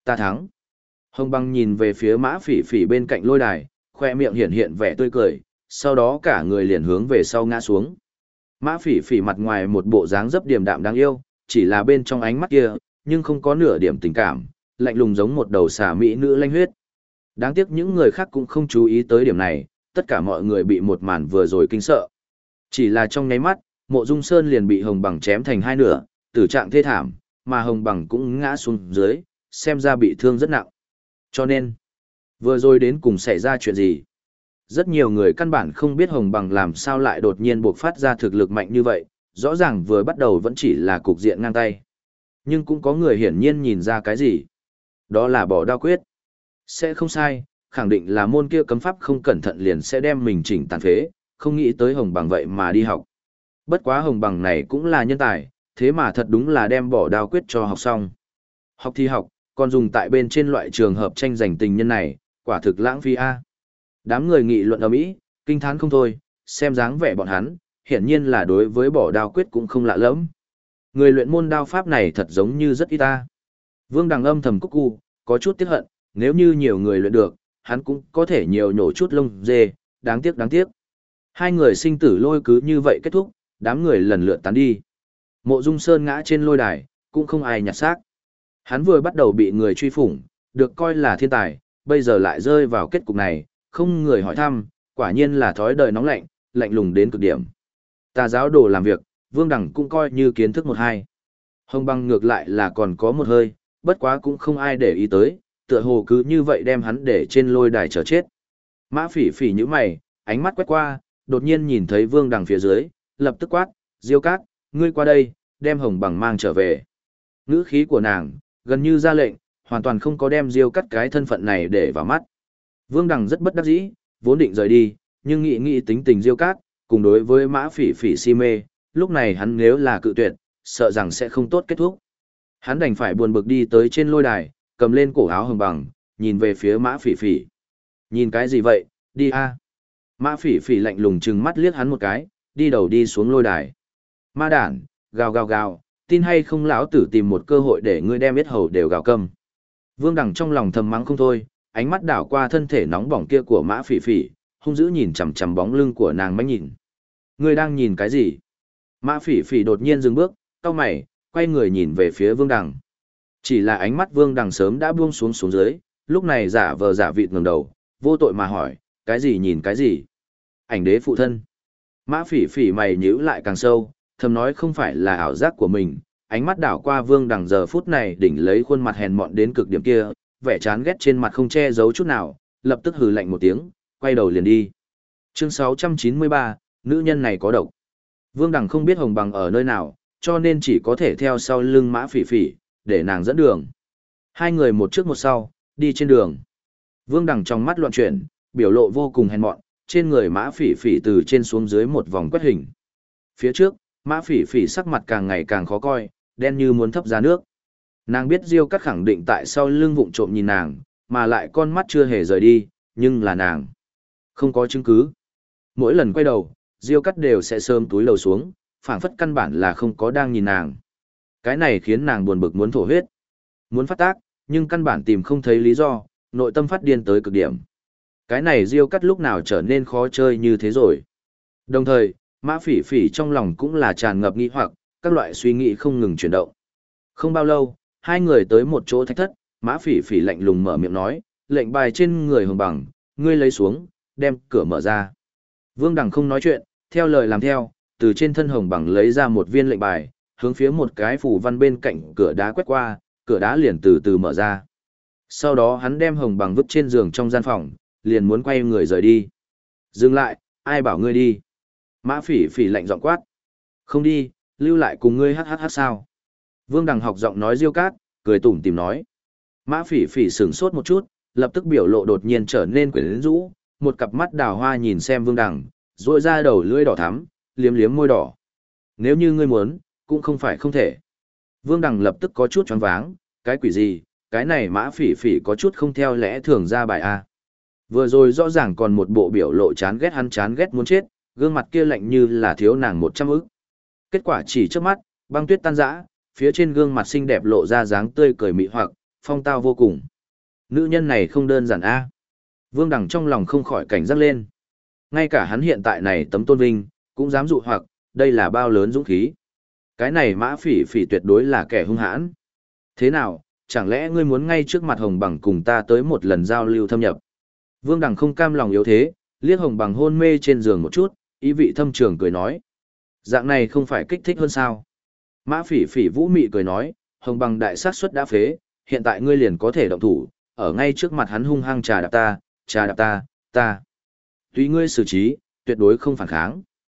Ta thắng. Hồng Băng nhìn về phía Mã Phỉ Phỉ bên cạnh lôi đài, khoe miệng hiện hiện vẻ tươi cười, sau đó cả người liền hướng về sau ngã xuống. Mã Phỉ Phỉ mặt ngoài một bộ dáng dấp điềm đạm đáng yêu, chỉ là bên trong ánh mắt kia, nhưng không có nửa điểm tình cảm, lạnh lùng giống một đầu xà mỹ nữ lanh huyết. Đáng tiếc những người khác cũng không chú ý tới điểm này, tất cả mọi người bị một màn vừa rồi kinh sợ. Chỉ là trong nháy mắt, Mộ Dung Sơn liền bị Hồng Bằng chém thành hai nửa, tử trạng thê thảm, mà Hồng Bằng cũng ngã xuống dưới, xem ra bị thương rất nặng. Cho nên, vừa rồi đến cùng xảy ra chuyện gì? Rất nhiều người căn bản không biết Hồng Bằng làm sao lại đột nhiên buộc phát ra thực lực mạnh như vậy, rõ ràng vừa bắt đầu vẫn chỉ là cục diện ngang tay. Nhưng cũng có người hiển nhiên nhìn ra cái gì. Đó là bỏ đao quyết. Sẽ không sai, khẳng định là môn kia cấm pháp không cẩn thận liền sẽ đem mình chỉnh tàn phế, không nghĩ tới Hồng Bằng vậy mà đi học. Bất quá Hồng Bằng này cũng là nhân tài, thế mà thật đúng là đem bỏ đao quyết cho học xong. Học thì học, còn dùng tại bên trên loại trường hợp tranh giành tình nhân này, quả thực lãng phí a. Đám người nghị luận ầm ĩ, kinh thán không thôi, xem dáng vẻ bọn hắn, hiển nhiên là đối với bỏ đao quyết cũng không lạ lẫm. Người luyện môn đao pháp này thật giống như rất ít ta. Vương Đằng âm thầm cúc cu, có chút tiếc hận, nếu như nhiều người luyện được, hắn cũng có thể nhiều nhổ chút lông dê, đáng tiếc đáng tiếc. Hai người sinh tử lôi cứ như vậy kết thúc, đám người lần lượt tán đi. Mộ Dung Sơn ngã trên lôi đài, cũng không ai nhặt xác. Hắn vừa bắt đầu bị người truy phủng, được coi là thiên tài, bây giờ lại rơi vào kết cục này, không người hỏi thăm, quả nhiên là thói đời nóng lạnh, lạnh lùng đến cực điểm. Tà giáo đồ làm việc, Vương Đằng cũng coi như kiến thức một hai. Hồng Băng ngược lại là còn có một hơi, bất quá cũng không ai để ý tới, tựa hồ cứ như vậy đem hắn để trên lôi đài chờ chết. Mã Phỉ Phỉ nhíu mày, ánh mắt quét qua, đột nhiên nhìn thấy Vương Đằng phía dưới, lập tức quát, Diêu Cát, ngươi qua đây, đem Hồng Bằng mang trở về. Ngữ khí của nàng, gần như ra lệnh, hoàn toàn không có đem Diêu Cát cái thân phận này để vào mắt. Vương Đằng rất bất đắc dĩ, vốn định rời đi, nhưng nghĩ tính tình Diêu Cát, cùng đối với Mã Phỉ Phỉ si mê, lúc này hắn nếu là cự tuyệt, sợ rằng sẽ không tốt kết thúc. Hắn đành phải buồn bực đi tới trên lôi đài, cầm lên cổ áo Hồng Bằng, nhìn về phía Mã Phỉ Phỉ. Nhìn cái gì vậy, đi a. Mã Phỉ Phỉ lạnh lùng trừng mắt liếc hắn một cái, đi đầu đi xuống lôi đài. Ma đản, gào gào gào, tin hay không lão tử tìm một cơ hội để ngươi đem biết hầu đều gào câm. Vương Đằng trong lòng thầm mắng không thôi, ánh mắt đảo qua thân thể nóng bỏng kia của Mã Phỉ Phỉ, hung dữ nhìn chằm chằm bóng lưng của nàng mách nhìn. Ngươi đang nhìn cái gì? Mã Phỉ Phỉ đột nhiên dừng bước, cau mày, quay người nhìn về phía Vương Đằng. Chỉ là ánh mắt Vương Đằng sớm đã buông xuống xuống dưới, lúc này giả vờ giả vịt ngẩng đầu, vô tội mà hỏi, cái gì nhìn cái gì? Ảnh đế phụ thân. Mã Phỉ Phỉ mày nhíu lại càng sâu, thầm nói không phải là ảo giác của mình, ánh mắt đảo qua Vương Đằng giờ phút này đỉnh lấy khuôn mặt hèn mọn đến cực điểm kia, vẻ chán ghét trên mặt không che giấu chút nào, lập tức hừ lạnh một tiếng, quay đầu liền đi. Chương 693, nữ nhân này có độc. Vương Đằng không biết Hồng Bằng ở nơi nào, cho nên chỉ có thể theo sau lưng Mã Phỉ Phỉ, để nàng dẫn đường. Hai người một trước một sau, đi trên đường. Vương Đằng trong mắt loạn chuyển, biểu lộ vô cùng hèn mọn, trên người Mã Phỉ Phỉ từ trên xuống dưới một vòng quét hình. Phía trước, Mã Phỉ Phỉ sắc mặt càng ngày càng khó coi, đen như muốn thấp ra nước. Nàng biết Diêu Cát khẳng định tại sau lưng vụng trộm nhìn nàng, mà lại con mắt chưa hề rời đi, nhưng là nàng không có chứng cứ. Mỗi lần quay đầu, Diêu Cát đều sẽ sớm túi lầu xuống, phảng phất căn bản là không có đang nhìn nàng. Cái này khiến nàng buồn bực muốn thổ huyết, muốn phát tác, nhưng căn bản tìm không thấy lý do, nội tâm phát điên tới cực điểm. Cái này Diêu Cát lúc nào trở nên khó chơi như thế rồi. Đồng thời, Mã Phỉ Phỉ trong lòng cũng là tràn ngập nghi hoặc, các loại suy nghĩ không ngừng chuyển động. Không bao lâu, hai người tới một chỗ thạch thất, Mã Phỉ Phỉ lạnh lùng mở miệng nói, lệnh bài trên người Hồng Bằng, ngươi lấy xuống, đem cửa mở ra. Vương Đằng không nói chuyện, theo lời làm theo, từ trên thân Hồng Bằng lấy ra một viên lệnh bài, hướng phía một cái phù văn bên cạnh cửa đá quét qua, cửa đá liền từ từ mở ra. Sau đó hắn đem Hồng Bằng vứt trên giường trong gian phòng, liền muốn quay người rời đi. Dừng lại, ai bảo ngươi đi? Mã Phỉ Phỉ lạnh giọng quát. Không đi, lưu lại cùng ngươi hát sao? Vương Đằng học giọng nói Diêu Cát, cười tủm tỉm nói. Mã Phỉ Phỉ sửng sốt một chút, lập tức biểu lộ đột nhiên trở nên quyến rũ, một cặp mắt đào hoa nhìn xem Vương Đằng, rỗi ra đầu lưỡi đỏ thắm, liếm liếm môi đỏ. Nếu như ngươi muốn, cũng không phải không thể. Vương Đằng lập tức có chút choáng váng, cái quỷ gì, cái này Mã Phỉ Phỉ có chút không theo lẽ thường ra bài a. Vừa rồi rõ ràng còn một bộ biểu lộ chán ghét hắn chán ghét muốn chết, gương mặt kia lạnh như là thiếu nàng 100 ức. Kết quả chỉ trước mắt, băng tuyết tan rã, phía trên gương mặt xinh đẹp lộ ra dáng tươi cười mị hoặc, phong tao vô cùng. Nữ nhân này không đơn giản a. Vương Đằng trong lòng không khỏi cảnh giác lên. Ngay cả hắn hiện tại này tấm tôn vinh, cũng dám dụ hoặc, đây là bao lớn dũng khí. Cái này Mã Phỉ Phỉ tuyệt đối là kẻ hung hãn. Thế nào, chẳng lẽ ngươi muốn ngay trước mặt Hồng Bằng cùng ta tới một lần giao lưu thâm nhập? Vương Đằng không cam lòng yếu thế, liếc Hồng Bằng hôn mê trên giường một chút, ý vị thâm trường cười nói. Dạng này không phải kích thích hơn sao? Mã Phỉ Phỉ vũ mị cười nói, Hồng Bằng đại sát suất đã phế, hiện tại ngươi liền có thể động thủ, ở ngay trước mặt hắn hung hăng trà đạp ta. Tùy ngươi xử trí, tuyệt đối không phản kháng.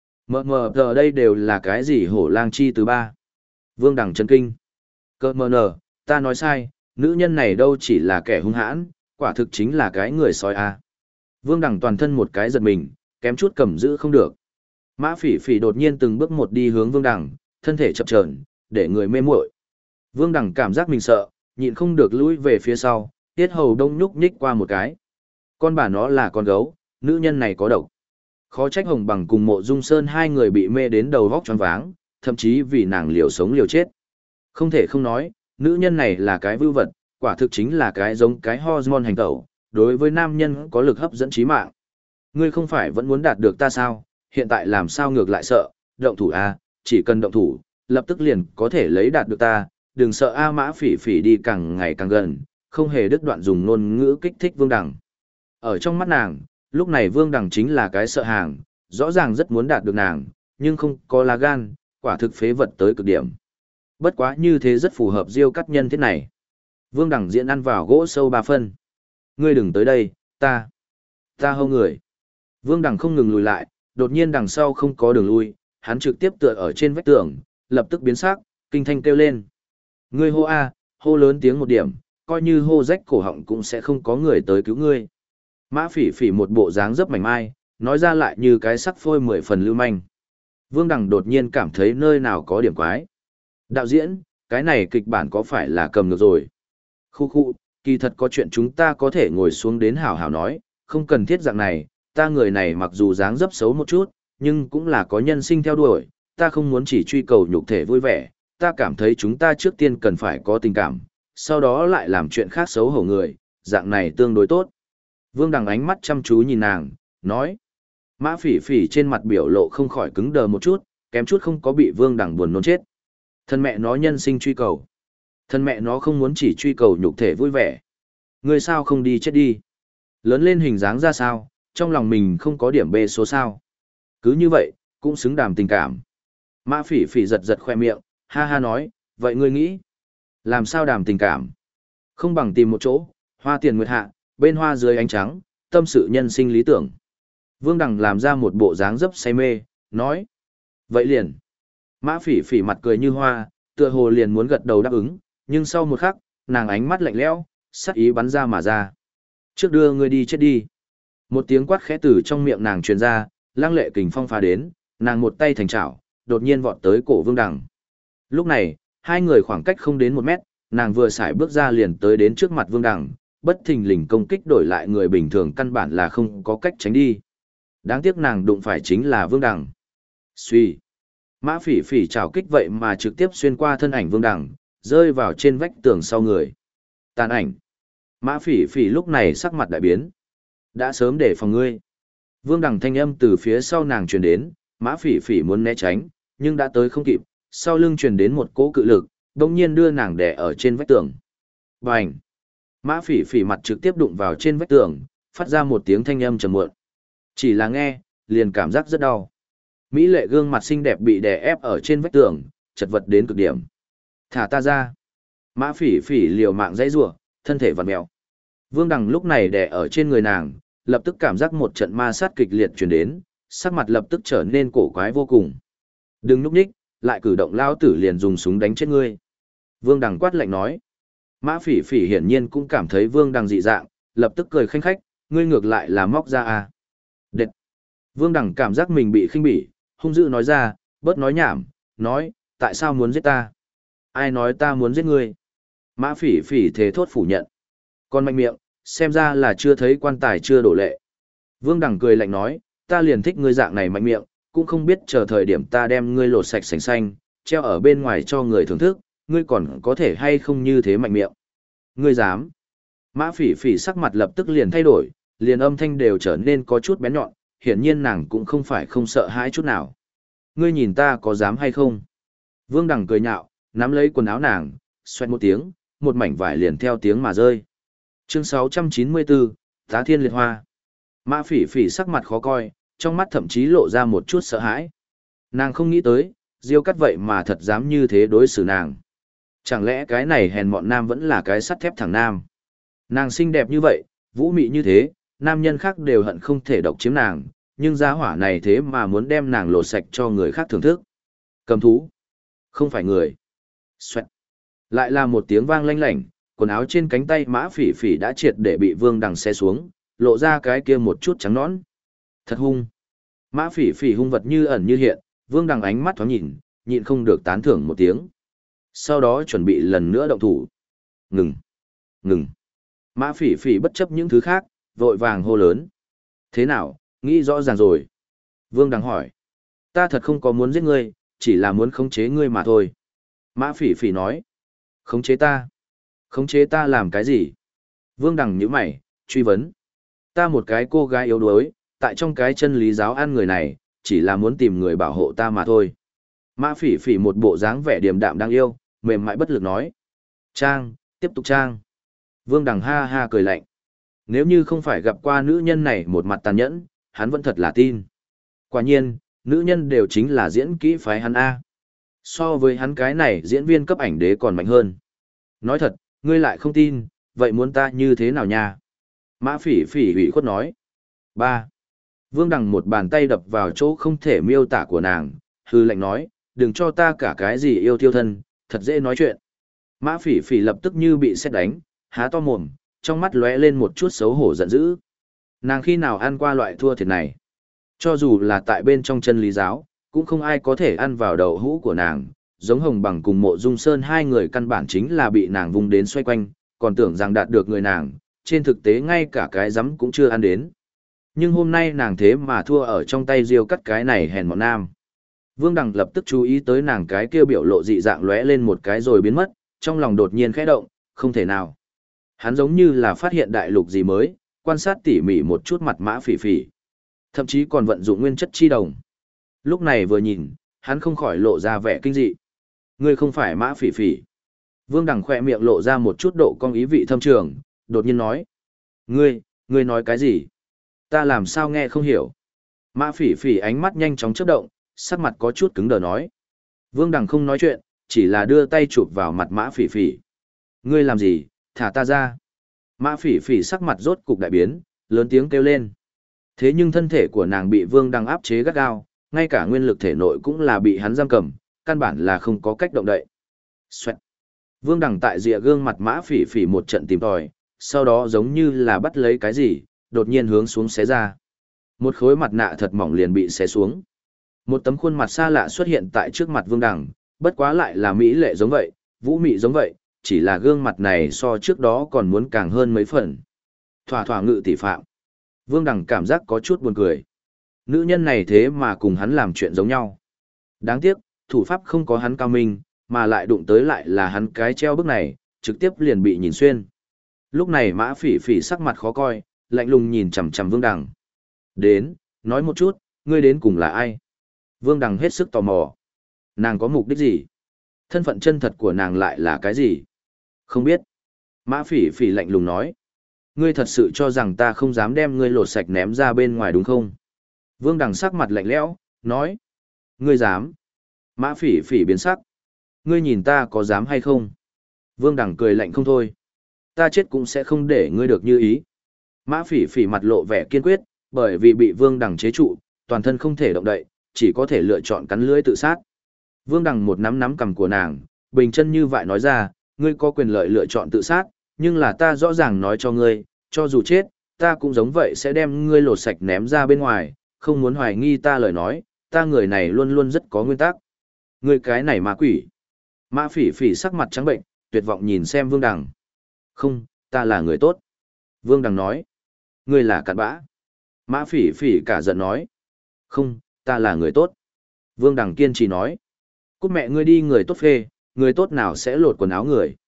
Mờ giờ đây đều là cái gì hổ lang chi thứ ba? Vương Đằng chấn kinh. Cơ mờ nờ, ta nói sai, nữ nhân này đâu chỉ là kẻ hung hãn, quả thực chính là cái người sói a. Vương Đằng toàn thân một cái giật mình, kém chút cầm giữ không được. Mã Phỉ Phỉ đột nhiên từng bước một đi hướng Vương Đằng, thân thể chập chờn, để người mê muội. Vương Đằng cảm giác mình sợ, nhịn không được lùi về phía sau, tiết hầu đông nhúc nhích qua một cái. Con bà nó là con gấu, nữ nhân này có độc. Khó trách Hồng Bằng cùng Mộ Dung Sơn hai người bị mê đến đầu vóc choáng váng, thậm chí vì nàng liều sống liều chết. Không thể không nói, nữ nhân này là cái vưu vật, quả thực chính là cái giống cái hormone hành tẩu, đối với nam nhân có lực hấp dẫn chí mạng. Ngươi không phải vẫn muốn đạt được ta sao, hiện tại làm sao ngược lại sợ, động thủ a, chỉ cần động thủ, lập tức liền có thể lấy đạt được ta, đừng sợ a. Mã Phỉ Phỉ đi càng ngày càng gần, không hề đứt đoạn dùng ngôn ngữ kích thích Vương Đằng. Ở trong mắt nàng, lúc này Vương Đằng chính là cái sợ hàng, rõ ràng rất muốn đạt được nàng, nhưng không có lá gan, quả thực phế vật tới cực điểm. Bất quá như thế rất phù hợp Diêu Cắt Nhân thế này. Vương Đằng diễn ăn vào gỗ sâu 3 phân. Ngươi đừng tới đây, ta hâu người. Vương Đằng không ngừng lùi lại, đột nhiên đằng sau không có đường lui, hắn trực tiếp tựa ở trên vách tường, lập tức biến sắc, kinh thanh kêu lên. Ngươi hô a, hô lớn tiếng một điểm, coi như hô rách cổ họng cũng sẽ không có người tới cứu ngươi. Mã Phỉ Phỉ một bộ dáng dấp mảnh mai, nói ra lại như cái sắc phôi 10 phần lưu manh. Vương Đằng đột nhiên cảm thấy nơi nào có điểm quái. Đạo diễn, cái này kịch bản có phải là cầm được rồi? Khu, kỳ thật có chuyện chúng ta có thể ngồi xuống đến hảo hảo nói, không cần thiết dạng này, ta người này mặc dù dáng dấp xấu một chút, nhưng cũng là có nhân sinh theo đuổi, ta không muốn chỉ truy cầu nhục thể vui vẻ, ta cảm thấy chúng ta trước tiên cần phải có tình cảm, sau đó lại làm chuyện khác xấu hổ người, dạng này tương đối tốt. Vương Đằng ánh mắt chăm chú nhìn nàng, nói. Mã Phỉ Phỉ trên mặt biểu lộ không khỏi cứng đờ một chút, kém chút không có bị Vương Đằng buồn nôn chết. Thân mẹ nó nhân sinh truy cầu. Thân mẹ nó không muốn chỉ truy cầu nhục thể vui vẻ. Người sao không đi chết đi. Lớn lên hình dáng ra sao, trong lòng mình không có điểm bê số sao. Cứ như vậy, cũng xứng đàm tình cảm. Mã Phỉ Phỉ giật giật khoe miệng, ha ha nói, vậy ngươi nghĩ, làm sao đàm tình cảm? Không bằng tìm một chỗ, hoa tiền nguyệt hạ, bên hoa dưới ánh trắng, tâm sự nhân sinh lý tưởng. Vương Đằng làm ra một bộ dáng dấp say mê, nói. Vậy liền. Mã Phỉ Phỉ mặt cười như hoa, tựa hồ liền muốn gật đầu đáp ứng, nhưng sau một khắc, nàng ánh mắt lạnh lẽo, sắc ý bắn ra mà ra. Trước đưa ngươi đi chết đi. Một tiếng quát khẽ từ trong miệng nàng truyền ra, lăng lệ kình phong phá đến, nàng một tay thành chảo, đột nhiên vọt tới cổ Vương Đằng. Lúc này, hai người khoảng cách không đến 1 mét, nàng vừa xài bước ra liền tới đến trước mặt Vương Đằng, bất thình lình công kích đổi lại người bình thường căn bản là không có cách tránh đi. Đáng tiếc nàng đụng phải chính là Vương Đằng. Suy. Mã Phỉ Phỉ trào kích vậy mà trực tiếp xuyên qua thân ảnh Vương Đằng, rơi vào trên vách tường sau người. Tàn ảnh. Mã Phỉ Phỉ lúc này sắc mặt đại biến. Đã sớm để phòng ngươi. Vương Đằng thanh âm từ phía sau nàng truyền đến, Mã Phỉ Phỉ muốn né tránh, nhưng đã tới không kịp, sau lưng truyền đến một cỗ cự lực, đồng nhiên đưa nàng đè ở trên vách tường. Bành! Mã Phỉ Phỉ mặt trực tiếp đụng vào trên vách tường, phát ra một tiếng thanh âm trầm muộn. Chỉ là nghe, liền cảm giác rất đau. Mỹ lệ gương mặt xinh đẹp bị đè ép ở trên vách tường, chật vật đến cực điểm. Thả ta ra! Mã Phỉ Phỉ liều mạng dãy rủa, thân thể vặn mèo. Vương Đằng lúc này đè ở trên người nàng, lập tức cảm giác một trận ma sát kịch liệt truyền đến, sắc mặt lập tức trở nên cổ quái vô cùng. Đừng núp nhích, lại cử động lao tử liền dùng súng đánh chết ngươi. Vương Đằng quát lạnh nói. Mã Phỉ Phỉ hiển nhiên cũng cảm thấy Vương Đằng dị dạng, lập tức cười khanh khách, ngươi ngược lại là móc ra à. Đệt. Vương Đằng cảm giác mình bị khinh bỉ, hung dữ nói ra, bớt nói nhảm, nói, tại sao muốn giết ta? Ai nói ta muốn giết ngươi? Mã Phỉ Phỉ thế thốt phủ nhận. Còn mạnh miệng, xem ra là chưa thấy quan tài chưa đổ lệ. Vương Đằng cười lạnh nói, ta liền thích ngươi dạng này mạnh miệng, cũng không biết chờ thời điểm ta đem ngươi lột sạch sành xanh, treo ở bên ngoài cho người thưởng thức, ngươi còn có thể hay không như thế mạnh miệng. Ngươi dám? Mã phỉ phỉ sắc mặt lập tức liền thay đổi, liền âm thanh đều trở nên có chút bén nhọn, hiển nhiên nàng cũng không phải không sợ hãi chút nào. Ngươi nhìn ta có dám hay không? Vương Đằng cười nhạo, nắm lấy quần áo nàng, xoẹt một tiếng, một mảnh vải liền theo tiếng mà rơi. Chương 694, Tá Thiên Liệt Hoa. Mã phỉ phỉ sắc mặt khó coi, trong mắt thậm chí lộ ra một chút sợ hãi. Nàng không nghĩ tới, Diêu Cắt vậy mà thật dám như thế đối xử nàng. Chẳng lẽ cái này hèn mọn nam vẫn là cái sắt thép thằng nam? Nàng xinh đẹp như vậy, vũ mị như thế, nam nhân khác đều hận không thể độc chiếm nàng, nhưng gia hỏa này thế mà muốn đem nàng lột sạch cho người khác thưởng thức. Cầm thú, không phải người. Xoẹt. Lại là một tiếng vang lanh lảnh, quần áo trên cánh tay Mã phỉ phỉ đã triệt để bị Vương Đằng xé xuống, lộ ra cái kia một chút trắng nõn. Thật hung. Mã phỉ phỉ hung vật như ẩn như hiện, Vương Đằng ánh mắt thoáng nhìn, nhịn không được tán thưởng một tiếng. Sau đó chuẩn bị lần nữa động thủ. Ngừng. Ngừng. Mã phỉ phỉ bất chấp những thứ khác, vội vàng hô lớn. Thế nào, nghĩ rõ ràng rồi. Vương Đằng hỏi. Ta thật không có muốn giết ngươi, chỉ là muốn khống chế ngươi mà thôi. Mã phỉ phỉ nói. Khống chế ta? Khống chế ta làm cái gì? Vương Đằng nhíu mày, truy vấn. Ta một cái cô gái yếu đuối, tại trong cái chân lý giáo ăn người này, chỉ là muốn tìm người bảo hộ ta mà thôi. Mã phỉ phỉ một bộ dáng vẻ điềm đạm đáng yêu, mềm mại bất lực nói. Trang, tiếp tục trang. Vương Đằng ha ha cười lạnh. Nếu như không phải gặp qua nữ nhân này một mặt tàn nhẫn, hắn vẫn thật là tin. Quả nhiên, nữ nhân đều chính là diễn kỹ phái hắn A. So với hắn cái này diễn viên cấp ảnh đế còn mạnh hơn. Nói thật, ngươi lại không tin, vậy muốn ta như thế nào nha? Mã phỉ phỉ ủy khuất nói. 3. Vương Đằng một bàn tay đập vào chỗ không thể miêu tả của nàng, hư lệnh nói, đừng cho ta cả cái gì yêu thiêu thân, thật dễ nói chuyện. Mã phỉ phỉ lập tức như bị sét đánh, há to mồm, trong mắt lóe lên một chút xấu hổ giận dữ. Nàng khi nào ăn qua loại thua thiệt này? Cho dù là tại bên trong chân lý giáo, cũng không ai có thể ăn vào đầu hũ của nàng, giống Hồng Bằng cùng Mộ Dung Sơn hai người căn bản chính là bị nàng vung đến xoay quanh, còn tưởng rằng đạt được người nàng, trên thực tế ngay cả cái rắm cũng chưa ăn đến. Nhưng hôm nay nàng thế mà thua ở trong tay Diêu Cắt cái này hèn mọn nam. Vương Đằng lập tức chú ý tới nàng cái kia biểu lộ dị dạng lóe lên một cái rồi biến mất, trong lòng đột nhiên khẽ động, không thể nào. Hắn giống như là phát hiện đại lục gì mới, quan sát tỉ mỉ một chút mặt Mã phỉ phỉ. Thậm chí còn vận dụng nguyên chất chi đồng. Lúc này vừa nhìn, hắn không khỏi lộ ra vẻ kinh dị. Ngươi không phải Mã phỉ phỉ. Vương Đằng khỏe miệng lộ ra một chút độ cong ý vị thâm trường, đột nhiên nói. Ngươi nói cái gì? Ta làm sao nghe không hiểu. Mã phỉ phỉ ánh mắt nhanh chóng chớp động, sắc mặt có chút cứng đờ nói. Vương Đằng không nói chuyện, chỉ là đưa tay chụp vào mặt Mã phỉ phỉ. Ngươi làm gì, thả ta ra. Mã phỉ phỉ sắc mặt rốt cục đại biến, lớn tiếng kêu lên. Thế nhưng thân thể của nàng bị Vương Đằng áp chế gắt gao, ngay cả nguyên lực thể nội cũng là bị hắn giam cầm, căn bản là không có cách động đậy. Xoẹt. Vương Đằng tại rìa gương mặt Mã phỉ phỉ một trận tìm tòi, sau đó giống như là bắt lấy cái gì, đột nhiên hướng xuống xé ra. Một khối mặt nạ thật mỏng liền bị xé xuống. Một tấm khuôn mặt xa lạ xuất hiện tại trước mặt Vương Đằng, bất quá lại là mỹ lệ giống vậy, vũ mị giống vậy, chỉ là gương mặt này so trước đó còn muốn càng hơn mấy phần. Thỏa thỏa ngự tỷ phạm. Vương Đằng cảm giác có chút buồn cười. Nữ nhân này thế mà cùng hắn làm chuyện giống nhau. Đáng tiếc, thủ pháp không có hắn cao minh, mà lại đụng tới lại là hắn cái treo bức này, trực tiếp liền bị nhìn xuyên. Lúc này Mã phỉ phỉ sắc mặt khó coi, lạnh lùng nhìn chằm chằm Vương Đằng. Đến, nói một chút, ngươi đến cùng là ai? Vương Đằng hết sức tò mò. Nàng có mục đích gì? Thân phận chân thật của nàng lại là cái gì? Không biết. Mã phỉ phỉ lạnh lùng nói. Ngươi thật sự cho rằng ta không dám đem ngươi lột sạch ném ra bên ngoài đúng không? Vương Đằng sắc mặt lạnh lẽo, nói. Ngươi dám? Mã phỉ phỉ biến sắc. Ngươi nhìn ta có dám hay không? Vương Đằng cười lạnh không thôi. Ta chết cũng sẽ không để ngươi được như ý. Mã phỉ phỉ mặt lộ vẻ kiên quyết, bởi vì bị Vương Đằng chế trụ, toàn thân không thể động đậy, chỉ có thể lựa chọn cắn lưỡi tự sát. Vương Đằng một nắm nắm cằm của nàng, bình chân như vậy nói ra, ngươi có quyền lợi lựa chọn tự sát, nhưng là ta rõ ràng nói cho ngươi, cho dù chết, ta cũng giống vậy sẽ đem ngươi lột sạch ném ra bên ngoài, không muốn hoài nghi ta lời nói, ta người này luôn luôn rất có nguyên tắc. Ngươi cái này ma quỷ. Mã phỉ phỉ sắc mặt trắng bệnh, tuyệt vọng nhìn xem Vương Đằng. Không, ta là người tốt. Vương Đằng nói. Ngươi là cặn bã. Mã phỉ phỉ cả giận nói. Không, ta là người tốt. Vương Đằng kiên trì nói. Cút mẹ ngươi đi người tốt phê, người tốt nào sẽ lột quần áo người.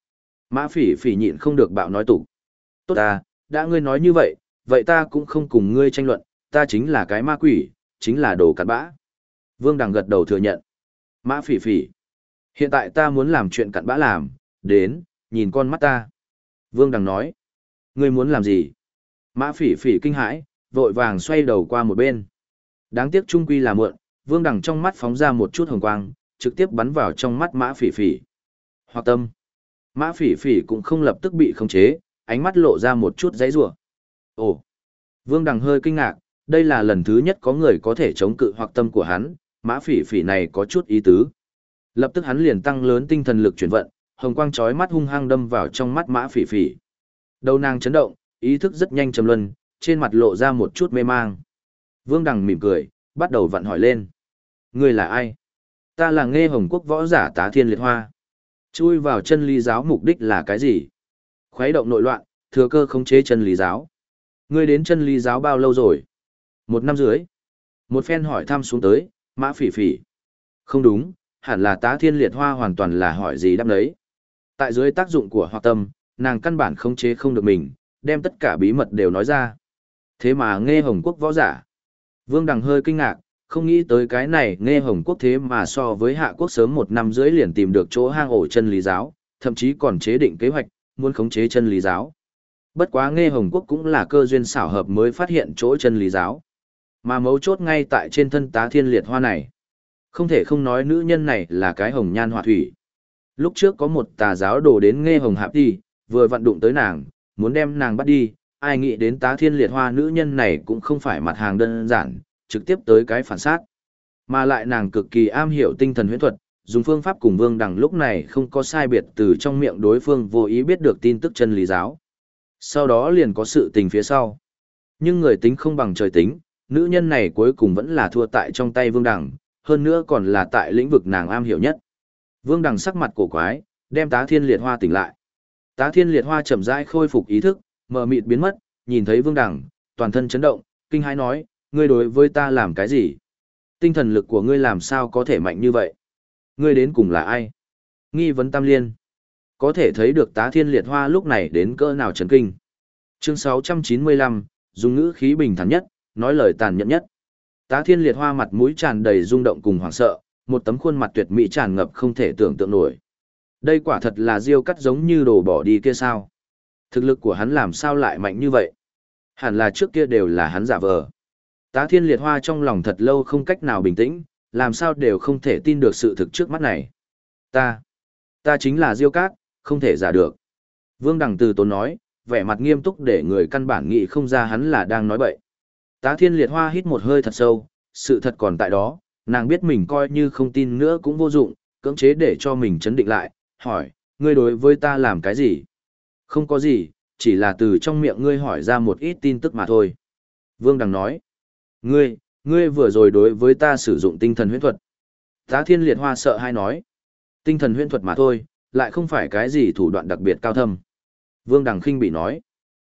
Mã Phỉ Phỉ nhịn không được bạo nói tục. Tốt ta, đã ngươi nói như vậy, vậy ta cũng không cùng ngươi tranh luận, ta chính là cái ma quỷ, chính là đồ cặn bã. Vương Đằng gật đầu thừa nhận. Mã Phỉ Phỉ, hiện tại ta muốn làm chuyện cặn bã làm, đến, nhìn con mắt ta. Vương Đằng nói, ngươi muốn làm gì? Mã Phỉ Phỉ kinh hãi, vội vàng xoay đầu qua một bên. Đáng tiếc trung quy là mượn, Vương Đằng trong mắt phóng ra một chút hồng quang, trực tiếp bắn vào trong mắt Mã Phỉ Phỉ. Hoặc tâm. Mã Phỉ Phỉ cũng không lập tức bị khống chế, ánh mắt lộ ra một chút giãy giụa. Ồ. Vương Đằng hơi kinh ngạc, đây là lần thứ nhất có người có thể chống cự hoặc tâm của hắn, Mã Phỉ Phỉ này có chút ý tứ. Lập tức hắn liền tăng lớn tinh thần lực chuyển vận, hồng quang chói mắt hung hăng đâm vào trong mắt Mã Phỉ Phỉ. Đầu nàng chấn động, ý thức rất nhanh trầm luân, trên mặt lộ ra một chút mê mang. Vương Đằng mỉm cười, bắt đầu vặn hỏi lên. Ngươi là ai? Ta là Nghê Hồng Quốc võ giả Tá Thiên Liệt Hoa. Chui vào chân lý giáo mục đích là cái gì? Khuấy động nội loạn, thừa cơ khống chế chân lý giáo. Ngươi đến chân lý giáo bao lâu rồi? 1 năm rưỡi. Một phen hỏi thăm xuống tới, Mã Phỉ Phỉ. Không đúng, hẳn là Tá Thiên Liệt Hoa hoàn toàn là hỏi gì đáp đấy. Tại dưới tác dụng của hoặc tâm, nàng căn bản khống chế không được mình, đem tất cả bí mật đều nói ra. Thế mà Nghê Hồng Quốc võ giả. Vương Đằng hơi kinh ngạc, không nghĩ tới cái này Nghê Hồng Quốc thế mà so với Hạ Quốc sớm 1 năm rưỡi liền tìm được chỗ hang ổ chân lý giáo, thậm chí còn chế định kế hoạch, muốn khống chế chân lý giáo. Bất quá Nghê Hồng Quốc cũng là cơ duyên xảo hợp mới phát hiện chỗ chân lý giáo. Mà mấu chốt ngay tại trên thân Tá Thiên Liệt Hoa này. Không thể không nói nữ nhân này là cái hồng nhan họa thủy. Lúc trước có một tà giáo đồ đến Nghê Hồng Hạp đi, vừa vận đụng tới nàng, muốn đem nàng bắt đi, ai nghĩ đến Tá Thiên Liệt Hoa nữ nhân này cũng không phải mặt hàng đơn giản, trực tiếp tới cái phản sát. Mà lại nàng cực kỳ am hiểu tinh thần huyễn thuật, dùng phương pháp cùng Vương Đằng lúc này không có sai biệt từ trong miệng đối phương vô ý biết được tin tức chân lý giáo. Sau đó liền có sự tình phía sau. Nhưng người tính không bằng trời tính, nữ nhân này cuối cùng vẫn là thua tại trong tay Vương Đằng, hơn nữa còn là tại lĩnh vực nàng am hiểu nhất. Vương Đằng sắc mặt cổ quái, đem Tá Thiên Liệt Hoa tỉnh lại. Tá Thiên Liệt Hoa chậm rãi khôi phục ý thức, mờ mịt biến mất, nhìn thấy Vương Đằng, toàn thân chấn động, kinh hãi nói, ngươi đối với ta làm cái gì? Tinh thần lực của ngươi làm sao có thể mạnh như vậy? Ngươi đến cùng là ai? Nghi vấn tam liên. Có thể thấy được Tá Thiên Liệt Hoa lúc này đến cỡ nào chấn kinh. Chương 695, dùng ngữ khí bình thản nhất, nói lời tàn nhẫn nhất. Tá Thiên Liệt Hoa mặt mũi tràn đầy rung động cùng hoảng sợ, một tấm khuôn mặt tuyệt mỹ tràn ngập không thể tưởng tượng nổi. Đây quả thật là Diêu Cắt giống như đồ bỏ đi kia sao? Thực lực của hắn làm sao lại mạnh như vậy? Hẳn là trước kia đều là hắn giả vờ. Tá Thiên Liệt Hoa trong lòng thật lâu không cách nào bình tĩnh, làm sao đều không thể tin được sự thực trước mắt này. Ta chính là Diêu Cát, không thể giả được. Vương Đằng từ tốn nói, vẻ mặt nghiêm túc để người căn bản nghĩ không ra hắn là đang nói bậy. Tá Thiên Liệt Hoa hít một hơi thật sâu, sự thật còn tại đó, nàng biết mình coi như không tin nữa cũng vô dụng, cưỡng chế để cho mình chấn định lại, hỏi, ngươi đối với ta làm cái gì? Không có gì, chỉ là từ trong miệng ngươi hỏi ra một ít tin tức mà thôi. Vương Đằng nói, ngươi vừa rồi đối với ta sử dụng tinh thần huyễn thuật. Tá Thiên Liệt Hoa sợ hãi nói, tinh thần huyễn thuật mà thôi, lại không phải cái gì thủ đoạn đặc biệt cao thâm. Vương Đằng khinh bị nói,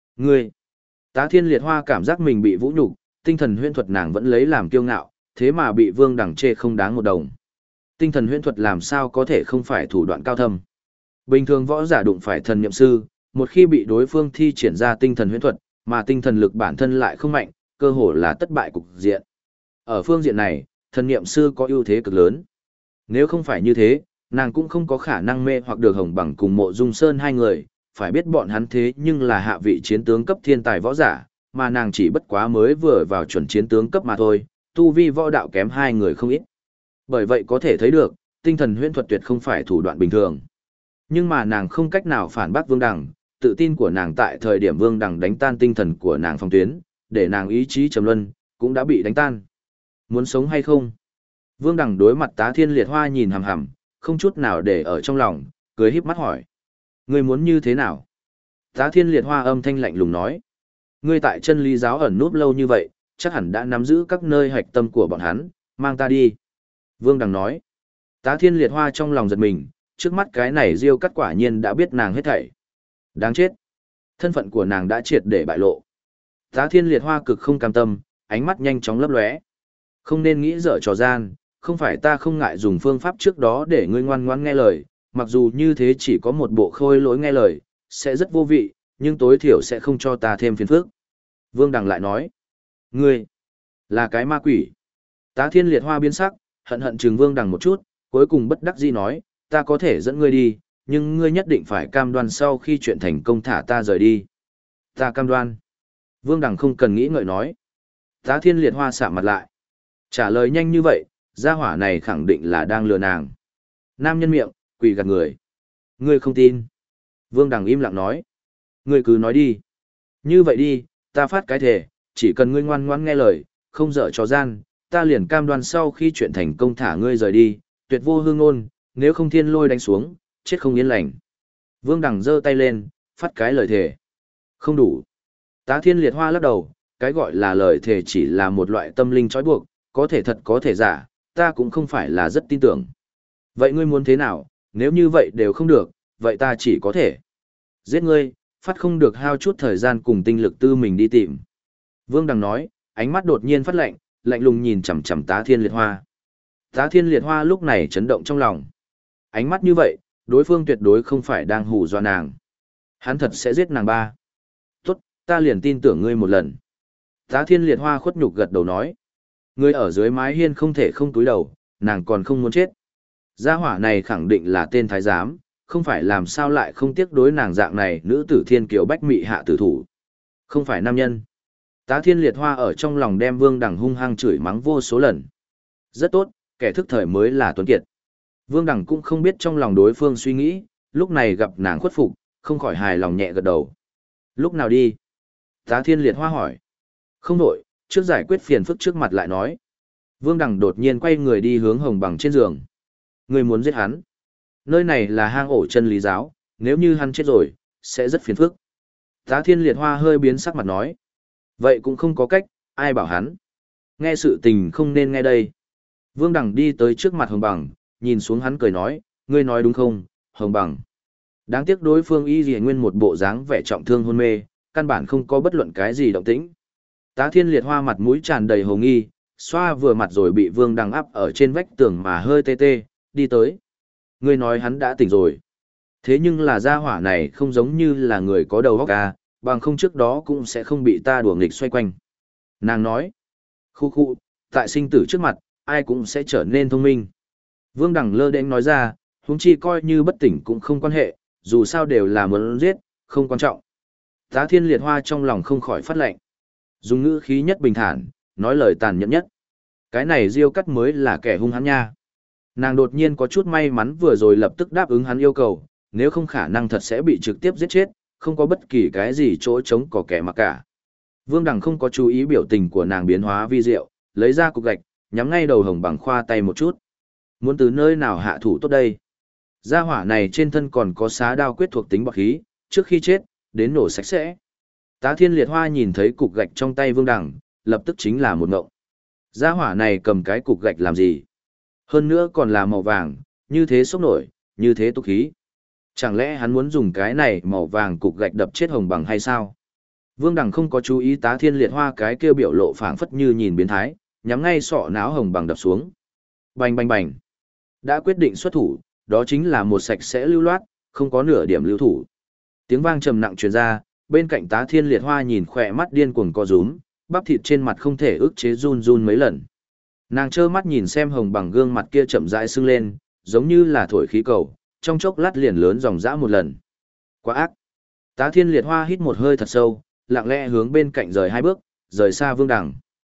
Tá Thiên Liệt Hoa cảm giác mình bị vũ nhục, tinh thần huyễn thuật nàng vẫn lấy làm kiêu ngạo, thế mà bị Vương Đằng chê không đáng một đồng. Tinh thần huyễn thuật làm sao có thể không phải thủ đoạn cao thâm. Bình thường võ giả đụng phải thần niệm sư, một khi bị đối phương thi triển ra tinh thần huyễn thuật, mà tinh thần lực bản thân lại không mạnh, cơ hồ là thất bại cục diện. Ở phương diện này, thần niệm sư có ưu thế cực lớn. Nếu không phải như thế, nàng cũng không có khả năng mê hoặc được Hồng Bằng cùng Mộ Dung Sơn hai người, phải biết bọn hắn thế nhưng là hạ vị chiến tướng cấp thiên tài võ giả, mà nàng chỉ bất quá mới vừa vào chuẩn chiến tướng cấp mà thôi, tu vi võ đạo kém hai người không ít. Bởi vậy có thể thấy được, tinh thần huyễn thuật tuyệt không phải thủ đoạn bình thường. Nhưng mà nàng không cách nào phản bác Vương Đằng, tự tin của nàng tại thời điểm Vương Đằng đánh tan tinh thần của nàng phong tuyến, để nàng ý chí trầm luân, cũng đã bị đánh tan. Muốn sống hay không? Vương Đằng đối mặt Tá Thiên Liệt Hoa nhìn hằm hằm, không chút nào để ở trong lòng, cười híp mắt hỏi. Ngươi muốn như thế nào? Tá Thiên Liệt Hoa âm thanh lạnh lùng nói. Ngươi tại chân lý giáo ẩn núp lâu như vậy, chắc hẳn đã nắm giữ các nơi hạch tâm của bọn hắn, mang ta đi. Vương Đằng nói. Tá Thiên Liệt Hoa trong lòng giật mình, trước mắt cái này Diêu Cắt quả nhiên đã biết nàng hết thảy. Đáng chết. Thân phận của nàng đã triệt để bại lộ. Tá Thiên Liệt Hoa cực không cam tâm, ánh mắt nhanh chóng lấp lóe. Không nên nghĩ dở trò gian, không phải ta không ngại dùng phương pháp trước đó để ngươi ngoan ngoãn nghe lời, mặc dù như thế chỉ có một bộ khôi lỗi nghe lời, sẽ rất vô vị, nhưng tối thiểu sẽ không cho ta thêm phiền phức. Vương Đằng lại nói, ngươi, là cái ma quỷ. Tá Thiên Liệt Hoa biến sắc, hận hận trừng Vương Đằng một chút, cuối cùng bất đắc dĩ nói, ta có thể dẫn ngươi đi, nhưng ngươi nhất định phải cam đoan sau khi chuyện thành công thả ta rời đi. Ta cam đoan. Vương Đằng không cần nghĩ ngợi nói. Tá Thiên Liệt Hoa sạm mặt lại. Trả lời nhanh như vậy, gia hỏa này khẳng định là đang lừa nàng. Nam nhân miệng, quỷ gạt người. Ngươi không tin. Vương Đằng im lặng nói. Ngươi cứ nói đi. Như vậy đi, ta phát cái thể, chỉ cần ngươi ngoan ngoãn nghe lời, không dở trò gian, ta liền cam đoan sau khi chuyện thành công thả ngươi rời đi, tuyệt vô hương ngôn, nếu không thiên lôi đánh xuống, chết không yên lành. Vương Đằng giơ tay lên, phát cái lời thề. Không đủ. Tá Thiên Liệt Hoa lắc đầu, cái gọi là lời thề chỉ là một loại tâm linh trói buộc, có thể thật có thể giả, ta cũng không phải là rất tin tưởng. Vậy ngươi muốn thế nào, nếu như vậy đều không được, vậy ta chỉ có thể giết ngươi, phát không được hao chút thời gian cùng tinh lực tư mình đi tìm. Vương Đằng nói, ánh mắt đột nhiên phát lạnh, lạnh lùng nhìn chằm chằm Tá Thiên Liệt Hoa. Tá Thiên Liệt Hoa lúc này chấn động trong lòng. Ánh mắt như vậy, đối phương tuyệt đối không phải đang hù dọa nàng. Hắn thật sẽ giết nàng ba. Tốt, ta liền tin tưởng ngươi một lần. Tá Thiên Liệt Hoa khuất nhục gật đầu nói. Ngươi ở dưới mái hiên không thể không túi đầu, nàng còn không muốn chết. Gia hỏa này khẳng định là tên thái giám, không phải làm sao lại không tiếc đối nàng dạng này nữ tử thiên kiều bách mị hạ tử thủ. Không phải nam nhân. Tá Thiên Liệt Hoa ở trong lòng đem Vương Đằng hung hăng chửi mắng vô số lần. Rất tốt, kẻ thức thời mới là tuấn kiệt. Vương Đằng cũng không biết trong lòng đối phương suy nghĩ, lúc này gặp nàng khuất phục, không khỏi hài lòng nhẹ gật đầu. Lúc nào đi? Tá Thiên Liệt Hoa hỏi. Không đổi, trước giải quyết phiền phức trước mặt lại nói. Vương Đằng đột nhiên quay người đi hướng Hồng Bằng trên giường. Người muốn giết hắn. Nơi này là hang ổ chân lý giáo, nếu như hắn chết rồi, sẽ rất phiền phức. Tá Thiên Liệt Hoa hơi biến sắc mặt nói. Vậy cũng không có cách, ai bảo hắn. Nghe sự tình không nên nghe đây. Vương Đằng đi tới trước mặt Hồng Bằng, nhìn xuống hắn cười nói, ngươi nói đúng không, Hồng Bằng. Đáng tiếc đối phương y dì nguyên một bộ dáng vẻ trọng thương hôn mê, căn bản không có bất luận cái gì động tĩnh. Tá Thiên Liệt Hoa mặt mũi tràn đầy hồ nghi, xoa vừa mặt rồi bị Vương Đằng áp ở trên vách tường mà hơi tê tê, đi tới. Ngươi nói hắn đã tỉnh rồi. Thế nhưng là gia hỏa này không giống như là người có đầu óc à, bằng không trước đó cũng sẽ không bị ta đùa nghịch xoay quanh. Nàng nói, khu khu, tại sinh tử trước mặt, ai cũng sẽ trở nên thông minh. Vương Đằng lơ đễnh nói ra, huống chi coi như bất tỉnh cũng không quan hệ, dù sao đều là muốn giết, không quan trọng. Tá Thiên Liệt Hoa trong lòng không khỏi phát lệnh. Dùng ngữ khí nhất bình thản, nói lời tàn nhẫn nhất. Cái này Diêu Cắt mới là kẻ hung hãn nha. Nàng đột nhiên có chút may mắn vừa rồi lập tức đáp ứng hắn yêu cầu, nếu không khả năng thật sẽ bị trực tiếp giết chết, không có bất kỳ cái gì chỗ chống có kẻ mà cả. Vương Đằng không có chú ý biểu tình của nàng biến hóa vi diệu, lấy ra cục gạch, nhắm ngay đầu Hồng Bằng khoa tay một chút. Muốn từ nơi nào hạ thủ tốt đây? Gia hỏa này trên thân còn có xá đao quyết thuộc tính bạc khí, trước khi chết, đến nổ sạch sẽ. Tá Thiên Liệt Hoa nhìn thấy cục gạch trong tay Vương Đằng, lập tức chính là một ngộng. Gia hỏa này cầm cái cục gạch làm gì? Hơn nữa còn là màu vàng, như thế sốc nổi, như thế tục khí. Chẳng lẽ hắn muốn dùng cái này màu vàng cục gạch đập chết Hồng Bằng hay sao? Vương Đằng không có chú ý Tá Thiên Liệt Hoa cái kia biểu lộ phảng phất như nhìn biến thái, nhắm ngay sọ não Hồng Bằng đập xuống. Bành bành bành. Đã quyết định xuất thủ, đó chính là một sạch sẽ lưu loát, không có nửa điểm lưu thủ. Tiếng vang trầm nặng truyền ra, bên cạnh Tá Thiên Liệt Hoa nhìn khỏe mắt điên cuồng co rúm, bắp thịt trên mặt không thể ức chế run run mấy lần. Nàng trơ mắt nhìn xem Hồng Bằng gương mặt kia chậm rãi sưng lên, giống như là thổi khí cầu, trong chốc lát liền lớn dòng dã một lần. Quá ác. Tá Thiên Liệt Hoa hít một hơi thật sâu, lặng lẽ hướng bên cạnh rời hai bước, rời xa Vương Đằng.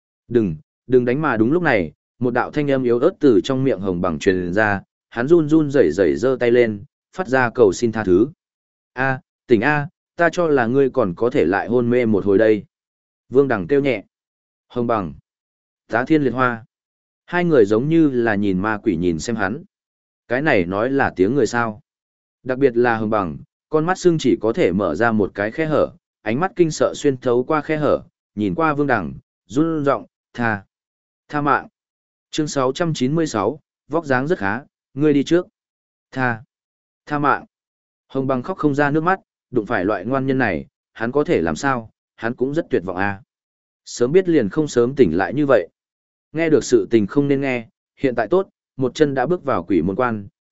Đừng đánh mà đúng lúc này, một đạo thanh âm yếu ớt từ trong miệng Hồng Bằng truyền ra, hắn run run rẩy rẩy giơ tay lên, phát ra cầu xin tha thứ. A, tỉnh A, ta cho là ngươi còn có thể lại hôn mê một hồi đây. Vương Đằng kêu nhẹ. Hồng Bằng. Tá Thiên Liệt Hoa. Hai người giống như là nhìn ma quỷ nhìn xem hắn. Cái này nói là tiếng người sao. Đặc biệt là Hồng Bằng, con mắt xương chỉ có thể mở ra một cái khe hở, ánh mắt kinh sợ xuyên thấu qua khe hở, nhìn qua Vương Đằng, run giọng, tha mạng. Chương 696, vóc dáng rất khá, ngươi đi trước. Tha mạng. Hồng Bằng khóc không ra nước mắt, đụng phải loại ngoan nhân này, hắn có thể làm sao, hắn cũng rất tuyệt vọng à. Sớm biết liền không sớm tỉnh lại như vậy. Nghe được sự tình không nên nghe, hiện tại tốt, một chân đã bước vào quỷ môn quan,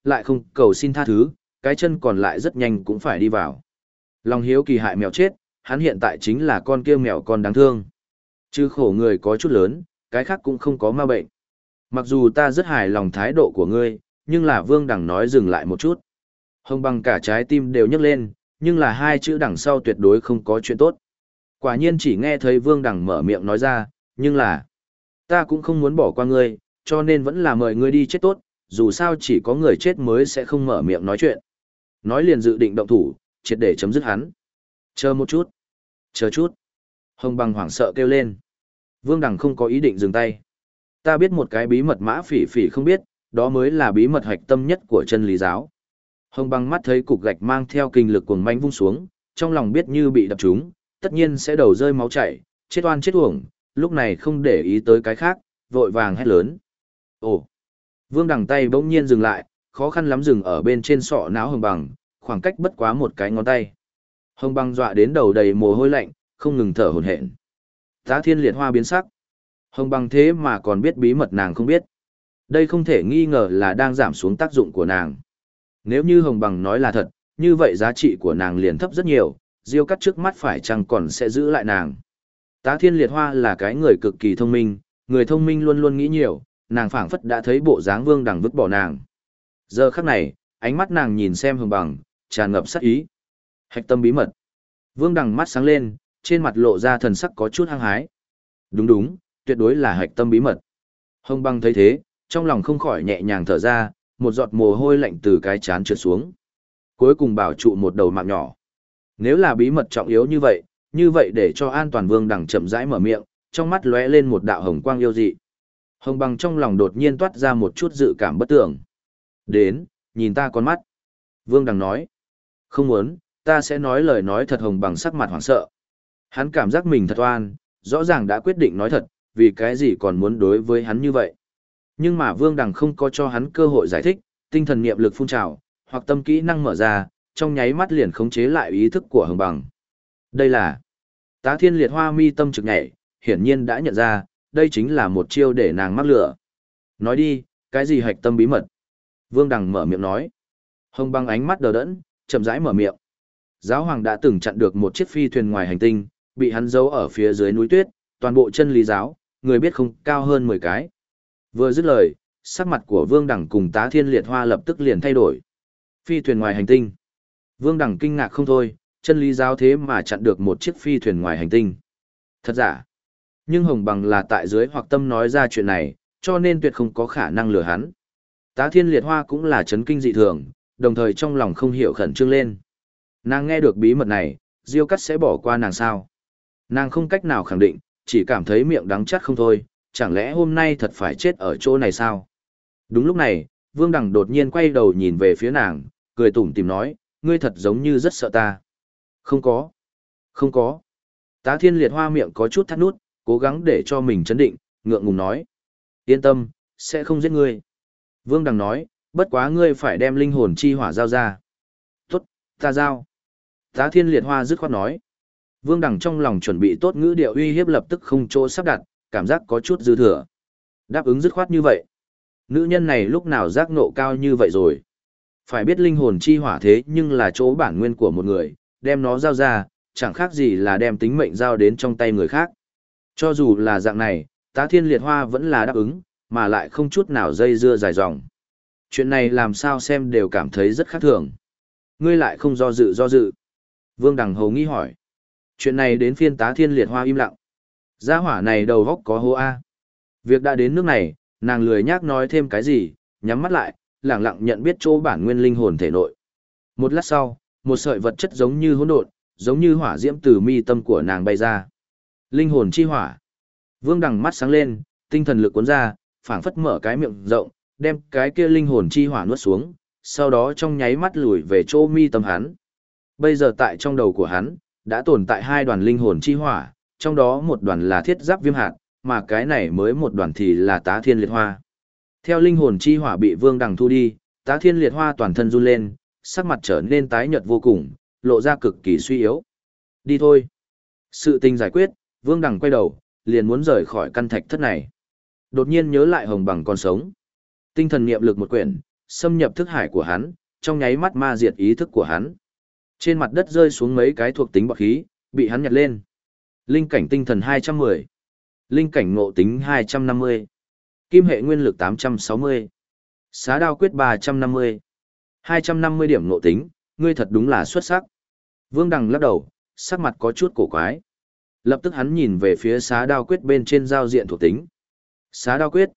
lại không cầu xin tha thứ, cái chân còn lại rất nhanh cũng phải đi vào. Lòng hiếu kỳ hại mèo chết, hắn hiện tại chính là con kia mèo con đáng thương. Chứ khổ người có chút lớn, cái khác cũng không có ma bệnh. Mặc dù ta rất hài lòng thái độ của ngươi, nhưng là Vương Đằng nói dừng lại một chút. Hồng Bằng cả trái tim đều nhấc lên, nhưng là hai chữ đằng sau tuyệt đối không có chuyện tốt. Quả nhiên chỉ nghe thấy Vương Đằng mở miệng nói ra, nhưng là ta cũng không muốn bỏ qua ngươi, cho nên vẫn là mời ngươi đi chết tốt, dù sao chỉ có người chết mới sẽ không mở miệng nói chuyện. Nói liền dự định động thủ, triệt để chấm dứt hắn. Chờ một chút. Chờ chút. Hồng Bằng hoảng sợ kêu lên. Vương Đằng không có ý định dừng tay. Ta biết một cái bí mật Mã Phỉ Phỉ không biết, đó mới là bí mật hạch tâm nhất của chân lý giáo. Hồng Bằng mắt thấy cục gạch mang theo kinh lực cuồng manh vung xuống, trong lòng biết như bị đập trúng, tất nhiên sẽ đầu rơi máu chảy, chết oan chết uổng, lúc này không để ý tới cái khác, vội vàng hét lớn. Ồ! Vương Đằng tay bỗng nhiên dừng lại, khó khăn lắm dừng ở bên trên sọ não Hồng Bằng, khoảng cách bất quá một cái ngón tay. Hồng Bằng dọa đến đầu đầy mồ hôi lạnh, không ngừng thở hổn hển. Tá Thiên Liệt Hoa biến sắc. Hồng Bằng thế mà còn biết bí mật nàng không biết. Đây không thể nghi ngờ là đang giảm xuống tác dụng của nàng. Nếu như Hồng Bằng nói là thật, như vậy giá trị của nàng liền thấp rất nhiều, Diêu Cắt trước mắt phải chăng còn sẽ giữ lại nàng. Tá Thiên Liệt Hoa là cái người cực kỳ thông minh, người thông minh luôn luôn nghĩ nhiều, nàng phảng phất đã thấy bộ dáng Vương Đằng vứt bỏ nàng. Giờ khắc này, ánh mắt nàng nhìn xem Hồng Bằng, tràn ngập sát ý. Hạch tâm bí mật. Vương Đằng mắt sáng lên, trên mặt lộ ra thần sắc có chút hăng hái. Đúng đúng, tuyệt đối là hạch tâm bí mật. Hồng Bằng thấy thế, trong lòng không khỏi nhẹ nhàng thở ra, một giọt mồ hôi lạnh từ cái trán trượt xuống. Cuối cùng bảo trụ một đầu mạng nhỏ. Nếu là bí mật trọng yếu như vậy để cho an toàn Vương Đằng chậm rãi mở miệng, trong mắt lóe lên một đạo hồng quang yêu dị. Hồng Bằng trong lòng đột nhiên toát ra một chút dự cảm bất tưởng. Đến, nhìn ta con mắt. Vương Đằng nói. Không muốn, ta sẽ nói lời nói thật. Hồng Bằng sắc mặt hoảng sợ. Hắn cảm giác mình thật oan, rõ ràng đã quyết định nói thật, vì cái gì còn muốn đối với hắn như vậy. Nhưng mà Vương Đằng không có cho hắn cơ hội giải thích, tinh thần niệm lực phun trào, hoặc tâm kỹ năng mở ra, trong nháy mắt liền khống chế lại ý thức của Hồng Bằng. Đây là Tá Thiên Liệt Hoa mi tâm trực nhảy, hiển nhiên đã nhận ra, đây chính là một chiêu để nàng mắc lửa. Nói đi, cái gì hạch tâm bí mật? Vương Đằng mở miệng nói. Hồng Bằng ánh mắt đờ đẫn, chậm rãi mở miệng. Giáo hoàng đã từng chặn được một chiếc phi thuyền ngoài hành tinh, bị hắn giấu ở phía dưới núi tuyết, toàn bộ chân lý giáo, người biết không cao hơn 10 cái. Vừa dứt lời, sắc mặt của Vương Đằng cùng Tá Thiên Liệt Hoa lập tức liền thay đổi. Phi thuyền ngoài hành tinh. Vương Đằng kinh ngạc không thôi, chân lý giáo thế mà chặn được một chiếc phi thuyền ngoài hành tinh. Thật giả. Nhưng Hồng Bằng là tại dưới hoặc tâm nói ra chuyện này, cho nên tuyệt không có khả năng lừa hắn. Tá Thiên Liệt Hoa cũng là chấn kinh dị thường, đồng thời trong lòng không hiểu khẩn trương lên. Nàng nghe được bí mật này, Diêu Cắt sẽ bỏ qua nàng sao? Nàng không cách nào khẳng định, chỉ cảm thấy miệng đắng chát không thôi, chẳng lẽ hôm nay thật phải chết ở chỗ này sao? Đúng lúc này, Vương Đằng đột nhiên quay đầu nhìn về phía nàng, cười tủm tỉm nói, ngươi thật giống như rất sợ ta. Không có. Không có. Tá Thiên Liệt Hoa miệng có chút thắt nút, cố gắng để cho mình chấn định, ngượng ngùng nói. Yên tâm, sẽ không giết ngươi. Vương Đằng nói, bất quá ngươi phải đem linh hồn chi hỏa giao ra. Tốt, ta giao. Tá Thiên Liệt Hoa dứt khoát nói. Vương Đằng trong lòng chuẩn bị tốt ngữ điệu uy hiếp lập tức không chỗ sắp đặt, cảm giác có chút dư thừa. Đáp ứng dứt khoát như vậy. Nữ nhân này lúc nào giác ngộ cao như vậy rồi. Phải biết linh hồn chi hỏa thế nhưng là chỗ bản nguyên của một người, đem nó giao ra, chẳng khác gì là đem tính mệnh giao đến trong tay người khác. Cho dù là dạng này, Tá Thiên Liệt Hoa vẫn là đáp ứng, mà lại không chút nào dây dưa dài dòng. Chuyện này làm sao xem đều cảm thấy rất khác thường. Ngươi lại không do dự. Vương Đằng hầu nghi hỏi. Chuyện này đến phiên Tá Thiên Liệt Hoa im lặng. Gia hỏa này đầu góc có hô a. Việc đã đến nước này, nàng lười nhác nói thêm cái gì, nhắm mắt lại, lẳng lặng nhận biết chỗ bản nguyên linh hồn thể nội. Một lát sau, một sợi vật chất giống như hỗn độn, giống như hỏa diễm từ mi tâm của nàng bay ra. Linh hồn chi hỏa. Vương Đằng mắt sáng lên, tinh thần lực cuốn ra, phảng phất mở cái miệng rộng, đem cái kia linh hồn chi hỏa nuốt xuống, sau đó trong nháy mắt lùi về chỗ mi tâm hắn. Bây giờ tại trong đầu của hắn, đã tồn tại hai đoàn linh hồn chi hỏa, trong đó một đoàn là thiết giáp viêm hạt, mà cái này mới một đoàn thì là Tá Thiên Liệt Hoa. Theo linh hồn chi hỏa bị Vương Đằng thu đi, Tá Thiên Liệt Hoa toàn thân run lên, sắc mặt trở nên tái nhợt vô cùng, lộ ra cực kỳ suy yếu. Đi thôi. Sự tình giải quyết, Vương Đằng quay đầu, liền muốn rời khỏi căn thạch thất này. Đột nhiên nhớ lại Hồng Bằng còn sống. Tinh thần niệm lực một quyển, xâm nhập thức hải của hắn, trong nháy mắt ma diệt ý thức của hắn. Trên mặt đất rơi xuống mấy cái thuộc tính bọt khí, bị hắn nhặt lên. Linh cảnh tinh thần 210, linh cảnh ngộ tính 250, kim hệ nguyên lực 860, xá đao quyết 350, 250 điểm ngộ tính, ngươi thật đúng là xuất sắc. Vương Đằng lắc đầu, sắc mặt có chút cổ quái. Lập tức hắn nhìn về phía xá đao quyết bên trên giao diện thuộc tính. Xá đao quyết,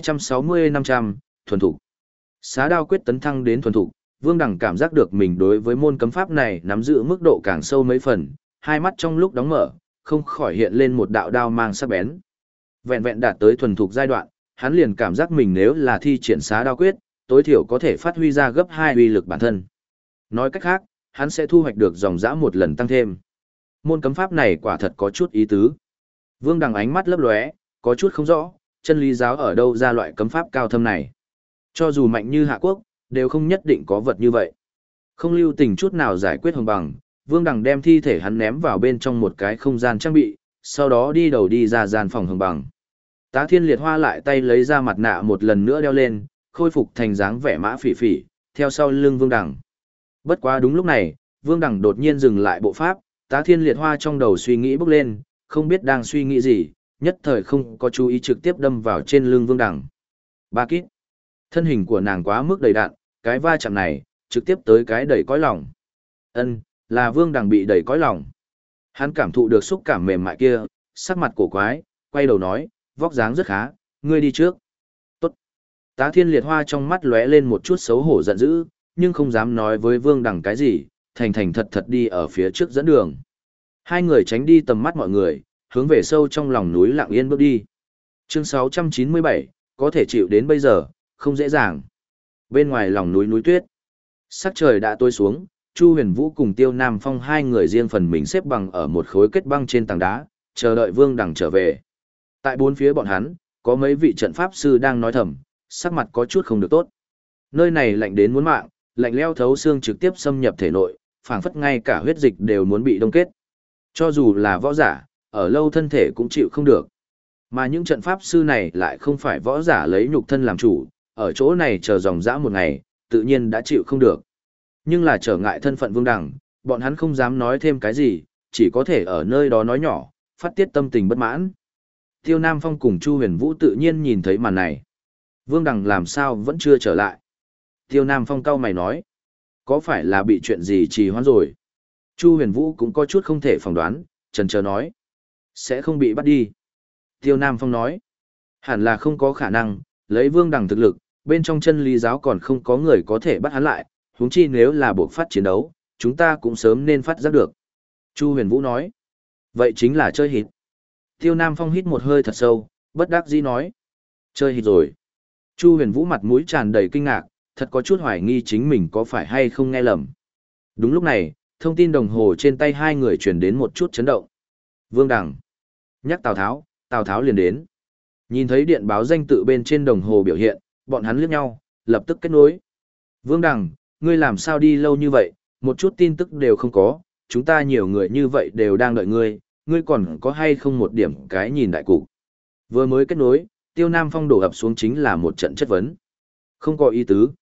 260-500, thuần thục. Xá đao quyết tấn thăng đến thuần thục, Vương Đằng cảm giác được mình đối với môn cấm pháp này nắm giữ mức độ càng sâu mấy phần, hai mắt trong lúc đóng mở, không khỏi hiện lên một đạo đao mang sắc bén. Vẹn vẹn đạt tới thuần thục giai đoạn, hắn liền cảm giác mình nếu là thi triển xá đao quyết, tối thiểu có thể phát huy ra gấp 2 uy lực bản thân. Nói cách khác, hắn sẽ thu hoạch được dòng dã một lần tăng thêm. Môn cấm pháp này quả thật có chút ý tứ. Vương Đằng ánh mắt lấp lóe, có chút không rõ, chân lý giáo ở đâu ra loại cấm pháp cao thâm này. Cho dù mạnh như Hạ Quốc, đều không nhất định có vật như vậy. Không lưu tình chút nào giải quyết Hồng Bằng, Vương Đằng đem thi thể hắn ném vào bên trong một cái không gian trang bị, sau đó đi đầu đi ra gian phòng Hồng Bằng. Tá Thiên Liệt Hoa lại tay lấy ra mặt nạ một lần nữa đeo lên, khôi phục thành dáng vẻ Mã Phỉ Phỉ, theo sau lưng Vương Đằng. Bất quá đúng lúc này, Vương Đằng đột nhiên dừng lại bộ pháp, Tá Thiên Liệt Hoa trong đầu suy nghĩ bốc lên, không biết đang suy nghĩ gì, nhất thời không có chú ý trực tiếp đâm vào trên lưng Vương Đằng. Ba kít. Thân hình của nàng quá mức đầy đạn, cái va chạm này, trực tiếp tới cái đẩy cõi lòng. Ân, là Vương Đằng bị đẩy cõi lòng. Hắn cảm thụ được xúc cảm mềm mại kia, sắc mặt cổ quái, quay đầu nói, vóc dáng rất khá, ngươi đi trước. Tốt. Tá Thiên Liệt Hoa trong mắt lóe lên một chút xấu hổ giận dữ, nhưng không dám nói với Vương Đằng cái gì, thành thành thật thật đi ở phía trước dẫn đường. Hai người tránh đi tầm mắt mọi người, hướng về sâu trong lòng núi lặng yên bước đi. Chương 697, có thể chịu đến bây giờ, không dễ dàng. Bên ngoài lòng núi núi tuyết, sắc trời đã tối xuống, Chu Huyền Vũ cùng Tiêu Nam Phong hai người riêng phần mình xếp bằng ở một khối kết băng trên tảng đá, chờ đợi Vương Đằng trở về. Tại bốn phía bọn hắn, có mấy vị trận pháp sư đang nói thầm, sắc mặt có chút không được tốt. Nơi này lạnh đến muốn mạng, lạnh leo thấu xương trực tiếp xâm nhập thể nội, phảng phất ngay cả huyết dịch đều muốn bị đông kết. Cho dù là võ giả, ở lâu thân thể cũng chịu không được. Mà những trận pháp sư này lại không phải võ giả lấy nhục thân làm chủ, ở chỗ này chờ dòng dã một ngày, tự nhiên đã chịu không được. Nhưng là trở ngại thân phận Vương Đằng, bọn hắn không dám nói thêm cái gì, chỉ có thể ở nơi đó nói nhỏ, phát tiết tâm tình bất mãn. Tiêu Nam Phong cùng Chu Huyền Vũ tự nhiên nhìn thấy màn này. Vương Đằng làm sao vẫn chưa trở lại. Tiêu Nam Phong cau mày nói, có phải là bị chuyện gì trì hoãn rồi? Chu Huyền Vũ cũng có chút không thể phỏng đoán, chần chờ nói, sẽ không bị bắt đi. Tiêu Nam Phong nói, hẳn là không có khả năng, lấy Vương Đằng thực lực, bên trong chân lý giáo còn không có người có thể bắt hắn lại, huống chi nếu là buộc phát chiến đấu, chúng ta cũng sớm nên phát giác được. Chu Huyền Vũ nói, vậy chính là chơi hít. Tiêu Nam Phong hít một hơi thật sâu, bất đắc dĩ nói, chơi hít rồi. Chu Huyền Vũ mặt mũi tràn đầy kinh ngạc, thật có chút hoài nghi chính mình có phải hay không nghe lầm. Đúng lúc này, thông tin đồng hồ trên tay hai người truyền đến một chút chấn động. Vương Đằng nhắc Tào Tháo liền đến. Nhìn thấy điện báo danh tự bên trên đồng hồ biểu hiện, bọn hắn liếc nhau, lập tức kết nối. Vương Đằng, ngươi làm sao đi lâu như vậy, một chút tin tức đều không có, chúng ta nhiều người như vậy đều đang đợi ngươi, ngươi còn có hay không một điểm cái nhìn đại cục. Vừa mới kết nối, Tiêu Nam Phong đổ ập xuống chính là một trận chất vấn. Không có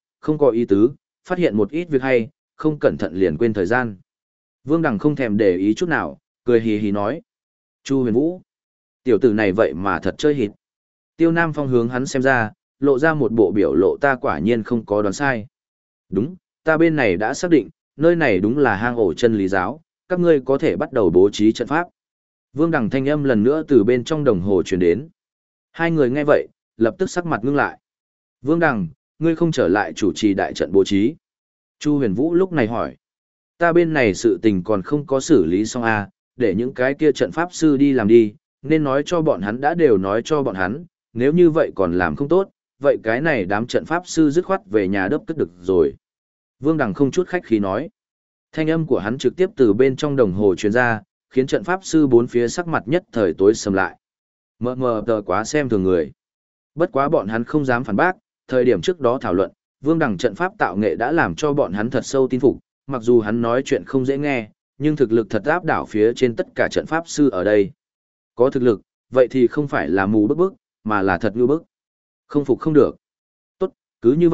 ý tứ, phát hiện một ít việc hay, không cẩn thận liền quên thời gian. Vương Đằng không thèm để ý chút nào, cười hì hì nói. Chu Huyền Vũ, tiểu tử này vậy mà thật chơi hịt. Tiêu Nam Phong hướng hắn xem ra, lộ ra một bộ biểu lộ ta quả nhiên không có đoán sai. Đúng, ta bên này đã xác định, nơi này đúng là hang ổ chân lý giáo, các ngươi có thể bắt đầu bố trí trận pháp. Vương Đằng thanh âm lần nữa từ bên trong đồng hồ truyền đến. Hai người nghe vậy, lập tức sắc mặt ngưng lại. Vương Đằng, ngươi không trở lại chủ trì đại trận bố trí. Chu Huyền Vũ lúc này hỏi. Ta bên này sự tình còn không có xử lý xong à, để những cái kia trận pháp sư đi làm đi, nên nói cho bọn hắn đã đều nói cho bọn hắn, nếu như vậy còn làm không tốt, vậy cái này đám trận pháp sư dứt khoát về nhà đốc cất được rồi. Vương Đằng không chút khách khí nói. Thanh âm của hắn trực tiếp từ bên trong đồng hồ truyền ra, khiến trận pháp sư bốn phía sắc mặt nhất thời tối sầm lại. Mờ mờ tờ quá xem thường người. Bất quá bọn hắn không dám phản bác, thời điểm trước đó thảo luận, Vương Đằng trận pháp tạo nghệ đã làm cho bọn hắn thật sâu tin phục, mặc dù hắn nói chuyện không dễ nghe, nhưng thực lực thật áp đảo phía trên tất cả trận pháp sư ở đây. Có thực lực, vậy thì không phải là mù bức bức, mà là thật như bức. Không phục không được. Tốt, cứ như vậy,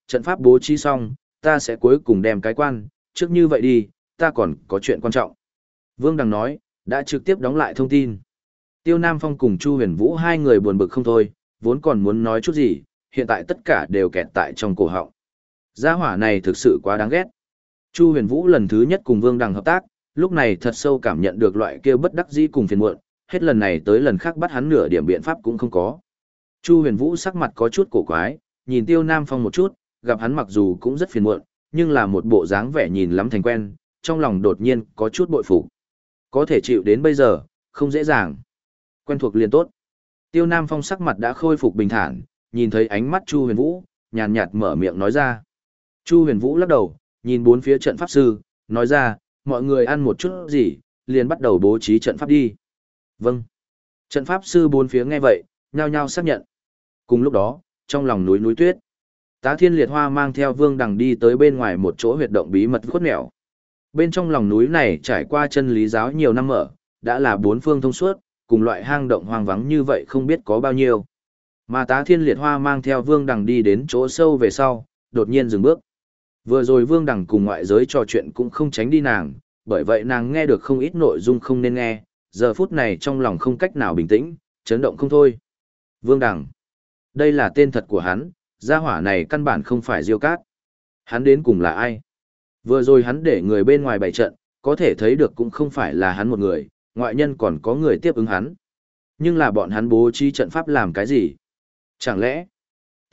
trận pháp bố trí xong, ta sẽ cuối cùng đem cái quan, trước như vậy đi, ta còn có chuyện quan trọng. Vương Đằng nói, đã trực tiếp đóng lại thông tin. Tiêu Nam Phong cùng Chu Huyền Vũ hai người buồn bực không thôi, vốn còn muốn nói chút gì, hiện tại tất cả đều kẹt tại trong cổ họng. Gia hỏa này thực sự quá đáng ghét. Chu Huyền Vũ lần thứ nhất cùng Vương Đằng hợp tác, lúc này thật sâu cảm nhận được loại kia bất đắc dĩ cùng phiền muộn, hết lần này tới lần khác bắt hắn nửa điểm biện pháp cũng không có. Chu Huyền Vũ sắc mặt có chút cổ quái, nhìn Tiêu Nam Phong một chút, gặp hắn mặc dù cũng rất phiền muộn, nhưng là một bộ dáng vẻ nhìn lắm thành quen, trong lòng đột nhiên có chút bội phục. Có thể chịu đến bây giờ, không dễ dàng. Quen thuộc liền tốt. Tiêu Nam Phong sắc mặt đã khôi phục bình thản, nhìn thấy ánh mắt Chu Huyền Vũ, nhàn nhạt mở miệng nói ra. Chu Huyền Vũ lắc đầu, nhìn bốn phía trận pháp sư, nói ra, mọi người ăn một chút gì, liền bắt đầu bố trí trận pháp đi. Vâng. Trận pháp sư bốn phía nghe vậy, nhao nhao xác nhận. Cùng lúc đó, trong lòng núi núi tuyết, Tá Thiên Liệt Hoa mang theo Vương Đằng đi tới bên ngoài một chỗ huyệt động bí mật khuất nẻo. Bên trong lòng núi này trải qua chân lý giáo nhiều năm mở, đã là bốn phương thông suốt, cùng loại hang động hoang vắng như vậy không biết có bao nhiêu. Mà Tá Thiên Liệt Hoa mang theo Vương Đằng đi đến chỗ sâu về sau, đột nhiên dừng bước. Vừa rồi Vương Đằng cùng ngoại giới trò chuyện cũng không tránh đi nàng, bởi vậy nàng nghe được không ít nội dung không nên nghe, giờ phút này trong lòng không cách nào bình tĩnh, chấn động không thôi. Vương Đằng. Đây là tên thật của hắn, gia hỏa này căn bản không phải Diêu Cát. Hắn đến cùng là ai? Vừa rồi hắn để người bên ngoài bày trận, có thể thấy được cũng không phải là hắn một người, ngoại nhân còn có người tiếp ứng hắn. Nhưng là bọn hắn bố trí trận pháp làm cái gì? Chẳng lẽ? T.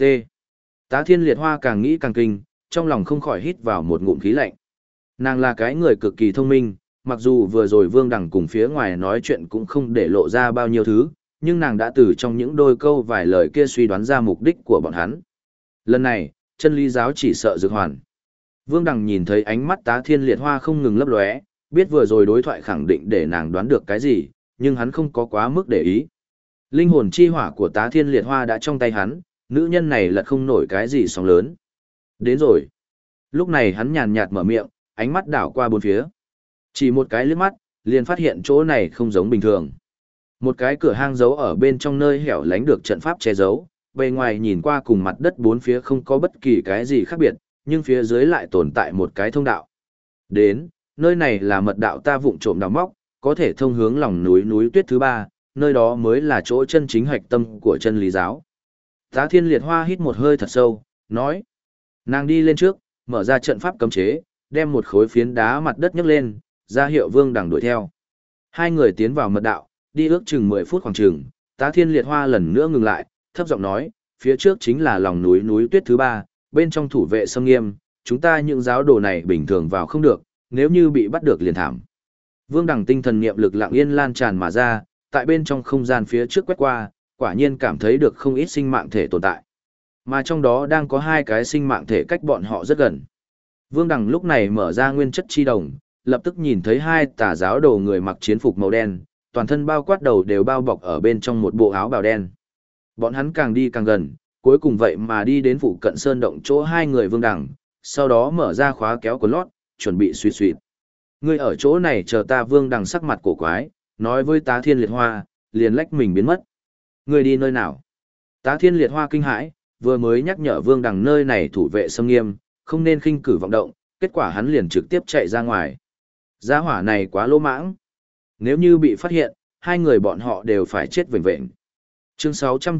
Tá Thiên Liệt Hoa càng nghĩ càng kinh, trong lòng không khỏi hít vào một ngụm khí lạnh. Nàng là cái người cực kỳ thông minh, mặc dù vừa rồi Vương Đằng cùng phía ngoài nói chuyện cũng không để lộ ra bao nhiêu thứ, nhưng nàng đã từ trong những đôi câu vài lời kia suy đoán ra mục đích của bọn hắn. Lần này, chân lý giáo chỉ sợ Dược Hoàn. Vương Đằng nhìn thấy ánh mắt Tá Thiên Liệt Hoa không ngừng lấp lóe, biết vừa rồi đối thoại khẳng định để nàng đoán được cái gì, nhưng hắn không có quá mức để ý. Linh hồn chi hỏa của Tá Thiên Liệt Hoa đã trong tay hắn, nữ nhân này lật không nổi cái gì sóng lớn. Đến rồi. Lúc này hắn nhàn nhạt mở miệng, ánh mắt đảo qua bốn phía. Chỉ một cái liếc mắt, liền phát hiện chỗ này không giống bình thường. Một cái cửa hang giấu ở bên trong nơi hẻo lánh được trận pháp che giấu, bề ngoài nhìn qua cùng mặt đất bốn phía không có bất kỳ cái gì khác biệt, nhưng phía dưới lại tồn tại một cái thông đạo. Đến, nơi này là mật đạo ta vụng trộm đào móc, có thể thông hướng lòng núi núi tuyết thứ ba, nơi đó mới là chỗ chân chính hạch tâm của chân lý giáo. Tá Thiên Liệt Hoa hít một hơi thật sâu, nói. Nàng đi lên trước, mở ra trận pháp cấm chế, đem một khối phiến đá mặt đất nhấc lên, ra hiệu Vương Đằng đuổi theo. Hai người tiến vào mật đạo, đi ước chừng 10 phút khoảng chừng, Tá Thiên Liệt Hoa lần nữa ngừng lại, thấp giọng nói, phía trước chính là lòng núi núi tuyết thứ ba, bên trong thủ vệ xâm nghiêm, chúng ta những giáo đồ này bình thường vào không được, nếu như bị bắt được liền thảm. Vương Đằng tinh thần niệm lực lặng yên lan tràn mà ra, tại bên trong không gian phía trước quét qua, quả nhiên cảm thấy được không ít sinh mạng thể tồn tại. Mà trong đó đang có hai cái sinh mạng thể cách bọn họ rất gần. Vương Đằng lúc này mở ra nguyên chất chi đồng, lập tức nhìn thấy hai tà giáo đồ người mặc chiến phục màu đen, toàn thân bao quát đầu đều bao bọc ở bên trong một bộ áo bào đen. Bọn hắn càng đi càng gần, cuối cùng vậy mà đi đến phụ cận sơn động chỗ hai người Vương Đằng, sau đó mở ra khóa kéo của lót, chuẩn bị suy suy. Ngươi ở chỗ này chờ ta. Vương Đằng sắc mặt cổ quái, nói với Tá Thiên Liệt Hoa, liền lách mình biến mất. Ngươi đi nơi nào? Tá Thiên Liệt Hoa kinh hãi, vừa mới nhắc nhở Vương Đằng nơi này thủ vệ xâm nghiêm, không nên khinh cử vọng động, kết quả hắn liền trực tiếp chạy ra ngoài. Gia hỏa này quá lỗ mãng. Nếu như bị phát hiện, hai người bọn họ đều phải chết vệnh vệnh. Chương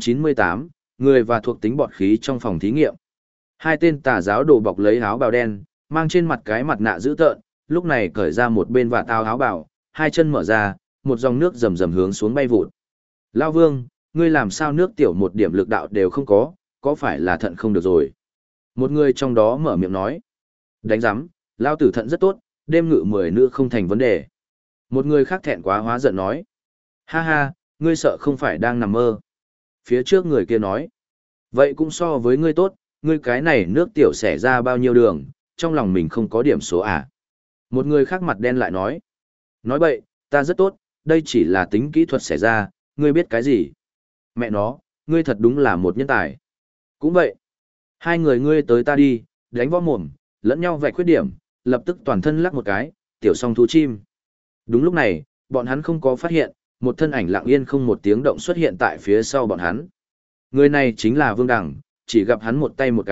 698, người và thuộc tính bọt khí trong phòng thí nghiệm. Hai tên tà giáo đồ bọc lấy áo bào đen, mang trên mặt cái mặt nạ dữ tợn, lúc này cởi ra một bên vạt áo bào, hai chân mở ra, một dòng nước rầm rầm hướng xuống bay vụt. Lao Vương, ngươi làm sao nước tiểu một điểm lực đạo đều không có phải là thận không được rồi? Một người trong đó mở miệng nói. Đánh giám, Lao tử thận rất tốt, đêm ngự 10 nữ không thành vấn đề. Một người khác thẹn quá hóa giận nói. Ha ha, ngươi sợ không phải đang nằm mơ. Phía trước người kia nói. Vậy cũng so với ngươi tốt, ngươi cái này nước tiểu xẻ ra bao nhiêu đường, trong lòng mình không có điểm số à. Một người khác mặt đen lại nói. Nói bậy, ta rất tốt, đây chỉ là tính kỹ thuật xẻ ra, ngươi biết cái gì? Mẹ nó, ngươi thật đúng là một nhân tài. Cũng vậy. Hai người ngươi tới ta đi, đánh võ mồm, lẫn nhau vạch khuyết điểm, lập tức toàn thân lắc một cái, tiểu song thú chim. Đúng lúc này, bọn hắn không có phát hiện, một thân ảnh lặng yên không một tiếng động xuất hiện tại phía sau bọn hắn. Người này chính là Vương Đằng, chỉ gặp hắn một tay một cái,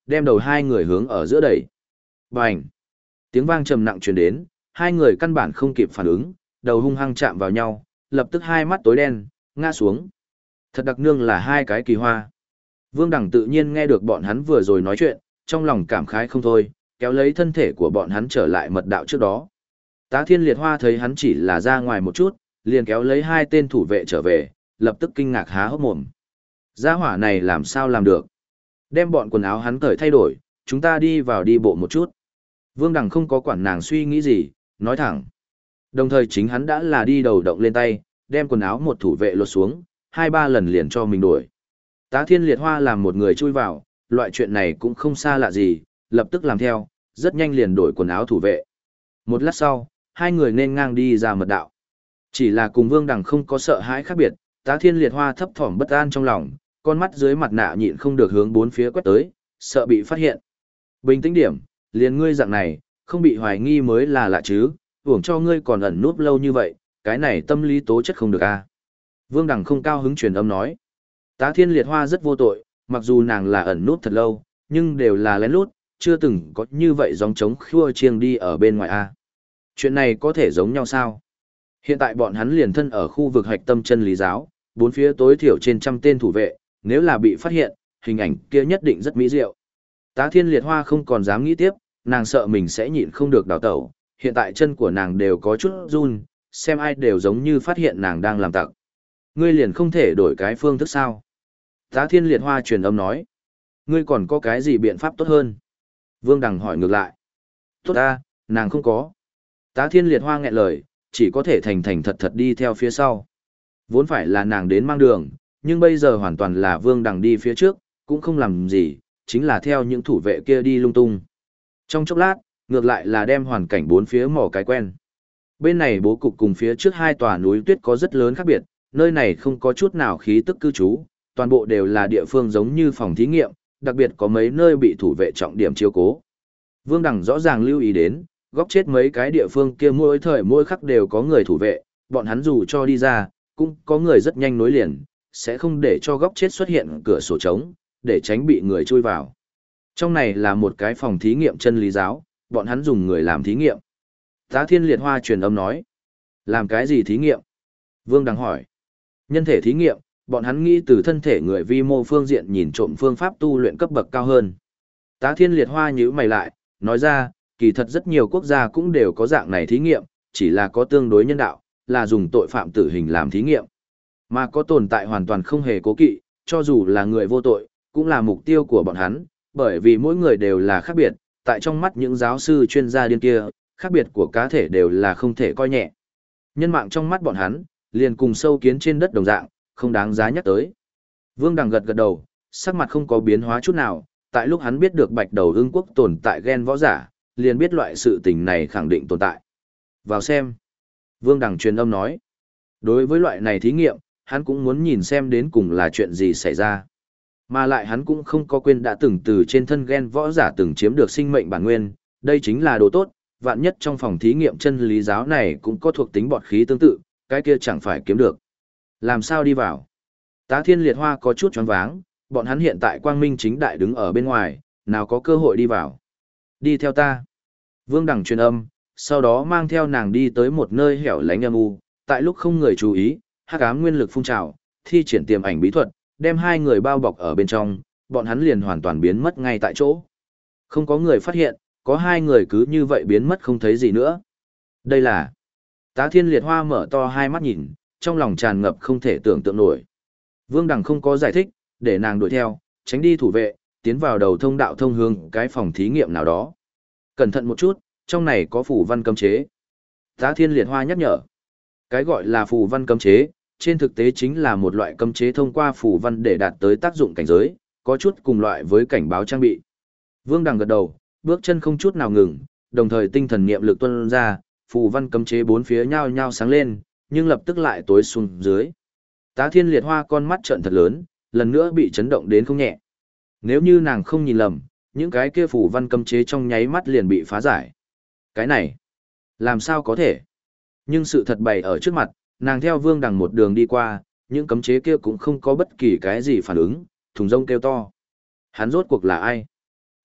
đem đầu hai người hướng ở giữa đẩy. Bành! Tiếng vang trầm nặng truyền đến, hai người căn bản không kịp phản ứng, đầu hung hăng chạm vào nhau, lập tức hai mắt tối đen, ngã xuống. Thật đặc nương là hai cái kỳ hoa. Vương Đằng tự nhiên nghe được bọn hắn vừa rồi nói chuyện, trong lòng cảm khái không thôi, kéo lấy thân thể của bọn hắn trở lại mật đạo trước đó. Tá Thiên Liệt Hoa thấy hắn chỉ là ra ngoài một chút, liền kéo lấy hai tên thủ vệ trở về, lập tức kinh ngạc há hốc mồm. Gia hỏa này làm sao làm được? Đem bọn quần áo hắn cởi thay đổi, chúng ta đi vào đi bộ một chút. Vương Đằng không có quản nàng suy nghĩ gì, nói thẳng. Đồng thời chính hắn đã là đi đầu động lên tay, đem quần áo một thủ vệ lột xuống, 2-3 lần liền cho mình đuổi. Tá Thiên Liệt Hoa làm một người chui vào, loại chuyện này cũng không xa lạ gì, lập tức làm theo, rất nhanh liền đổi quần áo thủ vệ. Một lát sau, hai người nên ngang đi ra mật đạo. Chỉ là cùng Vương Đằng không có sợ hãi khác biệt, Tá Thiên Liệt Hoa thấp thỏm bất an trong lòng, con mắt dưới mặt nạ nhịn không được hướng bốn phía quét tới, sợ bị phát hiện. Bình tĩnh điểm, liền ngươi dạng này, không bị hoài nghi mới là lạ chứ, uổng cho ngươi còn ẩn núp lâu như vậy, cái này tâm lý tố chất không được a. Vương Đằng không cao hứng truyền âm nói. Tá Thiên Liệt Hoa rất vô tội, mặc dù nàng là ẩn núp thật lâu, nhưng đều là lén lút, chưa từng có như vậy gióng trống khua chiêng đi ở bên ngoài a. Chuyện này có thể giống nhau sao? Hiện tại bọn hắn liền thân ở khu vực hạch tâm chân lý giáo, bốn phía tối thiểu trên 100 tên thủ vệ, nếu là bị phát hiện, hình ảnh kia nhất định rất mỹ diệu. Tá Thiên Liệt Hoa không còn dám nghĩ tiếp, nàng sợ mình sẽ nhịn không được đào tẩu, hiện tại chân của nàng đều có chút run, xem ai đều giống như phát hiện nàng đang làm tặc. Ngươi liền không thể đổi cái phương thức sao? Tá Thiên Liệt Hoa truyền âm nói. Ngươi còn có cái gì biện pháp tốt hơn? Vương Đằng hỏi ngược lại. Tốt ta, nàng không có. Tá Thiên Liệt Hoa nghẹn lời, chỉ có thể thành thành thật thật đi theo phía sau. Vốn phải là nàng đến mang đường, nhưng bây giờ hoàn toàn là Vương Đằng đi phía trước, cũng không làm gì, chính là theo những thủ vệ kia đi lung tung. Trong chốc lát, ngược lại là đem hoàn cảnh bốn phía mò cái quen. Bên này bố cục cùng phía trước hai tòa núi tuyết có rất lớn khác biệt, nơi này không có chút nào khí tức cư trú, toàn bộ đều là địa phương giống như phòng thí nghiệm, đặc biệt có mấy nơi bị thủ vệ trọng điểm chiếu cố. Vương Đằng rõ ràng lưu ý đến, góc chết mấy cái địa phương kia mỗi thời mỗi khắc đều có người thủ vệ, bọn hắn dù cho đi ra, cũng có người rất nhanh nối liền, sẽ không để cho góc chết xuất hiện cửa sổ trống, để tránh bị người chui vào. Trong này là một cái phòng thí nghiệm chân lý giáo, bọn hắn dùng người làm thí nghiệm. Tá Thiên Liệt Hoa truyền âm nói. Làm cái gì thí nghiệm? Vương Đằng hỏi. Nhân thể thí nghiệm, bọn hắn nghĩ từ thân thể người vi mô phương diện nhìn trộm phương pháp tu luyện cấp bậc cao hơn. Tá Thiên Liệt Hoa nhíu mày lại, nói ra, kỳ thật rất nhiều quốc gia cũng đều có dạng này thí nghiệm, chỉ là có tương đối nhân đạo, là dùng tội phạm tử hình làm thí nghiệm. Mà có tồn tại hoàn toàn không hề cố kỵ, cho dù là người vô tội, cũng là mục tiêu của bọn hắn, bởi vì mỗi người đều là khác biệt, tại trong mắt những giáo sư chuyên gia điên kia, khác biệt của cá thể đều là không thể coi nhẹ. Nhân mạng trong mắt bọn hắn, liền cùng sâu kiến trên đất đồng dạng, không đáng giá nhắc tới. Vương Đằng gật gật đầu, sắc mặt không có biến hóa chút nào, tại lúc hắn biết được Bạch Đầu Ưng Quốc tồn tại gen võ giả, liền biết loại sự tình này khẳng định tồn tại. Vào xem. Vương Đằng truyền âm nói. Đối với loại này thí nghiệm, hắn cũng muốn nhìn xem đến cùng là chuyện gì xảy ra. Mà lại hắn cũng không có quên đã từng từ trên thân gen võ giả từng chiếm được sinh mệnh bản nguyên, đây chính là đồ tốt, vạn nhất trong phòng thí nghiệm chân lý giáo này cũng có thuộc tính bọt khí tương tự, cái kia chẳng phải kiếm được. Làm sao đi vào? Tá Thiên Liệt Hoa có chút choáng váng, bọn hắn hiện tại quang minh chính đại đứng ở bên ngoài, nào có cơ hội đi vào. Đi theo ta. Vương Đằng truyền âm, sau đó mang theo nàng đi tới một nơi hẻo lánh âm u, tại lúc không người chú ý, hắc ám nguyên lực phun trào, thi triển tiềm ảnh bí thuật, đem hai người bao bọc ở bên trong, bọn hắn liền hoàn toàn biến mất ngay tại chỗ. Không có người phát hiện, có hai người cứ như vậy biến mất không thấy gì nữa. Đây là... Tá Thiên Liệt Hoa mở to hai mắt nhìn, trong lòng tràn ngập không thể tưởng tượng nổi. Vương Đằng không có giải thích, để nàng đuổi theo, tránh đi thủ vệ, tiến vào đầu thông đạo thông hướng cái phòng thí nghiệm nào đó. Cẩn thận một chút, trong này có phù văn cấm chế. Tá Thiên Liệt Hoa nhắc nhở. Cái gọi là phù văn cấm chế, trên thực tế chính là một loại cấm chế thông qua phù văn để đạt tới tác dụng cảnh giới, có chút cùng loại với cảnh báo trang bị. Vương Đằng gật đầu, bước chân không chút nào ngừng, đồng thời tinh thần niệm lực tuôn ra, phù văn cấm chế bốn phía nhao nhao sáng lên, nhưng lập tức lại tối xuống dưới. Tá Thiên Liệt Hoa con mắt trợn thật lớn, lần nữa bị chấn động đến không nhẹ. Nếu như nàng không nhìn lầm, những cái kia phù văn cấm chế trong nháy mắt liền bị phá giải. Cái này, làm sao có thể? Nhưng sự thật bày ở trước mặt, nàng theo Vương Đằng một đường đi qua, những cấm chế kia cũng không có bất kỳ cái gì phản ứng, thùng rông kêu to. Hắn rốt cuộc là ai?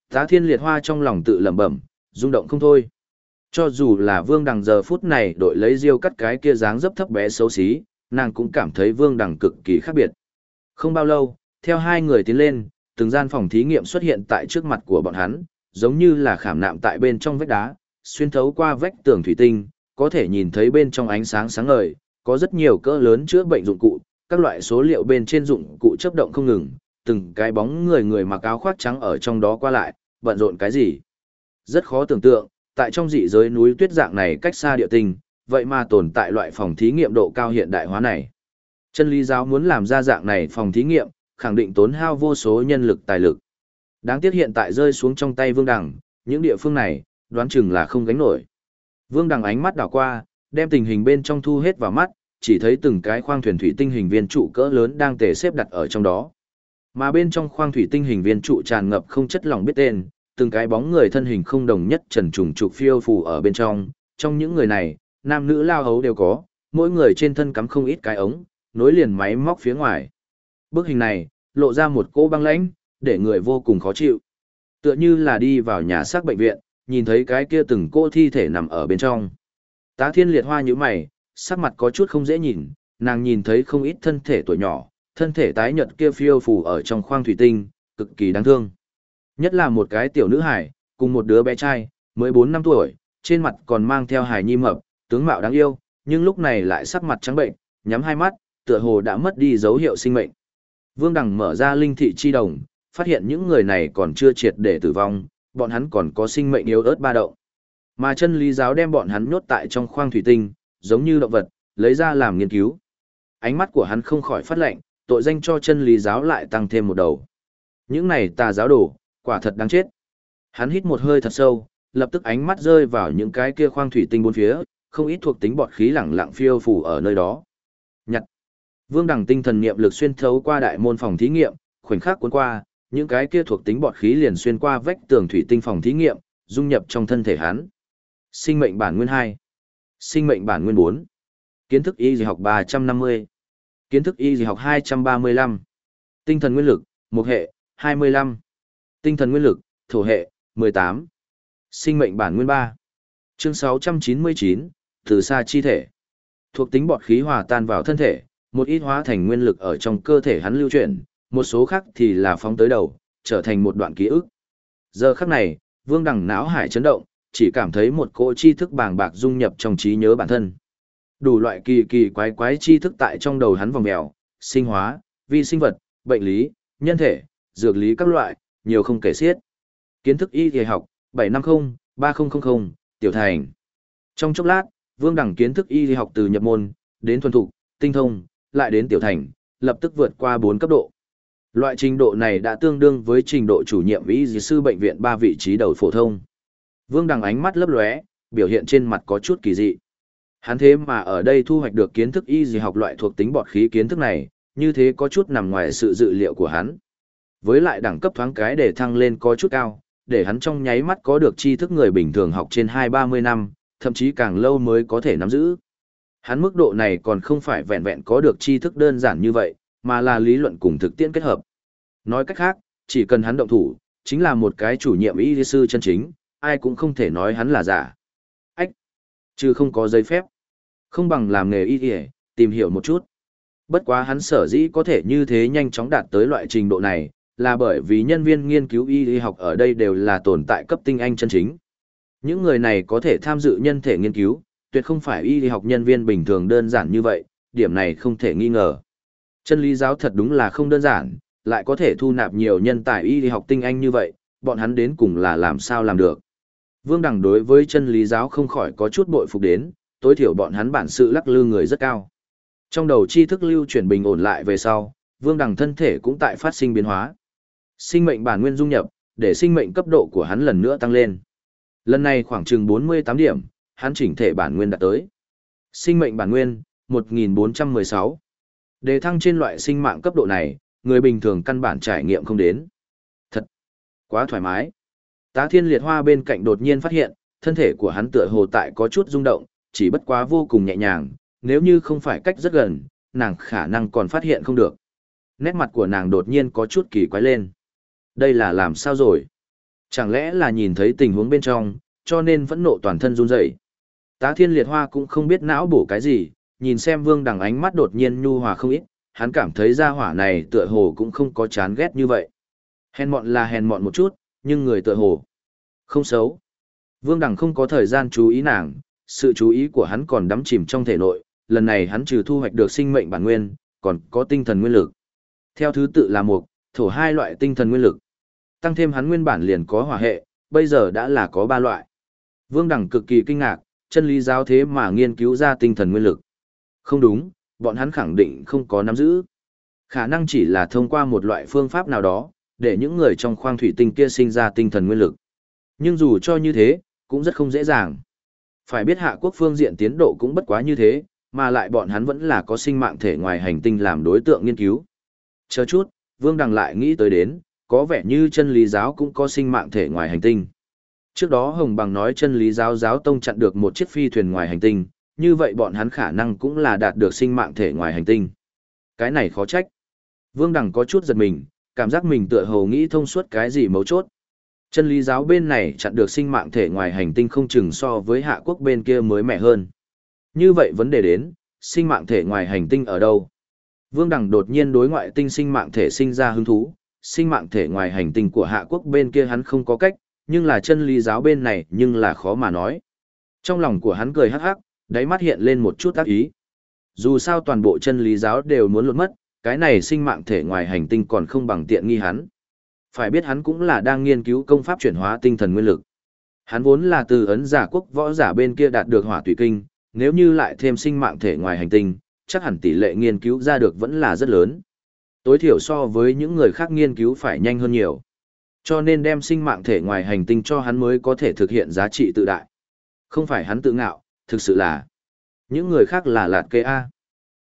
Tá Thiên Liệt Hoa trong lòng tự lẩm bẩm, rung động không thôi. Cho dù là Vương Đằng giờ phút này đội lấy diêu cắt cái kia dáng dấp thấp bé xấu xí, nàng cũng cảm thấy Vương Đằng cực kỳ khác biệt. Không bao lâu, theo hai người tiến lên, từng gian phòng thí nghiệm xuất hiện tại trước mặt của bọn hắn, giống như là khảm nạm tại bên trong vách đá, xuyên thấu qua vách tường thủy tinh, có thể nhìn thấy bên trong ánh sáng sáng ngời, có rất nhiều cỡ lớn chữa bệnh dụng cụ, các loại số liệu bên trên dụng cụ chớp động không ngừng, từng cái bóng người mặc áo khoác trắng ở trong đó qua lại, bận rộn cái gì. Rất khó tưởng tượng, tại trong dị giới núi tuyết dạng này cách xa địa tinh, vậy mà tồn tại loại phòng thí nghiệm độ cao hiện đại hóa này. Chân lý giáo muốn làm ra dạng này phòng thí nghiệm, khẳng định tốn hao vô số nhân lực tài lực. Đáng tiếc hiện tại rơi xuống trong tay Vương Đằng, những địa phương này, đoán chừng là không gánh nổi. Vương Đằng ánh mắt đảo qua, đem tình hình bên trong thu hết vào mắt, chỉ thấy từng cái khoang thuyền thủy tinh hình viên trụ cỡ lớn đang tề xếp đặt ở trong đó. Mà bên trong khoang thủy tinh hình viên trụ tràn ngập không chất lỏng biết tên, từng cái bóng người thân hình không đồng nhất trần trùng trục phiêu phù ở bên trong những người này, nam nữ lao hấu đều có, mỗi người trên thân cắm không ít cái ống, nối liền máy móc phía ngoài. Bức hình này, lộ ra một cô băng lãnh, để người vô cùng khó chịu. Tựa như là đi vào nhà xác bệnh viện, nhìn thấy cái kia từng cô thi thể nằm ở bên trong. Tá Thiên Liệt Hoa nhíu mày, sắc mặt có chút không dễ nhìn, nàng nhìn thấy không ít thân thể tuổi nhỏ, thân thể tái nhợt kia phiêu phù ở trong khoang thủy tinh, cực kỳ đáng thương. Nhất là một cái tiểu nữ hải, cùng một đứa bé trai, mới 4 năm tuổi, trên mặt còn mang theo hài nhi mập, tướng mạo đáng yêu, nhưng lúc này lại sắc mặt trắng bệnh, nhắm hai mắt, tựa hồ đã mất đi dấu hiệu sinh mệnh. Vương Đằng mở ra linh thị chi đồng, phát hiện những người này còn chưa triệt để tử vong, bọn hắn còn có sinh mệnh yếu ớt ba động. Mà chân lý giáo đem bọn hắn nhốt tại trong khoang thủy tinh, giống như động vật, lấy ra làm nghiên cứu. Ánh mắt của hắn không khỏi phát lạnh, tội danh cho chân lý giáo lại tăng thêm một đầu. Những này tà giáo đồ, quả thật đáng chết. Hắn hít một hơi thật sâu, lập tức ánh mắt rơi vào những cái kia khoang thủy tinh bốn phía, không ít thuộc tính bọt khí lẳng lặng phiêu phù ở nơi đó. Nhặt. Vương Đằng tinh thần niệm lực xuyên thấu qua đại môn phòng thí nghiệm, khoảnh khắc cuốn qua, những cái kia thuộc tính bọt khí liền xuyên qua vách tường thủy tinh phòng thí nghiệm, dung nhập trong thân thể hắn. Sinh mệnh bản nguyên 2. Sinh mệnh bản nguyên 4. Kiến thức y học 350. Kiến thức y học 235. Tinh thần nguyên lực, mộc hệ, 25. Tinh thần nguyên lực, thổ hệ, 18. Sinh mệnh bản nguyên 3. Chương 699, từ xa chi thể. Thuộc tính bọt khí hòa tan vào thân thể, một ít hóa thành nguyên lực ở trong cơ thể hắn lưu chuyển, một số khác thì là phóng tới đầu, trở thành một đoạn ký ức. Giờ khắc này, Vương Đằng não hải chấn động, chỉ cảm thấy một cỗ tri thức bàng bạc dung nhập trong trí nhớ bản thân. Đủ loại kỳ kỳ quái quái tri thức tại trong đầu hắn vòng mèo, sinh hóa, vi sinh vật, bệnh lý, nhân thể, dược lý các loại, nhiều không kể xiết. Kiến thức y y học, 750-3000, tiểu thành. Trong chốc lát, Vương Đằng kiến thức y y học từ nhập môn, đến thuần thục, tinh thông, lại đến tiểu thành, lập tức vượt qua 4 cấp độ. Loại trình độ này đã tương đương với trình độ chủ nhiệm y sư bệnh viện 3 vị trí đầu phổ thông. Vương Đằng ánh mắt lấp lóe, biểu hiện trên mặt có chút kỳ dị. Hắn thế mà ở đây thu hoạch được kiến thức y gì học loại thuộc tính bọt khí kiến thức này, như thế có chút nằm ngoài sự dự liệu của hắn. Với lại đẳng cấp thoáng cái để thăng lên có chút cao, để hắn trong nháy mắt có được tri thức người bình thường học trên 20-30 năm, thậm chí càng lâu mới có thể nắm giữ. Hắn mức độ này còn không phải vẹn vẹn có được tri thức đơn giản như vậy, mà là lý luận cùng thực tiễn kết hợp. Nói cách khác, chỉ cần hắn động thủ, chính là một cái chủ nhiệm y sư chân chính, ai cũng không thể nói hắn là giả. Ách! Chứ không có giấy phép. Không bằng làm nghề y tìm hiểu một chút. Bất quá hắn sở dĩ có thể như thế nhanh chóng đạt tới loại trình độ này, là bởi vì nhân viên nghiên cứu y học ở đây đều là tồn tại cấp tinh anh chân chính. Những người này có thể tham dự nhân thể nghiên cứu, tuyệt không phải y học nhân viên bình thường đơn giản như vậy, điểm này không thể nghi ngờ. Chân lý giáo thật đúng là không đơn giản, lại có thể thu nạp nhiều nhân tài y học tinh anh như vậy, bọn hắn đến cùng là làm sao làm được. Vương Đằng đối với chân lý giáo không khỏi có chút bội phục đến, tối thiểu bọn hắn bản sự lắc lư người rất cao. Trong đầu tri thức lưu chuyển bình ổn lại về sau, Vương Đằng thân thể cũng tại phát sinh biến hóa. Sinh mệnh bản nguyên dung nhập, để sinh mệnh cấp độ của hắn lần nữa tăng lên. Lần này khoảng chừng 48 điểm, hắn chỉnh thể bản nguyên đạt tới. Sinh mệnh bản nguyên, 1416. Đề thăng trên loại sinh mạng cấp độ này, người bình thường căn bản trải nghiệm không đến. Thật, quá thoải mái. Tá Thiên Liệt Hoa bên cạnh đột nhiên phát hiện, thân thể của hắn tựa hồ tại có chút rung động, chỉ bất quá vô cùng nhẹ nhàng, nếu như không phải cách rất gần, nàng khả năng còn phát hiện không được. Nét mặt của nàng đột nhiên có chút kỳ quái lên. Đây là làm sao rồi? Chẳng lẽ là nhìn thấy tình huống bên trong, cho nên phẫn nộ toàn thân run rẩy. Tá Thiên Liệt Hoa cũng không biết não bổ cái gì, nhìn xem Vương Đằng ánh mắt đột nhiên nhu hòa không ít, hắn cảm thấy gia hỏa này tựa hồ cũng không có chán ghét như vậy. Hèn mọn là hèn mọn một chút, nhưng người tựa hồ không xấu. Vương Đằng không có thời gian chú ý nàng, sự chú ý của hắn còn đắm chìm trong thể nội, lần này hắn trừ thu hoạch được sinh mệnh bản nguyên, còn có tinh thần nguyên lực. Theo thứ tự là mộc, thổ hai loại tinh thần nguyên lực. Tăng thêm hắn nguyên bản liền có hỏa hệ, bây giờ đã là có 3 loại. Vương Đằng cực kỳ kinh ngạc, chân lý giáo thế mà nghiên cứu ra tinh thần nguyên lực. Không đúng, bọn hắn khẳng định không có nắm giữ. Khả năng chỉ là thông qua một loại phương pháp nào đó, để những người trong khoang thủy tinh kia sinh ra tinh thần nguyên lực. Nhưng dù cho như thế, cũng rất không dễ dàng. Phải biết Hạ Quốc phương diện tiến độ cũng bất quá như thế, mà lại bọn hắn vẫn là có sinh mạng thể ngoài hành tinh làm đối tượng nghiên cứu. Chờ chút, Vương Đằng lại nghĩ tới đến, có vẻ như chân lý giáo cũng có sinh mạng thể ngoài hành tinh. Trước đó Hồng Bằng nói chân lý giáo giáo tông chặn được một chiếc phi thuyền ngoài hành tinh, như vậy bọn hắn khả năng cũng là đạt được sinh mạng thể ngoài hành tinh. Cái này khó trách. Vương Đằng có chút giật mình, cảm giác mình tựa hồ nghĩ thông suốt cái gì mấu chốt. Chân lý giáo bên này chặn được sinh mạng thể ngoài hành tinh không chừng so với Hạ Quốc bên kia mới mẻ hơn. Như vậy vấn đề đến, sinh mạng thể ngoài hành tinh ở đâu? Vương Đằng đột nhiên đối ngoại tinh sinh mạng thể sinh ra hứng thú, sinh mạng thể ngoài hành tinh của Hạ Quốc bên kia hắn không có cách, nhưng là chân lý giáo bên này nhưng là khó mà nói. Trong lòng của hắn cười hắc hắc, đáy mắt hiện lên một chút ác ý. Dù sao toàn bộ chân lý giáo đều muốn lột mất, cái này sinh mạng thể ngoài hành tinh còn không bằng tiện nghi hắn. Phải biết hắn cũng là đang nghiên cứu công pháp chuyển hóa tinh thần nguyên lực. Hắn vốn là từ ấn giả quốc võ giả bên kia đạt được hỏa tùy kinh, nếu như lại thêm sinh mạng thể ngoài hành tinh, chắc hẳn tỷ lệ nghiên cứu ra được vẫn là rất lớn. Tối thiểu so với những người khác nghiên cứu phải nhanh hơn nhiều. Cho nên đem sinh mạng thể ngoài hành tinh cho hắn mới có thể thực hiện giá trị tự đại. Không phải hắn tự ngạo, thực sự là những người khác là lạt kê A.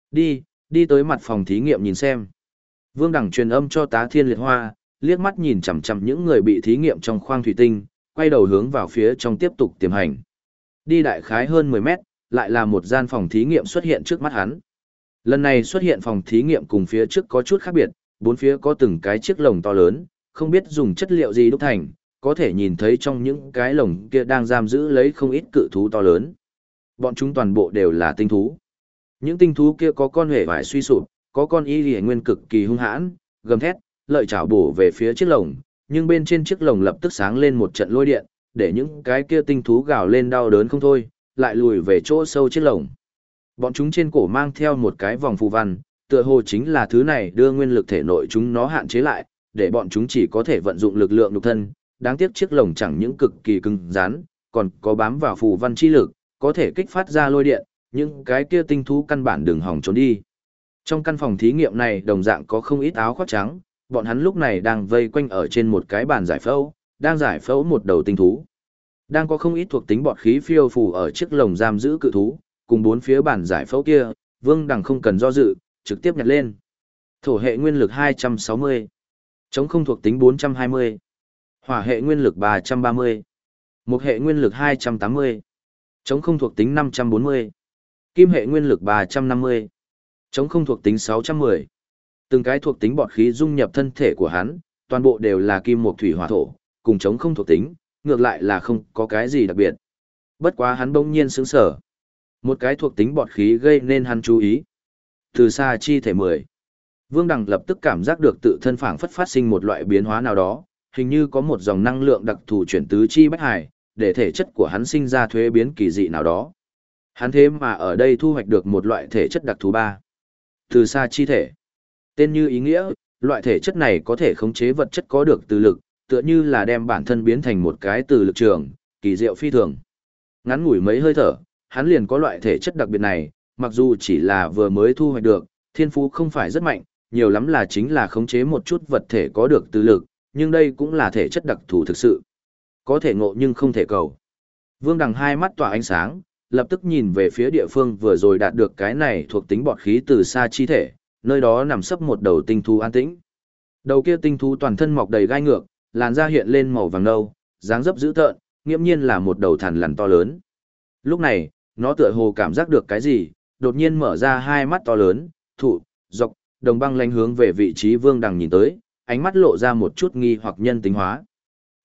Đi tới mặt phòng thí nghiệm nhìn xem. Vương Đằng truyền âm cho Tá Thiên Liệt Hoa, liếc mắt nhìn chằm chằm những người bị thí nghiệm trong khoang thủy tinh, quay đầu hướng vào phía trong tiếp tục tiềm hành. Đi đại khái hơn 10 mét, lại là một gian phòng thí nghiệm xuất hiện trước mắt hắn. Lần này xuất hiện phòng thí nghiệm cùng phía trước có chút khác biệt, bốn phía có từng cái chiếc lồng to lớn, không biết dùng chất liệu gì đúc thành, có thể nhìn thấy trong những cái lồng kia đang giam giữ lấy không ít cự thú to lớn. Bọn chúng toàn bộ đều là tinh thú. Những tinh thú kia có con hề vải suy sụp, có con y lìa nguyên cực kỳ hung hãn, gầm thét, lợi chảo bổ về phía chiếc lồng, nhưng bên trên chiếc lồng lập tức sáng lên một trận lôi điện, để những cái kia tinh thú gào lên đau đớn không thôi, lại lùi về chỗ sâu chiếc lồng. Bọn chúng trên cổ mang theo một cái vòng phù văn, tựa hồ chính là thứ này đưa nguyên lực thể nội chúng nó hạn chế lại, để bọn chúng chỉ có thể vận dụng lực lượng nhục thân. Đáng tiếc chiếc lồng chẳng những cực kỳ cứng rắn, còn có bám vào phù văn chi lực, có thể kích phát ra lôi điện, những cái kia tinh thú căn bản đừng hòng trốn đi. Trong căn phòng thí nghiệm này đồng dạng có không ít áo khoác trắng, bọn hắn lúc này đang vây quanh ở trên một cái bàn giải phẫu, đang giải phẫu một đầu tinh thú. Đang có không ít thuộc tính bọt khí phiêu phù ở chiếc lồng giam giữ cự thú, cùng bốn phía bàn giải phẫu kia, Vương Đằng không cần do dự, trực tiếp nhặt lên. Thổ hệ nguyên lực 260, chống không thuộc tính 420, hỏa hệ nguyên lực 330, mộc hệ nguyên lực 280, chống không thuộc tính 540, kim hệ nguyên lực 350, chống không thuộc tính 610. Từng cái thuộc tính bọt khí dung nhập thân thể của hắn, toàn bộ đều là kim mộc thủy hỏa thổ, cùng chống không thuộc tính, ngược lại là không có cái gì đặc biệt. Bất quá hắn bỗng nhiên sững sờ. Một cái thuộc tính bọt khí gây nên hắn chú ý. Từ xa chi thể 10. Vương Đằng lập tức cảm giác được tự thân phảng phất phát sinh một loại biến hóa nào đó, hình như có một dòng năng lượng đặc thù chuyển tứ chi bách hải, để thể chất của hắn sinh ra thuế biến kỳ dị nào đó. Hắn thế mà ở đây thu hoạch được một loại thể chất đặc thù 3. Từ xa chi thể. Tên như ý nghĩa, loại thể chất này có thể khống chế vật chất có được từ lực, tựa như là đem bản thân biến thành một cái từ lực trường, kỳ diệu phi thường. Ngắn ngủi mấy hơi thở, hắn liền có loại thể chất đặc biệt này, mặc dù chỉ là vừa mới thu hoạch được, thiên phú không phải rất mạnh, nhiều lắm là chính là khống chế một chút vật thể có được từ lực, nhưng đây cũng là thể chất đặc thù thực sự. Có thể ngộ nhưng không thể cầu. Vương Đằng hai mắt tỏa ánh sáng, lập tức nhìn về phía địa phương vừa rồi đạt được cái này thuộc tính bọt khí từ xa chi thể, nơi đó nằm sấp một đầu tinh thú an tĩnh. Đầu kia tinh thú toàn thân mọc đầy gai ngược, làn da hiện lên màu vàng nâu, dáng dấp dữ tợn, nghiễm nhiên là một đầu thằn lằn to lớn. Lúc này, nó tựa hồ cảm giác được cái gì, đột nhiên mở ra hai mắt to lớn, thụ, dọc, đồng băng lanh hướng về vị trí Vương Đằng nhìn tới, ánh mắt lộ ra một chút nghi hoặc nhân tính hóa.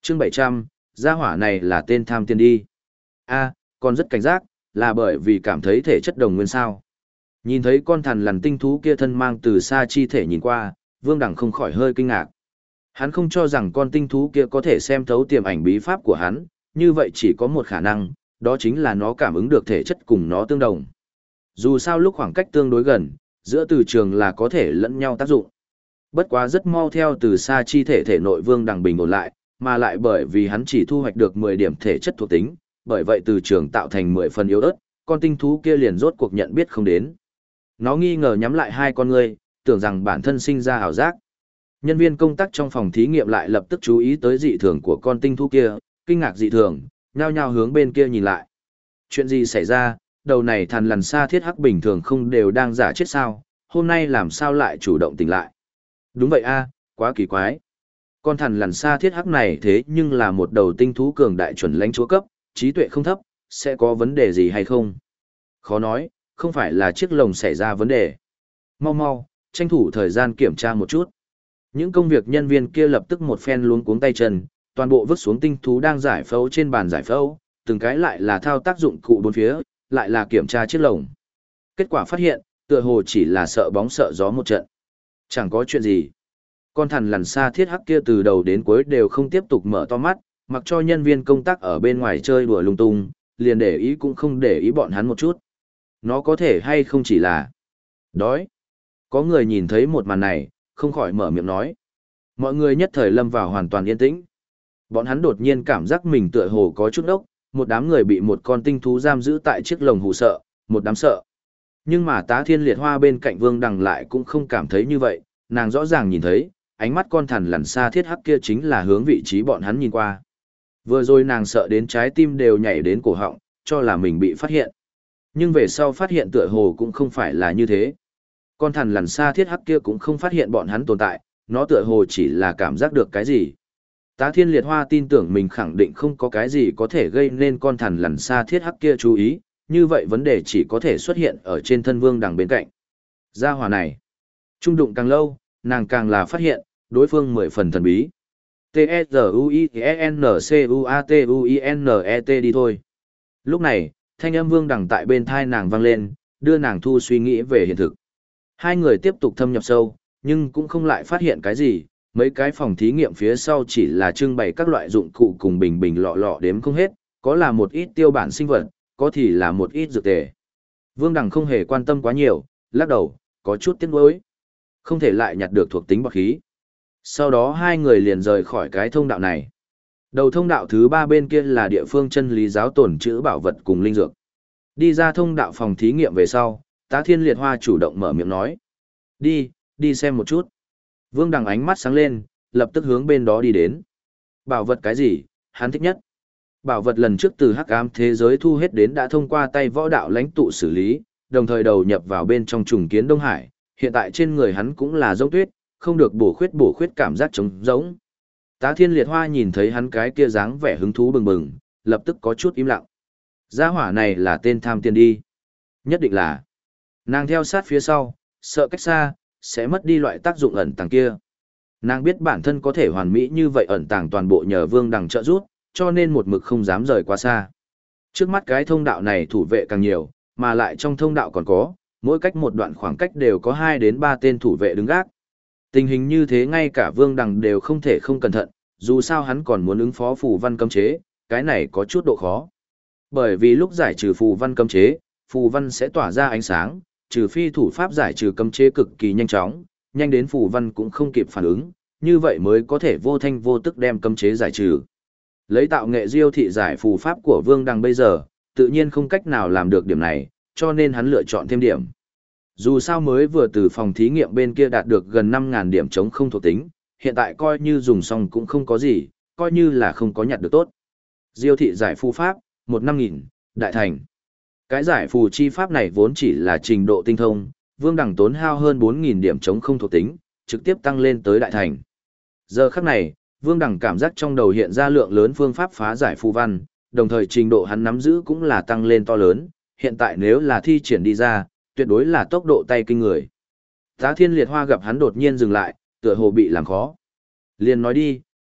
Chương 700, gia hỏa này là tên tham tiền đi. A, còn rất cảnh giác, là bởi vì cảm thấy thể chất đồng nguyên sao. Nhìn thấy con thằn lằn tinh thú kia thân mang từ xa chi thể nhìn qua, Vương Đằng không khỏi hơi kinh ngạc. Hắn không cho rằng con tinh thú kia có thể xem thấu tiềm ảnh bí pháp của hắn, như vậy chỉ có một khả năng, đó chính là nó cảm ứng được thể chất cùng nó tương đồng. Dù sao lúc khoảng cách tương đối gần, giữa từ trường là có thể lẫn nhau tác dụng. Bất quá rất mau theo từ xa chi thể thể nội Vương Đằng bình ổn lại, mà lại bởi vì hắn chỉ thu hoạch được 10 điểm thể chất thuộc tính, bởi vậy từ trường tạo thành 10 phần yếu ớt, con tinh thú kia liền rốt cuộc nhận biết không đến. Nó nghi ngờ nhắm lại hai con ngươi, tưởng rằng bản thân sinh ra ảo giác. Nhân viên công tác trong phòng thí nghiệm lại lập tức chú ý tới dị thường của con tinh thú kia, kinh ngạc dị thường, nhao nhao hướng bên kia nhìn lại. Chuyện gì xảy ra, đầu này thằn lằn sa thiết hắc bình thường không đều đang giả chết sao, hôm nay làm sao lại chủ động tỉnh lại. Đúng vậy a, quá kỳ quái. Con thằn lằn sa thiết hắc này thế nhưng là một đầu tinh thú cường đại chuẩn lãnh chúa cấp, trí tuệ không thấp, sẽ có vấn đề gì hay không? Khó nói, không phải là chiếc lồng xảy ra vấn đề. Mau mau, tranh thủ thời gian kiểm tra một chút. Những công việc nhân viên kia lập tức một phen luống cuống tay chân, toàn bộ vứt xuống tinh thú đang giải phẫu trên bàn giải phẫu, từng cái lại là thao tác dụng cụ bốn phía, lại là kiểm tra chiếc lồng. Kết quả phát hiện, tựa hồ chỉ là sợ bóng sợ gió một trận. Chẳng có chuyện gì. Con thằn lằn sa thiết hắc kia từ đầu đến cuối đều không tiếp tục mở to mắt, mặc cho nhân viên công tác ở bên ngoài chơi đùa lung tung, liền để ý cũng không để ý bọn hắn một chút. Nó có thể hay không chỉ là đói. Có người nhìn thấy một màn này, không khỏi mở miệng nói. Mọi người nhất thời lâm vào hoàn toàn yên tĩnh. Bọn hắn đột nhiên cảm giác mình tựa hồ có chút ốc, một đám người bị một con tinh thú giam giữ tại chiếc lồng hù sợ, một đám sợ. Nhưng mà Tá Thiên Liệt Hoa bên cạnh Vương Đằng lại cũng không cảm thấy như vậy, nàng rõ ràng nhìn thấy, ánh mắt con thằn lằn sa thiết hắc kia chính là hướng vị trí bọn hắn nhìn qua. Vừa rồi nàng sợ đến trái tim đều nhảy đến cổ họng, cho là mình bị phát hiện. Nhưng về sau phát hiện tựa hồ cũng không phải là như thế. Con thằn lằn sa thiết hắc kia cũng không phát hiện bọn hắn tồn tại, nó tựa hồ chỉ là cảm giác được cái gì. Tá Thiên Liệt Hoa tin tưởng mình khẳng định không có cái gì có thể gây nên con thằn lằn sa thiết hắc kia chú ý, như vậy vấn đề chỉ có thể xuất hiện ở trên thân Vương Đằng bên cạnh. Gia hỏa này, trung đụng càng lâu, nàng càng là phát hiện, đối phương 10 phần thần bí. T-E-Z-U-I-N-C-U-A-T-U-I-N-E-T đi thôi. Lúc này, thanh âm Vương Đằng tại bên thai nàng vang lên, đưa nàng thu suy nghĩ về hiện thực. Hai người tiếp tục thâm nhập sâu, nhưng cũng không lại phát hiện cái gì, mấy cái phòng thí nghiệm phía sau chỉ là trưng bày các loại dụng cụ cùng bình bình lọ lọ đếm không hết, có là một ít tiêu bản sinh vật, có thì là một ít dược tề. Vương Đằng không hề quan tâm quá nhiều, lắc đầu, có chút tiếc nuối. Không thể lại nhặt được thuộc tính bọt khí. Sau đó hai người liền rời khỏi cái thông đạo này. Đầu thông đạo thứ 3 bên kia là địa phương chân lý giáo tồn trữ bảo vật cùng linh dược. Đi ra thông đạo phòng thí nghiệm về sau, Tá Thiên Liệt Hoa chủ động mở miệng nói. Đi xem một chút. Vương Đằng ánh mắt sáng lên, lập tức hướng bên đó đi đến. Bảo vật cái gì, hắn thích nhất. Bảo vật lần trước từ hắc ám thế giới thu hết đến đã thông qua tay võ đạo lãnh tụ xử lý, đồng thời đầu nhập vào bên trong trùng kiến Đông Hải, hiện tại trên người hắn cũng là giống tuyết, không được bổ khuyết cảm giác trống rỗng. Tá Thiên Liệt Hoa nhìn thấy hắn cái kia dáng vẻ hứng thú bừng bừng, lập tức có chút im lặng. Gia hỏa này là tên tham tiền đi. Nhất định là. Nàng theo sát phía sau, sợ cách xa, sẽ mất đi loại tác dụng ẩn tàng kia. Nàng biết bản thân có thể hoàn mỹ như vậy ẩn tàng toàn bộ nhờ Vương Đằng trợ giúp, cho nên một mực không dám rời quá xa. Trước mắt cái thông đạo này thủ vệ càng nhiều, mà lại trong thông đạo còn có, mỗi cách một đoạn khoảng cách đều có 2 đến 3 tên thủ vệ đứng gác. Tình hình như thế ngay cả Vương Đằng đều không thể không cẩn thận, dù sao hắn còn muốn ứng phó phù văn cấm chế, cái này có chút độ khó. Bởi vì lúc giải trừ phù văn cấm chế, phù văn sẽ tỏa ra ánh sáng, trừ phi thủ pháp giải trừ cấm chế cực kỳ nhanh chóng, nhanh đến phù văn cũng không kịp phản ứng, như vậy mới có thể vô thanh vô tức đem cấm chế giải trừ. Lấy tạo nghệ diêu thị giải phù pháp của Vương Đằng bây giờ, tự nhiên không cách nào làm được điểm này, cho nên hắn lựa chọn thêm điểm. Dù sao mới vừa từ phòng thí nghiệm bên kia đạt được gần 5.000 điểm chống không thuộc tính, hiện tại coi như dùng xong cũng không có gì, coi như là không có nhặt được tốt. Diêu thị giải phù pháp, 1-5.000, đại thành. Cái giải phù chi pháp này vốn chỉ là trình độ tinh thông, Vương Đằng tốn hao hơn 4.000 điểm chống không thuộc tính, trực tiếp tăng lên tới đại thành. Giờ khắc này, Vương Đằng cảm giác trong đầu hiện ra lượng lớn phương pháp phá giải phù văn, đồng thời trình độ hắn nắm giữ cũng là tăng lên to lớn, hiện tại nếu là thi triển đi ra, tuyệt đối là tốc độ tay kinh người. Tá Thiên Liệt Hoa gặp hắn đột nhiên dừng lại, tựa hồ bị làm khó. Liền nói đi,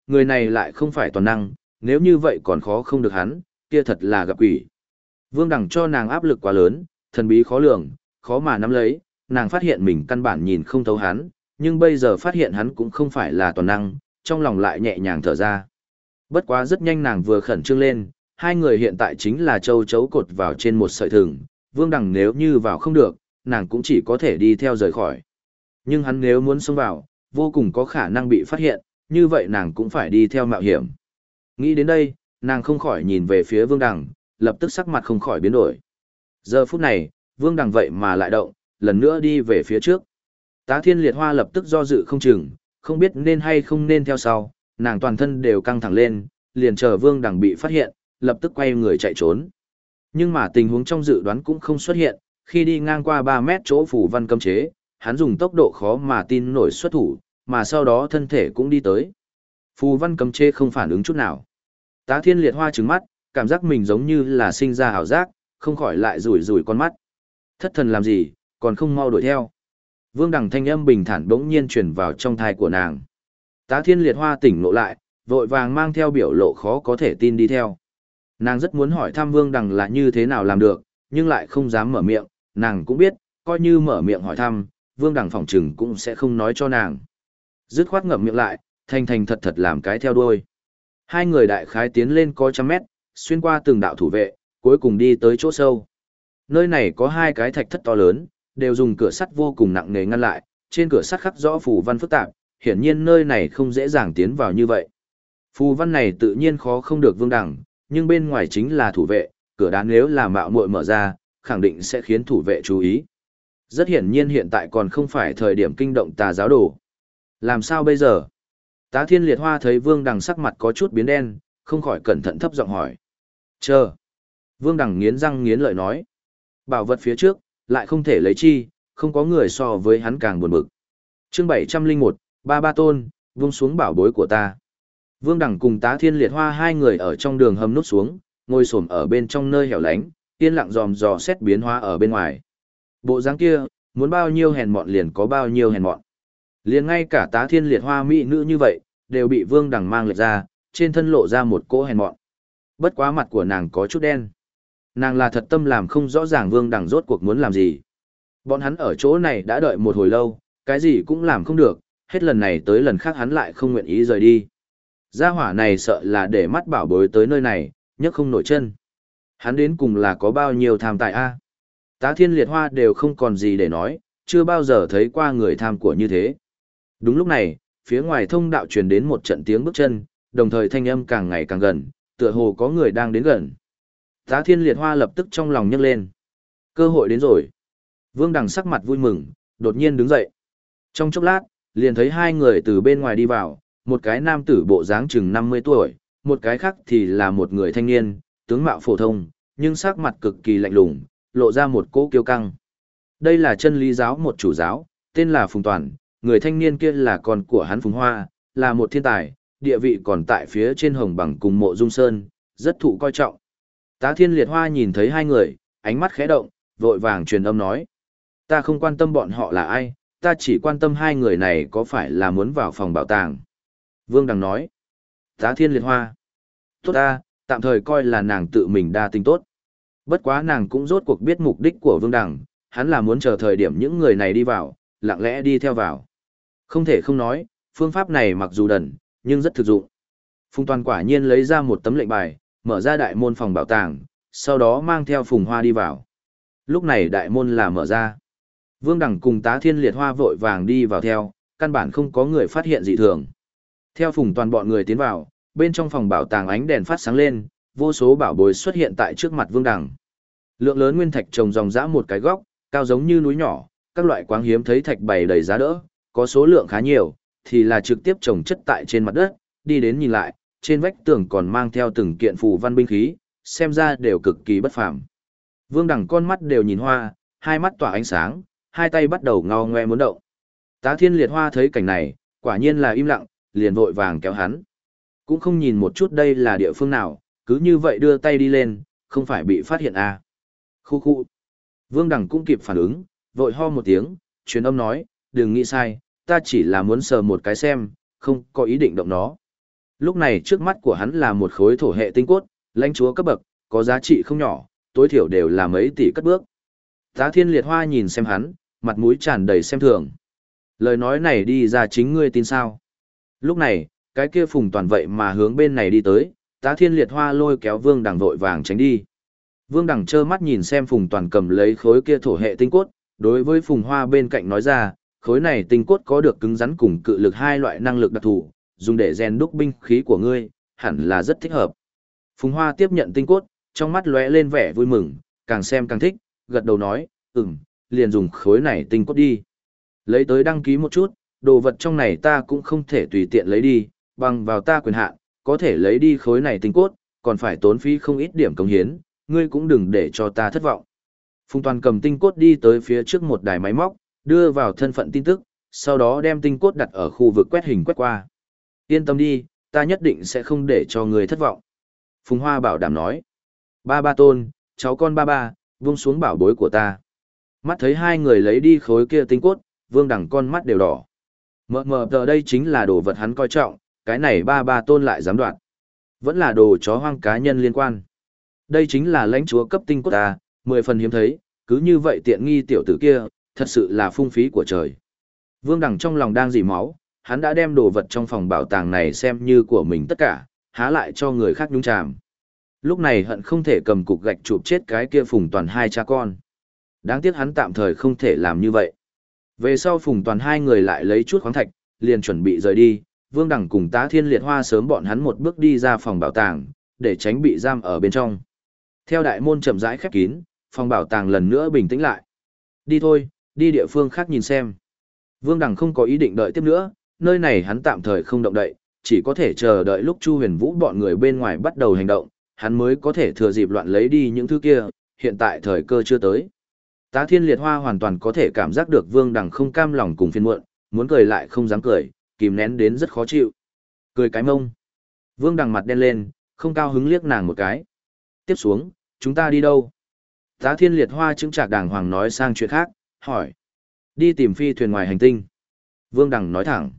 người này lại không phải toàn năng, nếu như vậy còn khó không được hắn, kia thật là gặp quỷ. Vương Đằng cho nàng áp lực quá lớn, thần bí khó lường, khó mà nắm lấy, nàng phát hiện mình căn bản nhìn không thấu hắn, nhưng bây giờ phát hiện hắn cũng không phải là toàn năng, trong lòng lại nhẹ nhàng thở ra. Bất quá rất nhanh nàng vừa khẩn trương lên, hai người hiện tại chính là châu chấu cột vào trên một sợi thừng, Vương Đằng nếu như vào không được, nàng cũng chỉ có thể đi theo rời khỏi. Nhưng hắn nếu muốn xông vào, vô cùng có khả năng bị phát hiện, như vậy nàng cũng phải đi theo mạo hiểm. Nghĩ đến đây, nàng không khỏi nhìn về phía Vương Đằng, lập tức sắc mặt không khỏi biến đổi. Giờ phút này, Vương Đằng vậy mà lại động, lần nữa đi về phía trước. Tá Thiên Liệt Hoa lập tức do dự không chừng, không biết nên hay không nên theo sau, nàng toàn thân đều căng thẳng lên, liền chờ Vương Đằng bị phát hiện, lập tức quay người chạy trốn. Nhưng mà tình huống trong dự đoán cũng không xuất hiện, khi đi ngang qua 3 mét chỗ phủ văn cấm chế, hắn dùng tốc độ khó mà tin nổi xuất thủ, mà sau đó thân thể cũng đi tới. Phù văn cấm chế không phản ứng chút nào. Tá Thiên Liệt Hoa trừng mắt, cảm giác mình giống như là sinh ra ảo giác, không khỏi lại rủi rủi con mắt. Thất thần làm gì, còn không mau đuổi theo. Vương Đằng thanh âm bình thản bỗng nhiên truyền vào trong thai của nàng. Tá Thiên Liệt Hoa tỉnh ngộ lại, vội vàng mang theo biểu lộ khó có thể tin đi theo. Nàng rất muốn hỏi thăm Vương Đằng là như thế nào làm được, nhưng lại không dám mở miệng, nàng cũng biết, coi như mở miệng hỏi thăm, Vương Đằng phỏng chừng cũng sẽ không nói cho nàng. Dứt khoát ngậm miệng lại, thành thành thật thật làm cái theo đuôi. Hai người đại khái tiến lên có trăm mét, xuyên qua từng đạo thủ vệ, cuối cùng đi tới chỗ sâu. Nơi này có 2 cái thạch thất to lớn, đều dùng cửa sắt vô cùng nặng nề ngăn lại, trên cửa sắt khắc rõ phù văn phức tạp, hiển nhiên nơi này không dễ dàng tiến vào như vậy. Phù văn này tự nhiên khó không được Vương Đằng, nhưng bên ngoài chính là thủ vệ, cửa đá nếu là mạo muội mở ra, khẳng định sẽ khiến thủ vệ chú ý. Rất hiển nhiên hiện tại còn không phải thời điểm kinh động tà giáo đồ. Làm sao bây giờ? Tá Thiên Liệt Hoa thấy Vương Đằng sắc mặt có chút biến đen, không khỏi cẩn thận thấp giọng hỏi. Chờ. Vương Đằng nghiến răng nghiến lợi nói. Bảo vật phía trước, lại không thể lấy chi, không có người so với hắn càng buồn bực. Chương 701, Ba Tôn, vung xuống bảo bối của ta. Vương Đằng cùng Tá Thiên Liệt Hoa hai người ở trong đường hầm nút xuống, ngồi xổm ở bên trong nơi hẻo lánh, yên lặng dòm dò xét biến hóa ở bên ngoài. Bộ dáng kia, muốn bao nhiêu hèn mọn liền có bao nhiêu hèn mọn. Liền ngay cả Tá Thiên Liệt Hoa mỹ nữ như vậy, đều bị Vương Đằng mang lệch ra, trên thân lộ ra một cỗ hèn mọn. Bất quá mặt của nàng có chút đen. Nàng là thật tâm làm không rõ ràng Vương Đằng rốt cuộc muốn làm gì. Bọn hắn ở chỗ này đã đợi một hồi lâu, cái gì cũng làm không được, hết lần này tới lần khác hắn lại không nguyện ý rời đi. Gia hỏa này sợ là để mắt bảo bối tới nơi này, nhấc không nổi chân. Hắn đến cùng là có bao nhiêu tham tài a? Tá Thiên Liệt Hoa đều không còn gì để nói, chưa bao giờ thấy qua người tham của như thế. Đúng lúc này, phía ngoài thông đạo truyền đến một trận tiếng bước chân, đồng thời thanh âm càng ngày càng gần, tựa hồ có người đang đến gần. Tá Thiên Liệt Hoa lập tức trong lòng nhấc lên. Cơ hội đến rồi. Vương Đằng sắc mặt vui mừng, đột nhiên đứng dậy. Trong chốc lát, liền thấy 2 người từ bên ngoài đi vào, một cái nam tử bộ dáng chừng 50 tuổi, một cái khác thì là một người thanh niên, tướng mạo phổ thông, nhưng sắc mặt cực kỳ lạnh lùng, lộ ra một cỗ kiêu căng. Đây là Chân Lý giáo một chủ giáo, tên là Phùng Toàn, người thanh niên kia là con của hắn Phùng Hoa, là một thiên tài, địa vị còn tại phía trên Hồng Bằng cùng Mộ Dung Sơn, rất thụ coi trọng. Tá Thiên Liệt Hoa nhìn thấy 2 người, ánh mắt khẽ động, vội vàng truyền âm nói. Ta không quan tâm bọn họ là ai, ta chỉ quan tâm 2 người này có phải là muốn vào phòng bảo tàng. Vương Đằng nói. Tá Thiên Liệt Hoa. Tốt ta, tạm thời coi là nàng tự mình đa tình tốt. Bất quá nàng cũng rốt cuộc biết mục đích của Vương Đằng, hắn là muốn chờ thời điểm những người này đi vào, lặng lẽ đi theo vào. Không thể không nói, phương pháp này mặc dù đần, nhưng rất thực dụng. Phùng Toàn quả nhiên lấy ra một tấm lệnh bài, mở ra đại môn phòng bảo tàng, sau đó mang theo Phùng Hoa đi vào. Lúc này đại môn là mở ra. Vương Đằng cùng Tá Thiên Liệt Hoa vội vàng đi vào theo, căn bản không có người phát hiện dị thường. Theo Phùng Toàn bọn người tiến vào, bên trong phòng bảo tàng ánh đèn phát sáng lên, vô số bảo bối xuất hiện tại trước mặt Vương Đằng. Lượng lớn nguyên thạch trồng dòng dã một cái góc, cao giống như núi nhỏ, các loại quáng hiếm thấy thạch bày đầy giá đỡ, có số lượng khá nhiều, thì là trực tiếp trồng chất tại trên mặt đất, đi đến nhìn lại, trên vách tường còn mang theo từng kiện phù văn binh khí, xem ra đều cực kỳ bất phàm. Vương Đằng con mắt đều nhìn hoa, hai mắt tỏa ánh sáng, hai tay bắt đầu ngao ngoe muốn động. Tá Thiên Liệt Hoa thấy cảnh này, quả nhiên là im lặng, liền vội vàng kéo hắn. Cũng không nhìn một chút đây là địa phương nào, cứ như vậy đưa tay đi lên, không phải bị phát hiện à. Khu khu. Vương Đằng cũng kịp phản ứng, vội ho một tiếng, truyền âm nói, đừng nghĩ sai, ta chỉ là muốn sờ một cái xem, không có ý định động nó. Lúc này trước mắt của hắn là một khối thổ hệ tinh cốt, lãnh chúa cấp bậc, có giá trị không nhỏ, tối thiểu đều là mấy tỷ cất bước. Tá Thiên Liệt Hoa nhìn xem hắn, mặt mũi tràn đầy xem thường. Lời nói này đi ra chính ngươi tin sao? Lúc này, cái kia Phùng Toàn vậy mà hướng bên này đi tới, Tá Thiên Liệt Hoa lôi kéo Vương Đằng vội vàng tránh đi. Vương Đằng trơ mắt nhìn xem Phùng Toàn cầm lấy khối kia thổ hệ tinh cốt, đối với Phùng Hoa bên cạnh nói ra, khối này tinh cốt có được cứng rắn cùng cự lực hai loại năng lực đặc thù, dùng để rèn đúc binh khí của ngươi, hẳn là rất thích hợp. Phùng Hoa tiếp nhận tinh cốt, trong mắt lóe lên vẻ vui mừng, càng xem càng thích, gật đầu nói, liền dùng khối này tinh cốt đi. Lấy tới đăng ký một chút, đồ vật trong này ta cũng không thể tùy tiện lấy đi, bằng vào ta quyền hạn, có thể lấy đi khối này tinh cốt, còn phải tốn phí không ít điểm công hiến, ngươi cũng đừng để cho ta thất vọng. Phùng Toàn cầm tinh cốt đi tới phía trước một đài máy móc, đưa vào thân phận tin tức, sau đó đem tinh cốt đặt ở khu vực quét hình quét qua. Yên tâm đi, ta nhất định sẽ không để cho ngươi thất vọng. Phùng Hoa bảo đảm nói. Ba Tôn, cháu con ba, vung xuống bảo bối của ta. Mắt thấy hai người lấy đi khối kia tinh cốt, Vương Đằng con mắt đều đỏ. Mờ tờ đây chính là đồ vật hắn coi trọng, cái này ba Tôn lại dám đoạt. Vẫn là đồ chó hoang cá nhân liên quan. Đây chính là lãnh chúa cấp tinh cốt ta, 10 phần hiếm thấy, cứ như vậy tiện nghi tiểu tử kia, thật sự là phung phí của trời. Vương Đằng trong lòng đang dỉ máu, hắn đã đem đồ vật trong phòng bảo tàng này xem như của mình tất cả, há lại cho người khác nhúng chàm. Lúc này hận không thể cầm cục gạch chụp chết cái kia Phùng Toàn hai cha con. Đáng tiếc hắn tạm thời không thể làm như vậy. Về sau Phùng Toàn hai người lại lấy chút khoáng thạch, liền chuẩn bị rời đi, Vương Đằng cùng Tá Thiên Liệt Hoa sớm bọn hắn một bước đi ra phòng bảo tàng, để tránh bị giam ở bên trong. Theo đại môn chậm rãi khép kín, phòng bảo tàng lần nữa bình tĩnh lại. Đi thôi, đi địa phương khác nhìn xem. Vương Đằng không có ý định đợi tiếp nữa, nơi này hắn tạm thời không động đậy, chỉ có thể chờ đợi lúc Chu Huyền Vũ bọn người bên ngoài bắt đầu hành động, hắn mới có thể thừa dịp loạn lấy đi những thứ kia, hiện tại thời cơ chưa tới. Tá Thiên Liệt Hoa hoàn toàn có thể cảm giác được Vương Đằng không cam lòng cùng phiền muộn, muốn cười lại không dám cười, kìm nén đến rất khó chịu. Cười cái mông. Vương Đằng mặt đen lên, không cao hứng liếc nàng một cái. Tiếp xuống, chúng ta đi đâu? Tá Thiên Liệt Hoa chứng trạc đàng hoàng nói sang chuyện khác, hỏi. Đi tìm phi thuyền ngoài hành tinh. Vương Đằng nói thẳng.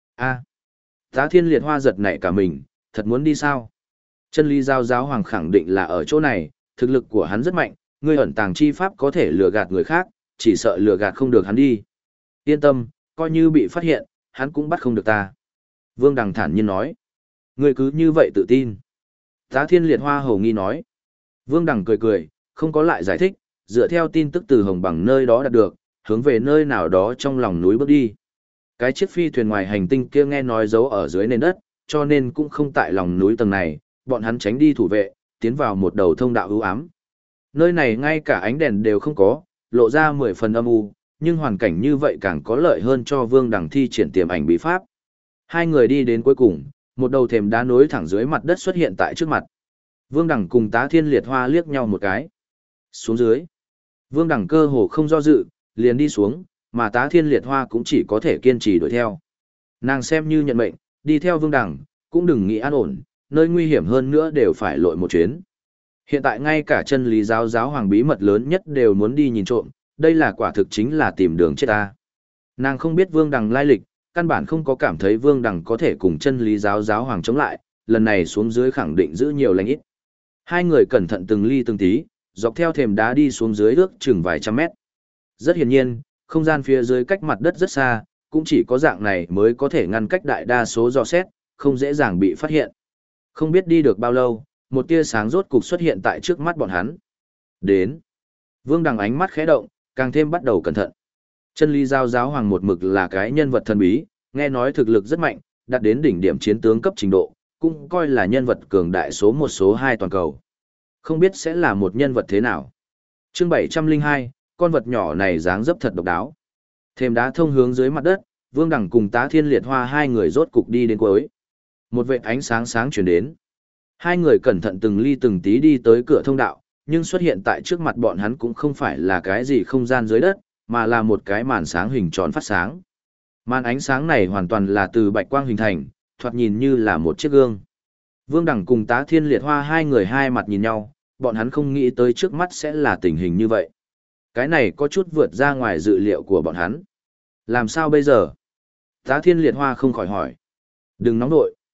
Tá Thiên Liệt Hoa giật nảy cả mình, thật muốn đi sao? Chân lý giáo giáo hoàng khẳng định là ở chỗ này, thực lực của hắn rất mạnh, ngươi ẩn tàng chi pháp có thể lừa gạt người khác, chỉ sợ lừa gạt không được hắn đi. Yên tâm, coi như bị phát hiện, hắn cũng bắt không được ta. Vương Đằng thản nhiên nói. Ngươi cứ như vậy tự tin. Tá Thiên Liệt Hoa hầu nghi nói. Vương Đằng cười cười, không có lại giải thích, dựa theo tin tức từ Hồng Bằng nơi đó đạt được, hướng về nơi nào đó trong lòng núi bước đi. Cái chiếc phi thuyền ngoài hành tinh kia nghe nói giấu ở dưới nền đất, cho nên cũng không tại lòng núi tầng này, bọn hắn tránh đi thủ vệ, tiến vào một đầu thông đạo ưu ám. Nơi này ngay cả ánh đèn đều không có, lộ ra 10 phần âm u, nhưng hoàn cảnh như vậy càng có lợi hơn cho Vương Đằng thi triển tiềm ảnh bí pháp. Hai người đi đến cuối cùng, một đầu thềm đá nối thẳng dưới mặt đất xuất hiện tại trước mặt. Vương Đằng cùng Tá Thiên Liệt Hoa liếc nhau một cái. Xuống dưới. Vương Đằng cơ hồ không do dự, liền đi xuống, mà Tá Thiên Liệt Hoa cũng chỉ có thể kiên trì đuổi theo. Nàng xem như nhận mệnh, đi theo Vương Đằng, cũng đừng nghĩ an ổn, nơi nguy hiểm hơn nữa đều phải lội một chuyến. Hiện tại ngay cả chân lý giáo giáo hoàng bí mật lớn nhất đều muốn đi nhìn trộm, đây là quả thực chính là tìm đường chết ta. Nàng không biết Vương Đằng lai lịch, căn bản không có cảm thấy Vương Đằng có thể cùng chân lý giáo giáo hoàng chống lại, lần này xuống dưới khẳng định giữ nhiều lành ít. Hai người cẩn thận từng ly từng tí, dọc theo thềm đá đi xuống dưới ước chừng vài trăm mét. Rất hiển nhiên, không gian phía dưới cách mặt đất rất xa, cũng chỉ có dạng này mới có thể ngăn cách đại đa số dò xét, không dễ dàng bị phát hiện. Không biết đi được bao lâu, một tia sáng rốt cục xuất hiện tại trước mắt bọn hắn. Đến. Vương Đằng ánh mắt khẽ động, càng thêm bắt đầu cẩn thận. Chân lý giáo giáo hoàng một mực là cái nhân vật thần bí, nghe nói thực lực rất mạnh, đạt đến đỉnh điểm chiến tướng cấp trình độ, cũng coi là nhân vật cường đại số 1 số 2 toàn cầu. Không biết sẽ là một nhân vật thế nào. Chương 702, con vật nhỏ này dáng dấp thật độc đáo. Thềm đá thông hướng dưới mặt đất, Vương Đằng cùng Tá Thiên Liệt Hoa hai người rốt cục đi đến cuối. Một vệt ánh sáng sáng chuyển đến. Hai người cẩn thận từng ly từng tí đi tới cửa thông đạo, nhưng xuất hiện tại trước mặt bọn hắn cũng không phải là cái gì không gian dưới đất, mà là một cái màn sáng hình tròn phát sáng. Màn ánh sáng này hoàn toàn là từ bạch quang hình thành, thoạt nhìn như là một chiếc gương. Vương Đằng cùng Tá Thiên Liệt Hoa hai người hai mặt nhìn nhau, bọn hắn không nghĩ tới trước mắt sẽ là tình hình như vậy. Cái này có chút vượt ra ngoài dự liệu của bọn hắn. Làm sao bây giờ? Tá Thiên Liệt Hoa không khỏi hỏi. Đừng nóng nội.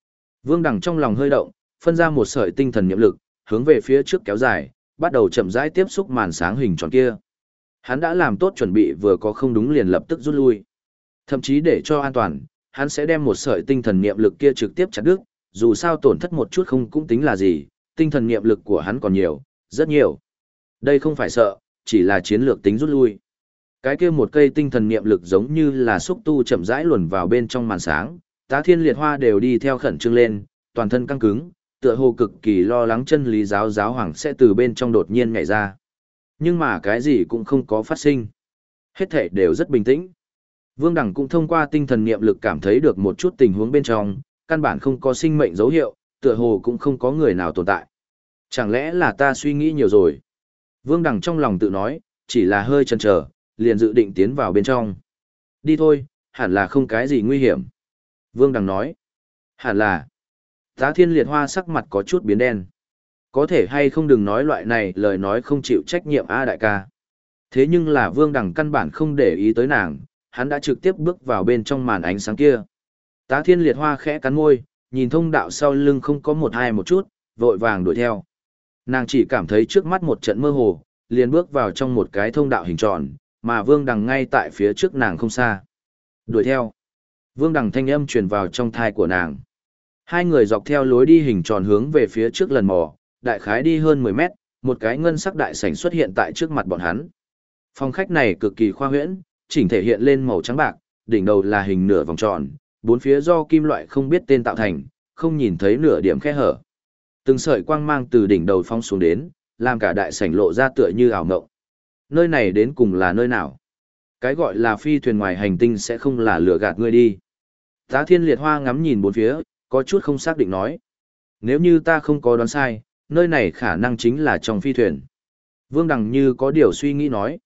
Vương Đằng trong lòng hơi động, phân ra một sợi tinh thần niệm lực, hướng về phía trước kéo dài, bắt đầu chậm rãi tiếp xúc màn sáng hình tròn kia. Hắn đã làm tốt chuẩn bị vừa có không đúng liền lập tức rút lui. Thậm chí để cho an toàn, hắn sẽ đem một sợi tinh thần niệm lực kia trực tiếp chặt đứt, dù sao tổn thất một chút không cũng tính là gì, tinh thần niệm lực của hắn còn nhiều, rất nhiều. Đây không phải sợ, chỉ là chiến lược tính rút lui. Cái kia một cây tinh thần niệm lực giống như là xúc tu chậm rãi luồn vào bên trong màn sáng, Tá Thiên Liệt Hoa đều đi theo khẩn trương lên, toàn thân căng cứng, tựa hồ cực kỳ lo lắng chân lý giáo giáo hoàng sẽ từ bên trong đột nhiên nhảy ra. Nhưng mà cái gì cũng không có phát sinh. Hết thảy đều rất bình tĩnh. Vương Đằng cũng thông qua tinh thần niệm lực cảm thấy được một chút tình huống bên trong, căn bản không có sinh mệnh dấu hiệu, tựa hồ cũng không có người nào tồn tại. Chẳng lẽ là ta suy nghĩ nhiều rồi? Vương Đằng trong lòng tự nói, chỉ là hơi chần chờ, liền dự định tiến vào bên trong. Đi thôi, hẳn là không cái gì nguy hiểm. Vương Đằng nói, hẳn là. Tá Thiên Liệt Hoa sắc mặt có chút biến đen. Có thể hay không đừng nói loại này lời nói không chịu trách nhiệm a đại ca. Thế nhưng là Vương Đằng căn bản không để ý tới nàng, hắn đã trực tiếp bước vào bên trong màn ánh sáng kia. Tá Thiên Liệt Hoa khẽ cắn môi, nhìn thông đạo sau lưng không có một hai một chút, vội vàng đuổi theo. Nàng chỉ cảm thấy trước mắt một trận mơ hồ, liền bước vào trong một cái thông đạo hình tròn, mà Vương Đằng ngay tại phía trước nàng không xa. Đuổi theo. Vương Đằng thanh âm truyền vào trong thai của nàng. Hai người dọc theo lối đi hình tròn hướng về phía trước lần mò, đại khái đi hơn 10 mét, một cái ngân sắc đại sảnh xuất hiện tại trước mặt bọn hắn. Phòng khách này cực kỳ khoa huyễn, chỉnh thể hiện lên màu trắng bạc, đỉnh đầu là hình nửa vòng tròn, bốn phía do kim loại không biết tên tạo thành, không nhìn thấy nửa điểm khe hở. Từng sợi quang mang từ đỉnh đầu phong xuống đến, làm cả đại sảnh lộ ra tựa như ảo mộng. Nơi này đến cùng là nơi nào? Cái gọi là phi thuyền ngoài hành tinh sẽ không là lừa gạt ngươi đi. Tá Thiên Liệt Hoa ngắm nhìn bốn phía, có chút không xác định nói. Nếu như ta không có đoán sai, nơi này khả năng chính là trong phi thuyền. Vương Đằng như có điều suy nghĩ nói.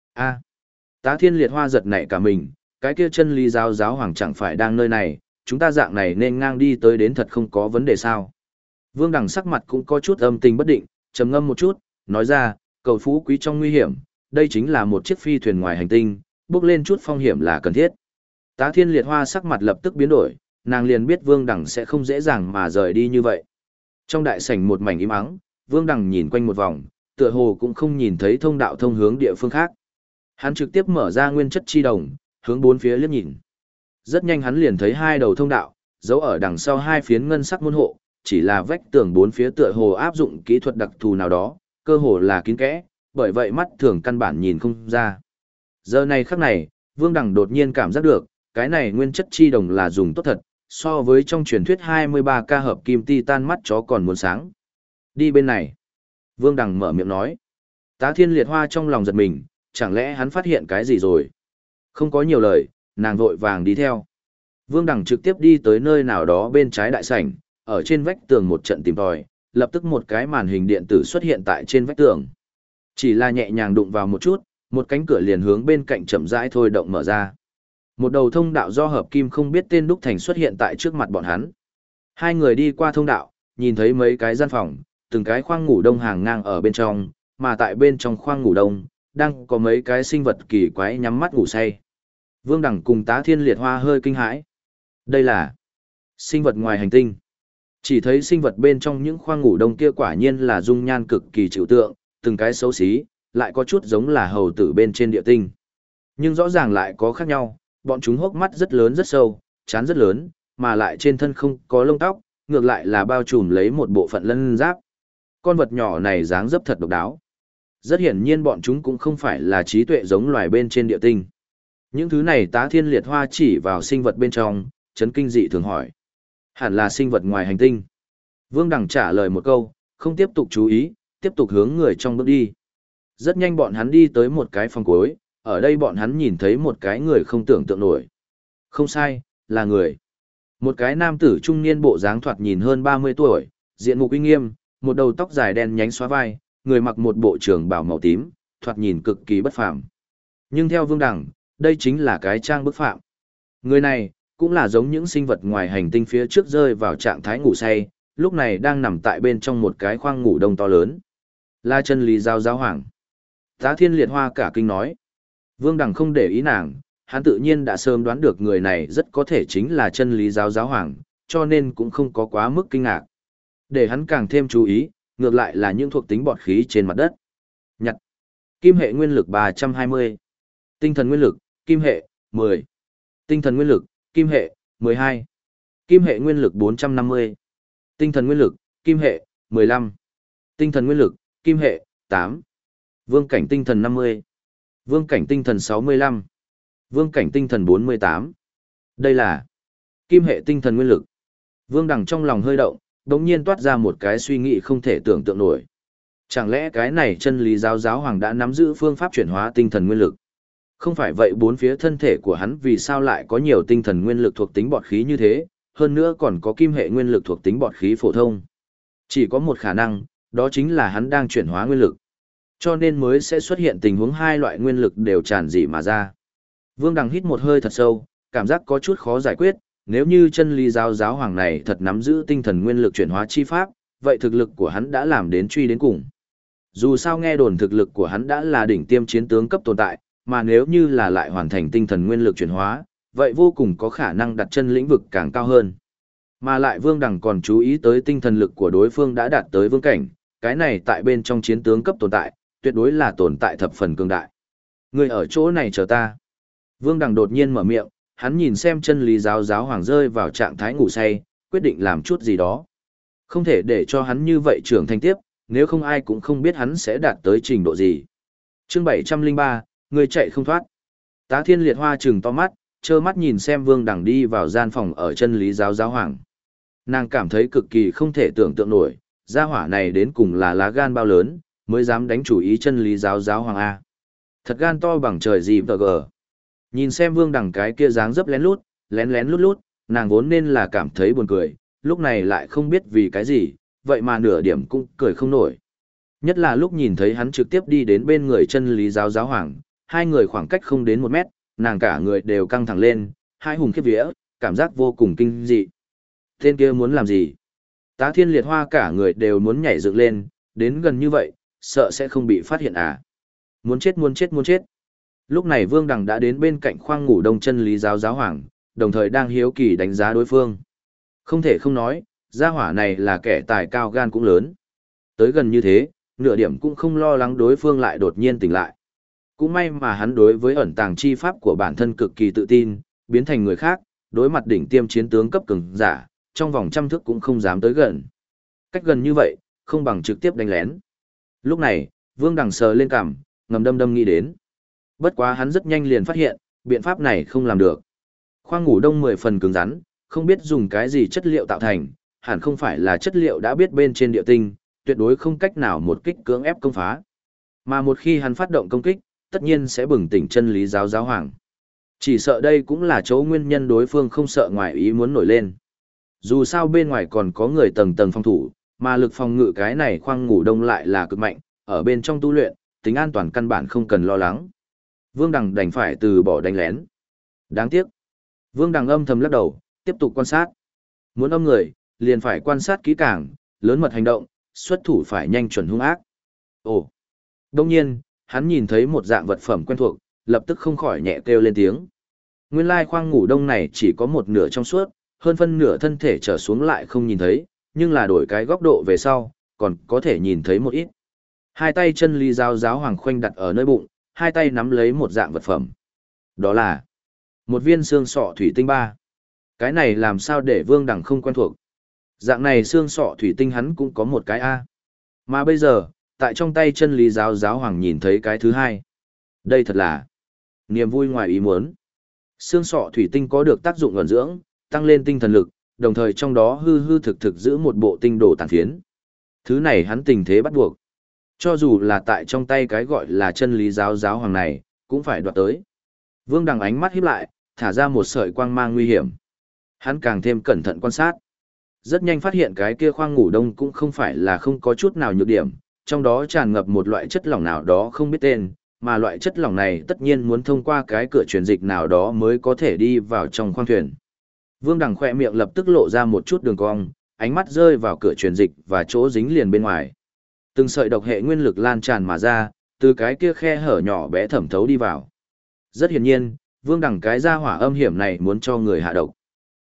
Tá Thiên Liệt Hoa giật nảy cả mình, cái kia chân lý giáo giáo hoàng chẳng phải đang nơi này, chúng ta dạng này nên ngang đi tới đến thật không có vấn đề sao. Vương Đằng sắc mặt cũng có chút âm tình bất định, trầm ngâm một chút, nói ra, cầu phú quý trong nguy hiểm, đây chính là một chiếc phi thuyền ngoài hành tinh, bước lên chút phong hiểm là cần thiết. Tá Thiên Liệt Hoa sắc mặt lập tức biến đổi, nàng liền biết Vương Đằng sẽ không dễ dàng mà rời đi như vậy. Trong đại sảnh một mảnh im ắng, Vương Đằng nhìn quanh một vòng, tựa hồ cũng không nhìn thấy thông đạo thông hướng địa phương khác. Hắn trực tiếp mở ra nguyên chất chi đồng, hướng bốn phía liếc nhìn. Rất nhanh hắn liền thấy hai đầu thông đạo, giấu ở đằng sau hai phiến ngân sắc môn hộ, chỉ là vách tường bốn phía tựa hồ áp dụng kỹ thuật đặc thù nào đó, cơ hồ là kín kẽ, bởi vậy mắt thường căn bản nhìn không ra. Giờ này khắc này, Vương Đằng đột nhiên cảm giác được, cái này nguyên chất chi đồng là dùng tốt thật, so với trong truyền thuyết 23K hợp kim titan mắt chó còn muốn sáng. Đi bên này. Vương Đằng mở miệng nói. Tá Thiên Liệt Hoa trong lòng giật mình, chẳng lẽ hắn phát hiện cái gì rồi? Không có nhiều lời, nàng vội vàng đi theo. Vương Đằng trực tiếp đi tới nơi nào đó bên trái đại sảnh, ở trên vách tường một trận tìm tòi, lập tức một cái màn hình điện tử xuất hiện tại trên vách tường. Chỉ là nhẹ nhàng đụng vào một chút, một cánh cửa liền hướng bên cạnh chậm rãi thôi động mở ra. Một đầu thông đạo do hợp kim không biết tên đúc thành xuất hiện tại trước mặt bọn hắn. Hai người đi qua thông đạo, nhìn thấy mấy cái gian phòng, từng cái khoang ngủ đông hàng ngang ở bên trong, mà tại bên trong khoang ngủ đông, đang có mấy cái sinh vật kỳ quái nhắm mắt ngủ say. Vương Đằng cùng Tá Thiên Liệt Hoa hơi kinh hãi. Đây là sinh vật ngoài hành tinh. Chỉ thấy sinh vật bên trong những khoang ngủ đông kia quả nhiên là dung nhan cực kỳ trừu tượng, từng cái xấu xí, lại có chút giống là hầu tử bên trên địa tinh. Nhưng rõ ràng lại có khác nhau, bọn chúng hốc mắt rất lớn rất sâu, trán rất lớn, mà lại trên thân không có lông tóc, ngược lại là bao trùm lấy một bộ phận lân giáp. Con vật nhỏ này dáng dấp thật độc đáo. Rất hiển nhiên bọn chúng cũng không phải là trí tuệ giống loài bên trên địa tinh. Những thứ này Tá Thiên Liệt Hoa chỉ vào sinh vật bên trong, chấn kinh dị thường hỏi. Hẳn là sinh vật ngoài hành tinh. Vương Đằng trả lời một câu, không tiếp tục chú ý, tiếp tục hướng người trong bước đi. Rất nhanh bọn hắn đi tới một cái phòng cuối, ở đây bọn hắn nhìn thấy một cái người không tưởng tượng nổi. Không sai, là người. Một cái nam tử trung niên bộ dáng thoạt nhìn hơn 30 tuổi, diện mục uy nghiêm, một đầu tóc dài đen nhánh xóa vai, người mặc một bộ trường bào màu tím, thoạt nhìn cực kỳ bất phàm. Nhưng theo Vương Đằng, đây chính là cái trang bức phạm. Người này, cũng là giống những sinh vật ngoài hành tinh phía trước rơi vào trạng thái ngủ say, lúc này đang nằm tại bên trong một cái khoang ngủ đông to lớn. Là chân lý giáo giáo hoàng. Tá Thiên Liệt Hoa cả kinh nói. Vương Đằng không để ý nàng, hắn tự nhiên đã sớm đoán được người này rất có thể chính là chân lý giáo giáo hoàng, cho nên cũng không có quá mức kinh ngạc. Để hắn càng thêm chú ý, ngược lại là những thuộc tính bọt khí trên mặt đất. Nhặt. Kim hệ nguyên lực 320. Tinh thần nguyên lực, kim hệ, 10. Tinh thần nguyên lực, kim hệ, 12. Kim hệ nguyên lực 450. Tinh thần nguyên lực, kim hệ, 15. Tinh thần nguyên lực, kim hệ, 8. Vương cảnh tinh thần 50. Vương cảnh tinh thần 65. Vương cảnh tinh thần 48. Đây là kim hệ tinh thần nguyên lực. Vương Đằng trong lòng hơi động, đống nhiên toát ra một cái suy nghĩ không thể tưởng tượng nổi. Chẳng lẽ cái này chân lý giáo hoàng đã nắm giữ phương pháp chuyển hóa tinh thần nguyên lực? Không phải vậy bốn phía thân thể của hắn vì sao lại có nhiều tinh thần nguyên lực thuộc tính bọt khí như thế, hơn nữa còn có kim hệ nguyên lực thuộc tính bọt khí phổ thông. Chỉ có một khả năng, đó chính là hắn đang chuyển hóa nguyên lực. Cho nên mới sẽ xuất hiện tình huống hai loại nguyên lực đều tràn dị mà ra. Vương Đằng hít một hơi thật sâu, cảm giác có chút khó giải quyết, nếu như chân lý giáo hoàng này thật nắm giữ tinh thần nguyên lực chuyển hóa chi pháp, vậy thực lực của hắn đã làm đến truy đến cùng. Dù sao nghe đồn thực lực của hắn đã là đỉnh tiêm chiến tướng cấp tồn tại, mà nếu như là lại hoàn thành tinh thần nguyên lực chuyển hóa, vậy vô cùng có khả năng đặt chân lĩnh vực càng cao hơn. Mà lại Vương Đằng còn chú ý tới tinh thần lực của đối phương đã đạt tới vương cảnh, cái này tại bên trong chiến tướng cấp tồn tại, tuyệt đối là tồn tại thập phần cường đại. Người ở chỗ này chờ ta. Vương Đằng đột nhiên mở miệng, hắn nhìn xem chân lý giáo hoàng rơi vào trạng thái ngủ say, quyết định làm chút gì đó. Không thể để cho hắn như vậy trưởng thành tiếp, nếu không ai cũng không biết hắn sẽ đạt tới trình độ gì. Chương 703, người chạy không thoát. Tá Thiên Liệt Hoa trừng to mắt, trơ mắt nhìn xem Vương Đằng đi vào gian phòng ở chân lý giáo hoàng. Nàng cảm thấy cực kỳ không thể tưởng tượng nổi, gia hỏa này đến cùng là lá gan bao lớn, mới dám đánh chủ ý chân lý giáo hoàng A. Thật gan to bằng trời gì vờ gờ. Nhìn xem Vương Đằng cái kia dáng dấp lén lén lút lút, nàng vốn nên là cảm thấy buồn cười, lúc này lại không biết vì cái gì, vậy mà nửa điểm cũng cười không nổi. Nhất là lúc nhìn thấy hắn trực tiếp đi đến bên người chân lý giáo hoàng, hai người khoảng cách không đến 1 mét, nàng cả người đều căng thẳng lên, hai hùng khiếp vía, cảm giác vô cùng kinh dị. Tên kia muốn làm gì? Tá Thiên Liệt Hoa cả người đều muốn nhảy dựng lên, đến gần như vậy, sợ sẽ không bị phát hiện à. Muốn chết. Lúc này Vương Đằng đã đến bên cạnh khoang ngủ đông chân lý giáo hoàng, đồng thời đang hiếu kỳ đánh giá đối phương. Không thể không nói, gia hỏa này là kẻ tài cao gan cũng lớn. Tới gần như thế, nửa điểm cũng không lo lắng đối phương lại đột nhiên tỉnh lại. Cũng may mà hắn đối với ẩn tàng chi pháp của bản thân cực kỳ tự tin, biến thành người khác, đối mặt đỉnh tiêm chiến tướng cấp cường giả, trong vòng 100 thước cũng không dám tới gần. Cách gần như vậy, không bằng trực tiếp đánh lén. Lúc này, Vương Đằng sờ lên cằm, ngầm đâm nghĩ đến. Bất quá hắn rất nhanh liền phát hiện, biện pháp này không làm được. Khoang ngủ đông 10 phần cứng rắn, không biết dùng cái gì chất liệu tạo thành, hẳn không phải là chất liệu đã biết bên trên địa tinh, tuyệt đối không cách nào một kích cưỡng ép công phá. Mà một khi hắn phát động công kích, tất nhiên sẽ bừng tỉnh chân lý giáo hoàng. Chỉ sợ đây cũng là chỗ nguyên nhân đối phương không sợ ngoài ý muốn nổi lên. Dù sao bên ngoài còn có người tầng tầng phòng thủ, mà lực phòng ngự cái này khoang ngủ đông lại là cực mạnh, ở bên trong tu luyện, tính an toàn căn bản không cần lo lắng. Vương Đằng đành phải từ bỏ đánh lén. Đáng tiếc. Vương Đằng âm thầm lắc đầu, tiếp tục quan sát. Muốn âm người, liền phải quan sát kỹ càng, lớn mật hành động, xuất thủ phải nhanh chuẩn hung ác. Ồ! Đông nhiên, hắn nhìn thấy một dạng vật phẩm quen thuộc, lập tức không khỏi nhẹ kêu lên tiếng. Nguyên lai khoang ngủ đông này chỉ có một nửa trong suốt, hơn phân nửa thân thể trở xuống lại không nhìn thấy, nhưng là đổi cái góc độ về sau, còn có thể nhìn thấy một ít. Hai tay chân lý giáo hoàng khoanh đặt ở nơi bụng, hai tay nắm lấy một dạng vật phẩm. Đó là một viên xương sọ thủy tinh 3. Cái này làm sao để Vương Đằng không quen thuộc. Dạng này xương sọ thủy tinh hắn cũng có một cái A. Mà bây giờ, tại trong tay chân lý giáo hoàng nhìn thấy cái thứ hai. Đây thật là niềm vui ngoài ý muốn. Xương sọ thủy tinh có được tác dụng ẩn dưỡng, tăng lên tinh thần lực, đồng thời trong đó hư thực giữ một bộ tinh đồ tàn phiến. Thứ này hắn tình thế bắt buộc. Cho dù là tại trong tay cái gọi là chân lý giáo hoàng này, cũng phải đoạt tới. Vương Đằng ánh mắt híp lại, thả ra một sợi quang mang nguy hiểm. Hắn càng thêm cẩn thận quan sát. Rất nhanh phát hiện cái kia khoang ngủ đông cũng không phải là không có chút nào nhược điểm, trong đó tràn ngập một loại chất lỏng nào đó không biết tên, mà loại chất lỏng này tất nhiên muốn thông qua cái cửa truyền dịch nào đó mới có thể đi vào trong khoang thuyền. Vương Đằng khỏe miệng lập tức lộ ra một chút đường cong, ánh mắt rơi vào cửa truyền dịch và chỗ dính liền bên ngoài. Từng sợi độc hệ nguyên lực lan tràn mà ra, từ cái kia khe hở nhỏ bé thẩm thấu đi vào. Rất hiển nhiên, Vương Đằng cái gia hỏa âm hiểm này muốn cho người hạ độc.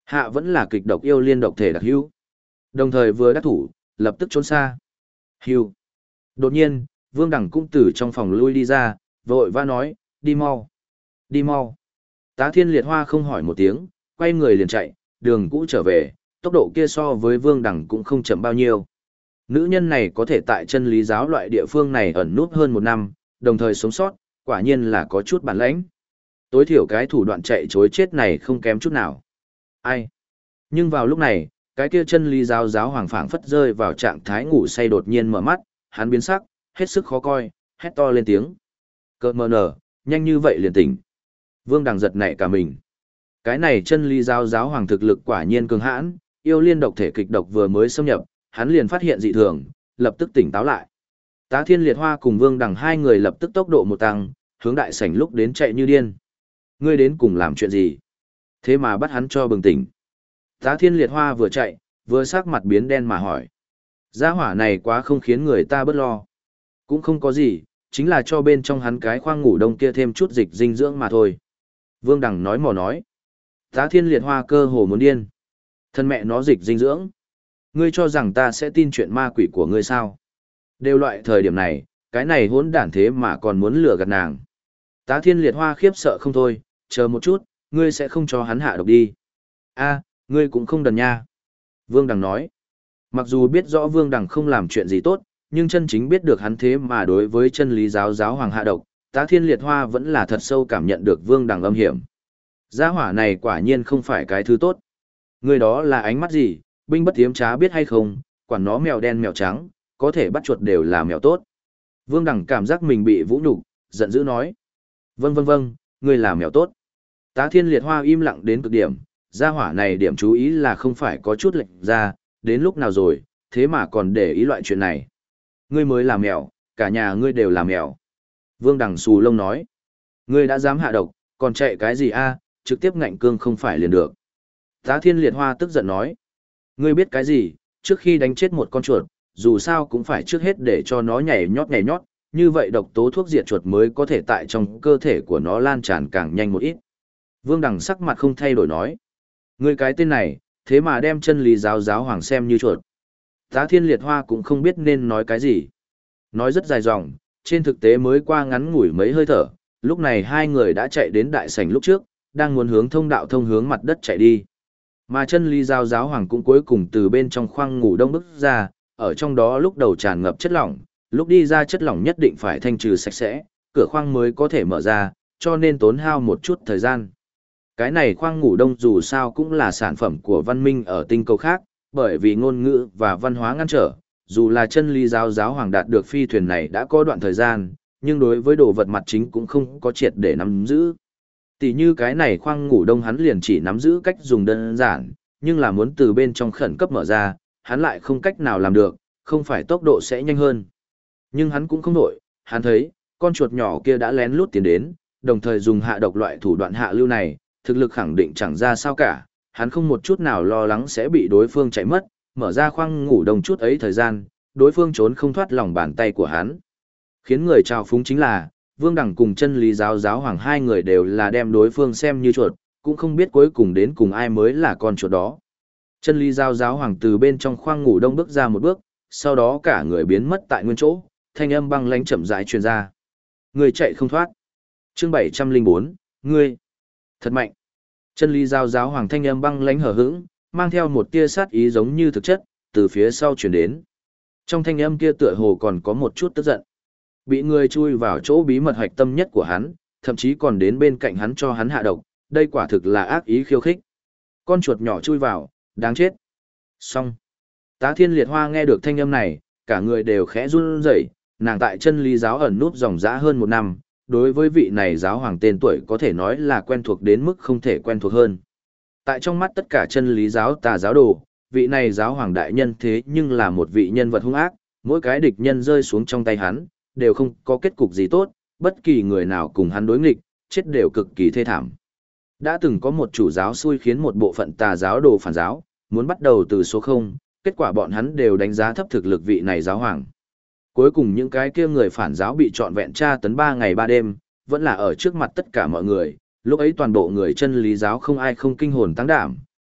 Hạ vẫn là kịch độc yêu liên độc thể đặc hữu. Đồng thời vừa đắc thủ, lập tức trốn xa. Hưu. Đột nhiên, Vương Đằng cũng từ trong phòng lui đi ra, vội vã nói, đi mau. Đi mau. Tá Thiên Liệt Hoa không hỏi một tiếng, quay người liền chạy, đường cũ trở về, tốc độ kia so với Vương Đằng cũng không chậm bao nhiêu. Nữ nhân này có thể tại chân lý giáo loại địa phương này ẩn nút hơn 1 năm, đồng thời sống sót, quả nhiên là có chút bản lãnh. Tối thiểu cái thủ đoạn chạy chối chết này không kém chút nào. Ai? Nhưng vào lúc này, cái kia chân lý giáo giáo hoàng phảng phất rơi vào trạng thái ngủ say đột nhiên mở mắt, hắn biến sắc, hết sức khó coi, hét to lên tiếng. Cơ mờ nở, nhanh như vậy liền tỉnh. Vương Đằng giật nảy cả mình. Cái này chân lý giáo giáo hoàng thực lực quả nhiên cường hãn, yêu liên độc thể kịch độc vừa mới xâm nhập, hắn liền phát hiện dị thường, lập tức tỉnh táo lại. Tá Thiên Liệt Hoa cùng Vương Đằng hai người lập tức tốc độ một tăng, hướng đại sảnh lúc đến chạy như điên. Ngươi đến cùng làm chuyện gì? Thế mà bắt hắn cho bừng tỉnh. Tá Thiên Liệt Hoa vừa chạy, vừa sắc mặt biến đen mà hỏi. Gia hỏa này quá không khiến người ta bớt lo. Cũng không có gì, chính là cho bên trong hắn cái khoang ngủ đông kia thêm chút dịch dinh dưỡng mà thôi. Vương Đằng nói mò nói. Tá Thiên Liệt Hoa cơ hồ muốn điên. Thân mẹ nó dịch dinh dưỡng. Ngươi cho rằng ta sẽ tin chuyện ma quỷ của ngươi sao? Đều loại thời điểm này, cái này hỗn đản thế mà còn muốn lừa gạt nàng. Tá Thiên Liệt Hoa khiếp sợ không thôi, chờ một chút, ngươi sẽ không cho hắn hạ độc đi. A, ngươi cũng không đần nha. Vương Đằng nói. Mặc dù biết rõ Vương Đằng không làm chuyện gì tốt, nhưng chân chính biết được hắn thế mà đối với chân lý giáo giáo hoàng hạ độc, Tá Thiên Liệt Hoa vẫn là thật sâu cảm nhận được Vương Đằng âm hiểm. Gia hỏa này quả nhiên không phải cái thứ tốt. Người đó là ánh mắt gì, binh bất tiếm trá biết hay không, quản nó mèo đen mèo trắng, có thể bắt chuột đều là mèo tốt. Vương Đằng cảm giác mình bị vũ nhục, giận dữ nói. Vâng, ngươi là mèo tốt. Tá Thiên Liệt Hoa im lặng đến cực điểm, gia hỏa này điểm chú ý là không phải có chút lệch ra, đến lúc nào rồi, thế mà còn để ý loại chuyện này. Ngươi mới là mèo, cả nhà ngươi đều là mèo. Vương Đằng xù lông nói. Ngươi đã dám hạ độc, còn chạy cái gì a? Trực tiếp ngạnh cương không phải liền được. Tá Thiên Liệt Hoa tức giận nói. Ngươi biết cái gì, trước khi đánh chết một con chuột, dù sao cũng phải trước hết để cho nó nhảy nhót, như vậy độc tố thuốc diệt chuột mới có thể tại trong cơ thể của nó lan tràn càng nhanh một ít. Vương Đằng sắc mặt không thay đổi nói. Ngươi cái tên này, thế mà đem chân lý giáo giáo hoàng xem như chuột. Tá Thiên Liệt Hoa cũng không biết nên nói cái gì. Nói rất dài dòng, trên thực tế mới qua ngắn ngủi mấy hơi thở, lúc này hai người đã chạy đến đại sảnh lúc trước, đang muốn hướng thông đạo thông hướng mặt đất chạy đi. Mà chân lý giáo giáo hoàng cũng cuối cùng từ bên trong khoang ngủ đông bước ra, ở trong đó lúc đầu tràn ngập chất lỏng, lúc đi ra chất lỏng nhất định phải thanh trừ sạch sẽ, cửa khoang mới có thể mở ra, cho nên tốn hao một chút thời gian. Cái này khoang ngủ đông dù sao cũng là sản phẩm của văn minh ở tinh cầu khác, bởi vì ngôn ngữ và văn hóa ngăn trở, dù là chân lý giáo giáo hoàng đạt được phi thuyền này đã có đoạn thời gian, nhưng đối với đồ vật mặt chính cũng không có triệt để nắm giữ. Tỷ như cái này khoang ngủ đông hắn liền chỉ nắm giữ cách dùng đơn giản, nhưng là muốn từ bên trong khẩn cấp mở ra, hắn lại không cách nào làm được, không phải tốc độ sẽ nhanh hơn. Nhưng hắn cũng không nổi, hắn thấy, con chuột nhỏ kia đã lén lút tiến đến, đồng thời dùng hạ độc loại thủ đoạn hạ lưu này, thực lực khẳng định chẳng ra sao cả, hắn không một chút nào lo lắng sẽ bị đối phương chạy mất, mở ra khoang ngủ đông chút ấy thời gian, đối phương trốn không thoát lòng bàn tay của hắn. Khiến người trào phúng chính là, Vương Đằng cùng chân lý giáo giáo hoàng hai người đều là đem đối phương xem như chuột, cũng không biết cuối cùng đến cùng ai mới là con chuột đó. Chân lý giáo giáo hoàng từ bên trong khoang ngủ đông bước ra một bước, sau đó cả người biến mất tại nguyên chỗ, thanh âm băng lãnh chậm rãi truyền ra. Người chạy không thoát. Chương 704, ngươi thật mạnh. Chân lý giáo giáo hoàng thanh âm băng lãnh hờ hững, mang theo một tia sát ý giống như thực chất, từ phía sau truyền đến. Trong thanh âm kia tựa hồ còn có một chút tức giận. Bị người chui vào chỗ bí mật hoạch tâm nhất của hắn, thậm chí còn đến bên cạnh hắn cho hắn hạ độc, đây quả thực là ác ý khiêu khích. Con chuột nhỏ chui vào, đáng chết. Xong. Tá Thiên Liệt Hoa nghe được thanh âm này, cả người đều khẽ run rẩy, nàng tại chân lý giáo ẩn núp dòng dã hơn 1 năm, đối với vị này giáo hoàng tên tuổi có thể nói là quen thuộc đến mức không thể quen thuộc hơn. Tại trong mắt tất cả chân lý giáo tà giáo đồ, vị này giáo hoàng đại nhân thế nhưng là một vị nhân vật hung ác, mỗi cái địch nhân rơi xuống trong tay hắn, đều không có kết cục gì tốt, bất kỳ người nào cùng hắn đối nghịch, chết đều cực kỳ thê thảm. Đã từng có một chủ giáo xui khiến một bộ phận tà giáo đồ phản giáo, muốn bắt đầu từ số 0, kết quả bọn hắn đều đánh giá thấp thực lực vị này giáo hoàng. Cuối cùng những cái kia người phản giáo bị trọn vẹn tra tấn 3 ngày 3 đêm, vẫn là ở trước mặt tất cả mọi người, lúc ấy toàn bộ người chân lý giáo không ai không kinh hồn tăng đảm,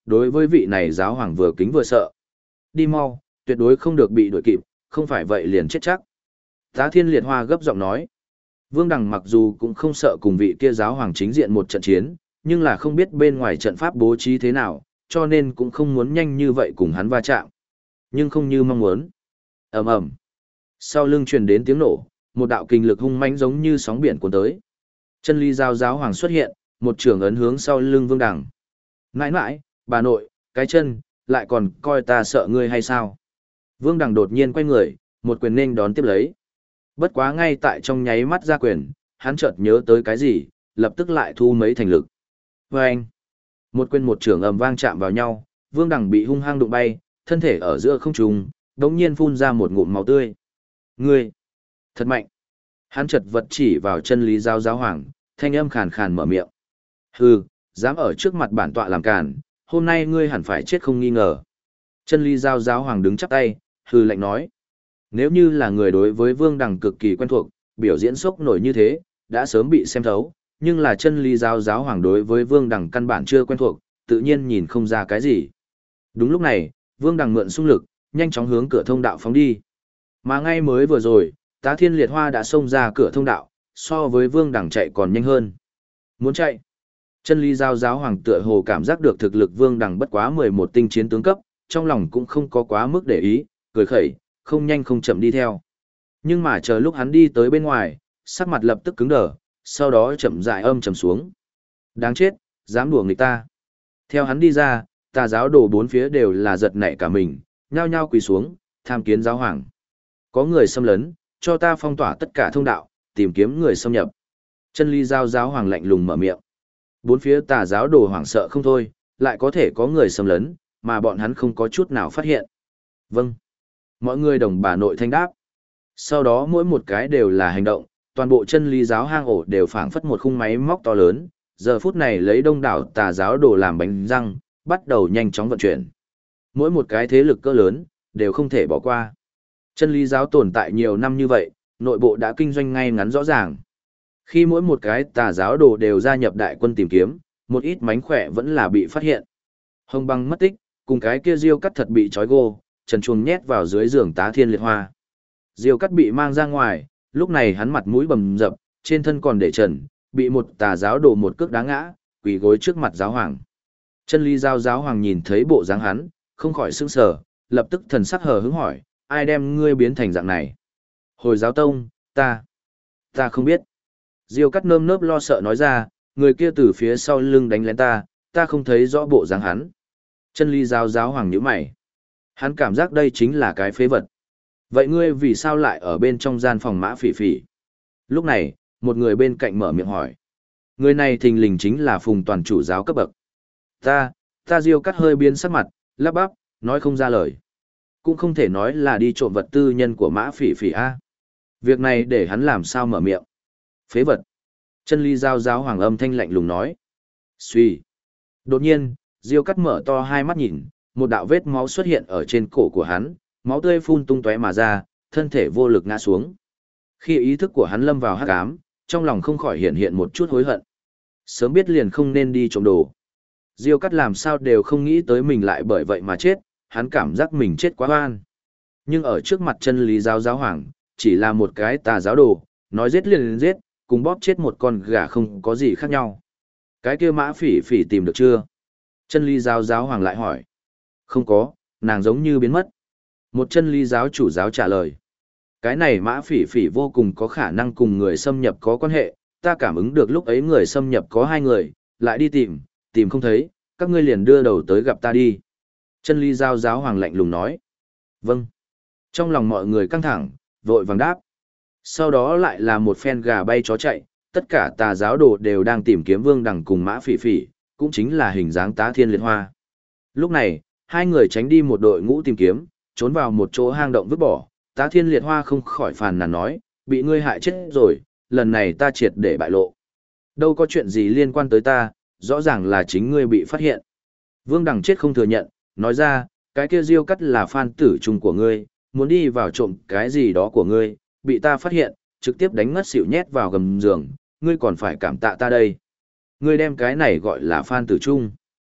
đối với vị này giáo hoàng vừa kính vừa sợ. Đi mau, tuyệt đối không được bị đuổi kịp, không phải vậy liền chết chắc. Tá Thiên Liệt Hoa gấp giọng nói. Vương Đằng mặc dù cũng không sợ cùng vị kia giáo hoàng chính diện một trận chiến, nhưng là không biết bên ngoài trận pháp bố trí thế nào, cho nên cũng không muốn nhanh như vậy cùng hắn va chạm. Nhưng không như mong muốn. Ầm ầm. Sau lưng truyền đến tiếng nổ, một đạo kinh lực hung mãnh giống như sóng biển cuốn tới. Chân Lý Giao giáo hoàng xuất hiện, một trường ấn hướng sau lưng Vương Đằng. Mãi mãi, bà nội, cái chân, lại còn coi ta sợ ngươi hay sao? Vương Đằng đột nhiên quay người, một quyền nên đón tiếp lấy. Bất quá ngay tại trong nháy mắt ra quyền, hắn chợt nhớ tới cái gì, lập tức lại thu mấy thành lực. Và anh, một quyền một trường ầm vang chạm vào nhau, Vương Đằng bị hung hăng đụng bay, thân thể ở giữa không trung, đống nhiên phun ra một ngụm máu tươi. Ngươi, thật mạnh. Hắn chợt vật chỉ vào Chân Lý Giao giáo hoàng, thanh âm khàn khàn mở miệng. Hừ, dám ở trước mặt bản tọa làm càn, hôm nay ngươi hẳn phải chết không nghi ngờ. Chân Lý Giao giáo hoàng đứng chắp tay, hừ lạnh nói. Nếu như là người đối với Vương Đằng cực kỳ quen thuộc, biểu diễn sốc nổi như thế, đã sớm bị xem thấu, nhưng là Chân Lý Giao giáo hoàng đối với Vương Đằng căn bản chưa quen thuộc, tự nhiên nhìn không ra cái gì. Đúng lúc này, Vương Đằng mượn xung lực, nhanh chóng hướng cửa thông đạo phóng đi. Mà ngay mới vừa rồi, Tá Thiên Liệt Hoa đã xông ra cửa thông đạo, so với Vương Đằng chạy còn nhanh hơn. Muốn chạy. Chân Lý Giao giáo hoàng tựa hồ cảm giác được thực lực Vương Đằng bất quá 11 tinh chiến tướng cấp, trong lòng cũng không có quá mức để ý, cười khẩy, không nhanh không chậm đi theo. Nhưng mà chờ lúc hắn đi tới bên ngoài, sắc mặt lập tức cứng đờ, sau đó chậm rãi âm trầm xuống. Đáng chết, dám đùa nghịch ta. Theo hắn đi ra, tà giáo đồ bốn phía đều là giật nảy cả mình, nhao nhao quỳ xuống, tham kiến giáo hoàng. Có người xâm lấn, cho ta phong tỏa tất cả thông đạo, tìm kiếm người xâm nhập. Chân Lý Giao giáo hoàng lạnh lùng mở miệng. Bốn phía tà giáo đồ hoảng sợ không thôi, lại có thể có người xâm lấn, mà bọn hắn không có chút nào phát hiện. Vâng. Mọi người đồng bà nội thanh đáp. Sau đó mỗi một cái đều là hành động, toàn bộ Chân Lý giáo hang ổ đều phảng phất một khung máy móc to lớn, giờ phút này lấy đông đảo tà giáo đồ làm bánh răng, bắt đầu nhanh chóng vận chuyển. Mỗi một cái thế lực cỡ lớn, đều không thể bỏ qua. Chân Lý giáo tồn tại nhiều năm như vậy, nội bộ đã kinh doanh ngay ngắn rõ ràng. Khi mỗi một cái tà giáo đồ đều gia nhập đại quân tìm kiếm, một ít mánh khỏe vẫn là bị phát hiện. Hồng Băng mất tích, cùng cái kia Diêu Cắt thật bị trói gô, trần chuồng nhét vào dưới giường Tá Thiên Liệt Hoa. Diêu Cắt bị mang ra ngoài, lúc này hắn mặt mũi bầm dập, trên thân còn để trần, bị một tà giáo đồ một cước đá ngã, quỳ gối trước mặt giáo hoàng. Chân Lý Giao giáo hoàng nhìn thấy bộ dáng hắn, không khỏi sững sờ, lập tức thần sắc hờ hững hỏi, ai đem ngươi biến thành dạng này? Hồi giáo tông, ta không biết. Diêu Cắt nơm nớp lo sợ nói ra, người kia từ phía sau lưng đánh lén ta không thấy rõ bộ dáng hắn. Chân Lý Giao giáo hoàng nhíu mày. Hắn cảm giác đây chính là cái phế vật. Vậy ngươi vì sao lại ở bên trong gian phòng Mã Phỉ Phỉ? Lúc này, một người bên cạnh mở miệng hỏi. Người này thình lình chính là Phùng Toàn chủ giáo cấp bậc. Ta Diêu Cắt hơi biến sắc mặt, lắp bắp, nói không ra lời. Cũng không thể nói là đi trộm vật tư nhân của Mã Phỉ Phỉ a. Việc này để hắn làm sao mở miệng. Phế vật. Chân Lý Giao giáo hoàng âm thanh lạnh lùng nói. Suy. Đột nhiên, Diêu Cắt mở to hai mắt nhìn, một đạo vết máu xuất hiện ở trên cổ của hắn, máu tươi phun tung tóe mà ra, thân thể vô lực ngã xuống. Khi ý thức của hắn lâm vào hắc ám, trong lòng không khỏi hiện hiện một chút hối hận. Sớm biết liền không nên đi trộm đồ. Diêu Cắt làm sao đều không nghĩ tới mình lại bởi vậy mà chết, hắn cảm giác mình chết quá oan. Nhưng ở trước mặt Chân Lý Giao giáo hoàng, chỉ là một cái tà giáo đồ, nói giết liền giết, cùng bóp chết một con gà không có gì khác nhau. Cái kia Mã Phỉ Phỉ tìm được chưa? Chân Lý Giao giáo hoàng lại hỏi. Không có, nàng giống như biến mất. Một Chân Lý giáo chủ giáo trả lời. Cái này Mã Phỉ Phỉ vô cùng có khả năng cùng người xâm nhập có quan hệ, ta cảm ứng được lúc ấy người xâm nhập có 2 người, lại đi tìm không thấy, các ngươi liền đưa đầu tới gặp ta đi. Chân Lý Giao giáo hoàng lạnh lùng nói. Vâng. Trong lòng mọi người căng thẳng, vội vàng đáp. Sau đó lại là một phen gà bay chó chạy, tất cả tà giáo đồ đều đang tìm kiếm Vương Đằng cùng Mã Phỉ Phỉ, cũng chính là hình dáng Tá Thiên Liệt Hoa. Lúc này, 2 người tránh đi một đội ngũ tìm kiếm, trốn vào một chỗ hang động vứt bỏ, Tá Thiên Liệt Hoa không khỏi phàn nàn nói, bị ngươi hại chết rồi, lần này ta triệt để bại lộ. Đâu có chuyện gì liên quan tới ta, rõ ràng là chính ngươi bị phát hiện. Vương Đằng chết không thừa nhận, nói ra, cái kia Diêu Cắt là fan tử chung của ngươi, muốn đi vào trộm cái gì đó của ngươi, bị ta phát hiện, trực tiếp đánh ngất xỉu nhét vào gầm giường, ngươi còn phải cảm tạ ta đây. Ngươi đem cái này gọi là fan tử chung.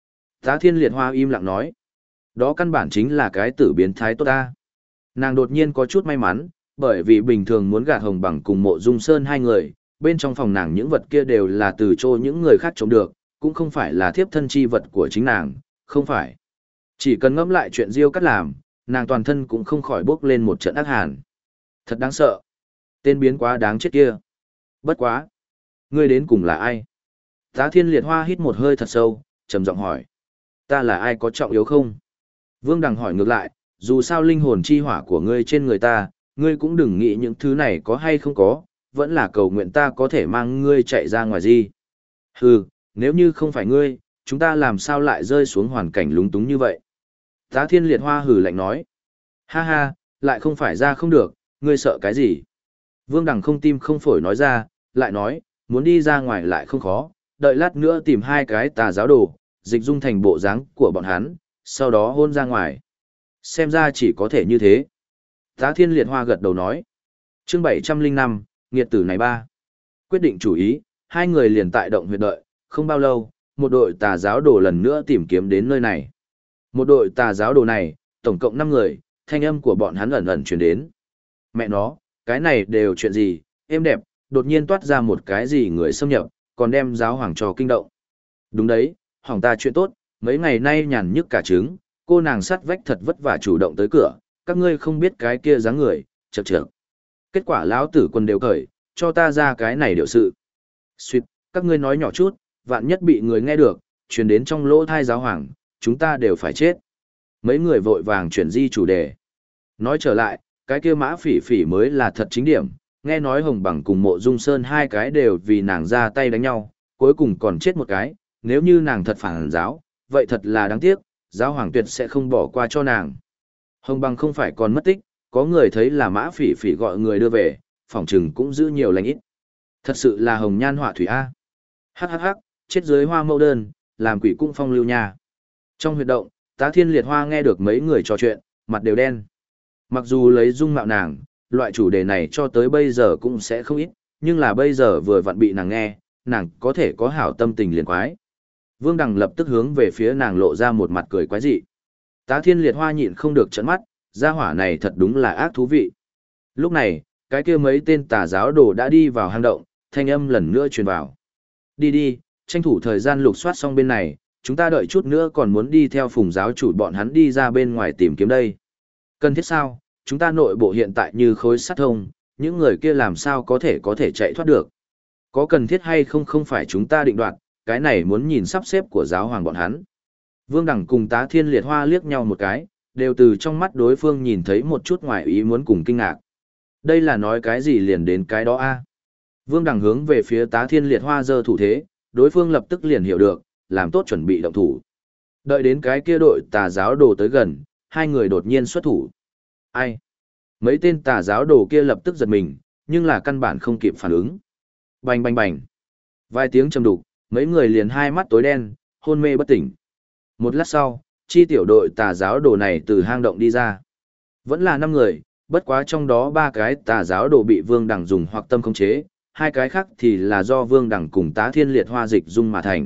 Tá Thiên Liệt Hoa im lặng nói. Đó căn bản chính là cái tử biến thái tốt ta. Nàng đột nhiên có chút may mắn, bởi vì bình thường muốn gạt Hồng Bằng cùng Mộ Dung Sơn hai người, bên trong phòng nàng những vật kia đều là từ chỗ những người khác trộm được, cũng không phải là thiếp thân chi vật của chính nàng, không phải. Chỉ cần ngẫm lại chuyện Diêu Cắt làm, nàng toàn thân cũng không khỏi bốc lên một trận ác hàn. Thật đáng sợ. Tên biến quá đáng chết kia. Bất quá. Ngươi đến cùng là ai? Tá Thiên Liệt Hoa hít một hơi thật sâu, trầm giọng hỏi. Ta là ai có trọng yếu không? Vương Đằng hỏi ngược lại, dù sao linh hồn chi hỏa của ngươi trên người ta, ngươi cũng đừng nghĩ những thứ này có hay không có, vẫn là cầu nguyện ta có thể mang ngươi chạy ra ngoài gì. Hừ, nếu như không phải ngươi, chúng ta làm sao lại rơi xuống hoàn cảnh lúng túng như vậy? Tá Thiên Liệt Hoa hừ lạnh nói. Ha ha, lại không phải ra không được, ngươi sợ cái gì? Vương Đằng không tim không phổi nói ra, lại nói, muốn đi ra ngoài lại không khó, đợi lát nữa tìm hai cái tà giáo đồ, dịch dung thành bộ dáng của bọn hắn, sau đó hôn ra ngoài. Xem ra chỉ có thể như thế. Tá Thiên Liệt Hoa gật đầu nói. Chương 705, nghiệt tử này ba. Quyết định chủ ý, hai người liền tại động huyệt đợi, không bao lâu, một đội tà giáo đồ lần nữa tìm kiếm đến nơi này. Một đội tà giáo đồ này, tổng cộng 5 người, thanh âm của bọn hắn ẩn ẩn truyền đến. Mẹ nó, cái này đều chuyện gì, êm đẹp, đột nhiên toát ra một cái gì người xâm nhập, còn đem giáo hoàng cho kinh động. Đúng đấy, hỏng ta chuyện tốt, mấy ngày nay nhàn nhức cả trứng, cô nàng sắt vách thật vất vả chủ động tới cửa, các ngươi không biết cái kia dáng người, chậc chậc. Kết quả lão tử quân đều cởi, cho ta ra cái này điều sự. Xuyệt, các ngươi nói nhỏ chút, vạn nhất bị người nghe được, truyền đến trong lỗ thai giáo hoàng, chúng ta đều phải chết. Mấy người vội vàng chuyển di chủ đề. Nói trở lại, cái kia Mã Phỉ Phỉ mới là thật chính điểm, nghe nói Hồng Bằng cùng Mộ Dung Sơn hai cái đều vì nàng ra tay đánh nhau, cuối cùng còn chết một cái, nếu như nàng thật phản giáo, vậy thật là đáng tiếc, giáo hoàng tuyệt sẽ không bỏ qua cho nàng. Hồng Bằng không phải còn mất tích, có người thấy là Mã Phỉ Phỉ gọi người đưa về, phỏng chừng cũng giữ nhiều lành ít. Thật sự là hồng nhan họa thủy A. Hắc hắc hắc, chết dưới hoa mẫu đơn, làm quỷ cung phong lưu nha. Trong huyệt động, Tá Thiên Liệt Hoa nghe được mấy người trò chuyện, mặt đều đen. Mặc dù lấy dung mạo nàng, loại chủ đề này cho tới bây giờ cũng sẽ không ít, nhưng là bây giờ vừa vặn bị nàng nghe, nàng có thể có hảo tâm tình liền quái. Vương Đằng lập tức hướng về phía nàng lộ ra một mặt cười quái dị. Tá Thiên Liệt Hoa nhịn không được trợn mắt, gia hỏa này thật đúng là ác thú vị. Lúc này, cái kia mấy tên tà giáo đồ đã đi vào hang động, thanh âm lần nữa truyền vào. Đi đi, tranh thủ thời gian lục soát xong bên này, chúng ta đợi chút nữa còn muốn đi theo phùng giáo chủ bọn hắn đi ra bên ngoài tìm kiếm đây. Cần thiết sao, chúng ta nội bộ hiện tại như khối sắt thông, những người kia làm sao có thể chạy thoát được. Có cần thiết hay không không phải chúng ta định đoạt, cái này muốn nhìn sắp xếp của giáo hoàng bọn hắn. Vương Đằng cùng Tá Thiên Liệt Hoa liếc nhau một cái, đều từ trong mắt đối phương nhìn thấy một chút ngoài ý muốn cùng kinh ngạc. Đây là nói cái gì liền đến cái đó a? Vương Đằng hướng về phía Tá Thiên Liệt Hoa giơ thủ thế, đối phương lập tức liền hiểu được, làm tốt chuẩn bị động thủ. Đợi đến cái kia đội tà giáo đồ tới gần, hai người đột nhiên xuất thủ. Ai? Mấy tên tà giáo đồ kia lập tức giật mình, nhưng là căn bản không kịp phản ứng. Bành bành bành. Vài tiếng trầm đục, mấy người liền hai mắt tối đen, hôn mê bất tỉnh. Một lát sau, chi tiểu đội tà giáo đồ này từ hang động đi ra. Vẫn là 5 người, bất quá trong đó 3 cái tà giáo đồ bị Vương Đằng dùng hoặc tâm khống chế, 2 cái khác thì là do Vương Đằng cùng Tá Thiên Liệt Hoa dịch dung mà thành.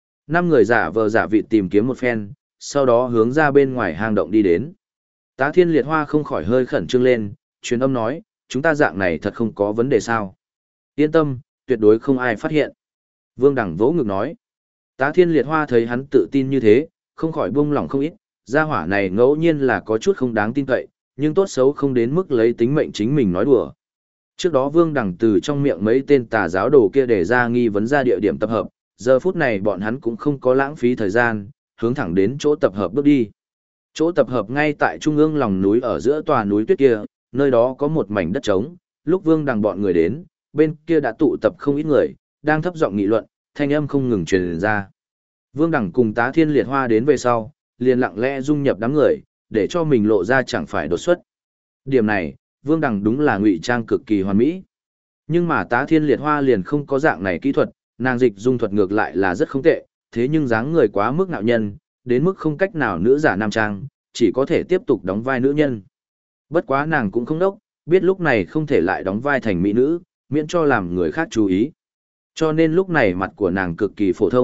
5 người giả vờ giả vịt tìm kiếm một phen, sau đó hướng ra bên ngoài hang động đi đến. Tá Thiên Liệt Hoa không khỏi hơi khẩn trương lên, truyền âm nói, chúng ta dạng này thật không có vấn đề sao. Yên tâm, tuyệt đối không ai phát hiện. Vương Đằng vỗ ngực nói. Tá Thiên Liệt Hoa thấy hắn tự tin như thế, không khỏi buông lỏng không ít, gia hỏa này ngẫu nhiên là có chút không đáng tin cậy, nhưng tốt xấu không đến mức lấy tính mệnh chính mình nói đùa. Trước đó Vương Đằng từ trong miệng mấy tên tà giáo đồ kia để ra nghi vấn ra địa điểm tập hợp, giờ phút này bọn hắn cũng không có lãng phí thời gian, hướng thẳng đến chỗ tập hợp bước đi. Chỗ tập hợp ngay tại trung ương lòng núi ở giữa tòa núi tuyết kia, nơi đó có một mảnh đất trống, lúc Vương Đằng bọn người đến, bên kia đã tụ tập không ít người, đang thấp giọng nghị luận, thanh âm không ngừng truyền ra. Vương Đằng cùng Tá Thiên Liệt Hoa đến về sau, liền lặng lẽ dung nhập đám người, để cho mình lộ ra chẳng phải đột xuất. Điểm này, Vương Đằng đúng là ngụy trang cực kỳ hoàn mỹ. Nhưng mà Tá Thiên Liệt Hoa liền không có dạng này kỹ thuật, nàng dịch dung thuật ngược lại là rất không tệ, thế nhưng dáng người quá mức nạo nhân, đến mức không cách nào nữ giả nam trang, chỉ có thể tiếp tục đóng vai nữ nhân. Bất quá nàng cũng không đốc, biết lúc này không thể lại đóng vai thành mỹ nữ, miễn cho làm người khác chú ý. Cho nên lúc này mặt của nàng cực kỳ phổ thông,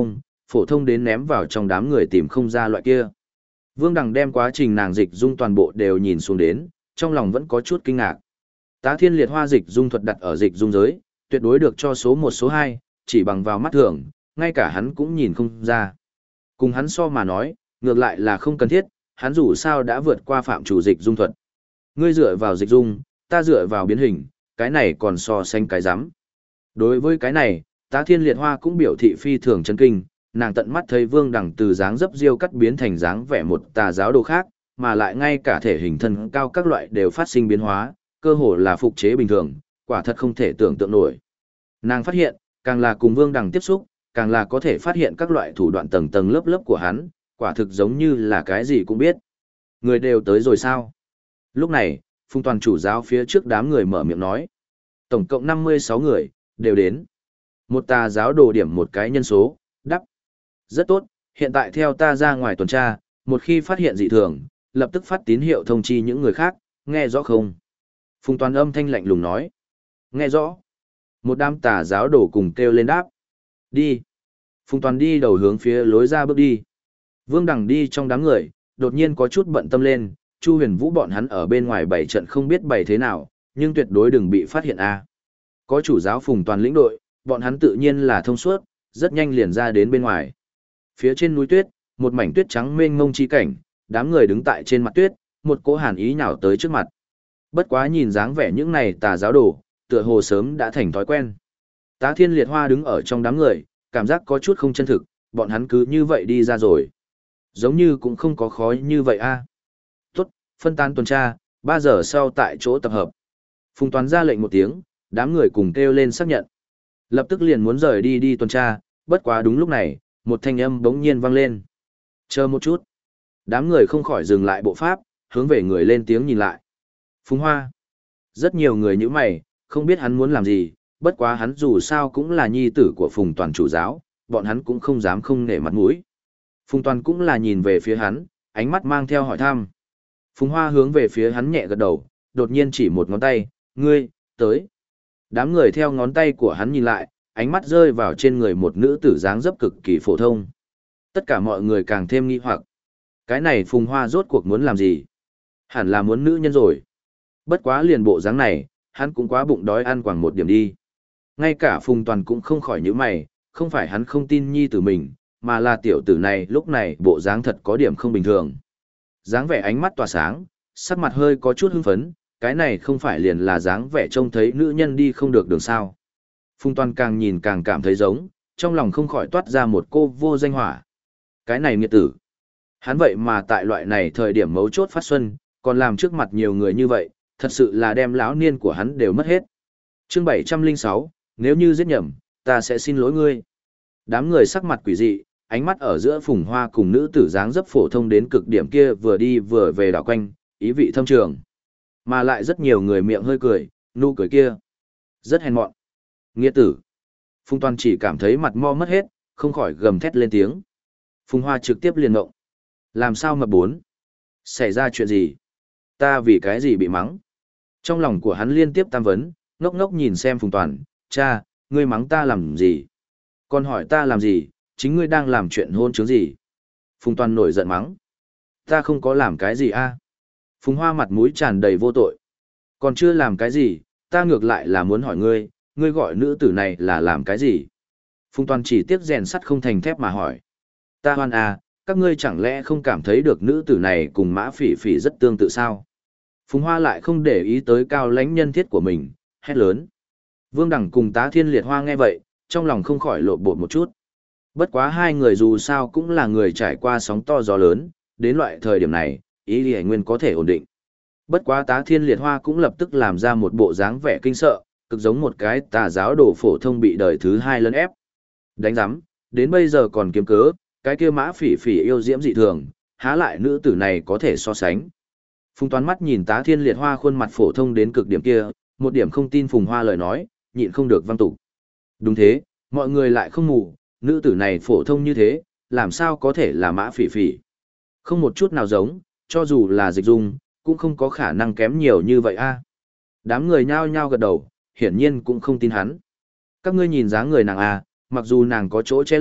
phổ thông đến ném vào trong đám người tìm không ra loại kia. Vương Đằng đem quá trình nàng dịch dung toàn bộ đều nhìn xuống đến, trong lòng vẫn có chút kinh ngạc. Tá Thiên Liệt Hoa dịch dung thuật đặt ở dịch dung giới, tuyệt đối được cho số 1 số 2, chỉ bằng vào mắt thường, ngay cả hắn cũng nhìn không ra. Cùng hắn so mà nói, ngược lại là không cần thiết, hắn dù sao đã vượt qua phạm chủ dịch dung thuật. Ngươi dựa vào dịch dung, ta dựa vào biến hình, cái này còn so sánh cái rắm. Đối với cái này, Tá Thiên Liệt Hoa cũng biểu thị phi thường chấn kinh, nàng tận mắt thấy Vương Đằng từ dáng dấp diêu cắt biến thành dáng vẻ một tà giáo đồ khác, mà lại ngay cả thể hình thân cao các loại đều phát sinh biến hóa, cơ hồ là phục chế bình thường, quả thật không thể tưởng tượng nổi. Nàng phát hiện, càng là cùng Vương Đằng tiếp xúc, càng là có thể phát hiện các loại thủ đoạn tầng tầng lớp lớp của hắn, quả thực giống như là cái gì cũng biết. Người đều tới rồi sao? Lúc này, Phùng Toàn chủ giáo phía trước đám người mở miệng nói. Tổng cộng 56 người, đều đến. Một tà giáo đồ điểm một cái nhân số, đắp. Rất tốt, hiện tại theo ta ra ngoài tuần tra, một khi phát hiện dị thường, lập tức phát tín hiệu thông chi những người khác, nghe rõ không? Phùng Toàn âm thanh lạnh lùng nói. Nghe rõ. Một đám tà giáo đồ cùng kêu lên đáp. Đi. Phùng Toàn đi đầu hướng phía lối ra bước đi. Vương Đằng đi trong đám người, đột nhiên có chút bận tâm lên, Chu Huyền Vũ bọn hắn ở bên ngoài bảy trận không biết bày thế nào, nhưng tuyệt đối đừng bị phát hiện a. Có chủ giáo Phùng Toàn lĩnh đội, bọn hắn tự nhiên là thông suốt, rất nhanh liền ra đến bên ngoài. Phía trên núi tuyết, một mảnh tuyết trắng mênh mông chi cảnh, đám người đứng tại trên mặt tuyết, một cỗ hàn ý nhào tới trước mặt. Bất quá nhìn dáng vẻ những này tà giáo đồ, tựa hồ sớm đã thành thói quen. Tá Thiên Liệt Hoa đứng ở trong đám người, cảm giác có chút không chân thực, bọn hắn cứ như vậy đi ra rồi. Giống như cũng không có khó như vậy a. Tốt, phân tán tuần tra, 3 giờ sau tại chỗ tập hợp. Phùng Toàn ra lệnh một tiếng, đám người cùng kêu lên xác nhận. Lập tức liền muốn rời đi tuần tra, bất quá đúng lúc này, một thanh âm bỗng nhiên vang lên. Chờ một chút. Đám người không khỏi dừng lại bộ pháp, hướng về người lên tiếng nhìn lại. Phùng Hoa. Rất nhiều người như mày, không biết hắn muốn làm gì, bất quá hắn dù sao cũng là nhi tử của Phùng Toàn chủ giáo, bọn hắn cũng không dám không nể mặt mũi. Phùng Toàn cũng là nhìn về phía hắn, ánh mắt mang theo hỏi thăm. Phùng Hoa hướng về phía hắn nhẹ gật đầu, đột nhiên chỉ một ngón tay, ngươi, tới. Đám người theo ngón tay của hắn nhìn lại, ánh mắt rơi vào trên người một nữ tử dáng dấp cực kỳ phổ thông. Tất cả mọi người càng thêm nghi hoặc. Cái này Phùng Hoa rốt cuộc muốn làm gì? Hẳn là muốn nữ nhân rồi. Bất quá liền bộ dáng này, hắn cũng quá bụng đói ăn quảng một điểm đi. Ngay cả Phùng Toàn cũng không khỏi nhíu mày, không phải hắn không tin nhi tử mình, mà là tiểu tử này lúc này bộ dáng thật có điểm không bình thường. Dáng vẻ ánh mắt tỏa sáng, sắc mặt hơi có chút hưng phấn, cái này không phải liền là dáng vẻ trông thấy nữ nhân đi không được đường sao. Phùng Toàn càng nhìn càng cảm thấy giống, trong lòng không khỏi toát ra một cô vô danh hỏa. Cái này nghiệt tử. Hắn vậy mà tại loại này thời điểm mấu chốt phát xuân, còn làm trước mặt nhiều người như vậy, thật sự là đem lão niên của hắn đều mất hết. Chương 706, nếu như giết nhầm, ta sẽ xin lỗi ngươi. Đám người sắc mặt quỷ dị, ánh mắt ở giữa Phùng Hoa cùng nữ tử dáng dấp phổ thông đến cực điểm kia vừa đi vừa về đảo quanh, ý vị thâm trường. Mà lại rất nhiều người miệng hơi cười, nụ cười kia rất hèn mọn. Nghĩa tử. Phùng Toàn chỉ cảm thấy mặt mo mất hết, không khỏi gầm thét lên tiếng. Phùng Hoa trực tiếp liền ngộng. Làm sao mà bốn? Xảy ra chuyện gì? Ta vì cái gì bị mắng? Trong lòng của hắn liên tiếp tam vấn, ngốc ngốc nhìn xem Phùng Toàn, cha, ngươi mắng ta làm gì? Còn hỏi ta làm gì, chính ngươi đang làm chuyện hôn chứng gì? Phùng Toàn nổi giận mắng. Ta không có làm cái gì a. Phùng Hoa mặt mũi tràn đầy vô tội. Còn chưa làm cái gì, ta ngược lại là muốn hỏi ngươi, ngươi gọi nữ tử này là làm cái gì? Phùng Toàn chỉ tiếc rèn sắt không thành thép mà hỏi. Ta hoan à, các ngươi chẳng lẽ không cảm thấy được nữ tử này cùng Mã Phỉ Phỉ rất tương tự sao? Phùng Hoa lại không để ý tới cao lãnh nhân thiết của mình, hét lớn. Vương Đằng cùng Tá Thiên Liệt Hoa nghe vậy, trong lòng không khỏi lộn bột một chút. Bất quá hai người dù sao cũng là người trải qua sóng to gió lớn, đến loại thời điểm này, ý Lý Nguyên có thể ổn định. Bất quá Tá Thiên Liệt Hoa cũng lập tức làm ra một bộ dáng vẻ kinh sợ, cực giống một cái tà giáo đồ phổ thông bị đời thứ hai lấn ép. Đánh giám, đến bây giờ còn kiếm cớ, cái kia Mã Phỉ Phỉ yêu diễm dị thường, há lại nữ tử này có thể so sánh. Phùng Toán mắt nhìn Tá Thiên Liệt Hoa khuôn mặt phổ thông đến cực điểm kia, một điểm không tin Phùng Hoa lời nói, nhịn không được văng tục. Đúng thế, mọi người lại không mù, nữ tử này phổ thông như thế, làm sao có thể là Mã Phỉ Phỉ. Không một chút nào giống, cho dù là dịch dung, cũng không có khả năng kém nhiều như vậy a. Đám người nhao nhao gật đầu, hiển nhiên cũng không tin hắn. Các ngươi nhìn dáng người nàng a, mặc dù nàng có chỗ che lấp,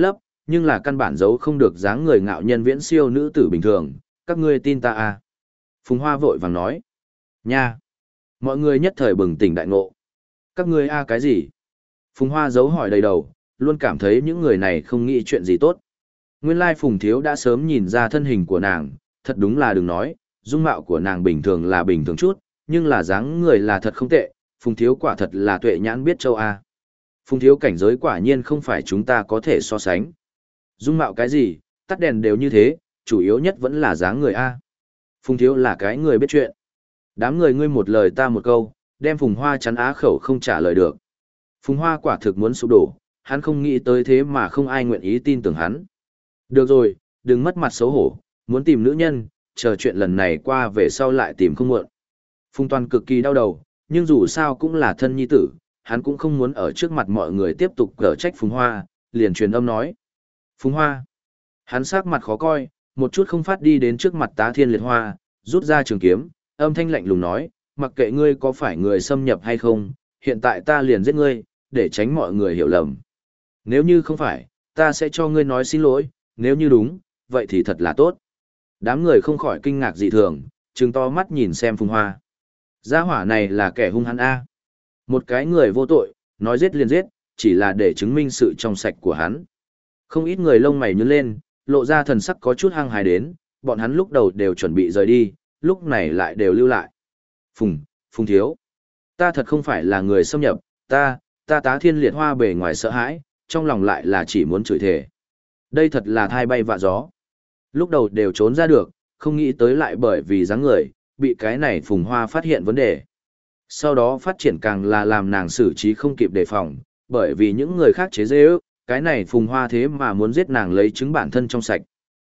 nhưng là căn bản giấu không được dáng người ngạo nhân viễn siêu nữ tử bình thường, các ngươi tin ta à? Phùng Hoa vội vàng nói. Nha! Mọi người nhất thời bừng tỉnh đại ngộ. Các ngươi a cái gì? Phùng Hoa giấu hỏi đầy đầu, luôn cảm thấy những người này không nghĩ chuyện gì tốt. Nguyên lai Phùng Thiếu đã sớm nhìn ra thân hình của nàng, thật đúng là đừng nói, dung mạo của nàng bình thường là bình thường chút, nhưng là dáng người là thật không tệ, Phùng Thiếu quả thật là tuệ nhãn biết châu A. Phùng Thiếu cảnh giới quả nhiên không phải chúng ta có thể so sánh. Dung mạo cái gì, tắt đèn đều như thế, chủ yếu nhất vẫn là dáng người A. Phùng Thiếu là cái người biết chuyện. Đám người ngươi một lời ta một câu, đem Phùng Hoa chắn á khẩu không trả lời được. Phùng Hoa quả thực muốn sụp đổ, hắn không nghĩ tới thế mà không ai nguyện ý tin tưởng hắn. Được rồi, đừng mất mặt xấu hổ, muốn tìm nữ nhân, chờ chuyện lần này qua về sau lại tìm không muộn. Phùng Toàn cực kỳ đau đầu, nhưng dù sao cũng là thân nhi tử, hắn cũng không muốn ở trước mặt mọi người tiếp tục cở trách Phùng Hoa, liền truyền âm nói. Phùng Hoa. Hắn sắc mặt khó coi, một chút không phát đi đến trước mặt Tá Thiên Liệt Hoa, rút ra trường kiếm, âm thanh lạnh lùng nói, mặc kệ ngươi có phải người xâm nhập hay không, hiện tại ta liền giết ngươi, để tránh mọi người hiểu lầm. Nếu như không phải, ta sẽ cho ngươi nói xin lỗi, nếu như đúng, vậy thì thật là tốt. Đám người không khỏi kinh ngạc dị thường, trừng to mắt nhìn xem Phùng Hoa. Gia hỏa này là kẻ hung hăng A. Một cái người vô tội, nói giết liền giết, chỉ là để chứng minh sự trong sạch của hắn. Không ít người lông mày nhướng lên, lộ ra thần sắc có chút hăng hái đến, bọn hắn lúc đầu đều chuẩn bị rời đi, lúc này lại đều lưu lại. Phùng Thiếu. Ta thật không phải là người xâm nhập, ta Tá Thiên Liệt Hoa bề ngoài sợ hãi, trong lòng lại là chỉ muốn chửi thề. Đây thật là thai bay vạ gió. Lúc đầu đều trốn ra được, không nghĩ tới lại bởi vì dáng người, bị cái này Phùng Hoa phát hiện vấn đề. Sau đó phát triển càng là làm nàng xử trí không kịp đề phòng, bởi vì những người khác chế dễ ước, cái này Phùng Hoa thế mà muốn giết nàng lấy chứng bản thân trong sạch.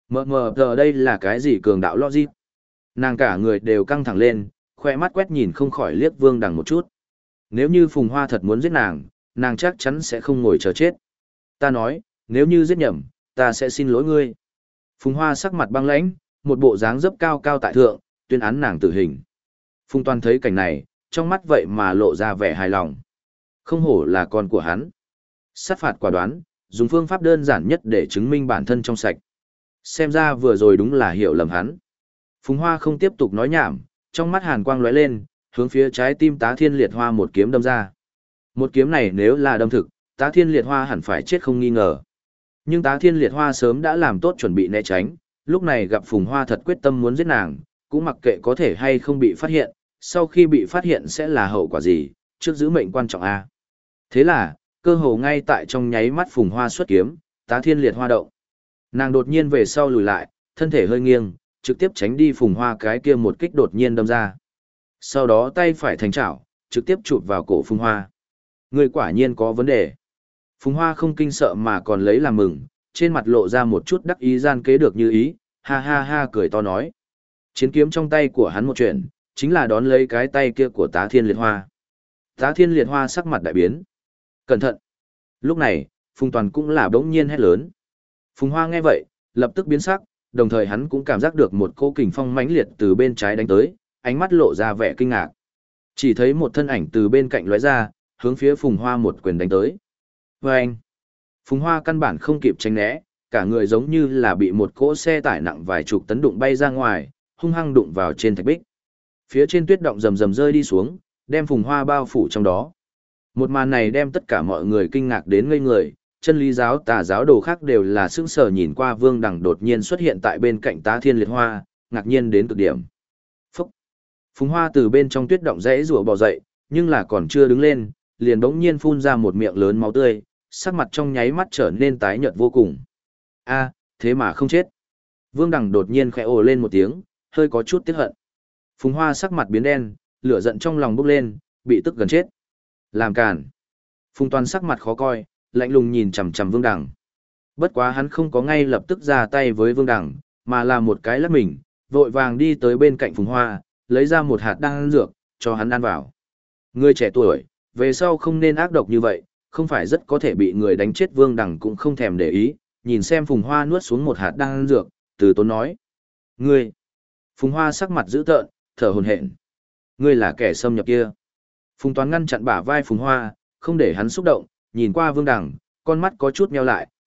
Mờ giờ đây là cái gì cường đạo logic. Nàng cả người đều căng thẳng lên, khoe mắt quét nhìn không khỏi liếc Vương Đằng một chút. Nếu như Phùng Hoa thật muốn giết nàng chắc chắn sẽ không ngồi chờ chết. Ta nói, nếu như giết nhầm, ta sẽ xin lỗi ngươi. Phùng Hoa sắc mặt băng lãnh, một bộ dáng dấp cao cao tại thượng, tuyên án nàng tử hình. Phùng Toàn thấy cảnh này, trong mắt vậy mà lộ ra vẻ hài lòng. Không hổ là con của hắn. Sát phạt quả đoán, dùng phương pháp đơn giản nhất để chứng minh bản thân trong sạch. Xem ra vừa rồi đúng là hiểu lầm hắn. Phùng Hoa không tiếp tục nói nhảm, trong mắt hàn quang lóe lên, hướng phía trái tim Tá Thiên Liệt Hoa một kiếm đâm ra. Một kiếm này nếu là đâm thực, Tá Thiên Liệt Hoa hẳn phải chết không nghi ngờ. Nhưng Tá Thiên Liệt Hoa sớm đã làm tốt chuẩn bị né tránh, lúc này gặp Phùng Hoa thật quyết tâm muốn giết nàng, cũng mặc kệ có thể hay không bị phát hiện, sau khi bị phát hiện sẽ là hậu quả gì, trước giữ mệnh quan trọng a. Thế là, cơ hồ ngay tại trong nháy mắt Phùng Hoa xuất kiếm, Tá Thiên Liệt Hoa động. Nàng đột nhiên về sau lùi lại, thân thể hơi nghiêng, trực tiếp tránh đi Phùng Hoa cái kia một kích đột nhiên đâm ra. Sau đó tay phải thành chảo, trực tiếp chụp vào cổ Phùng Hoa. Người quả nhiên có vấn đề. Phùng Hoa không kinh sợ mà còn lấy làm mừng, trên mặt lộ ra một chút đắc ý gian kế được như ý, ha ha ha cười to nói. Chiến kiếm trong tay của hắn một chuyện, chính là đón lấy cái tay kia của Tá Thiên Liệt Hoa. Tá Thiên Liệt Hoa sắc mặt đại biến. Cẩn thận! Lúc này, Phùng Toàn cũng là bỗng nhiên hét lớn. Phùng Hoa nghe vậy, lập tức biến sắc, đồng thời hắn cũng cảm giác được một cỗ kình phong mãnh liệt từ bên trái đánh tới, ánh mắt lộ ra vẻ kinh ngạc. Chỉ thấy một thân ảnh từ bên cạnh lóe ra, hướng phía Phùng Hoa một quyền đánh tới. Vâng! Phùng Hoa căn bản không kịp tránh né, cả người giống như là bị một cỗ xe tải nặng vài chục tấn đụng bay ra ngoài, hung hăng đụng vào trên thạch bích. Phía trên tuyết động rầm rầm rơi đi xuống, đem Phùng Hoa bao phủ trong đó. Một màn này đem tất cả mọi người kinh ngạc đến ngây người, chân lý giáo tà giáo đồ khác đều là sững sờ nhìn qua Vương Đằng đột nhiên xuất hiện tại bên cạnh Tá Thiên Liệt Hoa, ngạc nhiên đến cực điểm. Phúc! Phùng Hoa từ bên trong tuyết động rẽ rùa bò dậy, nhưng là còn chưa đứng lên, liền bỗng nhiên phun ra một miệng lớn máu tươi, sắc mặt trong nháy mắt trở nên tái nhợt vô cùng. A, thế mà không chết. Vương Đằng đột nhiên khẽ ồ lên một tiếng, hơi có chút tiếc hận. Phùng Hoa sắc mặt biến đen, lửa giận trong lòng bốc lên, bị tức gần chết. Làm càn. Phùng Toàn sắc mặt khó coi, lạnh lùng nhìn chằm chằm Vương Đằng. Bất quá hắn không có ngay lập tức ra tay với Vương Đằng, mà là một cái lắc mình, vội vàng đi tới bên cạnh Phùng Hoa, lấy ra một hạt đan dược, cho hắn ăn vào. Người trẻ tuổi, về sau không nên ác độc như vậy, không phải rất có thể bị người đánh chết. Vương Đằng cũng không thèm để ý, nhìn xem Phùng Hoa nuốt xuống một hạt đan dược, từ tốn nói. Ngươi! Phùng Hoa sắc mặt dữ tợn, thở hổn hển. Ngươi là kẻ xâm nhập kia. Phùng Toán ngăn chặn bả vai Phùng Hoa, không để hắn xúc động, nhìn qua Vương Đằng, con mắt có chút nheo lại,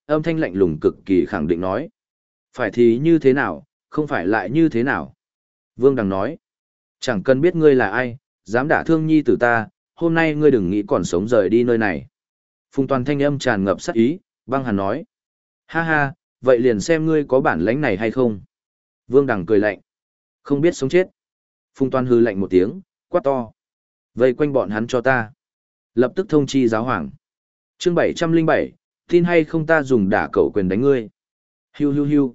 âm thanh lạnh lùng cực kỳ khẳng định nói. Phải thì như thế nào, không phải lại như thế nào? Vương Đằng nói. Chẳng cần biết ngươi là ai, dám đả thương nhi tử ta, hôm nay ngươi đừng nghĩ còn sống rời đi nơi này. Phùng Toàn thanh âm tràn ngập sát ý, băng hàn nói. Ha ha, vậy liền xem ngươi có bản lãnh này hay không. Vương Đằng cười lạnh. Không biết sống chết. Phùng Toàn hư lạnh một tiếng, quát to. Vây quanh bọn hắn cho ta. Lập tức thông chi giáo hoàng. Chương 707, tin hay không ta dùng đả cẩu quyền đánh ngươi. Hiu hiu hiu.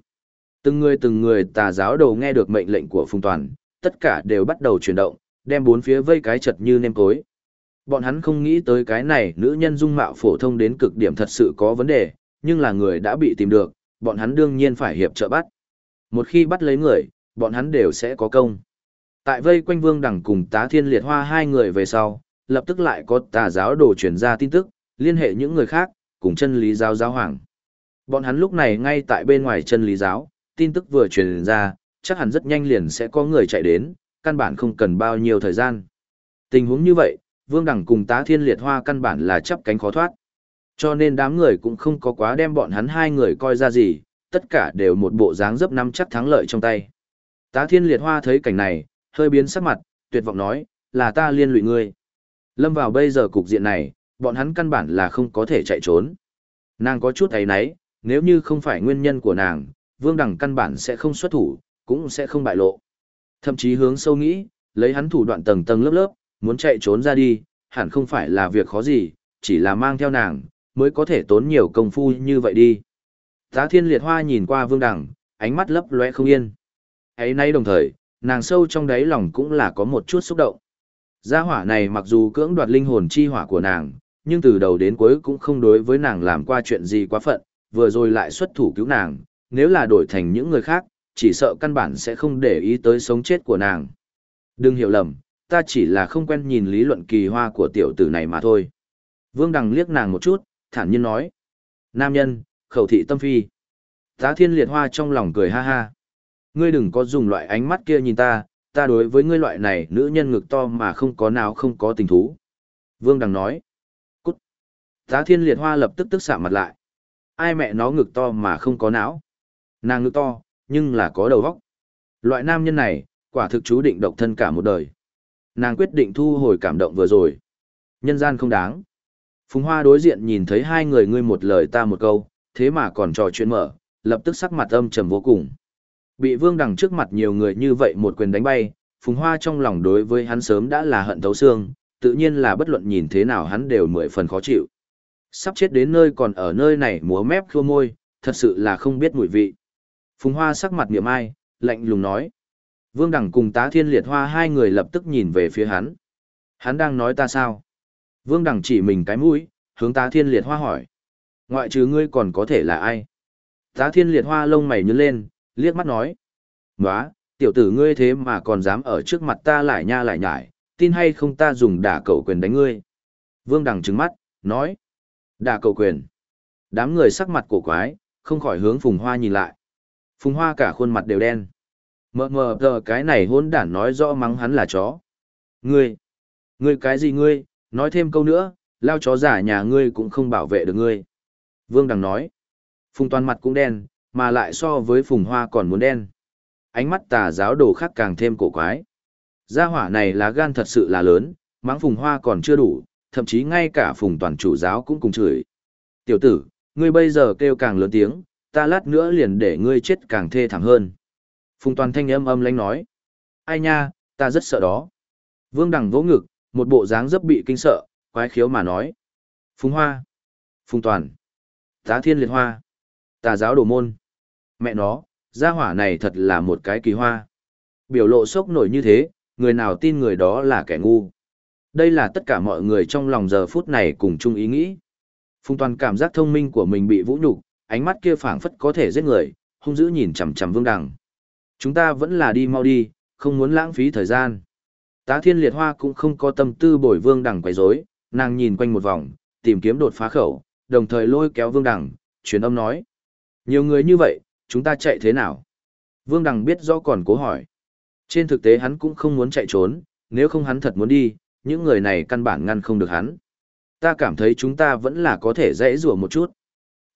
Từng người tà giáo đầu nghe được mệnh lệnh của Phùng Toàn, tất cả đều bắt đầu chuyển động, đem bốn phía vây cái chật như nêm cối. Bọn hắn không nghĩ tới cái này nữ nhân dung mạo phổ thông đến cực điểm thật sự có vấn đề, nhưng là người đã bị tìm được, bọn hắn đương nhiên phải hiệp trợ bắt. Một khi bắt lấy người, bọn hắn đều sẽ có công. Tại vây quanh Vương Đằng cùng Tá Thiên Liệt Hoa hai người về sau, lập tức lại có tà giáo đồ truyền ra tin tức, liên hệ những người khác, cùng chân lý giáo giáo hoàng. Bọn hắn lúc này ngay tại bên ngoài chân lý giáo, tin tức vừa truyền ra, chắc hẳn rất nhanh liền sẽ có người chạy đến, căn bản không cần bao nhiêu thời gian. Tình huống như vậy, Vương Đằng cùng Tá Thiên Liệt Hoa căn bản là chắp cánh khó thoát. Cho nên đám người cũng không có quá đem bọn hắn hai người coi ra gì, tất cả đều một bộ dáng dấp nắm chắc thắng lợi trong tay. Tá Thiên Liệt Hoa thấy cảnh này, hơi biến sắc mặt, tuyệt vọng nói, là ta liên lụy ngươi. Lâm vào bây giờ cục diện này, bọn hắn căn bản là không có thể chạy trốn. Nàng có chút ấy náy, nếu như không phải nguyên nhân của nàng, Vương Đằng căn bản sẽ không xuất thủ, cũng sẽ không bại lộ. Thậm chí hướng sâu nghĩ, lấy hắn thủ đoạn tầng tầng lớp lớp, muốn chạy trốn ra đi, hẳn không phải là việc khó gì, chỉ là mang theo nàng, mới có thể tốn nhiều công phu như vậy đi. Tá Thiên Liệt Hoa nhìn qua Vương Đằng, ánh mắt lấp lóe không yên. Ấy nay đồng thời, nàng sâu trong đáy lòng cũng là có một chút xúc động. Gia hỏa này mặc dù cưỡng đoạt linh hồn chi hỏa của nàng, nhưng từ đầu đến cuối cũng không đối với nàng làm qua chuyện gì quá phận, vừa rồi lại xuất thủ cứu nàng, nếu là đổi thành những người khác, chỉ sợ căn bản sẽ không để ý tới sống chết của nàng. Đừng hiểu lầm, ta chỉ là không quen nhìn lý luận kỳ hoa của tiểu tử này mà thôi. Vương Đằng liếc nàng một chút, thản nhiên nói. Nam nhân, khẩu thị tâm phi. Tá Thiên Liệt Hoa trong lòng cười ha ha. Ngươi đừng có dùng loại ánh mắt kia nhìn ta, ta đối với ngươi loại này nữ nhân ngực to mà không có nào không có tình thú. Vương Đằng nói. Cút. Tá Thiên Liệt Hoa lập tức tức sạm mặt lại. Ai mẹ nó ngực to mà không có não. Nàng ngực to, nhưng là có đầu óc. Loại nam nhân này, quả thực chú định độc thân cả một đời. Nàng quyết định thu hồi cảm động vừa rồi. Nhân gian không đáng. Phùng Hoa đối diện nhìn thấy hai người ngươi một lời ta một câu, thế mà còn trò chuyện mở, lập tức sắc mặt âm trầm vô cùng. Bị Vương Đằng trước mặt nhiều người như vậy một quyền đánh bay, Phùng Hoa trong lòng đối với hắn sớm đã là hận thấu xương, tự nhiên là bất luận nhìn thế nào hắn đều mười phần khó chịu. Sắp chết đến nơi còn ở nơi này múa mép khua môi, thật sự là không biết mùi vị. Phùng Hoa sắc mặt niệm ai, lạnh lùng nói. Vương Đằng cùng Tá Thiên Liệt Hoa hai người lập tức nhìn về phía hắn. Hắn đang nói ta sao? Vương Đằng chỉ mình cái mũi, hướng Tá Thiên Liệt Hoa hỏi. Ngoại trừ ngươi còn có thể là ai? Tá Thiên Liệt Hoa lông mày nhướng lên, liếc mắt nói. Nóa, tiểu tử ngươi thế mà còn dám ở trước mặt ta lại nha lại nhải, tin hay không ta dùng đả cẩu quyền đánh ngươi. Vương Đằng trừng mắt, nói. Đả cẩu quyền. Đám người sắc mặt cổ quái, không khỏi hướng Phùng Hoa nhìn lại. Phùng Hoa cả khuôn mặt đều đen. Mờ giờ cái này hỗn đản nói rõ mắng hắn là chó. Ngươi cái gì ngươi, nói thêm câu nữa, lao chó giả nhà ngươi cũng không bảo vệ được ngươi. Vương Đằng nói. Phùng Toàn mặt cũng đen, mà lại so với Phùng Hoa còn muốn đen. Ánh mắt tà giáo đồ khác càng thêm cổ quái. Gia hỏa này lá gan thật sự là lớn, mắng Phùng Hoa còn chưa đủ, thậm chí ngay cả Phùng Toàn chủ giáo cũng cùng chửi. Tiểu tử, ngươi bây giờ kêu càng lớn tiếng, ta lát nữa liền để ngươi chết càng thê thảm hơn. Phùng Toàn thanh âm âm lãnh nói. Ai nha, ta rất sợ đó. Vương Đằng vỗ ngực, một bộ dáng dấp bị kinh sợ, quái khiếu mà nói. Phùng Hoa. Phùng Toàn. Tá Thiên Liệt Hoa. Tà giáo đồ môn. Mẹ nó, gia hỏa này thật là một cái kỳ hoa. Biểu lộ sốc nổi như thế, người nào tin người đó là kẻ ngu. Đây là tất cả mọi người trong lòng giờ phút này cùng chung ý nghĩ. Phùng Toàn cảm giác thông minh của mình bị vũ nhục, ánh mắt kia phảng phất có thể giết người, hung dữ nhìn chằm chằm Vương Đằng. Chúng ta vẫn là đi mau đi, không muốn lãng phí thời gian. Tá Thiên Liệt Hoa cũng không có tâm tư bồi Vương Đằng quấy rối, nàng nhìn quanh một vòng, tìm kiếm đột phá khẩu, đồng thời lôi kéo Vương Đằng, truyền âm nói. Nhiều người như vậy, chúng ta chạy thế nào? Vương Đằng biết rõ còn cố hỏi. Trên thực tế hắn cũng không muốn chạy trốn, nếu không hắn thật muốn đi, những người này căn bản ngăn không được hắn. Ta cảm thấy chúng ta vẫn là có thể dễ rủa một chút.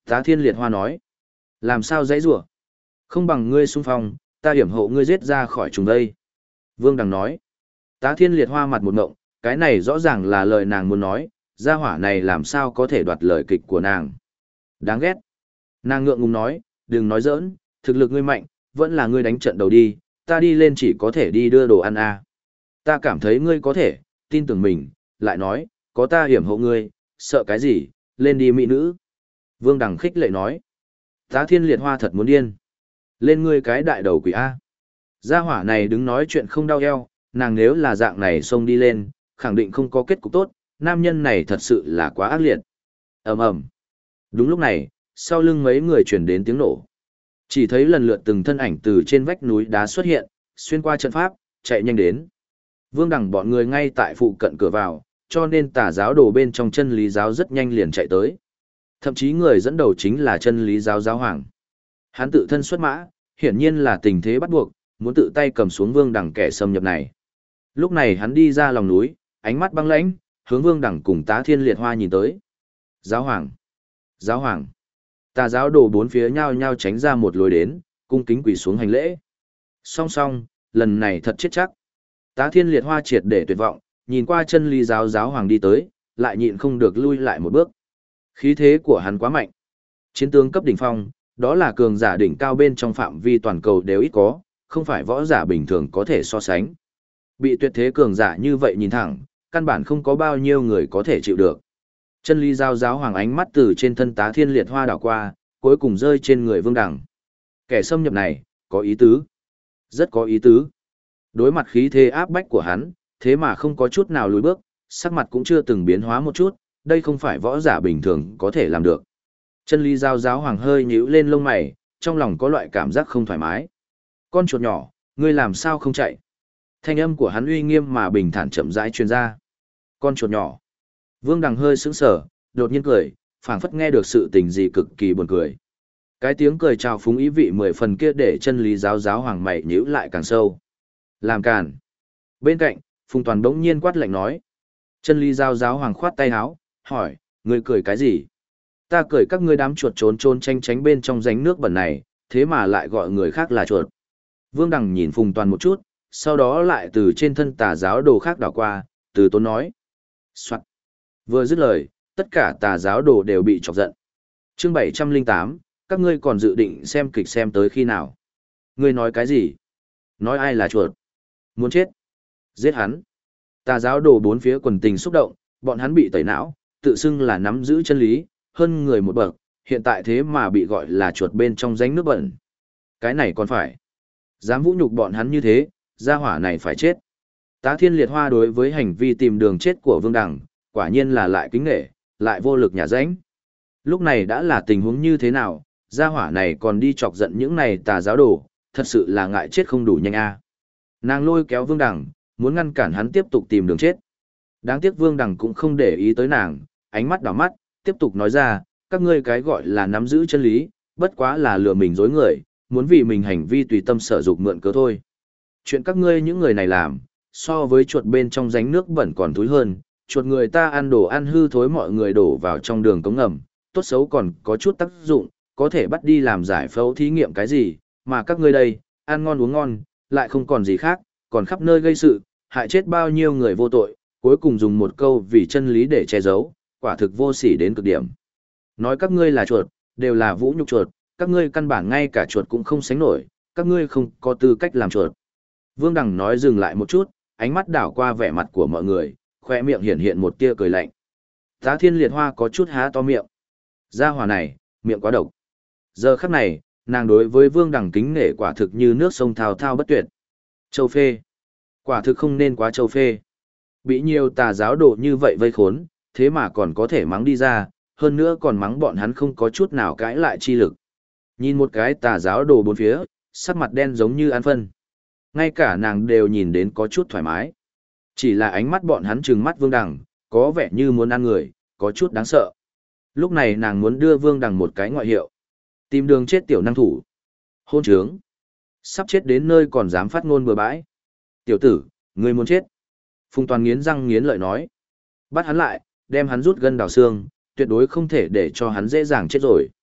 Tá Thiên Liệt Hoa nói. Làm sao dãy rủa? Không bằng ngươi xung phong, ta hiểm hộ ngươi giết ra khỏi chúng đây. Vương Đằng nói. Tá Thiên Liệt Hoa mặt một ngộng, cái này rõ ràng là lời nàng muốn nói, gia hỏa này làm sao có thể đoạt lời kịch của nàng. Đáng ghét. Nàng ngượng ngùng nói, đừng nói giỡn, thực lực ngươi mạnh, vẫn là ngươi đánh trận đầu đi, ta đi lên chỉ có thể đi đưa đồ ăn à. Ta cảm thấy ngươi có thể, tin tưởng mình, lại nói, có ta hiểm hộ ngươi, sợ cái gì, lên đi mỹ nữ. Vương Đằng khích lệ nói. Tá Thiên Liệt Hoa thật muốn điên. Lên ngươi cái đại đầu quỷ A. Gia hỏa này đứng nói chuyện không đau eo, nàng nếu là dạng này xông đi lên, khẳng định không có kết cục tốt, nam nhân này thật sự là quá ác liệt. Ầm ầm. Đúng lúc này, sau lưng mấy người truyền đến tiếng nổ. Chỉ thấy lần lượt từng thân ảnh từ trên vách núi đá xuất hiện, xuyên qua trận pháp, chạy nhanh đến. Vương Đằng bọn người ngay tại phụ cận cửa vào, cho nên tà giáo đồ bên trong chân lý giáo rất nhanh liền chạy tới. Thậm chí người dẫn đầu chính là chân lý giáo giáo hoàng. Hắn tự thân xuất mã, hiển nhiên là tình thế bắt buộc, muốn tự tay cầm xuống Vương Đằng kẻ xâm nhập này. Lúc này hắn đi ra lòng núi, ánh mắt băng lãnh, hướng Vương Đằng cùng Tá Thiên Liệt Hoa nhìn tới. Giáo hoàng! Giáo hoàng! Tà giáo đồ bốn phía nhao nhao tránh ra một lối đến, cung kính quỳ xuống hành lễ. Song song, lần này thật chết chắc. Tá Thiên Liệt Hoa triệt để tuyệt vọng, nhìn qua chân lý giáo giáo hoàng đi tới, lại nhịn không được lui lại một bước. Khí thế của hắn quá mạnh. Chiến tướng cấp đỉnh phong, đó là cường giả đỉnh cao bên trong phạm vi toàn cầu đều ít có, không phải võ giả bình thường có thể so sánh. Bị tuyệt thế cường giả như vậy nhìn thẳng, căn bản không có bao nhiêu người có thể chịu được. Chân lý giáo giáo hoàng ánh mắt từ trên thân Tá Thiên Liệt Hoa đảo qua, cuối cùng rơi trên người Vương Đằng. Kẻ xâm nhập này, có ý tứ. Rất có ý tứ. Đối mặt khí thế áp bách của hắn, thế mà không có chút nào lùi bước, sắc mặt cũng chưa từng biến hóa một chút, đây không phải võ giả bình thường có thể làm được. Chân lý giáo giáo hoàng hơi nhíu lên lông mày, trong lòng có loại cảm giác không thoải mái. Con chuột nhỏ, ngươi làm sao không chạy? Thanh âm của hắn uy nghiêm mà bình thản chậm rãi truyền ra. Con chuột nhỏ. Vương Đằng hơi sững sờ, đột nhiên cười, phảng phất nghe được sự tình gì cực kỳ buồn cười. Cái tiếng cười trào phúng ý vị mười phần kia để chân lý giáo giáo hoàng mày nhíu lại càng sâu. Làm càn. Bên cạnh, Phùng Toàn bỗng nhiên quát lạnh nói. Chân lý giáo giáo hoàng khoát tay áo, hỏi, ngươi cười cái gì? Ta cười các ngươi đám chuột trốn trốn tranh tránh bên trong rãnh nước bẩn này, thế mà lại gọi người khác là chuột. Vương Đằng nhìn Phùng Toàn một chút, sau đó lại từ trên thân tà giáo đồ khác đảo qua, từ tốn nói. Soạn. Vừa dứt lời, tất cả tà giáo đồ đều bị chọc giận. Chương 708, các ngươi còn dự định xem kịch xem tới khi nào? Ngươi nói cái gì? Nói ai là chuột? Muốn chết? Giết hắn. Tà giáo đồ bốn phía quần tình xúc động, bọn hắn bị tẩy não, tự xưng là nắm giữ chân lý, hơn người một bậc, hiện tại thế mà bị gọi là chuột bên trong rãnh nước bẩn. Cái này còn phải. Dám vũ nhục bọn hắn như thế, gia hỏa này phải chết. Tá Thiên Liệt Hoa đối với hành vi tìm đường chết của Vương Đằng, quả nhiên là lại kính nể, lại vô lực nhả rãnh. Lúc này đã là tình huống như thế nào, gia hỏa này còn đi chọc giận những này tà giáo đồ, thật sự là ngại chết không đủ nhanh a. Nàng lôi kéo Vương Đằng, muốn ngăn cản hắn tiếp tục tìm đường chết. Đáng tiếc Vương Đằng cũng không để ý tới nàng, ánh mắt đảo mắt, tiếp tục nói ra, các ngươi cái gọi là nắm giữ chân lý, bất quá là lừa mình dối người, muốn vì mình hành vi tùy tâm sở dục mượn cớ thôi. Chuyện các ngươi những người này làm, so với chuột bên trong rãnh nước bẩn còn thúi hơn, chuột người ta ăn đồ ăn hư thối mọi người đổ vào trong đường cống ngầm, tốt xấu còn có chút tác dụng, có thể bắt đi làm giải phẫu thí nghiệm cái gì, mà các ngươi đây, ăn ngon uống ngon, lại không còn gì khác, còn khắp nơi gây sự, hại chết bao nhiêu người vô tội, cuối cùng dùng một câu vì chân lý để che giấu, quả thực vô sỉ đến cực điểm. Nói các ngươi là chuột, đều là vũ nhục chuột, các ngươi căn bản ngay cả chuột cũng không sánh nổi, các ngươi không có tư cách làm chuột. Vương Đằng nói dừng lại một chút, ánh mắt đảo qua vẻ mặt của mọi người, khoe miệng hiện hiện một tia cười lạnh. Tá Thiên Liệt Hoa có chút há to miệng. Gia hỏa này, miệng quá độc. Giờ khắc này, nàng đối với Vương Đằng kính nể quả thực như nước sông thao thao bất tuyệt. Châu phê. Quả thực không nên quá châu phê. Bị nhiều tà giáo đồ như vậy vây khốn, thế mà còn có thể mắng đi ra, hơn nữa còn mắng bọn hắn không có chút nào cãi lại chi lực. Nhìn một cái tà giáo đồ bốn phía, sắc mặt đen giống như ăn phân. Ngay cả nàng đều nhìn đến có chút thoải mái. Chỉ là ánh mắt bọn hắn trừng mắt Vương Đằng, có vẻ như muốn ăn người, có chút đáng sợ. Lúc này nàng muốn đưa Vương Đằng một cái ngoại hiệu. Tìm đường chết tiểu năng thủ. Hôn trướng. Sắp chết đến nơi còn dám phát ngôn bừa bãi. Tiểu tử, ngươi muốn chết. Phùng Toàn nghiến răng nghiến lợi nói. Bắt hắn lại, đem hắn rút gân đào xương, tuyệt đối không thể để cho hắn dễ dàng chết rồi.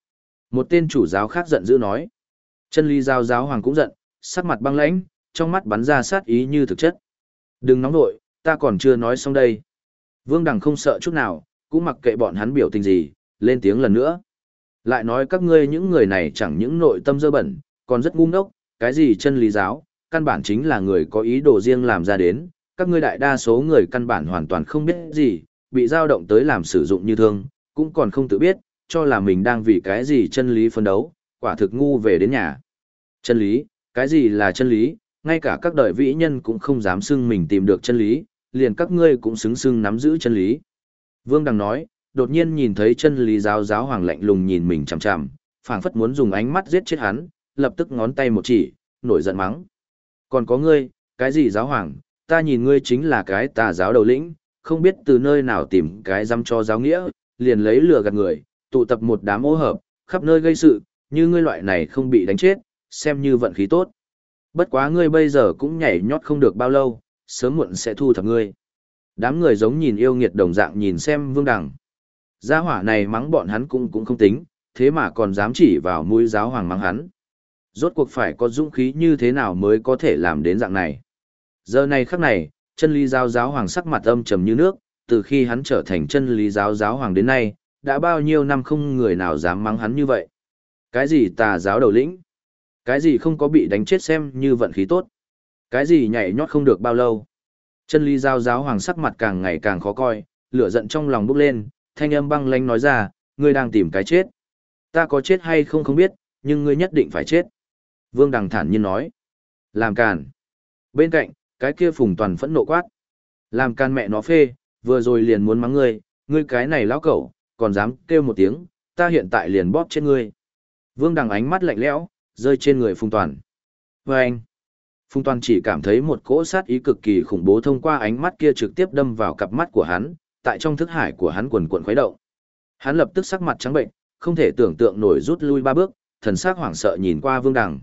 Một tên chủ giáo khác giận dữ nói. Chân lý giáo giáo hoàng cũng giận, sắc mặt băng lãnh, trong mắt bắn ra sát ý như thực chất. Đừng nóng nội, ta còn chưa nói xong đây. Vương Đằng không sợ chút nào, cũng mặc kệ bọn hắn biểu tình gì, lên tiếng lần nữa. Lại nói các ngươi những người này chẳng những nội tâm dơ bẩn, còn rất ngu ngốc, cái gì chân lý giáo, căn bản chính là người có ý đồ riêng làm ra đến, các ngươi đại đa số người căn bản hoàn toàn không biết gì, bị dao động tới làm sử dụng như thương, cũng còn không tự biết, cho là mình đang vì cái gì chân lý phân đấu, quả thực ngu về đến nhà. Chân lý, cái gì là chân lý, ngay cả các đời vĩ nhân cũng không dám xưng mình tìm được chân lý, liền các ngươi cũng xứng xưng nắm giữ chân lý. Vương Đằng nói, đột nhiên nhìn thấy chân lý giáo giáo hoàng lạnh lùng nhìn mình chằm chằm, phảng phất muốn dùng ánh mắt giết chết hắn, lập tức ngón tay một chỉ, nổi giận mắng. Còn có ngươi, cái gì giáo hoàng, ta nhìn ngươi chính là cái tà giáo đầu lĩnh, không biết từ nơi nào tìm cái dăm cho giáo nghĩa, liền lấy lừa gạt người, tụ tập một đám ô hợp, khắp nơi gây sự, như ngươi loại này không bị đánh chết, xem như vận khí tốt. Bất quá ngươi bây giờ cũng nhảy nhót không được bao lâu, sớm muộn sẽ thu thập ngươi. Đám người giống nhìn yêu nghiệt đồng dạng nhìn xem Vương Đằng. Gia hỏa này mắng bọn hắn cũng không tính, thế mà còn dám chỉ vào mũi giáo hoàng mắng hắn. Rốt cuộc phải có dũng khí như thế nào mới có thể làm đến dạng này. Giờ này khắc này, chân lý giáo giáo hoàng sắc mặt âm trầm như nước, từ khi hắn trở thành chân lý giáo giáo hoàng đến nay, đã bao nhiêu năm không người nào dám mắng hắn như vậy. Cái gì tà giáo đầu lĩnh? Cái gì không có bị đánh chết xem như vận khí tốt? Cái gì nhảy nhót không được bao lâu? Chân lý giáo giáo hoàng sắc mặt càng ngày càng khó coi, lửa giận trong lòng bốc lên, thanh âm băng lãnh nói ra, ngươi đang tìm cái chết. Ta có chết hay không không biết, nhưng ngươi nhất định phải chết. Vương Đằng thản nhiên nói. Làm càn. Bên cạnh, cái kia Phùng Toàn phẫn nộ quát. Làm càn mẹ nó phê, vừa rồi liền muốn mắng ngươi cái này lão cẩu, còn dám kêu một tiếng, ta hiện tại liền bóp chết ngươi. Vương Đằng ánh mắt lạnh lẽo, rơi trên người Phùng Toàn. Và anh. Phùng Toàn chỉ cảm thấy một cỗ sát ý cực kỳ khủng bố thông qua ánh mắt kia trực tiếp đâm vào cặp mắt của hắn, tại trong thức hải của hắn quần quần khuấy động. Hắn lập tức sắc mặt trắng bệnh, không thể tưởng tượng nổi rút lui 3 bước, thần sắc hoảng sợ nhìn qua Vương Đằng.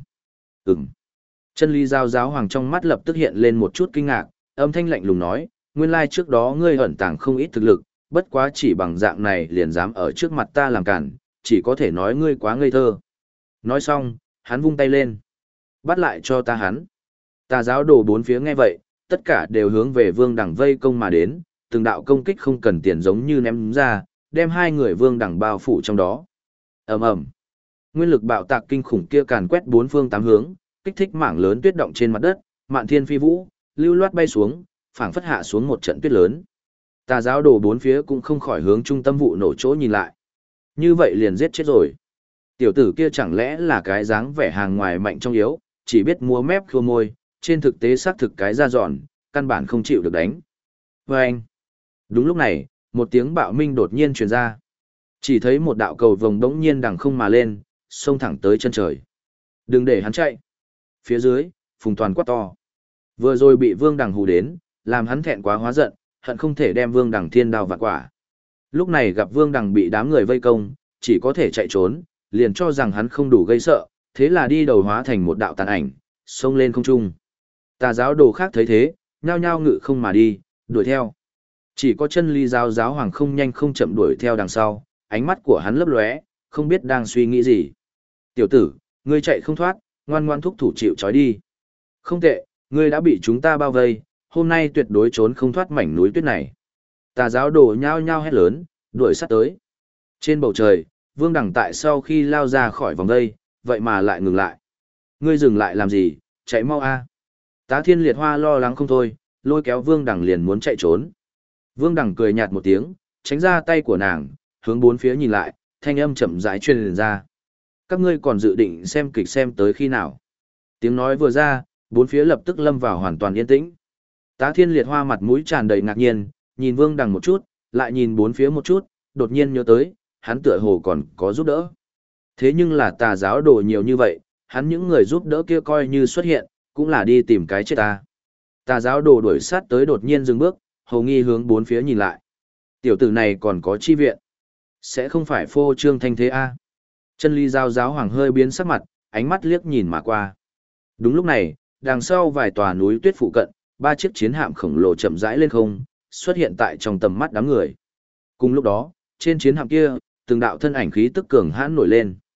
Chân lý giáo giáo hoàng trong mắt lập tức hiện lên một chút kinh ngạc, âm thanh lạnh lùng nói, nguyên lai trước đó ngươi ẩn tàng không ít thực lực, bất quá chỉ bằng dạng này liền dám ở trước mặt ta làm cản, chỉ có thể nói ngươi quá ngây thơ. Nói xong, hắn vung tay lên. Bắt lại cho ta hắn. Tà giáo đồ bốn phía nghe vậy, tất cả đều hướng về Vương Đằng vây công mà đến, từng đạo công kích không cần tiền giống như ném ra, đem hai người Vương Đằng bao phủ trong đó. Ầm ầm. Nguyên lực bạo tạc kinh khủng kia càn quét bốn phương tám hướng, kích thích mảng lớn tuyết động trên mặt đất, mạn thiên phi vũ, lưu loát bay xuống, phảng phất hạ xuống một trận tuyết lớn. Tà giáo đồ bốn phía cũng không khỏi hướng trung tâm vụ nổ chỗ nhìn lại. Như vậy liền giết chết rồi. Tiểu tử kia chẳng lẽ là cái dáng vẻ hàng ngoài mạnh trong yếu, chỉ biết múa mép khua môi, trên thực tế xác thực cái da giòn, căn bản không chịu được đánh. Và anh. Đúng lúc này, một tiếng bạo minh đột nhiên truyền ra. Chỉ thấy một đạo cầu vồng đống nhiên đằng không mà lên, xông thẳng tới chân trời. Đừng để hắn chạy. Phía dưới, Phùng Toàn quát to. Vừa rồi bị Vương Đằng hù đến, làm hắn thẹn quá hóa giận, hận không thể đem Vương Đằng thiên đao vạn quả. Lúc này gặp Vương Đằng bị đám người vây công, chỉ có thể chạy trốn, liền cho rằng hắn không đủ gây sợ, thế là đi đầu hóa thành một đạo tàn ảnh, xông lên không trung. Tà giáo đồ khác thấy thế, nhao nhao ngự không mà đi, đuổi theo. Chỉ có chân lý giáo giáo hoàng không nhanh không chậm đuổi theo đằng sau, ánh mắt của hắn lấp lóe, không biết đang suy nghĩ gì. Tiểu tử, ngươi chạy không thoát, ngoan ngoan thúc thủ chịu trói đi. Không tệ, ngươi đã bị chúng ta bao vây, hôm nay tuyệt đối trốn không thoát mảnh núi tuyết này. Tà giáo đồ nhao nhao hét lớn, đuổi sát tới. Trên bầu trời, Vương Đằng tại sau khi lao ra khỏi vòng vây, vậy mà lại ngừng lại. Ngươi dừng lại làm gì, chạy mau a. Tá Thiên Liệt Hoa lo lắng không thôi, lôi kéo Vương Đằng liền muốn chạy trốn. Vương Đằng cười nhạt một tiếng, tránh ra tay của nàng, hướng bốn phía nhìn lại, thanh âm chậm rãi truyền ra. Các ngươi còn dự định xem kịch xem tới khi nào? Tiếng nói vừa ra, bốn phía lập tức lâm vào hoàn toàn yên tĩnh. Tá Thiên Liệt Hoa mặt mũi tràn đầy ngạc nhiên, nhìn Vương Đằng một chút, lại nhìn bốn phía một chút, đột nhiên nhớ tới, hắn tựa hồ còn có giúp đỡ. Thế nhưng là tà giáo đồ nhiều như vậy, hắn những người giúp đỡ kia coi như xuất hiện, cũng là đi tìm cái chết ta. Tà giáo đồ đuổi sát tới đột nhiên dừng bước, hầu nghi hướng bốn phía nhìn lại. Tiểu tử này còn có chi viện. Sẽ không phải phô trương thanh thế a? Chân lý giáo giáo hoàng hơi biến sắc mặt, ánh mắt liếc nhìn mà qua. Đúng lúc này, đằng sau vài tòa núi tuyết phụ cận, 3 chiếc chiến hạm khổng lồ chậm rãi lên không, xuất hiện tại trong tầm mắt đám người. Cùng lúc đó, trên chiến hạm kia, từng đạo thân ảnh khí tức cường hãn nổi lên.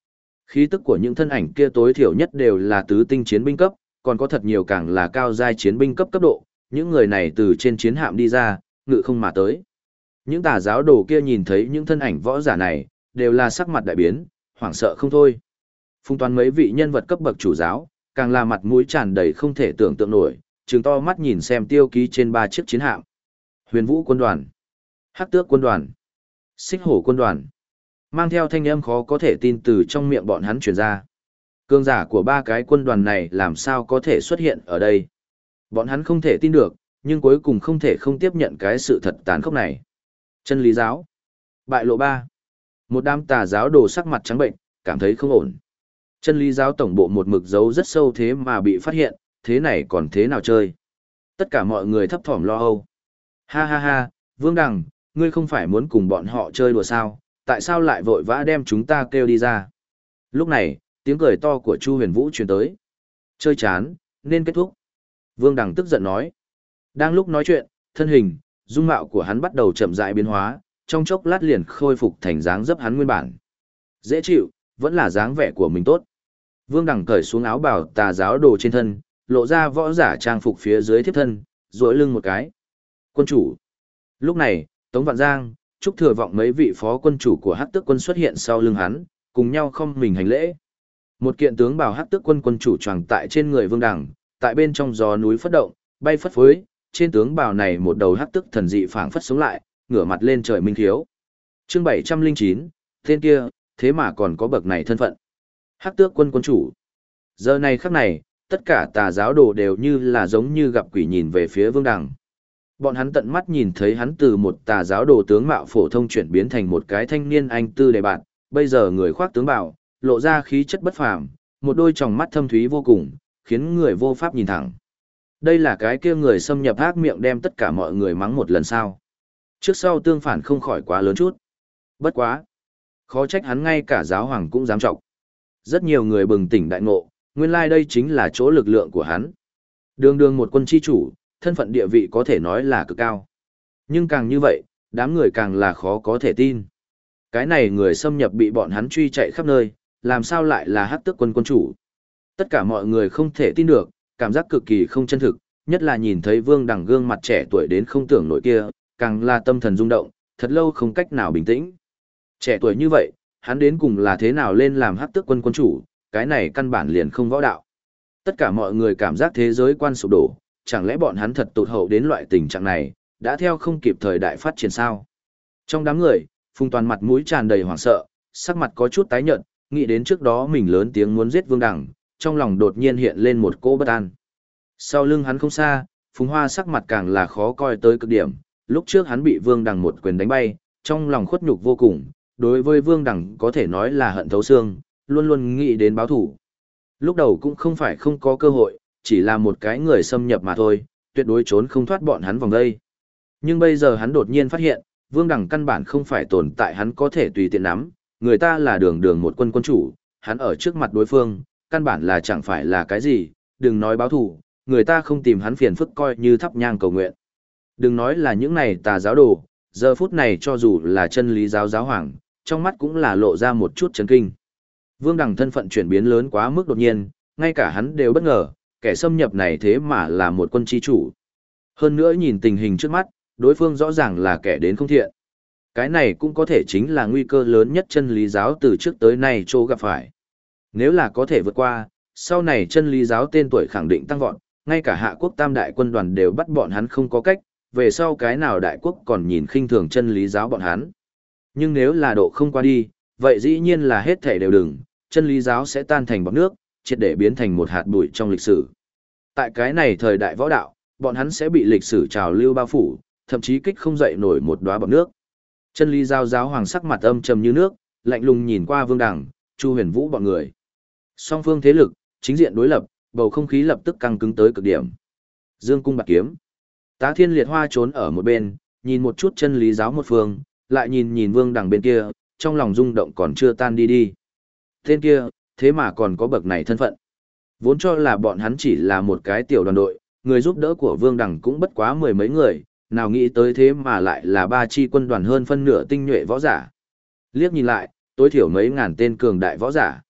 Khí tức của những thân ảnh kia tối thiểu nhất đều là tứ tinh chiến binh cấp, còn có thật nhiều càng là cao giai chiến binh cấp cấp độ, những người này từ trên chiến hạm đi ra, ngự không mà tới. Những tà giáo đồ kia nhìn thấy những thân ảnh võ giả này, đều là sắc mặt đại biến, hoảng sợ không thôi. Phung toán mấy vị nhân vật cấp bậc chủ giáo, càng là mặt mũi tràn đầy không thể tưởng tượng nổi, trừng to mắt nhìn xem tiêu ký trên 3 chiếc chiến hạm. Huyền Vũ quân đoàn, Hắc Tước quân đoàn, Xích Hổ quân đoàn. Mang theo thanh âm khó có thể tin từ trong miệng bọn hắn truyền ra. Cường giả của 3 cái quân đoàn này làm sao có thể xuất hiện ở đây? Bọn hắn không thể tin được, nhưng cuối cùng không thể không tiếp nhận cái sự thật tàn khốc này. Chân lý giáo. Bại lộ 3. Một đám tà giáo đồ sắc mặt trắng bệnh, cảm thấy không ổn. Chân lý giáo tổng bộ một mực giấu rất sâu thế mà bị phát hiện, thế này còn thế nào chơi? Tất cả mọi người thấp thỏm lo âu. Ha ha ha, Vương Đằng, ngươi không phải muốn cùng bọn họ chơi đùa sao, tại sao lại vội vã đem chúng ta kêu đi ra? Lúc này, tiếng cười to của Chu Huyền Vũ truyền tới. Chơi chán, nên kết thúc. Vương Đằng tức giận nói. Đang lúc nói chuyện, thân hình, dung mạo của hắn bắt đầu chậm rãi biến hóa, trong chốc lát liền khôi phục thành dáng dấp hắn nguyên bản. Dễ chịu, vẫn là dáng vẻ của mình tốt. Vương Đằng cởi xuống áo bào tà giáo đồ trên thân, lộ ra võ giả trang phục phía dưới thiếp thân, duỗi lưng một cái. Quân chủ. Lúc này, Tống Vạn Giang, Trúc Thừa Vọng mấy vị phó quân chủ của Hắc Tước quân xuất hiện sau lưng hắn, cùng nhau không mình hành lễ. Một kiện tướng bào Hắc Tước quân quân chủ choàng tại trên người Vương Đằng, tại bên trong gió núi phất động, bay phất phới, trên tướng bào này một đầu Hắc Tước thần dị phảng phất sống lại, ngửa mặt lên trời minh khiếu. Chương 709, tên kia, thế mà còn có bậc này thân phận. Hắc Tước quân quân chủ. Giờ này khắc này, tất cả tà giáo đồ đều như là giống như gặp quỷ nhìn về phía Vương Đằng. Bọn hắn tận mắt nhìn thấy hắn từ một tà giáo đồ tướng mạo phổ thông chuyển biến thành một cái thanh niên anh tư đề bạn, bây giờ người khoác tướng bào, lộ ra khí chất bất phàm, một đôi tròng mắt thâm thúy vô cùng, khiến người vô pháp nhìn thẳng. Đây là cái kia người xâm nhập ác miệng đem tất cả mọi người mắng một lần sao. Trước sau tương phản không khỏi quá lớn chút. Bất quá. Khó trách hắn ngay cả giáo hoàng cũng dám trọng. Rất nhiều người bừng tỉnh đại ngộ, nguyên lai đây chính là chỗ lực lượng của hắn. Đường đường một quân chi chủ, thân phận địa vị có thể nói là cực cao. Nhưng càng như vậy, đám người càng là khó có thể tin. Cái này người xâm nhập bị bọn hắn truy chạy khắp nơi, làm sao lại là Hắc Tước quân quân chủ. Tất cả mọi người không thể tin được, cảm giác cực kỳ không chân thực, nhất là nhìn thấy Vương Đằng gương mặt trẻ tuổi đến không tưởng nổi kia, càng là tâm thần rung động, thật lâu không cách nào bình tĩnh. Trẻ tuổi như vậy, hắn đến cùng là thế nào lên làm Hắc Tước quân quân chủ, cái này căn bản liền không võ đạo. Tất cả mọi người cảm giác thế giới quan sụp đổ, chẳng lẽ bọn hắn thật tụt hậu đến loại tình trạng này, đã theo không kịp thời đại phát triển sao? Trong đám người, Phùng Toàn mặt mũi tràn đầy hoảng sợ, sắc mặt có chút tái nhợt, nghĩ đến trước đó mình lớn tiếng muốn giết Vương Đằng, trong lòng đột nhiên hiện lên một cỗ bất an. Sau lưng hắn không xa, Phùng Hoa sắc mặt càng là khó coi tới cực điểm, lúc trước hắn bị Vương Đằng một quyền đánh bay, trong lòng khuất nhục vô cùng, đối với Vương Đằng có thể nói là hận thấu xương, luôn luôn nghĩ đến báo thù. Lúc đầu cũng không phải không có cơ hội, chỉ là một cái người xâm nhập mà thôi, tuyệt đối trốn không thoát bọn hắn vòng đây. Nhưng bây giờ hắn đột nhiên phát hiện, Vương Đằng căn bản không phải tồn tại hắn có thể tùy tiện nắm, người ta là đường đường một quân quân chủ, hắn ở trước mặt đối phương, căn bản là chẳng phải là cái gì, đừng nói báo thù, người ta không tìm hắn phiền phức coi như thắp nhang cầu nguyện. Đừng nói là những này tà giáo đồ, giờ phút này cho dù là chân lý giáo giáo hoàng, trong mắt cũng là lộ ra một chút chấn kinh. Vương Đằng thân phận chuyển biến lớn quá mức đột nhiên, ngay cả hắn đều bất ngờ, kẻ xâm nhập này thế mà là một quân chi chủ. Hơn nữa nhìn tình hình trước mắt, đối phương rõ ràng là kẻ đến không thiện. Cái này cũng có thể chính là nguy cơ lớn nhất chân lý giáo từ trước tới nay chỗ gặp phải. Nếu là có thể vượt qua, sau này chân lý giáo tên tuổi khẳng định tăng vọt, ngay cả Hạ Quốc Tam đại quân đoàn đều bắt bọn hắn không có cách, về sau cái nào đại quốc còn nhìn khinh thường chân lý giáo bọn hắn. Nhưng nếu là độ không qua đi, vậy dĩ nhiên là hết thảy đều đừng, chân lý giáo sẽ tan thành bọt nước, triệt để biến thành một hạt bụi trong lịch sử. Tại cái này thời đại võ đạo, bọn hắn sẽ bị lịch sử trào lưu bao phủ, thậm chí kích không dậy nổi một đóa bọt nước. Chân lý giáo giáo hoàng sắc mặt âm trầm như nước, lạnh lùng nhìn qua Vương Đằng, Chu Huyền Vũ bọn người. Song phương thế lực, chính diện đối lập, bầu không khí lập tức căng cứng tới cực điểm. Dương cung bạc kiếm. Tá Thiên Liệt Hoa trốn ở một bên, nhìn một chút chân lý giáo một phương, lại nhìn nhìn Vương Đằng bên kia, trong lòng rung động còn chưa tan đi đi. Tên kia, thế mà còn có bậc này thân phận. Vốn cho là bọn hắn chỉ là một cái tiểu đoàn đội, người giúp đỡ của Vương Đằng cũng bất quá mười mấy người, nào nghĩ tới thế mà lại là 3 chi quân đoàn hơn phân nửa tinh nhuệ võ giả. Liếc nhìn lại, tối thiểu mấy ngàn tên cường đại võ giả.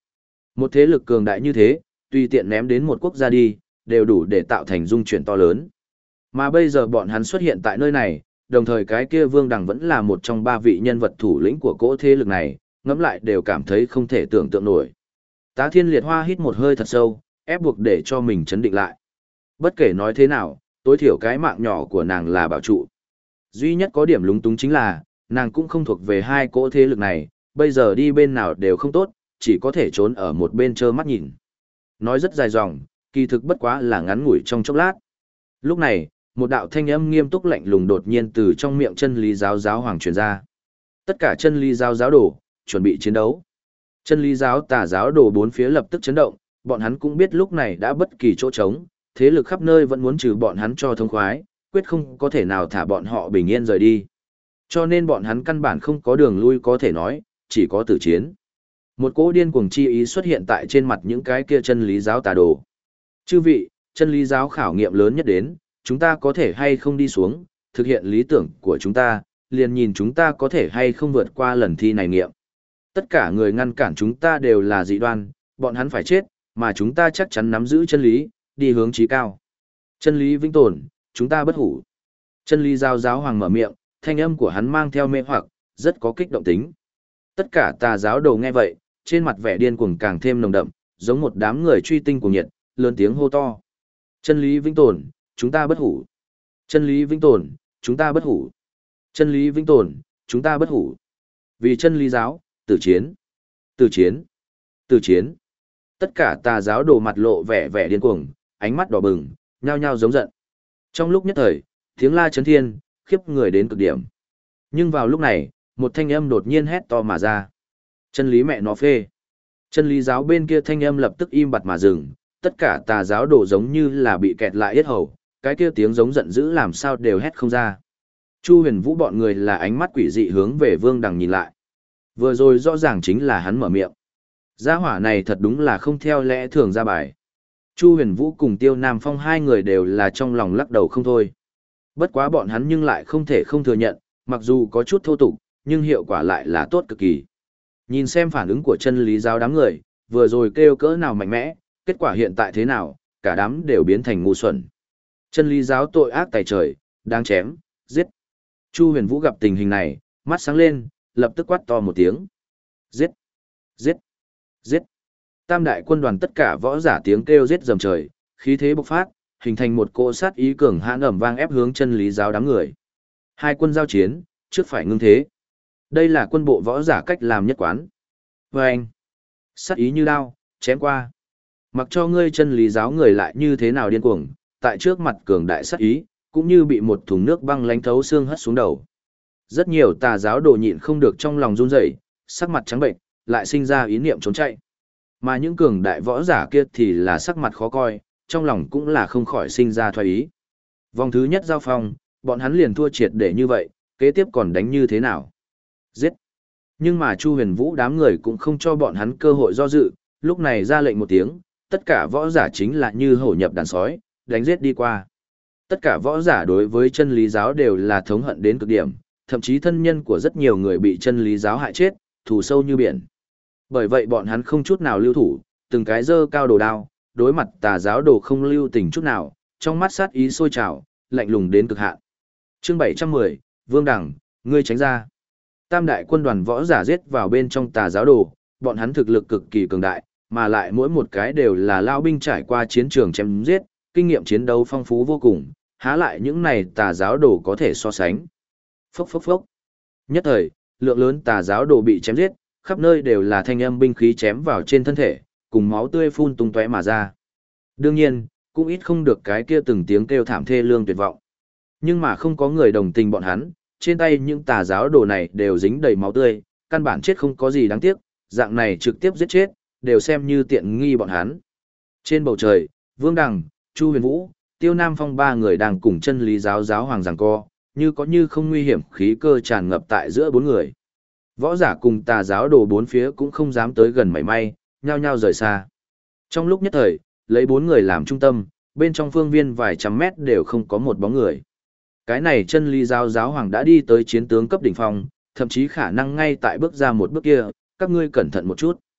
Một thế lực cường đại như thế, tùy tiện ném đến một quốc gia đi, đều đủ để tạo thành dung chuyển to lớn. Mà bây giờ bọn hắn xuất hiện tại nơi này, đồng thời cái kia Vương Đằng vẫn là một trong ba vị nhân vật thủ lĩnh của cỗ thế lực này, ngẫm lại đều cảm thấy không thể tưởng tượng nổi. Tá Thiên Liệt Hoa hít một hơi thật sâu, ép buộc để cho mình chấn định lại. Bất kể nói thế nào, tối thiểu cái mạng nhỏ của nàng là bảo trụ. Duy nhất có điểm lúng túng chính là, nàng cũng không thuộc về hai cỗ thế lực này, bây giờ đi bên nào đều không tốt, chỉ có thể trốn ở một bên trơ mắt nhìn. Nói rất dài dòng, kỳ thực bất quá là ngắn ngủi trong chốc lát. Lúc này, một đạo thanh âm nghiêm túc lạnh lùng đột nhiên từ trong miệng chân lý giáo giáo hoàng truyền ra. Tất cả chân lý giáo giáo đồ, chuẩn bị chiến đấu. Chân lý giáo tà giáo đồ bốn phía lập tức chấn động, bọn hắn cũng biết lúc này đã bất kỳ chỗ trống, thế lực khắp nơi vẫn muốn trừ bọn hắn cho thông khoái, quyết không có thể nào thả bọn họ bình yên rời đi. Cho nên bọn hắn căn bản không có đường lui có thể nói, chỉ có tử chiến. Một cỗ điên cuồng chi ý xuất hiện tại trên mặt những cái kia chân lý giáo tà đồ. Chư vị, chân lý giáo khảo nghiệm lớn nhất đến, chúng ta có thể hay không đi xuống, thực hiện lý tưởng của chúng ta, liền nhìn chúng ta có thể hay không vượt qua lần thi này nghiệm. Tất cả người ngăn cản chúng ta đều là dị đoan, bọn hắn phải chết, mà chúng ta chắc chắn nắm giữ chân lý, đi hướng chí cao. Chân lý vĩnh tồn, chúng ta bất hủ. Chân lý giáo giáo hoàng mở miệng, thanh âm của hắn mang theo mê hoặc, rất có kích động tính. Tất cả tà giáo đồ nghe vậy, trên mặt vẻ điên cuồng càng thêm nồng đậm, giống một đám người truy tinh cuồng nhiệt, lớn tiếng hô to. Chân lý vĩnh tồn, chúng ta bất hủ. Chân lý vĩnh tồn, chúng ta bất hủ. Chân lý vĩnh tồn, chúng ta bất hủ. Vì chân lý giáo, tử chiến. Tử chiến. Tử chiến. Tất cả tà giáo đồ mặt lộ vẻ vẻ điên cuồng, ánh mắt đỏ bừng, nhao nhao giống giận. Trong lúc nhất thời, tiếng la chấn thiên, khiếp người đến cực điểm. Nhưng vào lúc này, một thanh âm đột nhiên hét to mà ra. Chân lý mẹ nó phê. Chân lý giáo bên kia thanh âm lập tức im bặt mà dừng, tất cả tà giáo đồ giống như là bị kẹt lại yết hầu, cái kia tiếng giống giận dữ làm sao đều hét không ra. Chu Huyền Vũ bọn người là ánh mắt quỷ dị hướng về Vương Đằng nhìn lại. Vừa rồi rõ ràng chính là hắn mở miệng. Gia hỏa này thật đúng là không theo lẽ thường ra bài. Chu Huyền Vũ cùng Tiêu Nam Phong hai người đều là trong lòng lắc đầu không thôi. Bất quá bọn hắn nhưng lại không thể không thừa nhận, mặc dù có chút thô tục, nhưng hiệu quả lại là tốt cực kỳ. Nhìn xem phản ứng của chân lý giáo đám người, vừa rồi kêu cỡ nào mạnh mẽ, kết quả hiện tại thế nào, cả đám đều biến thành ngu xuẩn. Chân lý giáo tội ác tày trời, đáng chém, giết. Chu Huyền Vũ gặp tình hình này, mắt sáng lên, lập tức quát to một tiếng. Giết, giết, giết. Tam đại quân đoàn tất cả võ giả tiếng kêu giết dầm trời, khí thế bộc phát, hình thành một cỗ sát ý cường hãn ầm vang ép hướng chân lý giáo đám người. Hai quân giao chiến, trước phải ngưng thế. Đây là quân bộ võ giả cách làm nhất quán. Và anh, sát ý như đao, chém qua. Mặc cho ngươi chân lý giáo người lại như thế nào điên cuồng, tại trước mặt cường đại sát ý, cũng như bị một thùng nước băng lánh thấu xương hất xuống đầu. Rất nhiều tà giáo đồ nhịn không được trong lòng run rẩy, sắc mặt trắng bệnh, lại sinh ra ý niệm trốn chạy. Mà những cường đại võ giả kia thì là sắc mặt khó coi, trong lòng cũng là không khỏi sinh ra thoái ý. Vòng thứ nhất giao phong, bọn hắn liền thua triệt để như vậy, kế tiếp còn đánh như thế nào? Giết! Nhưng mà Chu Huyền Vũ đám người cũng không cho bọn hắn cơ hội do dự, lúc này ra lệnh một tiếng, tất cả võ giả chính là như hổ nhập đàn sói, đánh giết đi qua. Tất cả võ giả đối với chân lý giáo đều là thống hận đến cực điểm, thậm chí thân nhân của rất nhiều người bị chân lý giáo hại chết, thù sâu như biển. Bởi vậy bọn hắn không chút nào lưu thủ, từng cái giơ cao đồ đao, đối mặt tà giáo đồ không lưu tình chút nào, trong mắt sát ý sôi trào, lạnh lùng đến cực hạn. Chương 710, Vương Đằng, ngươi tránh ra. Tam đại quân đoàn võ giả giết vào bên trong tà giáo đồ, bọn hắn thực lực cực kỳ cường đại, mà lại mỗi một cái đều là lao binh trải qua chiến trường chém giết, kinh nghiệm chiến đấu phong phú vô cùng, há lại những này tà giáo đồ có thể so sánh. Phốc phốc phốc. Nhất thời, lượng lớn tà giáo đồ bị chém giết, khắp nơi đều là thanh âm binh khí chém vào trên thân thể, cùng máu tươi phun tung tóe mà ra. Đương nhiên, cũng ít không được cái kia từng tiếng kêu thảm thê lương tuyệt vọng. Nhưng mà không có người đồng tình bọn hắn, trên tay những tà giáo đồ này đều dính đầy máu tươi, căn bản chết không có gì đáng tiếc, dạng này trực tiếp giết chết, đều xem như tiện nghi bọn hắn. Trên bầu trời, Vương Đằng, Chu Huyền Vũ, Tiêu Nam Phong ba người đang cùng chân lý giáo giáo hoàng giằng co, như có như không nguy hiểm khí cơ tràn ngập tại giữa bốn người. Võ giả cùng tà giáo đồ bốn phía cũng không dám tới gần mảy may, nhao nhao rời xa. Trong lúc nhất thời, lấy bốn người làm trung tâm, bên trong phương viên vài trăm mét đều không có một bóng người. Cái này chân lý giáo giáo hoàng đã đi tới chiến tướng cấp đỉnh phong, thậm chí khả năng ngay tại bước ra một bước kia, các ngươi cẩn thận một chút.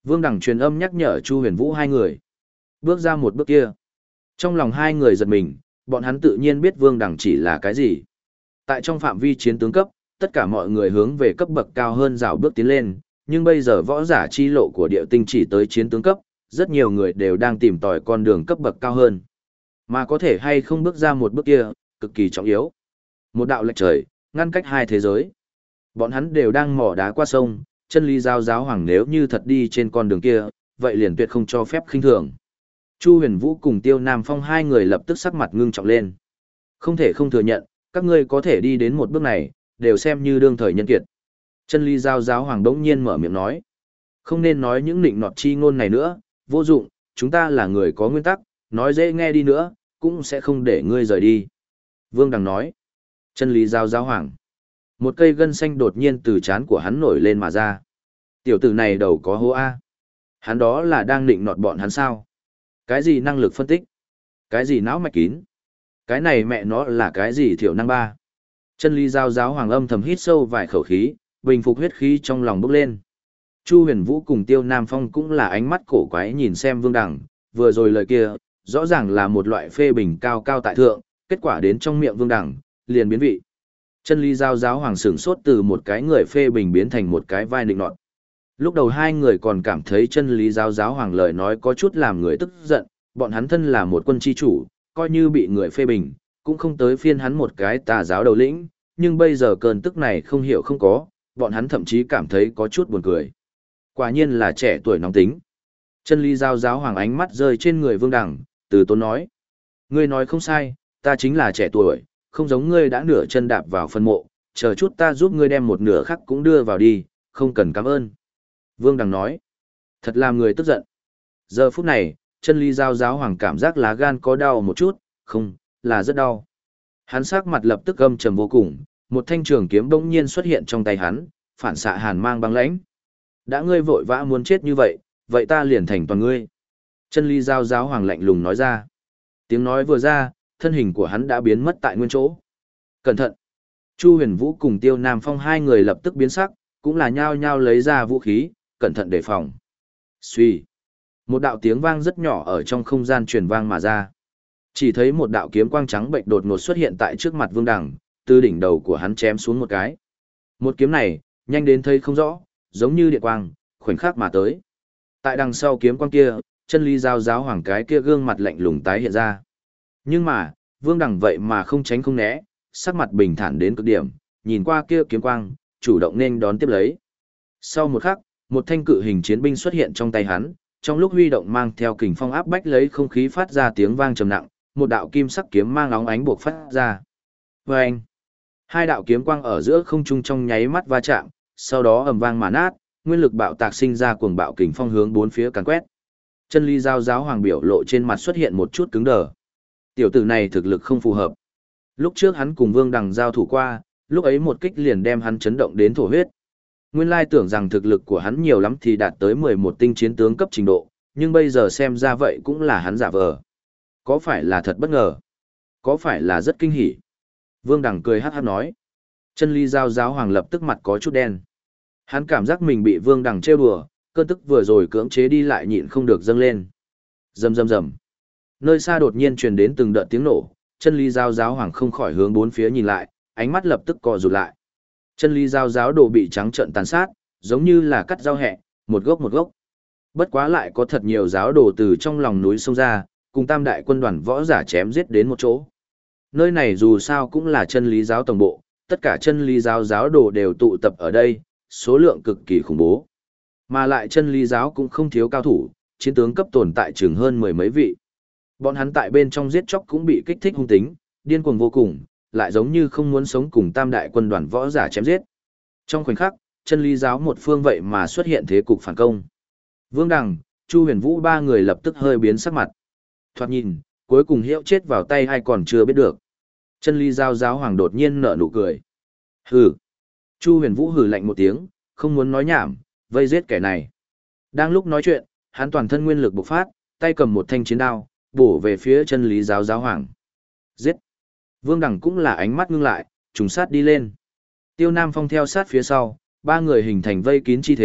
Vương Đằng truyền âm nhắc nhở Chu Huyền Vũ hai người. Bước ra một bước kia. Trong lòng hai người giật mình, bọn hắn tự nhiên biết Vương Đằng chỉ là cái gì. Tại trong phạm vi chiến tướng cấp, tất cả mọi người hướng về cấp bậc cao hơn rào bước tiến lên, nhưng bây giờ võ giả chi lộ của địa tinh chỉ tới chiến tướng cấp, rất nhiều người đều đang tìm tòi con đường cấp bậc cao hơn. Mà có thể hay không bước ra một bước kia, cực kỳ trọng yếu. Một đạo lệch trời, ngăn cách hai thế giới. Bọn hắn đều đang mò đá qua sông, chân lý giáo giáo hoàng nếu như thật đi trên con đường kia, vậy liền tuyệt không cho phép khinh thường. Chu Huyền Vũ cùng Tiêu Nam Phong hai người lập tức sắc mặt ngưng trọng lên. Không thể không thừa nhận, các ngươi có thể đi đến một bước này, đều xem như đương thời nhân kiệt. Chân lý giáo giáo hoàng đống nhiên mở miệng nói. Không nên nói những nịnh nọt chi ngôn này nữa, vô dụng, chúng ta là người có nguyên tắc, nói dễ nghe đi nữa, cũng sẽ không để ngươi rời đi. Vương Đằng nói. Chân lý giáo giáo hoàng. Một cây gân xanh đột nhiên từ trán của hắn nổi lên mà ra. Tiểu tử này đầu có hố A. Hắn đó là đang nịnh nọt bọn hắn sao? Cái gì năng lực phân tích? Cái gì não mạch kín? Cái này mẹ nó là cái gì thiểu năng ba? Chân lý giáo giáo hoàng âm thầm hít sâu vài khẩu khí, bình phục huyết khí trong lòng bốc lên. Chu Huyền Vũ cùng Tiêu Nam Phong cũng là ánh mắt cổ quái nhìn xem Vương Đằng, vừa rồi lời kia, rõ ràng là một loại phê bình cao cao tại thượng, kết quả đến trong miệng Vương Đằng, liền biến vị. Chân lý giáo giáo hoàng sửng sốt từ một cái người phê bình biến thành một cái vai nịnh nọt. Lúc đầu hai người còn cảm thấy chân lý giáo giáo hoàng lời nói có chút làm người tức giận, bọn hắn thân là một quân chi chủ, coi như bị người phê bình, cũng không tới phiên hắn một cái tà giáo đầu lĩnh, nhưng bây giờ cơn tức này không hiểu không có, bọn hắn thậm chí cảm thấy có chút buồn cười. Quả nhiên là trẻ tuổi nóng tính. Chân lý giáo giáo hoàng ánh mắt rơi trên người Vương Đằng, từ tốn nói. Ngươi nói không sai, ta chính là trẻ tuổi, không giống ngươi đã nửa chân đạp vào phân mộ, chờ chút ta giúp ngươi đem một nửa khác cũng đưa vào đi, không cần cảm ơn. Vương Đằng nói. Thật làm người tức giận. Giờ phút này, chân lý giáo giáo hoàng cảm giác lá gan có đau một chút, không, là rất đau. Hắn sắc mặt lập tức âm trầm vô cùng, một thanh trường kiếm bỗng nhiên xuất hiện trong tay hắn, phản xạ hàn mang băng lãnh. Đã ngươi vội vã muốn chết như vậy, vậy ta liền thành toàn ngươi. Chân lý giáo giáo hoàng lạnh lùng nói ra. Tiếng nói vừa ra, thân hình của hắn đã biến mất tại nguyên chỗ. Cẩn thận! Chu Huyền Vũ cùng Tiêu Nam Phong hai người lập tức biến sắc, cũng là nhao nhao lấy ra vũ khí, cẩn thận đề phòng. Xuy! Một đạo tiếng vang rất nhỏ ở trong không gian truyền vang mà ra. Chỉ thấy một đạo kiếm quang trắng bệnh đột ngột xuất hiện tại trước mặt Vương Đằng, từ đỉnh đầu của hắn chém xuống một cái. Một kiếm này, nhanh đến thấy không rõ, giống như điện quang, khoảnh khắc mà tới. Tại đằng sau kiếm quang kia, chân lý giáo giáo hoàng cái kia gương mặt lạnh lùng tái hiện ra. Nhưng mà, Vương Đằng vậy mà không tránh không né, sắc mặt bình thản đến cực điểm, nhìn qua kia kiếm quang, chủ động nên đón tiếp lấy. Sau một khắc, một thanh cự hình chiến binh xuất hiện trong tay hắn, trong lúc huy động mang theo kình phong áp bách lấy không khí phát ra tiếng vang trầm nặng, một đạo kim sắc kiếm mang óng ánh buộc phát ra. Vâng! Hai đạo kiếm quang ở giữa không trung trong nháy mắt va chạm, sau đó ầm vang mà nát, nguyên lực bạo tạc sinh ra cuồng bạo kình phong hướng bốn phía càn quét. Chân lý giáo giáo hoàng biểu lộ trên mặt xuất hiện một chút cứng đờ. Tiểu tử này thực lực không phù hợp. Lúc trước hắn cùng Vương Đằng giao thủ qua, lúc ấy một kích liền đem hắn chấn động đến thổ huyết. Nguyên lai tưởng rằng thực lực của hắn nhiều lắm thì đạt tới 11 tinh chiến tướng cấp trình độ, nhưng bây giờ xem ra vậy cũng là hắn giả vờ. Có phải là thật bất ngờ? Có phải là rất kinh hỉ? Vương Đằng cười hát hát nói. Chân lý giáo giáo hoàng lập tức mặt có chút đen. Hắn cảm giác mình bị Vương Đằng trêu đùa, cơn tức vừa rồi cưỡng chế đi lại nhịn không được dâng lên. Rầm rầm rầm. Nơi xa đột nhiên truyền đến từng đợt tiếng nổ, chân lý giáo giáo hoàng không khỏi hướng bốn phía nhìn lại, ánh mắt lập tức co rụt lại. Chân lý giáo giáo đồ bị trắng trợn tàn sát, giống như là cắt rau hẹ, một gốc một gốc. Bất quá lại có thật nhiều giáo đồ từ trong lòng núi xông ra, cùng tam đại quân đoàn võ giả chém giết đến một chỗ. Nơi này dù sao cũng là chân lý giáo tổng bộ, tất cả chân lý giáo giáo đồ đều tụ tập ở đây, số lượng cực kỳ khủng bố. Mà lại chân lý giáo cũng không thiếu cao thủ, chiến tướng cấp tồn tại chừng hơn mười mấy vị. Bọn hắn tại bên trong giết chóc cũng bị kích thích hung tính, điên cuồng vô cùng, lại giống như không muốn sống cùng tam đại quân đoàn võ giả chém giết. Trong khoảnh khắc, chân lý giáo một phương vậy mà xuất hiện thế cục phản công. Vương Đằng, Chu Huyền Vũ ba người lập tức hơi biến sắc mặt. Thoạt nhìn, cuối cùng Hiệu chết vào tay hay còn chưa biết được. Chân lý giáo giáo hoàng đột nhiên nở nụ cười. Hừ. Chu Huyền Vũ hừ lạnh một tiếng, không muốn nói nhảm, vây giết kẻ này. Đang lúc nói chuyện, hắn toàn thân nguyên lực bộc phát, tay cầm một thanh chiến đao, bổ về phía chân lý giáo giáo hoàng. Giết. Vương Đằng cũng là ánh mắt ngưng lại, trùng sát đi lên. Tiêu Nam Phong theo sát phía sau, ba người hình thành vây kín chi thế,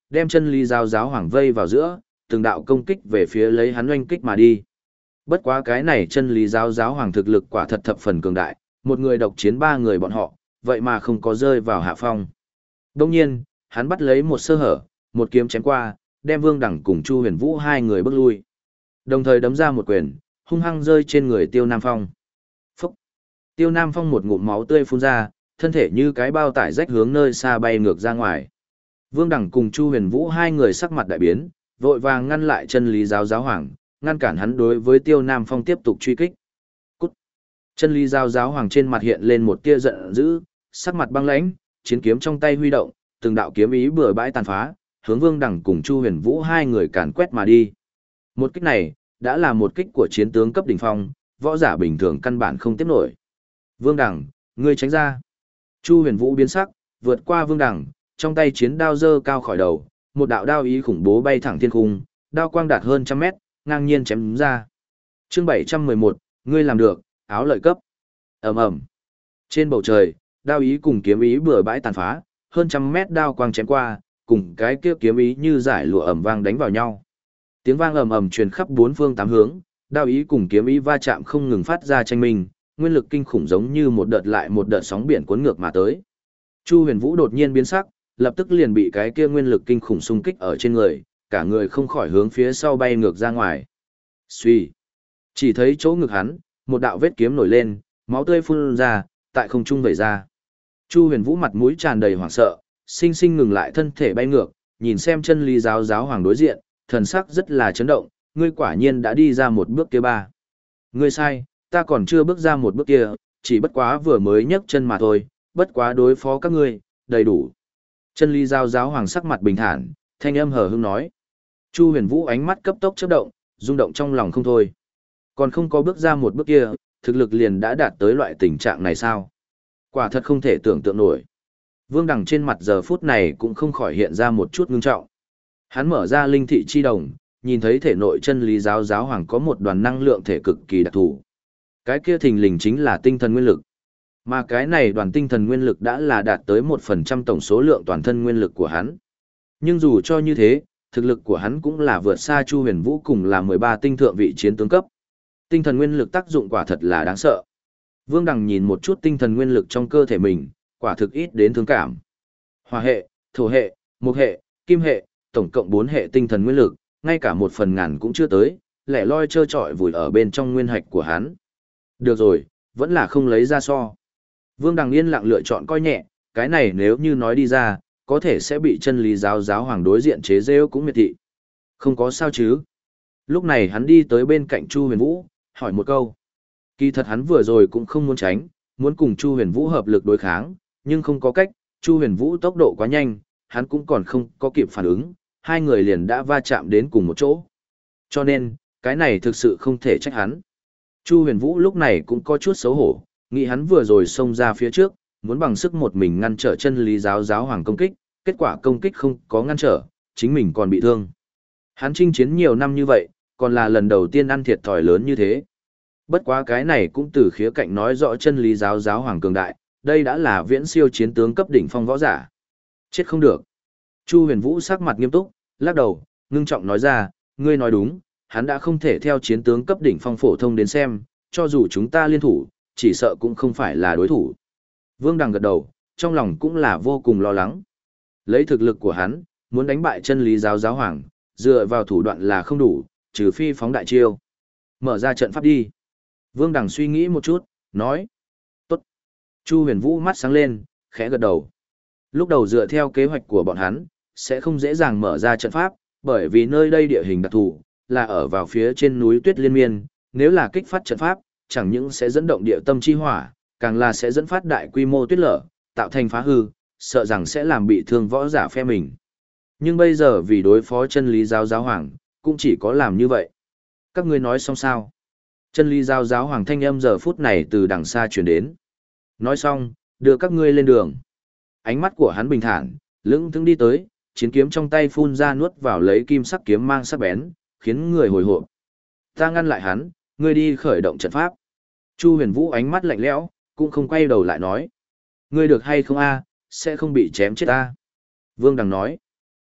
đem chân lý giáo giáo hoàng vây vào giữa, từng đạo công kích về phía lấy hắn oanh kích mà đi. Bất quá cái này chân lý giáo giáo hoàng thực lực quả thật thập phần cường đại, một người độc chiến ba người bọn họ, vậy mà không có rơi vào hạ phong. Đông nhiên, hắn bắt lấy một sơ hở, một kiếm chém qua, đem Vương Đẳng cùng Chu Huyền Vũ hai người bước lui. Đồng thời đấm ra một quyền, hung hăng rơi trên người Tiêu Nam Phong. Phúc! Tiêu Nam Phong một ngụm máu tươi phun ra, thân thể như cái bao tải rách hướng nơi xa bay ngược ra ngoài. Vương Đẳng cùng Chu Huyền Vũ hai người sắc mặt đại biến, vội vàng ngăn lại chân lý giáo giáo hoàng, ngăn cản hắn đối với Tiêu Nam Phong tiếp tục truy kích. Cút! Chân lý giáo giáo hoàng trên mặt hiện lên một tia giận dữ, sắc mặt băng lãnh, chiến kiếm trong tay huy động, từng đạo kiếm ý bừa bãi tàn phá, hướng Vương Đẳng cùng Chu Huyền Vũ hai người càn quét mà đi. Một kích này, đã là một kích của chiến tướng cấp đỉnh phong, võ giả bình thường căn bản không tiếp nổi. Vương Đẳng, ngươi tránh ra. Chu Huyền Vũ biến sắc, vượt qua Vương Đẳng, trong tay chiến đao giơ cao khỏi đầu, một đạo đao ý khủng bố bay thẳng thiên cung, đao quang đạt hơn trăm mét, ngang nhiên chém ra. Chương 711, ngươi làm được, áo lợi cấp. Ầm ầm. Trên bầu trời, đao ý cùng kiếm ý bừa bãi tàn phá, hơn trăm mét đao quang chém qua, cùng cái kia kiếm ý như giải lụa ầm vang đánh vào nhau. Tiếng vang ầm ầm truyền khắp bốn phương tám hướng, đao ý cùng kiếm ý va chạm không ngừng phát ra tranh minh, nguyên lực kinh khủng giống như một đợt lại một đợt sóng biển cuốn ngược mà tới. Chu Huyền Vũ đột nhiên biến sắc, lập tức liền bị cái kia nguyên lực kinh khủng xung kích ở trên người, cả người không khỏi hướng phía sau bay ngược ra ngoài. Xuy, chỉ thấy chỗ ngực hắn, một đạo vết kiếm nổi lên, máu tươi phun ra, tại không trung vẩy ra. Chu Huyền Vũ mặt mũi tràn đầy hoảng sợ, sinh sinh ngừng lại thân thể bay ngược, nhìn xem chân lý giáo giáo hoàng đối diện, thần sắc rất là chấn động, ngươi quả nhiên đã đi ra một bước kia ba. Ngươi sai, ta còn chưa bước ra một bước kia, chỉ bất quá vừa mới nhấc chân mà thôi, bất quá đối phó các ngươi, đầy đủ. Chân lý giáo giáo hoàng sắc mặt bình thản, thanh âm hờ hững nói. Chu Huyền Vũ ánh mắt cấp tốc chớp động, rung động trong lòng không thôi. Còn không có bước ra một bước kia, thực lực liền đã đạt tới loại tình trạng này sao? Quả thật không thể tưởng tượng nổi. Vương Đằng trên mặt giờ phút này cũng không khỏi hiện ra một chút ngưng trọng. Hắn mở ra linh thị chi đồng, nhìn thấy thể nội chân lý giáo giáo hoàng có một đoàn năng lượng thể cực kỳ đặc thù. Cái kia thình lình chính là tinh thần nguyên lực. Mà cái này đoàn tinh thần nguyên lực đã là đạt tới 1% tổng số lượng toàn thân nguyên lực của hắn. Nhưng dù cho như thế, thực lực của hắn cũng là vượt xa Chu Huyền Vũ cùng là 13 tinh thượng vị chiến tướng cấp. Tinh thần nguyên lực tác dụng quả thật là đáng sợ. Vương Đằng nhìn một chút tinh thần nguyên lực trong cơ thể mình, quả thực ít đến thương cảm. Hỏa hệ, thổ hệ, mộc hệ, kim hệ, tổng cộng 4 hệ tinh thần nguyên lực, ngay cả 1/1000 cũng chưa tới, lẻ loi trơ trọi vùi ở bên trong nguyên hạch của hắn. Được rồi, vẫn là không lấy ra so. Vương Đằng yên lặng lựa chọn coi nhẹ, cái này nếu như nói đi ra, có thể sẽ bị chân lý giáo giáo hoàng đối diện chế rêu cũng miệt thị. Không có sao chứ. Lúc này hắn đi tới bên cạnh Chu Huyền Vũ, hỏi một câu. Kỳ thật hắn vừa rồi cũng không muốn tránh, muốn cùng Chu Huyền Vũ hợp lực đối kháng, nhưng không có cách, Chu Huyền Vũ tốc độ quá nhanh, hắn cũng còn không có kịp phản ứng, hai người liền đã va chạm đến cùng một chỗ. Cho nên, cái này thực sự không thể trách hắn. Chu Huyền Vũ lúc này cũng có chút xấu hổ, nghĩ hắn vừa rồi xông ra phía trước, muốn bằng sức một mình ngăn trở chân lý giáo giáo hoàng công kích, kết quả công kích không có ngăn trở, chính mình còn bị thương. Hắn chinh chiến nhiều năm như vậy, còn là lần đầu tiên ăn thiệt thòi lớn như thế. Bất quá cái này cũng từ khía cạnh nói rõ chân lý giáo giáo hoàng cường đại, đây đã là viễn siêu chiến tướng cấp đỉnh phong võ giả. Chết không được. Chu Huyền Vũ sắc mặt nghiêm túc, lắc đầu, ngưng trọng nói ra, ngươi nói đúng, hắn đã không thể theo chiến tướng cấp đỉnh phong phổ thông đến xem, cho dù chúng ta liên thủ, chỉ sợ cũng không phải là đối thủ. Vương Đằng gật đầu, trong lòng cũng là vô cùng lo lắng. Lấy thực lực của hắn, muốn đánh bại chân lý giáo giáo hoàng, dựa vào thủ đoạn là không đủ, trừ phi phóng đại chiêu. Mở ra trận pháp đi. Vương Đằng suy nghĩ một chút, nói. Tốt. Chu Huyền Vũ mắt sáng lên, khẽ gật đầu. Lúc đầu dựa theo kế hoạch của bọn hắn, sẽ không dễ dàng mở ra trận pháp, bởi vì nơi đây địa hình đặc thù, là ở vào phía trên núi tuyết liên miên, nếu là kích phát trận pháp, chẳng những sẽ dẫn động địa tâm chi hỏa, càng là sẽ dẫn phát đại quy mô tuyết lở, tạo thành phá hư, sợ rằng sẽ làm bị thương võ giả phe mình. Nhưng bây giờ vì đối phó chân lý giáo giáo hoàng, cũng chỉ có làm như vậy. Các ngươi nói xong sao? Chân lý giáo giáo hoàng thanh âm giờ phút này từ đằng xa truyền đến. Nói xong, đưa các ngươi lên đường. Ánh mắt của hắn bình thản, lững thững đi tới, chiến kiếm trong tay phun ra nuốt vào lấy kim sắc kiếm mang sắc bén, khiến người hồi hộp. Ta ngăn lại hắn, ngươi đi khởi động trận pháp. Chu Huyền Vũ ánh mắt lạnh lẽo, cũng không quay đầu lại nói. Ngươi được hay không a, sẽ không bị chém chết a. Vương Đằng nói.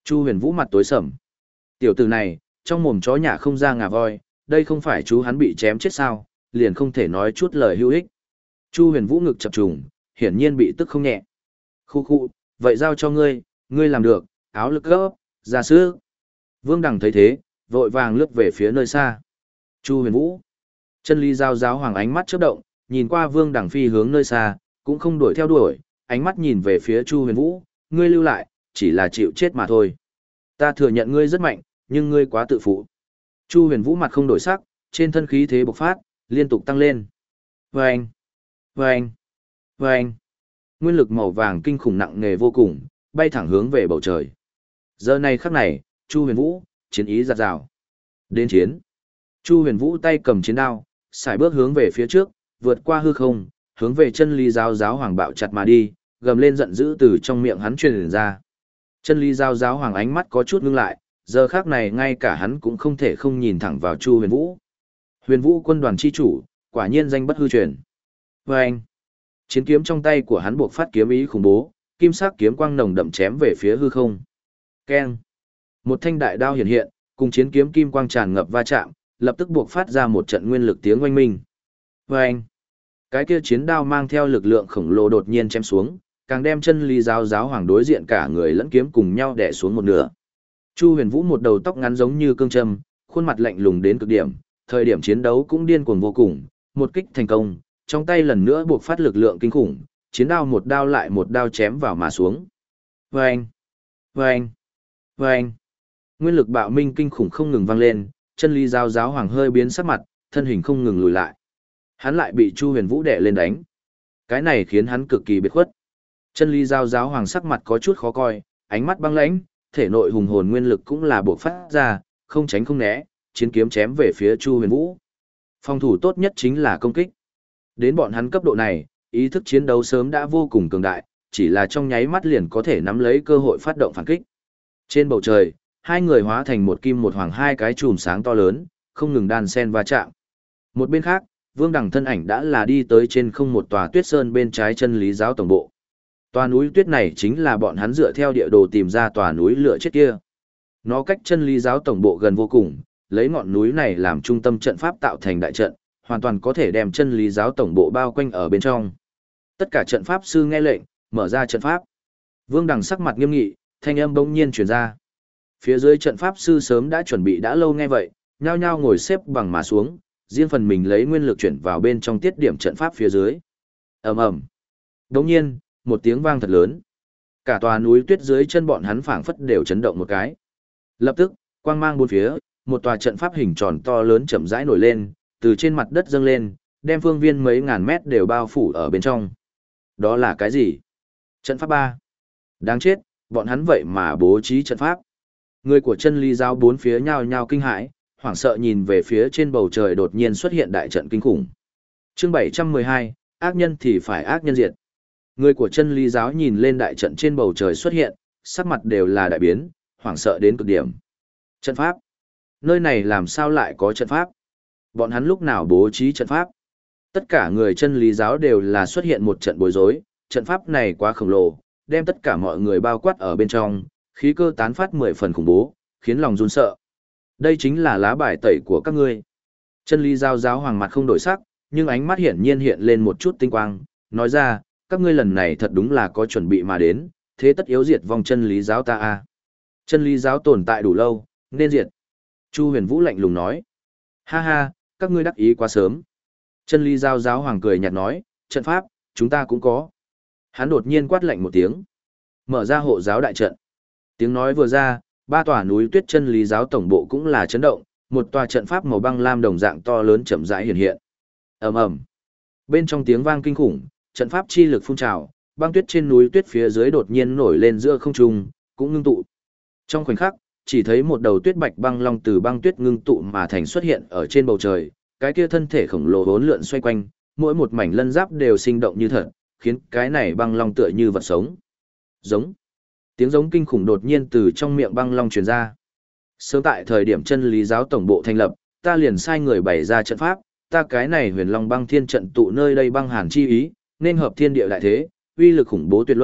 Chu Huyền Vũ mặt tối sầm. Tiểu tử này, trong mồm chó nhà không ra ngà voi, đây không phải chú hắn bị chém chết sao, liền không thể nói chút lời hữu ích. Chu Huyền Vũ ngực chập trùng, hiển nhiên bị tức không nhẹ. Khu khu, vậy giao cho ngươi, ngươi làm được, áo lực gấp, ra sức. Vương Đằng thấy thế, vội vàng lướt về phía nơi xa. Chu Huyền Vũ. Chân Lý Giáo giáo hoàng ánh mắt chớp động, nhìn qua Vương Đằng phi hướng nơi xa, cũng không đuổi theo đuổi, ánh mắt nhìn về phía Chu Huyền Vũ, ngươi lưu lại, chỉ là chịu chết mà thôi. Ta thừa nhận ngươi rất mạnh, nhưng ngươi quá tự phụ. Chu Huyền Vũ mặt không đổi sắc, trên thân khí thế bộc phát, liên tục tăng lên. Vâng! Vâng! Vâng! Nguyên lực màu vàng kinh khủng nặng nề vô cùng, bay thẳng hướng về bầu trời. Giờ này khắc này, Chu Huyền Vũ, chiến ý giạt rào. Đến chiến. Chu Huyền Vũ tay cầm chiến đao, sải bước hướng về phía trước, vượt qua hư không, hướng về Chân Lý Giáo giáo hoàng bạo chặt mà đi, gầm lên giận dữ từ trong miệng hắn truyền ra. Chân Lý Giáo giáo hoàng ánh mắt có chút ngưng lại, giờ khắc này ngay cả hắn cũng không thể không nhìn thẳng vào Chu Huyền Vũ. Huyền Vũ quân đoàn chi chủ, quả nhiên danh bất hư truyền. Và anh, chiến kiếm trong tay của hắn buộc phát kiếm ý khủng bố, kim sắc kiếm quang nồng đậm chém về phía hư không. Keng! Một thanh đại đao hiện hiện, cùng chiến kiếm kim quang tràn ngập va chạm, lập tức buộc phát ra một trận nguyên lực tiếng oanh minh. Và anh, cái kia chiến đao mang theo lực lượng khổng lồ đột nhiên chém xuống, càng đem Chân Lý Giáo giáo hoàng đối diện cả người lẫn kiếm cùng nhau đè xuống một nửa. Chu Huyền Vũ một đầu tóc ngắn giống như cương châm, khuôn mặt lạnh lùng đến cực điểm, thời điểm chiến đấu cũng điên cuồng vô cùng, một kích thành công, trong tay lần nữa buộc phát lực lượng kinh khủng, chiến đao một đao lại một đao chém vào mà xuống. Vâng! Vâng! Vâng! Nguyên lực bạo minh kinh khủng không ngừng vang lên, Chân Lý Giáo giáo hoàng hơi biến sắc mặt, thân hình không ngừng lùi lại. Hắn lại bị Chu Huyền Vũ đè lên đánh. Cái này khiến hắn cực kỳ biệt khuất. Chân Lý Giáo giáo hoàng sắc mặt có chút khó coi, ánh mắt băng lãnh, thể nội hùng hồn nguyên lực cũng là buộc phát ra, không tránh không né, chiến kiếm chém về phía Chu Huyền Vũ. Phòng thủ tốt nhất chính là công kích. Đến bọn hắn cấp độ này, ý thức chiến đấu sớm đã vô cùng cường đại, chỉ là trong nháy mắt liền có thể nắm lấy cơ hội phát động phản kích. Trên bầu trời, hai người hóa thành một kim một hoàng hai cái chùm sáng to lớn, không ngừng đan sen va chạm. Một bên khác, Vương Đằng thân ảnh đã là đi tới trên không một tòa tuyết sơn bên trái Chân Lý Giáo tổng bộ. Tòa núi tuyết này chính là bọn hắn dựa theo địa đồ tìm ra tòa núi lửa chết kia. Nó cách Chân Lý Giáo tổng bộ gần vô cùng, lấy ngọn núi này làm trung tâm trận pháp tạo thành đại trận, hoàn toàn có thể đem Chân Lý Giáo tổng bộ bao quanh ở bên trong. Tất cả trận pháp sư nghe lệnh, mở ra trận pháp. Vương Đằng sắc mặt nghiêm nghị, thanh âm bỗng nhiên truyền ra. Phía dưới trận pháp sư sớm đã chuẩn bị đã lâu nghe vậy, nhao nhao ngồi xếp bằng mà xuống, riêng phần mình lấy nguyên lực chuyển vào bên trong tiết điểm trận pháp phía dưới. Ầm ầm. Đột nhiên, một tiếng vang thật lớn. Cả tòa núi tuyết dưới chân bọn hắn phảng phất đều chấn động một cái. Lập tức, quang mang bốn phía, một tòa trận pháp hình tròn to lớn chậm rãi nổi lên, từ trên mặt đất dâng lên, đem phương viên mấy ngàn mét đều bao phủ ở bên trong. Đó là cái gì? Trận pháp 3. Đáng chết, bọn hắn vậy mà bố trí trận pháp. Người của Chân Lý Giáo bốn phía nhao nhao kinh hãi, hoảng sợ nhìn về phía trên bầu trời đột nhiên xuất hiện đại trận kinh khủng. Chương 712, ác nhân thì phải ác nhân diệt. Người của Chân Lý Giáo nhìn lên đại trận trên bầu trời xuất hiện, sắc mặt đều là đại biến, hoảng sợ đến cực điểm. Trận pháp? Nơi này làm sao lại có trận pháp? Bọn hắn lúc nào bố trí trận pháp? Tất cả người Chân Lý Giáo đều là xuất hiện một trận bối rối, trận pháp này quá khổng lồ, đem tất cả mọi người bao quát ở bên trong, khí cơ tán phát 10 phần khủng bố, khiến lòng run sợ. Đây chính là lá bài tẩy của các ngươi. Chân Lý Giáo giáo hoàng mặt không đổi sắc, nhưng ánh mắt hiển nhiên hiện lên một chút tinh quang, nói ra, các ngươi lần này thật đúng là có chuẩn bị mà đến, thế tất yếu diệt vong Chân Lý Giáo ta a. Chân Lý Giáo tồn tại đủ lâu, nên diệt. Chu Huyền Vũ lạnh lùng nói. Ha ha, các ngươi đắc ý quá sớm. Chân Lý Giáo giáo hoàng cười nhạt nói, trận pháp, chúng ta cũng có. Hắn đột nhiên quát lạnh một tiếng. Mở ra hộ giáo đại trận. Tiếng nói vừa ra, ba tòa núi tuyết Chân Lý Giáo tổng bộ cũng là chấn động, một tòa trận pháp màu băng lam đồng dạng to lớn chậm rãi hiện hiện. Ầm ầm. Bên trong tiếng vang kinh khủng, trận pháp chi lực phun trào, băng tuyết trên núi tuyết phía dưới đột nhiên nổi lên giữa không trung, cũng ngưng tụ. Trong khoảnh khắc, chỉ thấy một đầu tuyết bạch băng long từ băng tuyết ngưng tụ mà thành xuất hiện ở trên bầu trời, cái kia thân thể khổng lồ hỗn lượn xoay quanh, mỗi một mảnh lân giáp đều sinh động như thật, khiến cái này băng long tựa như vật sống. Giống. Tiếng giống kinh khủng đột nhiên từ trong miệng băng long truyền ra. Sớm tại thời điểm Chân Lý Giáo tổng bộ thành lập, ta liền sai người bày ra trận pháp, ta cái này Huyền Long băng thiên trận tụ nơi đây băng hàn chi ý, nên hợp thiên địa đại thế, uy lực khủng bố tuyệt luân,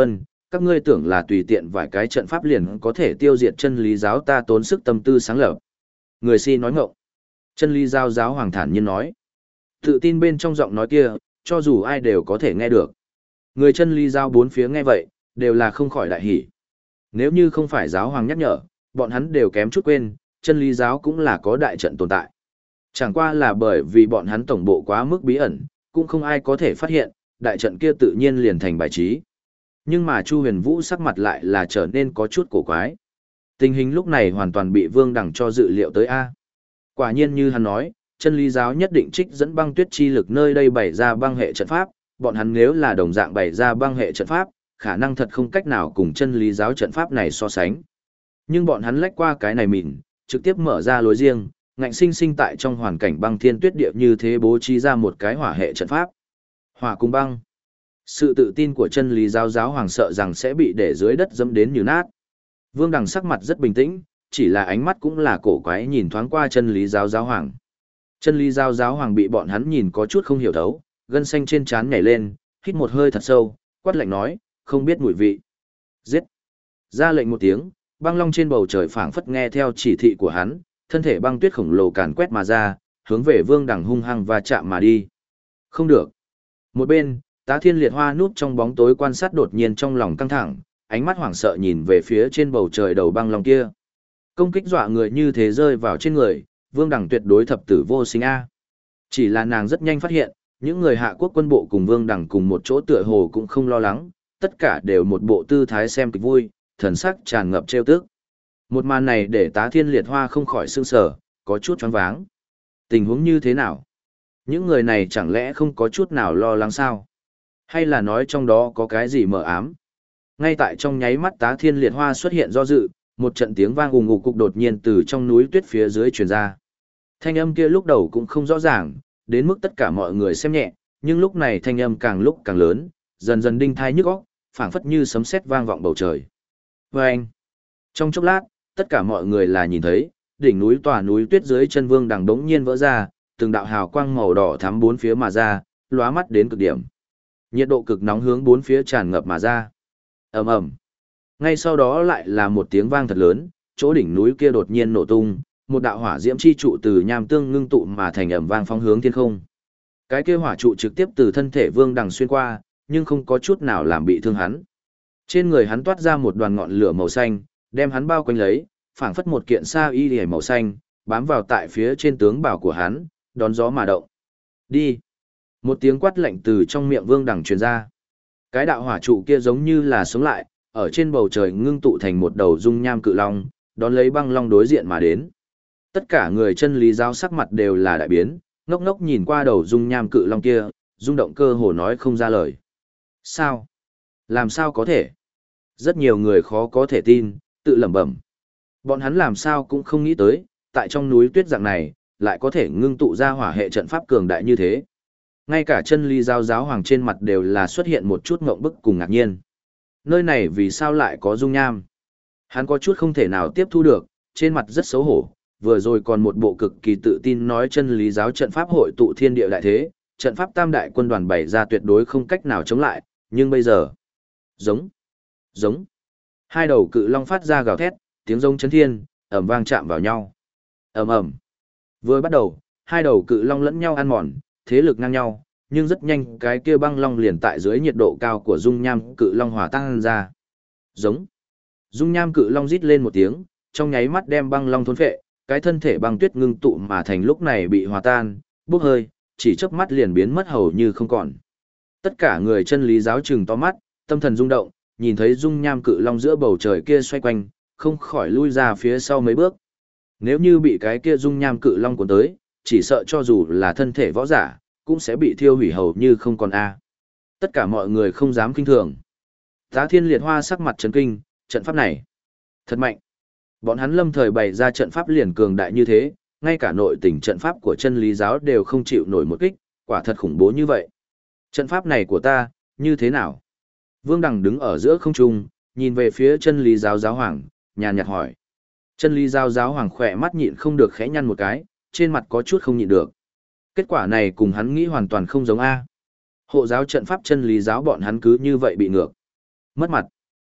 các ngươi tưởng là tùy tiện vài cái trận pháp liền có thể tiêu diệt chân lý giáo ta tốn sức tâm tư sáng lập. Người si nói ngọng. Chân lý giáo giáo hoàng thản nhiên nói. Tự tin bên trong giọng nói kia, cho dù ai đều có thể nghe được. Người chân lý giáo bốn phía nghe vậy, đều là không khỏi đại hỉ. Nếu như không phải giáo hoàng nhắc nhở, bọn hắn đều kém chút quên, chân lý giáo cũng là có đại trận tồn tại. Chẳng qua là bởi vì bọn hắn tổng bộ quá mức bí ẩn, cũng không ai có thể phát hiện, đại trận kia tự nhiên liền thành bài trí. Nhưng mà Chu Huyền Vũ sắc mặt lại là trở nên có chút cổ quái. Tình hình lúc này hoàn toàn bị Vương Đằng cho dự liệu tới A. Quả nhiên như hắn nói, chân lý giáo nhất định trích dẫn băng tuyết chi lực nơi đây bày ra băng hệ trận pháp, bọn hắn nếu là đồng dạng bày ra băng hệ trận pháp, khả năng thật không cách nào cùng chân lý giáo trận pháp này so sánh. Nhưng bọn hắn lách qua cái này mịn, trực tiếp mở ra lối riêng, ngạnh sinh sinh tại trong hoàn cảnh băng thiên tuyết địa như thế bố trí ra một cái hỏa hệ trận pháp. Hỏa cùng băng. Sự tự tin của chân lý giáo giáo hoàng sợ rằng sẽ bị để dưới đất dẫm đến như nát. Vương Đằng sắc mặt rất bình tĩnh, chỉ là ánh mắt cũng là cổ quái nhìn thoáng qua chân lý giáo giáo hoàng. Chân lý giáo giáo hoàng bị bọn hắn nhìn có chút không hiểu thấu, gân xanh trên trán nhảy lên, hít một hơi thật sâu, quát lạnh nói, không biết mùi vị. Giết. Ra lệnh một tiếng, băng long trên bầu trời phảng phất nghe theo chỉ thị của hắn, thân thể băng tuyết khổng lồ càn quét mà ra, hướng về Vương Đằng hung hăng và chạm mà đi. Không được. Một bên, Tá Thiên Liệt Hoa núp trong bóng tối quan sát đột nhiên trong lòng căng thẳng, ánh mắt hoảng sợ nhìn về phía trên bầu trời đầu băng long kia. Công kích dọa người như thế rơi vào trên người, Vương Đằng tuyệt đối thập tử vô sinh a. Chỉ là nàng rất nhanh phát hiện, những người Hạ Quốc quân bộ cùng Vương Đằng cùng một chỗ tựa hồ cũng không lo lắng, tất cả đều một bộ tư thái xem kịch vui, thần sắc tràn ngập trêu tức. Một màn này để Tá Thiên Liệt Hoa không khỏi sửng sở, có chút choáng váng. Tình huống như thế nào? Những người này chẳng lẽ không có chút nào lo lắng sao? Hay là nói trong đó có cái gì mờ ám? Ngay tại trong nháy mắt Tá Thiên Liệt Hoa xuất hiện do dự, một trận tiếng vang ùng ục cục đột nhiên từ trong núi tuyết phía dưới truyền ra. Thanh âm kia lúc đầu cũng không rõ ràng, đến mức tất cả mọi người xem nhẹ, nhưng lúc này thanh âm càng lúc càng lớn, dần dần đinh tai nhức óc, phảng phất như sấm sét vang vọng bầu trời. Oeng! Trong chốc lát, tất cả mọi người là nhìn thấy, đỉnh núi tòa núi tuyết dưới chân Vương Đằng đống nhiên vỡ ra, từng đạo hào quang màu đỏ thắm bốn phía mà ra, lóa mắt đến cực điểm. Nhiệt độ cực nóng hướng bốn phía tràn ngập mà ra. Ầm ầm. Ngay sau đó lại là một tiếng vang thật lớn, chỗ đỉnh núi kia đột nhiên nổ tung, một đạo hỏa diễm chi trụ từ nham tương ngưng tụ mà thành ầm vang phóng hướng thiên không. Cái kia hỏa trụ trực tiếp từ thân thể Vương Đằng xuyên qua, nhưng không có chút nào làm bị thương hắn. Trên người hắn toát ra một đoàn ngọn lửa màu xanh, đem hắn bao quanh lấy, phảng phất một kiện sa y liễu màu xanh, bám vào tại phía trên tướng bảo của hắn, đón gió mà động. Đi! Một tiếng quát lạnh từ trong miệng Vương Đằng truyền ra. Cái đạo hỏa trụ kia giống như là sống lại, ở trên bầu trời ngưng tụ thành một đầu dung nham cự long, đón lấy băng long đối diện mà đến. Tất cả người chân lý giáo sắc mặt đều là đại biến, ngốc ngốc nhìn qua đầu dung nham cự long kia, rung động cơ hồ nói không ra lời. Sao? Làm sao có thể? Rất nhiều người khó có thể tin, tự lẩm bẩm. Bọn hắn làm sao cũng không nghĩ tới, tại trong núi tuyết dạng này, lại có thể ngưng tụ ra hỏa hệ trận pháp cường đại như thế. Ngay cả chân lý giáo giáo hoàng trên mặt đều là xuất hiện một chút ngộng bức cùng ngạc nhiên. Nơi này vì sao lại có dung nham? Hắn có chút không thể nào tiếp thu được, trên mặt rất xấu hổ, vừa rồi còn một bộ cực kỳ tự tin nói chân lý giáo trận pháp hội tụ thiên địa đại thế, trận pháp tam đại quân đoàn bày ra tuyệt đối không cách nào chống lại, nhưng bây giờ... Giống! Giống! Hai đầu cự long phát ra gào thét, tiếng giống chấn thiên, ầm vang chạm vào nhau. Ầm ầm! Vừa bắt đầu, hai đầu cự long lẫn nhau ăn mòn, thế lực ngang nhau, nhưng rất nhanh cái kia băng long liền tại dưới nhiệt độ cao của dung nham cự long hòa tan ra. Giống. Dung nham cự long rít lên một tiếng, trong nháy mắt đem băng long thôn phệ, cái thân thể băng tuyết ngưng tụ mà thành lúc này bị hòa tan, bốc hơi, chỉ chớp mắt liền biến mất hầu như không còn. Tất cả người chân lý giáo trừng to mắt, tâm thần rung động, nhìn thấy dung nham cự long giữa bầu trời kia xoay quanh, không khỏi lui ra phía sau mấy bước. Nếu như bị cái kia dung nham cự long cuốn tới, chỉ sợ cho dù là thân thể võ giả, cũng sẽ bị thiêu hủy hầu như không còn a. Tất cả mọi người không dám kinh thường. Tá Thiên Liệt Hoa sắc mặt chấn kinh, trận pháp này thật mạnh. Bọn hắn lâm thời bày ra trận pháp liền cường đại như thế, ngay cả nội tình trận pháp của chân lý giáo đều không chịu nổi một kích, quả thật khủng bố như vậy. Trận pháp này của ta, như thế nào? Vương Đằng đứng ở giữa không trung, nhìn về phía chân lý giáo giáo hoàng, nhàn nhạt hỏi. Chân lý giáo giáo hoàng khỏe mắt nhịn không được khẽ nhăn một cái, trên mặt có chút không nhịn được. Kết quả này cùng hắn nghĩ hoàn toàn không giống A. Hộ giáo trận pháp chân lý giáo bọn hắn cứ như vậy bị ngược. Mất mặt.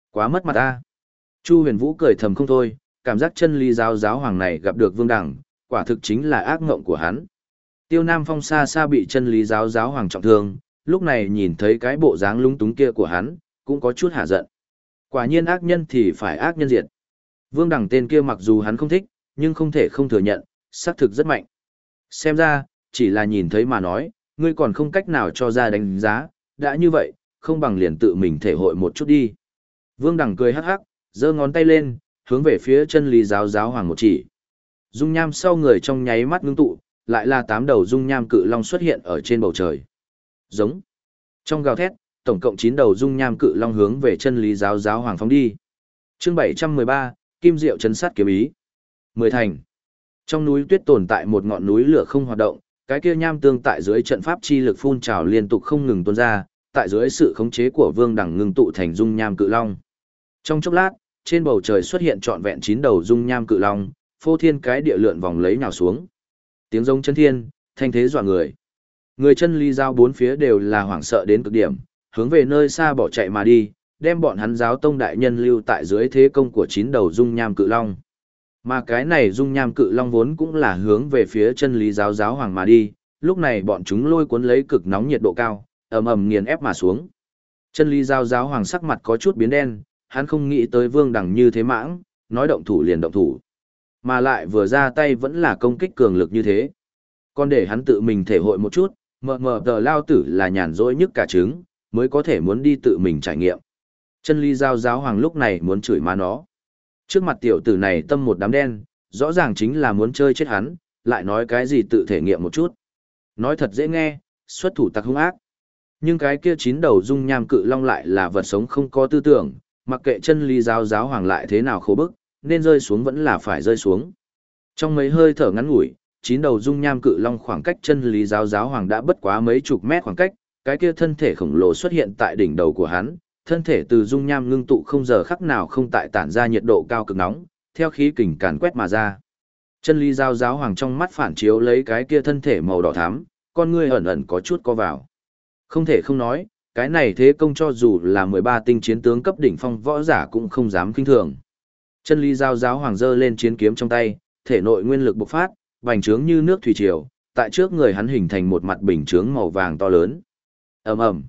Quá mất mặt ta. Chu Huyền Vũ cười thầm không thôi, cảm giác chân lý giáo giáo hoàng này gặp được Vương Đằng, quả thực chính là ác ngộng của hắn. Tiêu Nam Phong xa xa bị chân lý giáo giáo hoàng trọng thương, lúc này nhìn thấy cái bộ dáng lúng túng kia của hắn, cũng có chút hả giận. Quả nhiên ác nhân thì phải ác nhân diệt. Vương Đằng tên kia mặc dù hắn không thích, nhưng không thể không thừa nhận, xác thực rất mạnh. Xem ra, chỉ là nhìn thấy mà nói, ngươi còn không cách nào cho ra đánh giá, đã như vậy, không bằng liền tự mình thể hội một chút đi. Vương Đằng cười hắc hắc, giơ ngón tay lên, hướng về phía chân lý giáo giáo hoàng một chỉ. Dung nham sau người trong nháy mắt ngưng tụ, lại là 8 đầu dung nham cự long xuất hiện ở trên bầu trời. Giống. Trong gào thét, tổng cộng 9 đầu dung nham cự long hướng về chân lý giáo giáo hoàng phóng đi. Chương 713, Kim Diệu chấn sát kiếm ý. 10 thành. Trong núi tuyết tồn tại một ngọn núi lửa không hoạt động, cái kia nham tương tại dưới trận pháp chi lực phun trào liên tục không ngừng tuôn ra, tại dưới sự khống chế của Vương Đằng ngưng tụ thành dung nham cự long. Trong chốc lát, trên bầu trời xuất hiện trọn vẹn 9 đầu dung nham cự long, phô thiên cái địa lượn vòng lấy nhào xuống. Tiếng giống chân thiên, thanh thế dọa người. Người chân lý giáo bốn phía đều là hoảng sợ đến cực điểm, hướng về nơi xa bỏ chạy mà đi, đem bọn hắn giáo tông đại nhân lưu tại dưới thế công của 9 đầu dung nham cự long. Mà cái này dung nham cự long vốn cũng là hướng về phía chân lý giáo giáo hoàng mà đi, lúc này bọn chúng lôi cuốn lấy cực nóng nhiệt độ cao, ầm ầm nghiền ép mà xuống. Chân lý giáo giáo hoàng sắc mặt có chút biến đen, hắn không nghĩ tới Vương Đằng như thế mãng, nói động thủ liền động thủ. Mà lại vừa ra tay vẫn là công kích cường lực như thế. Còn để hắn tự mình thể hội một chút, mờ tờ lao tử là nhàn rỗi nhất cả trứng, mới có thể muốn đi tự mình trải nghiệm. Chân lý giáo giáo hoàng lúc này muốn chửi má nó. Trước mặt tiểu tử này tâm một đám đen, rõ ràng chính là muốn chơi chết hắn, lại nói cái gì tự thể nghiệm một chút. Nói thật dễ nghe, xuất thủ tặc hung ác. Nhưng cái kia 9 đầu dung nham cự long lại là vật sống không có tư tưởng, mặc kệ chân lý giáo giáo hoàng lại thế nào khổ bức, nên rơi xuống vẫn là phải rơi xuống. Trong mấy hơi thở ngắn ngủi, 9 đầu dung nham cự long khoảng cách chân lý giáo giáo hoàng đã bất quá mấy chục mét khoảng cách, cái kia thân thể khổng lồ xuất hiện tại đỉnh đầu của hắn, thân thể từ dung nham ngưng tụ không giờ khắc nào không tại tản ra nhiệt độ cao cực nóng, theo khí kình càn quét mà ra. Chân lý giáo giáo hoàng trong mắt phản chiếu lấy cái kia thân thể màu đỏ thắm, con ngươi ẩn ẩn có chút co vào. Không thể không nói, cái này thế công cho dù là 13 tinh chiến tướng cấp đỉnh phong võ giả cũng không dám kinh thường. Chân lý giáo giáo hoàng giơ lên chiến kiếm trong tay, thể nội nguyên lực bộc phát, bành trướng như nước thủy triều, tại trước người hắn hình thành một mặt bình chướng màu vàng to lớn. Ầm ầm.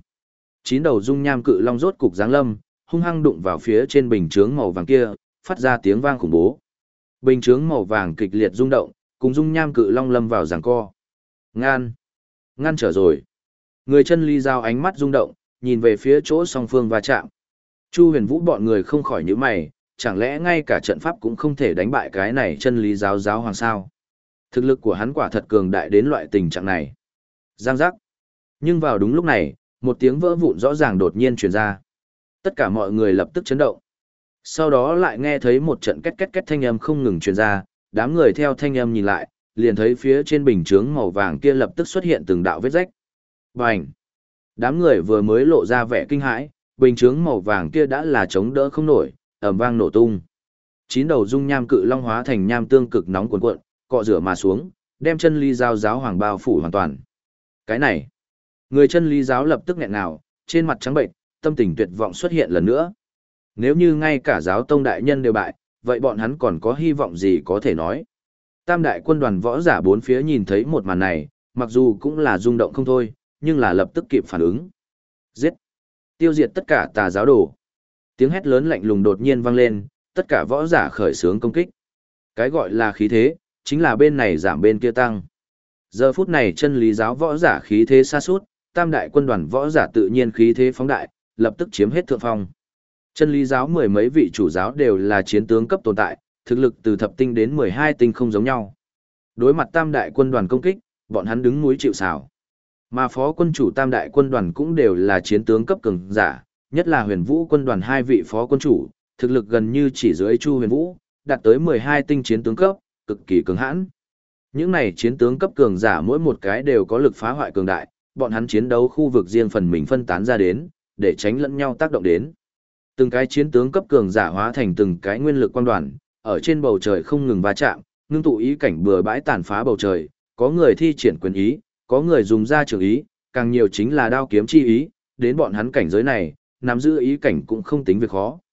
9 đầu dung nham cự long rốt cục giáng lâm, hung hăng đụng vào phía trên bình chướng màu vàng kia, phát ra tiếng vang khủng bố. Bình chướng màu vàng kịch liệt rung động, cùng dung nham cự long lâm vào giằng co. Ngăn trở rồi. Người chân lý giáo ánh mắt rung động, nhìn về phía chỗ song phương va chạm. Chu Huyền Vũ bọn người không khỏi nhíu mày, chẳng lẽ ngay cả trận pháp cũng không thể đánh bại cái này chân lý giáo giáo hoàng sao? Thực lực của hắn quả thật cường đại đến loại tình trạng này. Giang giác. Nhưng vào đúng lúc này, một tiếng vỡ vụn rõ ràng đột nhiên truyền ra. Tất cả mọi người lập tức chấn động. Sau đó lại nghe thấy một trận két két két thanh âm không ngừng truyền ra, đám người theo thanh âm nhìn lại, liền thấy phía trên bình chướng màu vàng kia lập tức xuất hiện từng đạo vết rách. Bành! Đám người vừa mới lộ ra vẻ kinh hãi, bình chướng màu vàng kia đã là chống đỡ không nổi, ầm vang nổ tung. 9 đầu dung nham cự long hóa thành nham tương cực nóng cuồn cuộn, cọ rửa mà xuống, đem chân lý giáo giáo hoàng bao phủ hoàn toàn. Cái này, người chân lý giáo lập tức nghẹn ngào, trên mặt trắng bệnh, tâm tình tuyệt vọng xuất hiện lần nữa. Nếu như ngay cả giáo tông đại nhân đều bại, vậy bọn hắn còn có hy vọng gì có thể nói. Tam đại quân đoàn võ giả bốn phía nhìn thấy một màn này, mặc dù cũng là rung động không thôi, nhưng là lập tức kịp phản ứng. Giết! Tiêu diệt tất cả tà giáo đồ. Tiếng hét lớn lạnh lùng đột nhiên vang lên, tất cả võ giả khởi xướng công kích. Cái gọi là khí thế, chính là bên này giảm bên kia tăng. Giờ phút này chân lý giáo võ giả khí thế sa sút, tam đại quân đoàn võ giả tự nhiên khí thế phóng đại, lập tức chiếm hết thượng phong. Chân lý giáo mười mấy vị chủ giáo đều là chiến tướng cấp tồn tại, thực lực từ thập tinh đến 12 tinh không giống nhau. Đối mặt tam đại quân đoàn công kích, bọn hắn đứng núi chịu sào. Mà phó quân chủ tam đại quân đoàn cũng đều là chiến tướng cấp cường giả, nhất là Huyền Vũ quân đoàn hai vị phó quân chủ, thực lực gần như chỉ dưới Chu Huyền Vũ, đạt tới 12 tinh chiến tướng cấp, cực kỳ cường hãn. Những này chiến tướng cấp cường giả mỗi một cái đều có lực phá hoại cường đại, bọn hắn chiến đấu khu vực riêng phần mình phân tán ra đến, để tránh lẫn nhau tác động đến. Từng cái chiến tướng cấp cường giả hóa thành từng cái nguyên lực quang đoàn, ở trên bầu trời không ngừng va chạm, ngưng tụ ý cảnh bừa bãi tàn phá bầu trời, có người thi triển quyền ý, có người dùng ra trường ý, càng nhiều chính là đao kiếm chi ý, đến bọn hắn cảnh giới này, nắm giữ ý cảnh cũng không tính việc khó,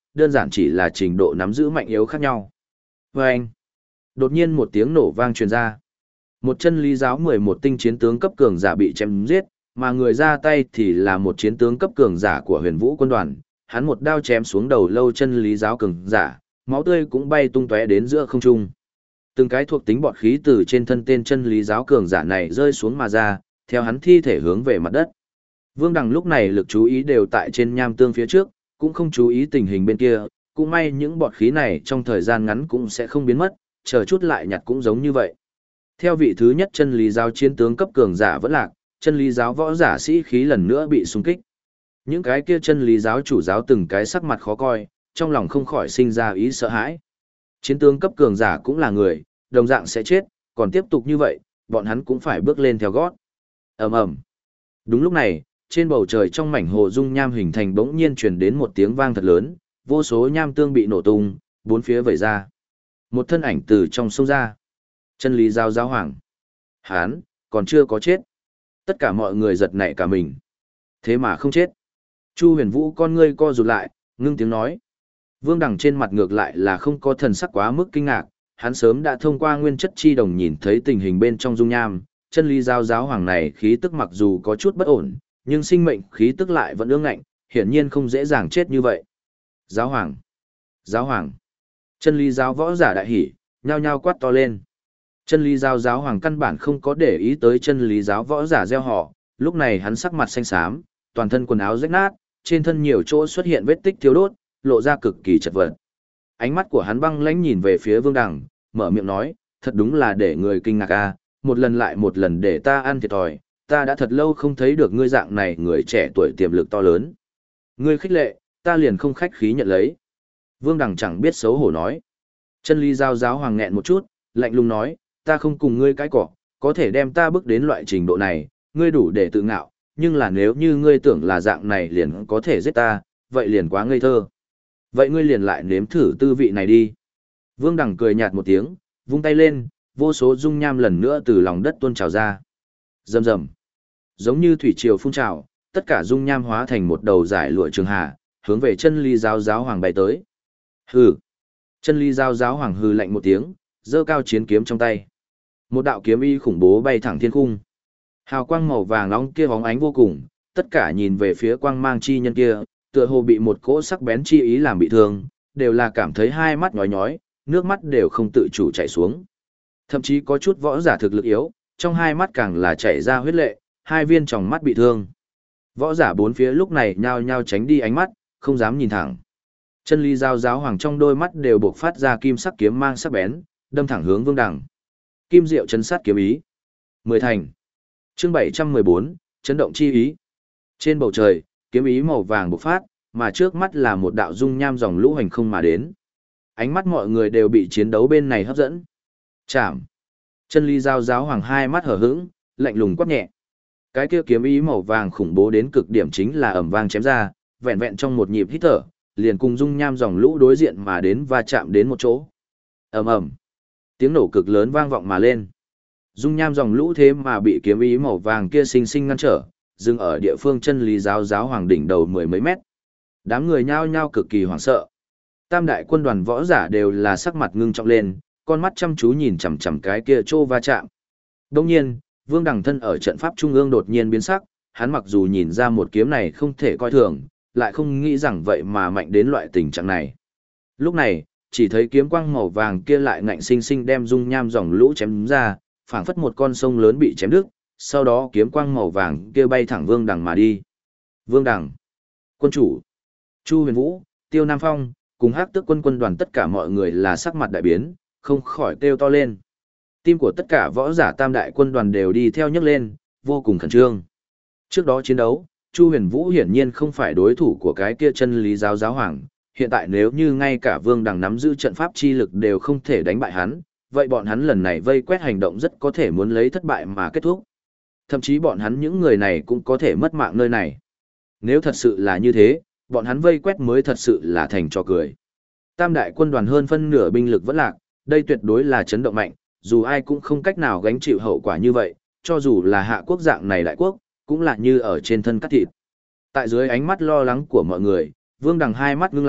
đơn giản chỉ là trình độ nắm giữ mạnh yếu khác nhau. Và anh, đột nhiên một tiếng nổ vang truyền ra. Một chân lý giáo 11 tinh chiến tướng cấp cường giả bị chém giết, mà người ra tay thì là một chiến tướng cấp cường giả của Huyền Vũ quân đoàn, hắn một đao chém xuống đầu lâu chân lý giáo cường giả, máu tươi cũng bay tung tóe đến giữa không trung. Từng cái thuộc tính bọt khí từ trên thân tên chân lý giáo cường giả này rơi xuống mà ra, theo hắn thi thể hướng về mặt đất. Vương Đằng lúc này lực chú ý đều tại trên nham tương phía trước, cũng không chú ý tình hình bên kia, cũng may những bọt khí này trong thời gian ngắn cũng sẽ không biến mất, chờ chút lại nhặt cũng giống như vậy. Theo vị thứ nhất chân lý giáo chiến tướng cấp cường giả vẫn lạc, chân lý giáo võ giả sĩ khí lần nữa bị xung kích. Những cái kia chân lý giáo chủ giáo từng cái sắc mặt khó coi, trong lòng không khỏi sinh ra ý sợ hãi. Chiến tướng cấp cường giả cũng là người, đồng dạng sẽ chết, còn tiếp tục như vậy, bọn hắn cũng phải bước lên theo gót. Ầm ầm. Đúng lúc này, trên bầu trời trong mảnh hồ dung nham hình thành bỗng nhiên truyền đến một tiếng vang thật lớn, vô số nham tương bị nổ tung, bốn phía vẩy ra. Một thân ảnh từ trong sông ra. Chân lý giáo giáo hoàng. Hán, còn chưa có chết. Tất cả mọi người giật nảy cả mình. Thế mà không chết. Chu Huyền Vũ con ngươi co rụt lại, ngưng tiếng nói. Vương Đằng trên mặt ngược lại là không có thần sắc quá mức kinh ngạc, hắn sớm đã thông qua nguyên chất chi đồng nhìn thấy tình hình bên trong dung nham, chân lý giáo giáo hoàng này khí tức mặc dù có chút bất ổn, nhưng sinh mệnh khí tức lại vẫn ương ngạnh, hiển nhiên không dễ dàng chết như vậy. Giáo hoàng! Giáo hoàng! Chân lý giáo võ giả đại hỉ, nhao nhao quát to lên. Chân lý giáo giáo hoàng căn bản không có để ý tới chân lý giáo võ giả gieo họ, lúc này hắn sắc mặt xanh xám, toàn thân quần áo rách nát, trên thân nhiều chỗ xuất hiện vết tích thiếu đốt, lộ ra cực kỳ chật vật. Ánh mắt của hắn băng lãnh nhìn về phía Vương Đằng, mở miệng nói, thật đúng là để người kinh ngạc a, một lần lại một lần để ta ăn thiệt thòi, ta đã thật lâu không thấy được ngươi dạng này người trẻ tuổi tiềm lực to lớn. Ngươi khích lệ, ta liền không khách khí nhận lấy. Vương Đằng chẳng biết xấu hổ nói. Chân lý giáo giáo hoàng nghẹn một chút, lạnh lùng nói, ta không cùng ngươi cái cỏ, có thể đem ta bước đến loại trình độ này, ngươi đủ để tự ngạo, nhưng là nếu như ngươi tưởng là dạng này liền có thể giết ta, vậy liền quá ngây thơ. Vậy ngươi liền lại nếm thử tư vị này đi. Vương Đằng cười nhạt một tiếng, vung tay lên, vô số dung nham lần nữa từ lòng đất tuôn trào ra. Rầm rầm. Giống như thủy triều phun trào, tất cả dung nham hóa thành một đầu giải lụa trường hà, hướng về chân lý giáo giáo hoàng bay tới. Hừ. Chân lý giáo giáo hoàng hừ lạnh một tiếng, giơ cao chiến kiếm trong tay. Một đạo kiếm y khủng bố bay thẳng thiên cung. Hào quang màu vàng nóng kia bóng ánh vô cùng, tất cả nhìn về phía quang mang chi nhân kia, tựa hồ bị một cỗ sắc bén chi ý làm bị thương, đều là cảm thấy hai mắt nhói nhói, nước mắt đều không tự chủ chảy xuống. Thậm chí có chút võ giả thực lực yếu, trong hai mắt càng là chảy ra huyết lệ, hai viên tròng mắt bị thương. Võ giả bốn phía lúc này nhao nhao tránh đi ánh mắt, không dám nhìn thẳng. Chân lý giáo giáo hoàng trong đôi mắt đều bộc phát ra kim sắc kiếm mang sắc bén, đâm thẳng hướng Vương Đằng. Kim diệu chấn sát kiếm ý. 10 thành. Chương 714, chấn động chi ý. Trên bầu trời, kiếm ý màu vàng bộc phát, mà trước mắt là một đạo dung nham dòng lũ hành không mà đến. Ánh mắt mọi người đều bị chiến đấu bên này hấp dẫn. Chạm. Chân lý giáo giáo hoàng hai mắt hở hững, lạnh lùng quát nhẹ. Cái kia kiếm ý màu vàng khủng bố đến cực điểm chính là ầm vang chém ra, vẹn vẹn trong một nhịp hít thở, liền cùng dung nham dòng lũ đối diện mà đến và chạm đến một chỗ. Ầm ầm. Tiếng nổ cực lớn vang vọng mà lên. Dung nham dòng lũ thế mà bị kiếm ý màu vàng kia sinh sinh ngăn trở, dừng ở địa phương chân lý giáo giáo hoàng đỉnh đầu mười mấy mét. Đám người nhao nhao cực kỳ hoảng sợ. Tam đại quân đoàn võ giả đều là sắc mặt ngưng trọng lên, con mắt chăm chú nhìn chằm chằm cái kia trô va chạm. Đồng nhiên, Vương Đằng thân ở trận pháp trung ương đột nhiên biến sắc, hắn mặc dù nhìn ra một kiếm này không thể coi thường, lại không nghĩ rằng vậy mà mạnh đến loại tình trạng này. Lúc này, chỉ thấy kiếm quang màu vàng kia lại ngạnh sinh sinh đem dung nham dòng lũ chém ra, phảng phất một con sông lớn bị chém đứt, sau đó kiếm quang màu vàng kia bay thẳng Vương Đằng mà đi. Vương Đằng, quân chủ, Chu Huyền Vũ, Tiêu Nam Phong, cùng Hắc Tước quân quân đoàn tất cả mọi người là sắc mặt đại biến, không khỏi kêu to lên. Tim của tất cả võ giả tam đại quân đoàn đều đi theo nhấc lên, vô cùng khẩn trương. Trước đó chiến đấu, Chu Huyền Vũ hiển nhiên không phải đối thủ của cái kia chân lý giáo giáo hoàng, hiện tại nếu như ngay cả Vương Đằng nắm giữ trận pháp chi lực đều không thể đánh bại hắn, vậy bọn hắn lần này vây quét hành động rất có thể muốn lấy thất bại mà kết thúc. Thậm chí bọn hắn những người này cũng có thể mất mạng nơi này. Nếu thật sự là như thế, bọn hắn vây quét mới thật sự là thành trò cười. Tam đại quân đoàn hơn phân nửa binh lực vẫn lạc, đây tuyệt đối là chấn động mạnh, dù ai cũng không cách nào gánh chịu hậu quả như vậy, cho dù là hạ quốc dạng này đại quốc, cũng là như ở trên thân cắt thịt. Tại dưới ánh mắt lo lắng của mọi người, Vương Đằng hai mắt ngưng lại,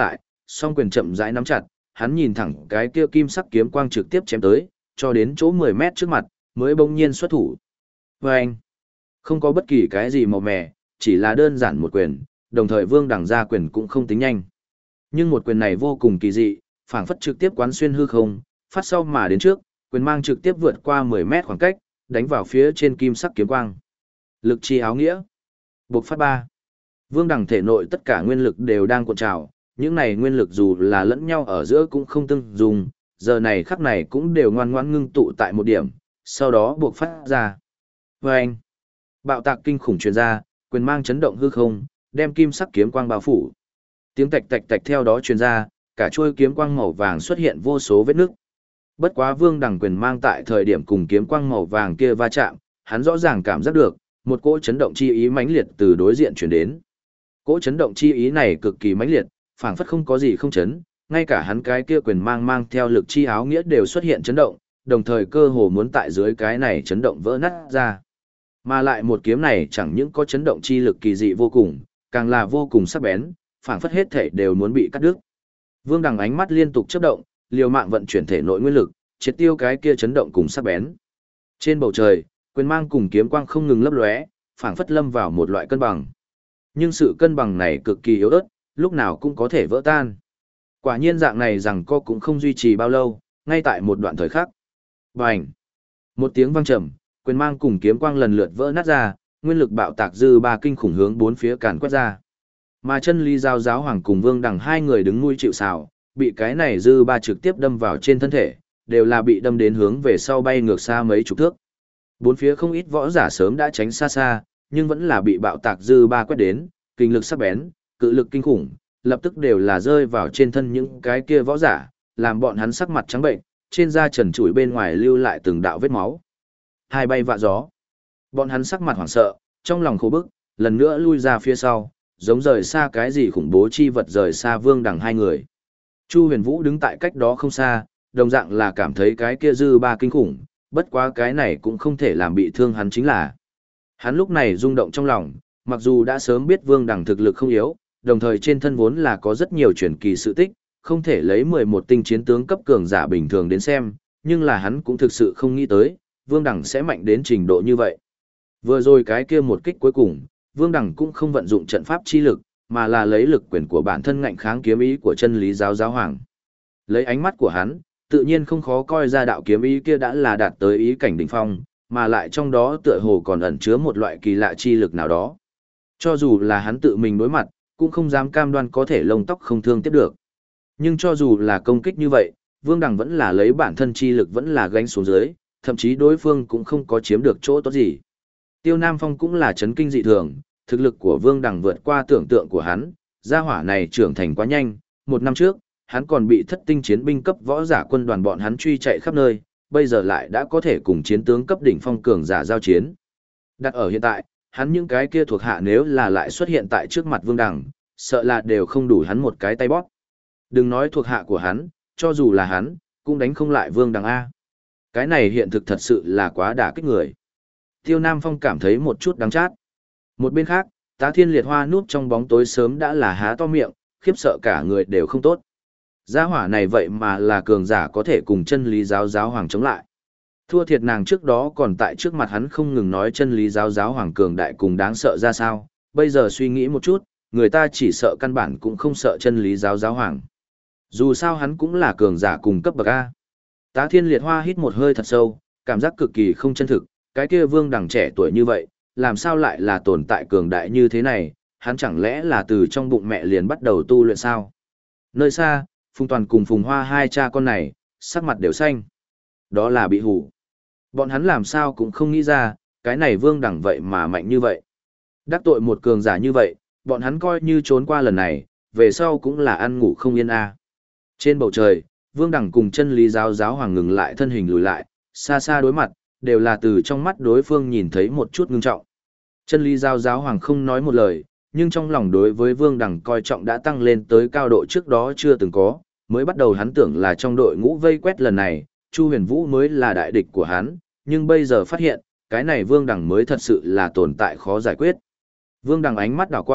song quyền chậm rãi nắm chặt, hắn nhìn thẳng cái kia kim sắc kiếm quang trực tiếp chém tới, cho đến chỗ 10 mét trước mặt, mới bỗng nhiên xuất thủ. Vâng! Không có bất kỳ cái gì màu mè, chỉ là đơn giản một quyền, đồng thời Vương Đằng ra quyền cũng không tính nhanh. Nhưng một quyền này vô cùng kỳ dị, phảng phất trực tiếp quán xuyên hư không, phát sau mà đến trước, quyền mang trực tiếp vượt qua 10 mét khoảng cách, đánh vào phía trên kim sắc kiếm quang. Lực chi áo nghĩa. Bộc phát 3. Vương Đằng thể nội tất cả nguyên lực đều đang cuộn trào, những này nguyên lực dù là lẫn nhau ở giữa cũng không tương dùng, giờ này khắc này cũng đều ngoan ngoãn ngưng tụ tại một điểm, sau đó buộc phát ra. Vâng! Bạo tạc kinh khủng truyền ra, quyền mang chấn động hư không, đem kim sắc kiếm quang bao phủ. Tiếng tạch tạch tạch theo đó truyền ra, cả chuôi kiếm quang màu vàng xuất hiện vô số vết nứt. Bất quá Vương Đằng quyền mang tại thời điểm cùng kiếm quang màu vàng kia va chạm, hắn rõ ràng cảm giác được một cỗ chấn động chi ý mãnh liệt từ đối diện truyền đến. Cỗ chấn động chi ý này cực kỳ mãnh liệt, phảng phất không có gì không chấn, ngay cả hắn cái kia quyền mang theo lực chi áo nghĩa đều xuất hiện chấn động, đồng thời cơ hồ muốn tại dưới cái này chấn động vỡ nát ra. Mà lại một kiếm này chẳng những có chấn động chi lực kỳ dị vô cùng, càng là vô cùng sắc bén, phảng phất hết thể đều muốn bị cắt đứt. Vương Đằng ánh mắt liên tục chớp động, liều mạng vận chuyển thể nội nguyên lực, triệt tiêu cái kia chấn động cùng sắc bén. Trên bầu trời, quyền mang cùng kiếm quang không ngừng lấp lóe, phảng phất lâm vào một loại cân bằng. Nhưng sự cân bằng này cực kỳ yếu ớt, lúc nào cũng có thể vỡ tan. Quả nhiên dạng này rằng co cũng không duy trì bao lâu, ngay tại một đoạn thời khắc. Bành! Một tiếng vang trầm, quyền mang cùng kiếm quang lần lượt vỡ nát ra, nguyên lực bạo tạc dư ba kinh khủng hướng bốn phía càn quét ra. Mà chân lý giáo giáo hoàng cùng Vương Đằng hai người đứng nuôi chịu sào, bị cái này dư ba trực tiếp đâm vào trên thân thể, đều là bị đâm đến hướng về sau bay ngược xa mấy chục thước. Bốn phía không ít võ giả sớm đã tránh xa xa, nhưng vẫn là bị bạo tạc dư ba quét đến, kinh lực sắc bén, cự lực kinh khủng, lập tức đều là rơi vào trên thân những cái kia võ giả, làm bọn hắn sắc mặt trắng bệnh, trên da trần trụi bên ngoài lưu lại từng đạo vết máu. Hai bay vạ gió. Bọn hắn sắc mặt hoảng sợ, trong lòng khổ bức, lần nữa lui ra phía sau, giống rời xa cái gì khủng bố chi vật rời xa Vương Đằng hai người. Chu Huyền Vũ đứng tại cách đó không xa, đồng dạng là cảm thấy cái kia dư ba kinh khủng, bất quá cái này cũng không thể làm bị thương hắn chính là. Hắn lúc này rung động trong lòng, mặc dù đã sớm biết Vương Đằng thực lực không yếu, đồng thời trên thân vốn là có rất nhiều truyền kỳ sự tích, không thể lấy 11 tinh chiến tướng cấp cường giả bình thường đến xem, nhưng là hắn cũng thực sự không nghĩ tới, Vương Đằng sẽ mạnh đến trình độ như vậy. Vừa rồi cái kia một kích cuối cùng, Vương Đằng cũng không vận dụng trận pháp chi lực, mà là lấy lực quyền của bản thân ngạnh kháng kiếm ý của chân lý giáo giáo hoàng. Lấy ánh mắt của hắn, tự nhiên không khó coi ra đạo kiếm ý kia đã là đạt tới ý cảnh đỉnh phong, mà lại trong đó tựa hồ còn ẩn chứa một loại kỳ lạ chi lực nào đó. Cho dù là hắn tự mình đối mặt, cũng không dám cam đoan có thể lông tóc không thương tiếp được. Nhưng cho dù là công kích như vậy, Vương Đằng vẫn là lấy bản thân chi lực vẫn là gánh xuống dưới, thậm chí đối phương cũng không có chiếm được chỗ tốt gì. Tiêu Nam Phong cũng là chấn kinh dị thường, thực lực của Vương Đằng vượt qua tưởng tượng của hắn, gia hỏa này trưởng thành quá nhanh, một năm trước, hắn còn bị thất tinh chiến binh cấp võ giả quân đoàn bọn hắn truy chạy khắp nơi, bây giờ lại đã có thể cùng chiến tướng cấp đỉnh phong cường giả giao chiến. Đặt ở hiện tại, hắn những cái kia thuộc hạ nếu là lại xuất hiện tại trước mặt Vương Đằng, sợ là đều không đủ hắn một cái tay bóp. Đừng nói thuộc hạ của hắn, cho dù là hắn, cũng đánh không lại Vương Đằng A. Cái này hiện thực thật sự là quá đả kích người. Tiêu Nam Phong cảm thấy một chút đắng chát. Một bên khác, Tá Thiên Liệt Hoa núp trong bóng tối sớm đã là há to miệng, khiếp sợ cả người đều không tốt. Gia hỏa này vậy mà là cường giả có thể cùng chân lý giáo giáo hoàng chống lại. Thua thiệt nàng trước đó còn tại trước mặt hắn không ngừng nói chân lý giáo giáo hoàng cường đại cùng đáng sợ ra sao, bây giờ suy nghĩ một chút, người ta chỉ sợ căn bản cũng không sợ chân lý giáo giáo hoàng. Dù sao hắn cũng là cường giả cùng cấp bậc A. Tá Thiên Liệt Hoa hít một hơi thật sâu, cảm giác cực kỳ không chân thực, cái kia Vương Đằng trẻ tuổi như vậy, làm sao lại là tồn tại cường đại như thế này, hắn chẳng lẽ là từ trong bụng mẹ liền bắt đầu tu luyện sao? Nơi xa, Phùng Toàn cùng Phùng Hoa hai cha con này, sắc mặt đều xanh. Đó là bị hủ. Bọn hắn làm sao cũng không nghĩ ra, cái này Vương Đằng vậy mà mạnh như vậy. Đắc tội một cường giả như vậy, bọn hắn coi như trốn qua lần này, về sau cũng là ăn ngủ không yên a. Trên bầu trời, Vương Đằng cùng chân lý giáo giáo hoàng ngừng lại thân hình lùi lại, xa xa đối mặt, đều là từ trong mắt đối phương nhìn thấy một chút ngưng trọng. Chân lý giáo giáo hoàng không nói một lời, nhưng trong lòng đối với Vương Đằng coi trọng đã tăng lên tới cao độ trước đó chưa từng có, mới bắt đầu hắn tưởng là trong đội ngũ vây quét lần này, Chu Huyền Vũ mới là đại địch của hắn, nhưng bây giờ phát hiện, cái này Vương Đằng mới thật sự là tồn tại khó giải quyết. Vương Đằng ánh mắt đảo qua,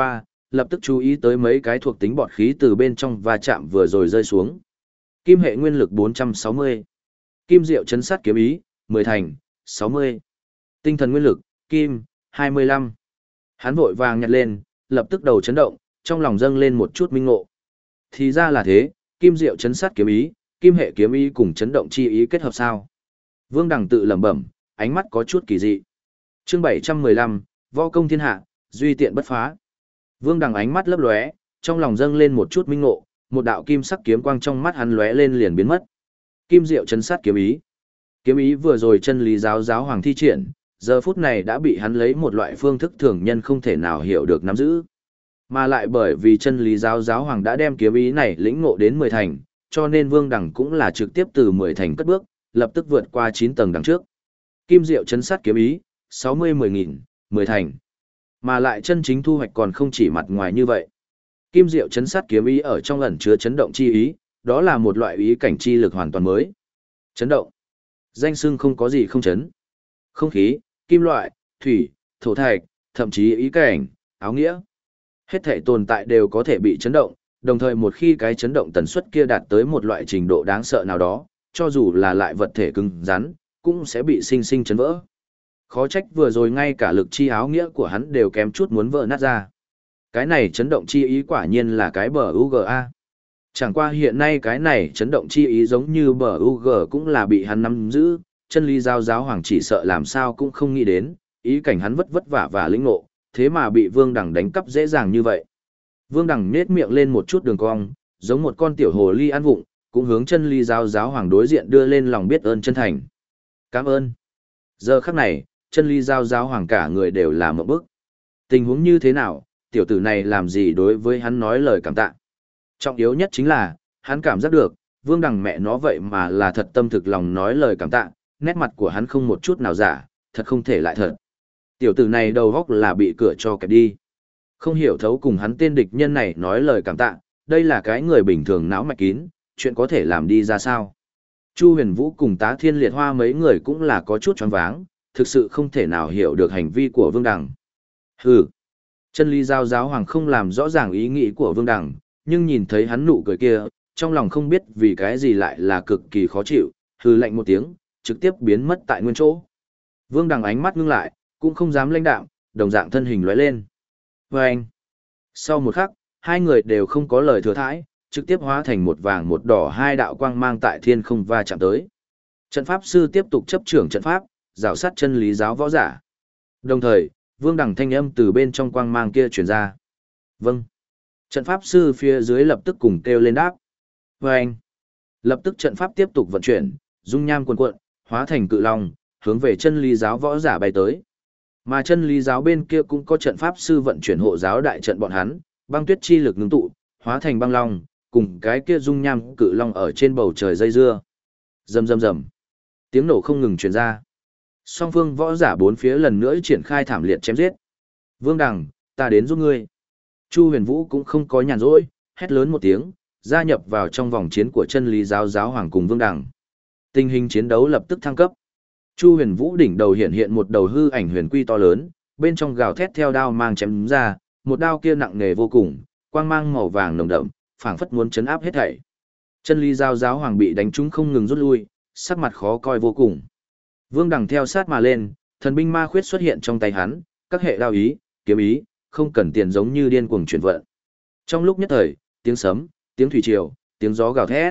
lập tức chú ý tới mấy cái thuộc tính bọt khí từ bên trong va chạm vừa rồi rơi xuống. Kim hệ nguyên lực 460. Kim diệu chấn sát kiếm ý, 10 thành, 60. Tinh thần nguyên lực, kim, 25. Hắn vội vàng nhặt lên, lập tức đầu chấn động, trong lòng dâng lên một chút minh ngộ. Thì ra là thế, kim diệu chấn sát kiếm ý, kim hệ kiếm ý cùng chấn động chi ý kết hợp sao? Vương Đằng tự lẩm bẩm, ánh mắt có chút kỳ dị. Chương 715, võ công thiên hạ, duy tiện bất phá. Vương Đằng ánh mắt lấp lóe, trong lòng dâng lên một chút minh ngộ, một đạo kim sắc kiếm quang trong mắt hắn lóe lên liền biến mất. Kim diệu chấn sát kiếm ý. Kiếm ý vừa rồi chân lý giáo giáo hoàng thi triển, giờ phút này đã bị hắn lấy một loại phương thức thường nhân không thể nào hiểu được nắm giữ. Mà lại bởi vì chân lý giáo giáo hoàng đã đem kiếm ý này lĩnh ngộ đến 10 thành, cho nên Vương Đằng cũng là trực tiếp từ 10 thành cất bước, lập tức vượt qua 9 tầng đằng trước. Kim diệu chấn sát kiếm ý, 60-10.000, 10 thành. Mà lại chân chính thu hoạch còn không chỉ mặt ngoài như vậy. Kim diệu chấn sát kiếm ý ở trong ẩn chứa chấn động chi ý, đó là một loại ý cảnh chi lực hoàn toàn mới. Chấn động. Danh xưng không có gì không chấn. Không khí, kim loại, thủy, thổ thạch, thậm chí ý cảnh, áo nghĩa. Hết thể tồn tại đều có thể bị chấn động, đồng thời một khi cái chấn động tần suất kia đạt tới một loại trình độ đáng sợ nào đó, cho dù là lại vật thể cứng rắn, cũng sẽ bị sinh sinh chấn vỡ. Khó trách vừa rồi ngay cả lực chi áo nghĩa của hắn đều kém chút muốn vỡ nát ra. Cái này chấn động chi ý quả nhiên là cái bờ UGA. Chẳng qua hiện nay cái này chấn động chi ý giống như bờ UG cũng là bị hắn nắm giữ, chân lý giáo giáo hoàng chỉ sợ làm sao cũng không nghĩ đến, ý cảnh hắn vất vất vả và lĩnh ngộ, thế mà bị Vương Đằng đánh cắp dễ dàng như vậy. Vương Đằng nhếch miệng lên một chút đường cong, giống một con tiểu hồ ly ăn vụng, cũng hướng chân lý giáo giáo hoàng đối diện đưa lên lòng biết ơn chân thành. Cảm ơn. Giờ khắc này, chân lý giáo giáo hoàng cả người đều là một bức. Tình huống như thế nào, tiểu tử này làm gì đối với hắn nói lời cảm tạ. Trọng yếu nhất chính là, hắn cảm giác được, Vương Đằng mẹ nó vậy mà là thật tâm thực lòng nói lời cảm tạ, nét mặt của hắn không một chút nào giả, thật không thể lại thật. Tiểu tử này đầu góc là bị cửa cho kẹp đi. Không hiểu thấu cùng hắn tên địch nhân này nói lời cảm tạ, đây là cái người bình thường não mạch kín, chuyện có thể làm đi ra sao. Chu Huyền Vũ cùng Tá Thiên Liệt Hoa mấy người cũng là có chút choáng váng, thực sự không thể nào hiểu được hành vi của Vương Đằng. Hừ. Chân lý giáo giáo hoàng không làm rõ ràng ý nghĩ của Vương Đằng, nhưng nhìn thấy hắn nụ cười kia, trong lòng không biết vì cái gì lại là cực kỳ khó chịu, hừ lạnh một tiếng, trực tiếp biến mất tại nguyên chỗ. Vương Đằng ánh mắt ngưng lại, cũng không dám lãnh đạm, đồng dạng thân hình lóe lên. Và anh, sau một khắc, hai người đều không có lời thừa thãi, trực tiếp hóa thành một vàng một đỏ hai đạo quang mang tại thiên không va chạm tới. Trận pháp sư tiếp tục chấp trưởng trận pháp, rào sát chân lý giáo võ giả. Đồng thời, Vương Đằng thanh âm từ bên trong quang mang kia truyền ra. Vâng. Trận pháp sư phía dưới lập tức cùng kêu lên đáp. Và anh, lập tức trận pháp tiếp tục vận chuyển, dung nham cuồn cuộn, hóa thành cự long, hướng về chân lý giáo võ giả bay tới. Mà chân lý giáo bên kia cũng có trận pháp sư vận chuyển hộ giáo đại trận bọn hắn, băng tuyết chi lực ngưng tụ, hóa thành băng long, cùng cái kia dung nham cự long ở trên bầu trời dây dưa. Rầm rầm rầm. Tiếng nổ không ngừng truyền ra. Song phương võ giả bốn phía lần nữa triển khai thảm liệt chém giết. Vương Đằng, ta đến giúp ngươi. Chu Huyền Vũ cũng không có nhàn rỗi, hét lớn một tiếng, gia nhập vào trong vòng chiến của chân lý giáo giáo hoàng cùng Vương Đằng. Tình hình chiến đấu lập tức thăng cấp. Chu Huyền Vũ đỉnh đầu hiện hiện một đầu hư ảnh huyền quy to lớn, bên trong gào thét theo đao mang chém ra, một đao kia nặng nề vô cùng, quang mang màu vàng nồng đậm, phảng phất muốn chấn áp hết thảy. Chân lý giáo giáo hoàng bị đánh trúng không ngừng rút lui, sắc mặt khó coi vô cùng. Vương Đằng theo sát mà lên, thần binh ma khuyết xuất hiện trong tay hắn, các hệ đao ý, kiếm ý, không cần tiền giống như điên cuồng chuyển vận. Trong lúc nhất thời, tiếng sấm, tiếng thủy triều, tiếng gió gào thét.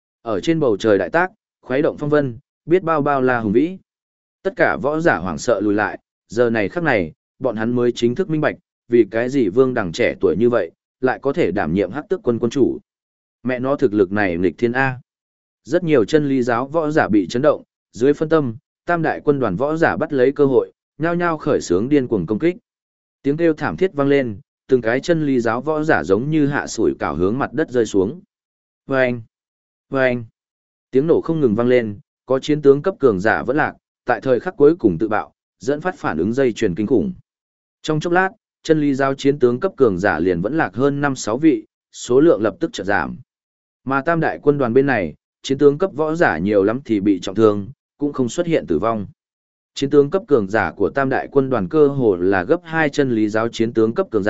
Ở trên bầu trời đại tác, khuấy động phong vân, biết bao bao la hùng vĩ. Tất cả võ giả hoảng sợ lùi lại, giờ này khắc này, bọn hắn mới chính thức minh bạch, vì cái gì Vương Đằng trẻ tuổi như vậy, lại có thể đảm nhiệm hắc tước quân quân chủ. Mẹ nó thực lực này nghịch thiên A. Rất nhiều chân lý giáo võ giả bị chấn động, dưới phân tâm, tam đại quân đoàn võ giả bắt lấy cơ hội, nhao nhao khởi xướng điên cuồng công kích. Tiếng kêu thảm thiết vang lên, từng cái chân lý giáo võ giả giống như hạ sủi cảo hướng mặt đất rơi xuống. Vâng! Vâng! Tiếng nổ không ngừng vang lên, có chiến tướng cấp cường giả vẫn lạc, tại thời khắc cuối cùng tự bạo, dẫn phát phản ứng dây chuyền kinh khủng. Trong chốc lát, chân lý giáo chiến tướng cấp cường giả liền vẫn lạc hơn 5-6 vị, số lượng lập tức chợt giảm. Mà tam đại quân đoàn bên này, chiến tướng cấp võ giả nhiều lắm thì bị trọng thương, cũng không xuất hiện tử vong. Chiến tướng cấp cường giả của tam đại quân đoàn cơ hồ là gấp 2 chân lý giáo chiến tướng cấp cường giả,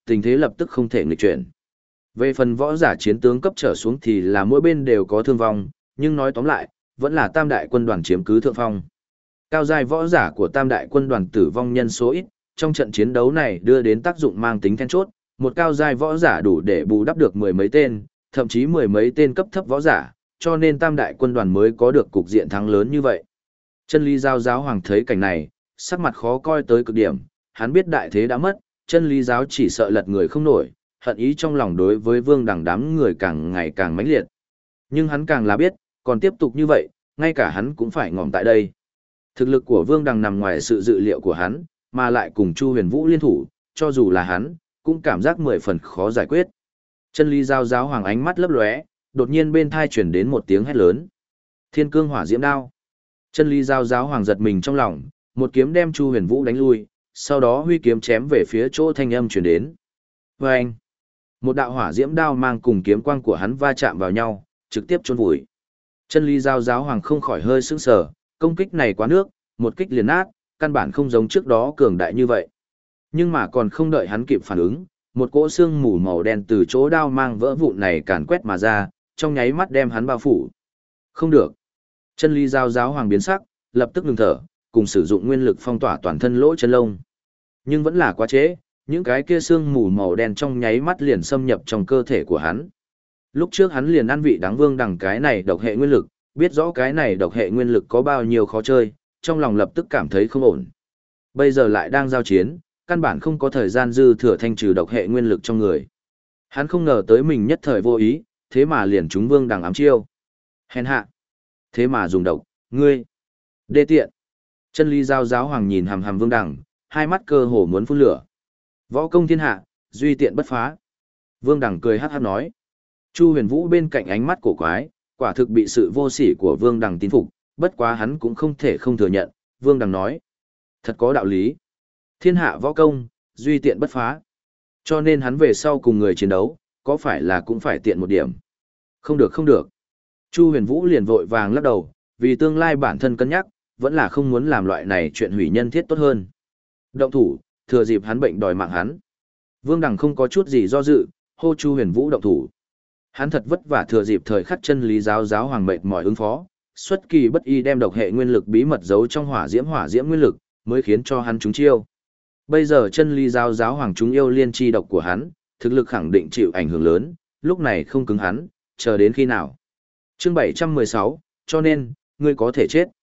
tình thế lập tức không thể nghịch chuyển. Về phần võ giả chiến tướng cấp trở xuống thì là mỗi bên đều có thương vong, nhưng nói tóm lại, vẫn là tam đại quân đoàn chiếm cứ thượng phong. Cao giai võ giả của tam đại quân đoàn tử vong nhân số ít, trong trận chiến đấu này đưa đến tác dụng mang tính then chốt, một cao giai võ giả đủ để bù đắp được mười mấy tên, thậm chí mười mấy tên cấp thấp võ giả, cho nên tam đại quân đoàn mới có được cục diện thắng lớn như vậy. Chân lý giáo giáo hoàng thấy cảnh này, sắc mặt khó coi tới cực điểm, hắn biết đại thế đã mất, chân lý giáo chỉ sợ lật người không nổi, hận ý trong lòng đối với Vương Đằng đám người càng ngày càng mãnh liệt. Nhưng hắn càng là biết, còn tiếp tục như vậy, ngay cả hắn cũng phải ngỏm tại đây. Thực lực của Vương Đằng nằm ngoài sự dự liệu của hắn, mà lại cùng Chu Huyền Vũ liên thủ, cho dù là hắn, cũng cảm giác 10 phần khó giải quyết. Chân lý giáo giáo hoàng ánh mắt lấp lóe, đột nhiên bên thai chuyển đến một tiếng hét lớn. Thiên cương hỏa diễm đao. Chân lý giáo giáo hoàng giật mình trong lòng, một kiếm đem Chu Huyền Vũ đánh lui, sau đó huy kiếm chém về phía chỗ thanh âm truyền đến. Vâng! Một đạo hỏa diễm đao mang cùng kiếm quang của hắn va chạm vào nhau, trực tiếp chôn vùi. Chân lý giáo giáo hoàng không khỏi hơi sững sờ, công kích này quá nước, một kích liền nát, căn bản không giống trước đó cường đại như vậy. Nhưng mà còn không đợi hắn kịp phản ứng, một cỗ xương mù màu đen từ chỗ đao mang vỡ vụn này càn quét mà ra, trong nháy mắt đem hắn bao phủ. Không được. Chân lý giáo giáo hoàng biến sắc, lập tức ngừng thở, cùng sử dụng nguyên lực phong tỏa toàn thân lỗ chân lông. Nhưng vẫn là quá trễ, những cái kia xương mù màu đen trong nháy mắt liền xâm nhập trong cơ thể của hắn. Lúc trước hắn liền ăn vị đáng Vương Đằng cái này độc hệ nguyên lực, biết rõ cái này độc hệ nguyên lực có bao nhiêu khó chơi, trong lòng lập tức cảm thấy không ổn. Bây giờ lại đang giao chiến, căn bản không có thời gian dư thừa thanh trừ độc hệ nguyên lực trong người. Hắn không ngờ tới mình nhất thời vô ý, thế mà liền trúng Vương Đằng ám chiêu. Hèn hạ. Thế mà dùng độc, ngươi. Đê tiện. Chân lý giáo giáo hoàng nhìn hằm hằm Vương Đằng, hai mắt cơ hồ muốn phun lửa. Võ công thiên hạ, duy tiện bất phá. Vương Đằng cười hát hát nói. Chu Huyền Vũ bên cạnh ánh mắt cổ quái, quả thực bị sự vô sỉ của Vương Đằng tín phục, bất quá hắn cũng không thể không thừa nhận, Vương Đằng nói. Thật có đạo lý. Thiên hạ võ công, duy tiện bất phá. Cho nên hắn về sau cùng người chiến đấu, có phải là cũng phải tiện một điểm. Không được không được. Chu Huyền Vũ liền vội vàng lắc đầu, vì tương lai bản thân cân nhắc, vẫn là không muốn làm loại này chuyện hủy nhân thiết tốt hơn. Động thủ, thừa dịp hắn bệnh đòi mạng hắn. Vương Đằng không có chút gì do dự, hô Chu Huyền Vũ động thủ. Hắn thật vất vả thừa dịp thời khắc chân lý giáo giáo hoàng mệt mỏi ứng phó, xuất kỳ bất y đem độc hệ nguyên lực bí mật giấu trong hỏa diễm nguyên lực, mới khiến cho hắn trúng chiêu. Bây giờ chân lý giáo giáo hoàng chúng yêu liên chi độc của hắn, thực lực khẳng định chịu ảnh hưởng lớn, lúc này không cứng hắn, chờ đến khi nào. Chương 716, cho nên, ngươi có thể chết.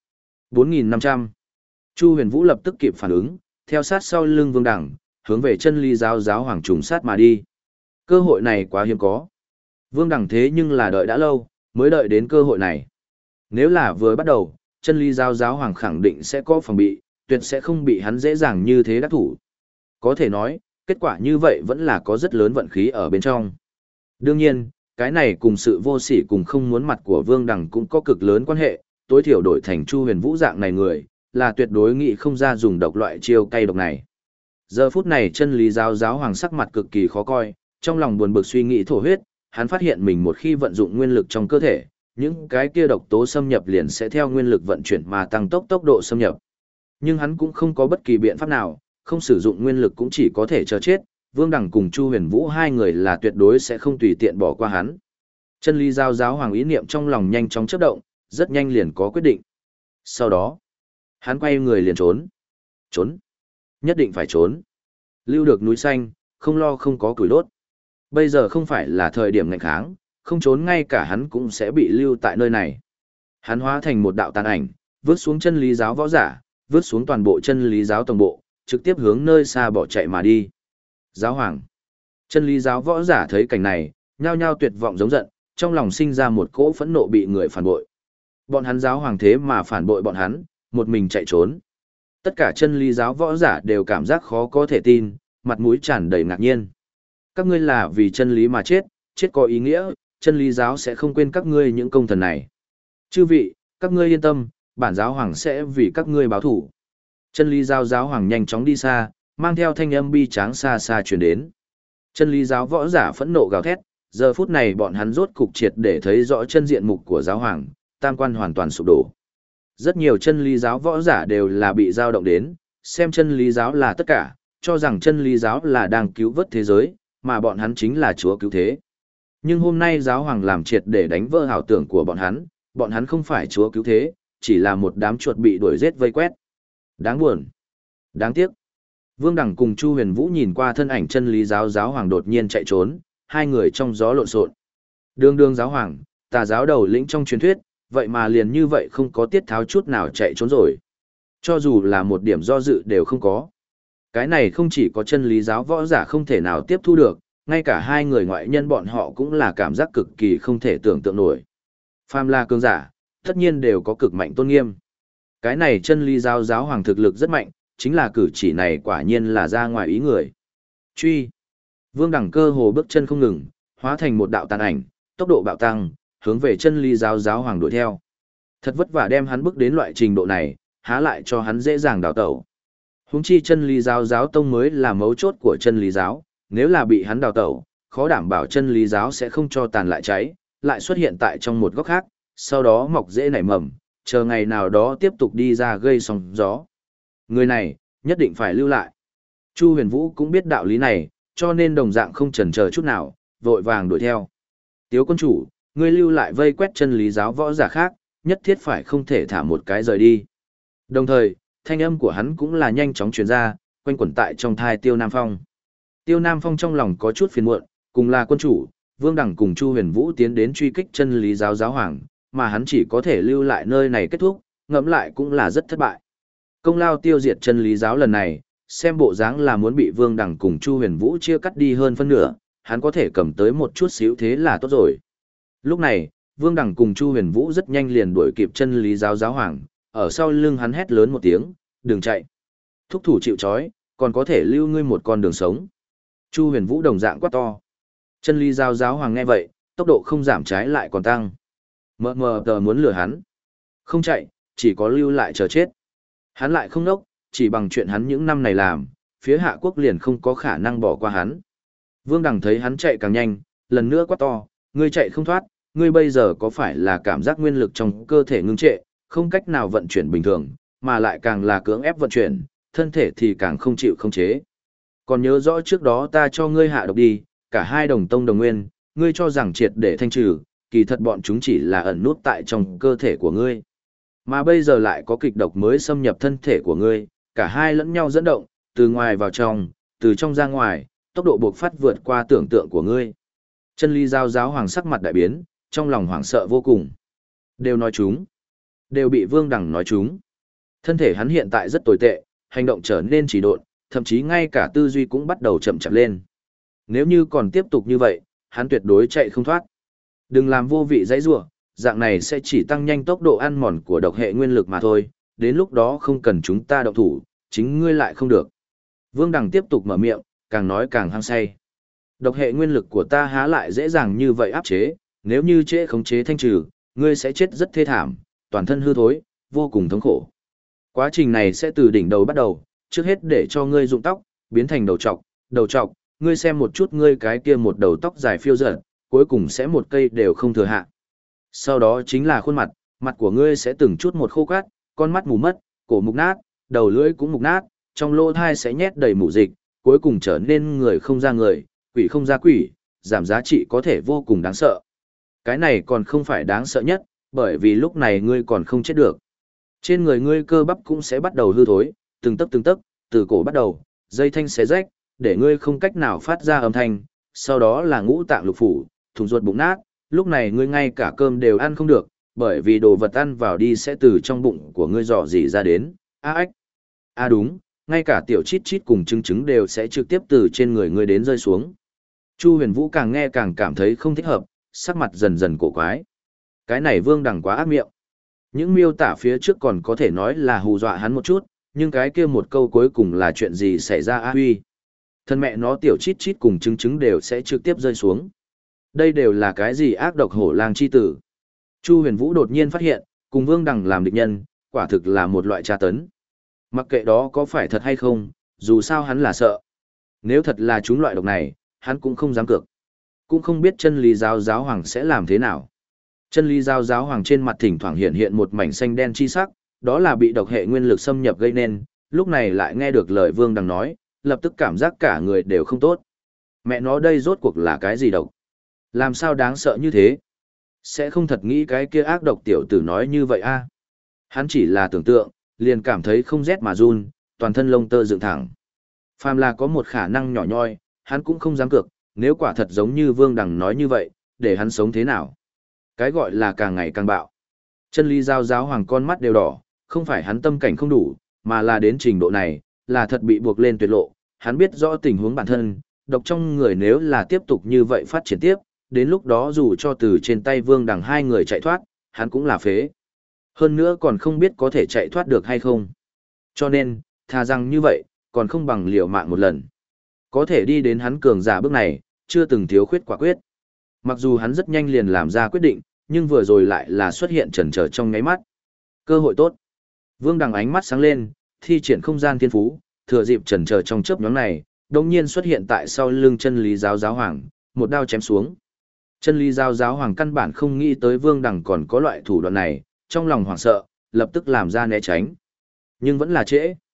4.500. Chu Huyền Vũ lập tức kịp phản ứng, theo sát sau lưng Vương Đằng, hướng về chân lý giáo giáo hoàng trùng sát mà đi. Cơ hội này quá hiếm có. Vương Đằng thế nhưng là đợi đã lâu, mới đợi đến cơ hội này. Nếu là vừa bắt đầu, chân lý giáo giáo hoàng khẳng định sẽ có phòng bị, tuyệt sẽ không bị hắn dễ dàng như thế đắc thủ. Có thể nói, kết quả như vậy vẫn là có rất lớn vận khí ở bên trong. Đương nhiên, cái này cùng sự vô sỉ cùng không muốn mặt của Vương Đằng cũng có cực lớn quan hệ, tối thiểu đổi thành Chu Huyền Vũ dạng này người, là tuyệt đối nghĩ không ra dùng độc loại chiêu cay độc này. Giờ phút này chân lý giáo giáo hoàng sắc mặt cực kỳ khó coi, trong lòng buồn bực suy nghĩ thổ huyết, hắn phát hiện mình một khi vận dụng nguyên lực trong cơ thể, những cái kia độc tố xâm nhập liền sẽ theo nguyên lực vận chuyển mà tăng tốc độ xâm nhập. Nhưng hắn cũng không có bất kỳ biện pháp nào, không sử dụng nguyên lực cũng chỉ có thể chờ chết, Vương Đằng cùng Chu Huyền Vũ hai người là tuyệt đối sẽ không tùy tiện bỏ qua hắn. Chân lý giáo giáo hoàng ý niệm trong lòng nhanh chóng chớp động, rất nhanh liền có quyết định. Sau đó, hắn quay người liền trốn. Trốn. Nhất định phải trốn. Lưu được núi xanh, không lo không có củi đốt. Bây giờ không phải là thời điểm ngạnh kháng, không trốn ngay cả hắn cũng sẽ bị lưu tại nơi này. Hắn hóa thành một đạo tàn ảnh, vướt xuống chân lý giáo võ giả, vướt xuống toàn bộ chân lý giáo tổng bộ, trực tiếp hướng nơi xa bỏ chạy mà đi. Giáo hoàng. Chân lý giáo võ giả thấy cảnh này, nhao nhao tuyệt vọng giống giận, trong lòng sinh ra một cỗ phẫn nộ bị người phản bội. Bọn hắn giáo hoàng thế mà phản bội bọn hắn, một mình chạy trốn. Tất cả chân lý giáo võ giả đều cảm giác khó có thể tin, mặt mũi tràn đầy ngạc nhiên. Các ngươi là vì chân lý mà chết, chết có ý nghĩa, chân lý giáo sẽ không quên các ngươi những công thần này. Chư vị, các ngươi yên tâm, bản giáo hoàng sẽ vì các ngươi báo thủ. Chân lý giáo giáo hoàng nhanh chóng đi xa, mang theo thanh âm bi tráng xa xa truyền đến. Chân lý giáo võ giả phẫn nộ gào thét, giờ phút này bọn hắn rốt cục triệt để thấy rõ chân diện mục của giáo hoàng, tam quan hoàn toàn sụp đổ. Rất nhiều chân lý giáo võ giả đều là bị dao động đến, xem chân lý giáo là tất cả, cho rằng chân lý giáo là đang cứu vớt thế giới, mà bọn hắn chính là chúa cứu thế. Nhưng hôm nay giáo hoàng làm triệt để đánh vỡ ảo tưởng của bọn hắn không phải chúa cứu thế, chỉ là một đám chuột bị đuổi giết vây quét. Đáng buồn. Đáng tiếc. Vương Đẳng cùng Chu Huyền Vũ nhìn qua thân ảnh chân lý giáo giáo hoàng đột nhiên chạy trốn, hai người trong gió lộn xộn. Đường giáo hoàng, tà giáo đầu lĩnh trong truyền thuyết, vậy mà liền như vậy không có tiết tháo chút nào chạy trốn rồi. Cho dù là một điểm do dự đều không có. Cái này không chỉ có chân lý giáo võ giả không thể nào tiếp thu được, ngay cả hai người ngoại nhân bọn họ cũng là cảm giác cực kỳ không thể tưởng tượng nổi. Phàm là cường giả, tất nhiên đều có cực mạnh tôn nghiêm. Cái này chân lý giáo giáo hoàng thực lực rất mạnh, chính là cử chỉ này quả nhiên là ra ngoài ý người. Truy. Vương Đẳng cơ hồ bước chân không ngừng, hóa thành một đạo tàn ảnh, tốc độ bạo tăng, hướng về chân lý giáo giáo hoàng đuổi theo. Thật vất vả đem hắn bước đến loại trình độ này, há lại cho hắn dễ dàng đào tẩu. Huống chi chân lý giáo giáo tông mới là mấu chốt của chân lý giáo, nếu là bị hắn đào tẩu, khó đảm bảo chân lý giáo sẽ không cho tàn lại cháy, lại xuất hiện tại trong một góc khác, sau đó mọc rễ nảy mầm, chờ ngày nào đó tiếp tục đi ra gây sóng gió. Người này, nhất định phải lưu lại. Chu Huyền Vũ cũng biết đạo lý này, cho nên đồng dạng không chần chờ chút nào, vội vàng đuổi theo. Tiếu quân chủ, ngươi lưu lại vây quét chân lý giáo võ giả khác, nhất thiết phải không thể thả một cái rời đi. Đồng thời, thanh âm của hắn cũng là nhanh chóng truyền ra, quanh quẩn tại trong thai Tiêu Nam Phong. Tiêu Nam Phong trong lòng có chút phiền muộn, cùng là quân chủ, Vương Đẳng cùng Chu Huyền Vũ tiến đến truy kích chân lý giáo giáo hoàng, mà hắn chỉ có thể lưu lại nơi này kết thúc, ngẫm lại cũng là rất thất bại. Công lao tiêu diệt chân lý giáo lần này, xem bộ dáng là muốn bị Vương Đẳng cùng Chu Huyền Vũ chia cắt đi hơn phân nửa, hắn có thể cầm tới một chút xíu thế là tốt rồi. Lúc này, Vương Đẳng cùng Chu Huyền Vũ rất nhanh liền đuổi kịp chân lý giáo giáo hoàng, ở sau lưng hắn hét lớn một tiếng, đừng chạy. Thúc thủ chịu trói, còn có thể lưu ngươi một con đường sống. Chu Huyền Vũ đồng dạng quát to. Chân lý giáo giáo hoàng nghe vậy, tốc độ không giảm trái lại còn tăng. Mờ mờ tờ muốn lừa hắn. Không chạy, chỉ có lưu lại chờ chết. Hắn lại không nốc, chỉ bằng chuyện hắn những năm này làm, phía Hạ Quốc liền không có khả năng bỏ qua hắn. Vương Đằng thấy hắn chạy càng nhanh, lần nữa quát to, ngươi chạy không thoát, ngươi bây giờ có phải là cảm giác nguyên lực trong cơ thể ngưng trệ, không cách nào vận chuyển bình thường, mà lại càng là cưỡng ép vận chuyển, thân thể thì càng không chịu khống chế. Còn nhớ rõ trước đó ta cho ngươi hạ độc đi, cả hai đồng tông đồng nguyên, ngươi cho rằng triệt để thanh trừ, kỳ thật bọn chúng chỉ là ẩn nút tại trong cơ thể của ngươi. Mà bây giờ lại có kịch độc mới xâm nhập thân thể của ngươi, cả hai lẫn nhau dẫn động, từ ngoài vào trong, từ trong ra ngoài, tốc độ buộc phát vượt qua tưởng tượng của ngươi. Chân lý giáo giáo hoàng sắc mặt đại biến, trong lòng hoảng sợ vô cùng. Đều nói chúng. Đều bị Vương Đằng nói chúng. Thân thể hắn hiện tại rất tồi tệ, hành động trở nên trì độn, thậm chí ngay cả tư duy cũng bắt đầu chậm chạp lên. Nếu như còn tiếp tục như vậy, hắn tuyệt đối chạy không thoát. Đừng làm vô vị dãy rủa, dạng này sẽ chỉ tăng nhanh tốc độ ăn mòn của độc hệ nguyên lực mà thôi, đến lúc đó không cần chúng ta động thủ, chính ngươi lại không được. Vương Đằng tiếp tục mở miệng, càng nói càng hăng say. Độc hệ nguyên lực của ta há lại dễ dàng như vậy áp chế, nếu như trễ khống chế thanh trừ, ngươi sẽ chết rất thê thảm, toàn thân hư thối, vô cùng thống khổ. Quá trình này sẽ từ đỉnh đầu bắt đầu, trước hết để cho ngươi rụng tóc, biến thành đầu trọc, ngươi xem một chút ngươi cái kia một đầu tóc dài phiêu dở, cuối cùng sẽ một cây đều không thừa hạ. Sau đó chính là khuôn mặt, mặt của ngươi sẽ từng chút một khô cát, con mắt mù mất, cổ mục nát, đầu lưỡi cũng mục nát, trong lỗ thai sẽ nhét đầy mủ dịch, cuối cùng trở nên người không ra người, quỷ không ra quỷ, giảm giá trị có thể vô cùng đáng sợ. Cái này còn không phải đáng sợ nhất, bởi vì lúc này ngươi còn không chết được. Trên người ngươi cơ bắp cũng sẽ bắt đầu hư thối, từng tấc, từ cổ bắt đầu, dây thanh xé rách, để ngươi không cách nào phát ra âm thanh, sau đó là ngũ tạng lục phủ, thùng ruột bụng nát, lúc này ngươi ngay cả cơm đều ăn không được, bởi vì đồ vật ăn vào đi sẽ từ trong bụng của ngươi dò dỉ ra đến. Đúng, ngay cả tiểu chít chít cùng trứng đều sẽ trực tiếp từ trên người ngươi đến rơi xuống. Chu Huyền Vũ càng nghe càng cảm thấy không thích hợp, sắc mặt dần dần cổ quái. Cái này Vương Đằng quá ác miệng. Những miêu tả phía trước còn có thể nói là hù dọa hắn một chút, nhưng cái kia một câu cuối cùng là chuyện gì xảy ra a huy. Thân mẹ nó tiểu chít chít cùng trứng đều sẽ trực tiếp rơi xuống. Đây đều là cái gì ác độc hổ lang chi tử. Chu Huyền Vũ đột nhiên phát hiện, cùng Vương Đằng làm địch nhân, quả thực là một loại tra tấn. Mặc kệ đó có phải thật hay không, dù sao hắn là sợ. Nếu thật là chúng loại độc này, hắn cũng không dám cược. Cũng không biết chân lý giáo giáo hoàng sẽ làm thế nào. Chân lý giáo giáo hoàng trên mặt thỉnh thoảng hiện hiện một mảnh xanh đen chi sắc, đó là bị độc hệ nguyên lực xâm nhập gây nên, lúc này lại nghe được lời Vương Đằng nói, lập tức cảm giác cả người đều không tốt. Mẹ nó đây rốt cuộc là cái gì độc? Làm sao đáng sợ như thế? Sẽ không thật nghĩ cái kia ác độc tiểu tử nói như vậy a? Hắn chỉ là tưởng tượng, liền cảm thấy không rét mà run, toàn thân lông tơ dựng thẳng. Phàm là có một khả năng nhỏ nhoi, hắn cũng không dám cược, nếu quả thật giống như Vương Đằng nói như vậy, để hắn sống thế nào? Cái gọi là càng ngày càng bạo. Chân lý giao giáo hoàng con mắt đều đỏ, không phải hắn tâm cảnh không đủ, mà là đến trình độ này, là thật bị buộc lên tuyệt lộ. Hắn biết rõ tình huống bản thân, độc trong người nếu là tiếp tục như vậy phát triển tiếp, đến lúc đó dù cho từ trên tay Vương Đằng hai người chạy thoát, hắn cũng là phế. Hơn nữa còn không biết có thể chạy thoát được hay không. Cho nên, thà rằng như vậy, còn không bằng liều mạng một lần. Có thể đi đến hắn cường giả bước này, chưa từng thiếu khuyết quả quyết. Mặc dù hắn rất nhanh liền làm ra quyết định, nhưng vừa rồi lại là xuất hiện chần chờ trong ngáy mắt. Cơ hội tốt. Vương Đằng ánh mắt sáng lên, thi triển không gian thiên phú, thừa dịp chần chờ trong chớp nhoáng này, đột nhiên xuất hiện tại sau lưng chân lý giáo giáo hoàng, một đao chém xuống. Chân lý giáo giáo hoàng căn bản không nghĩ tới Vương Đằng còn có loại thủ đoạn này, trong lòng hoảng sợ, lập tức làm ra né tránh. Nhưng vẫn là trễ.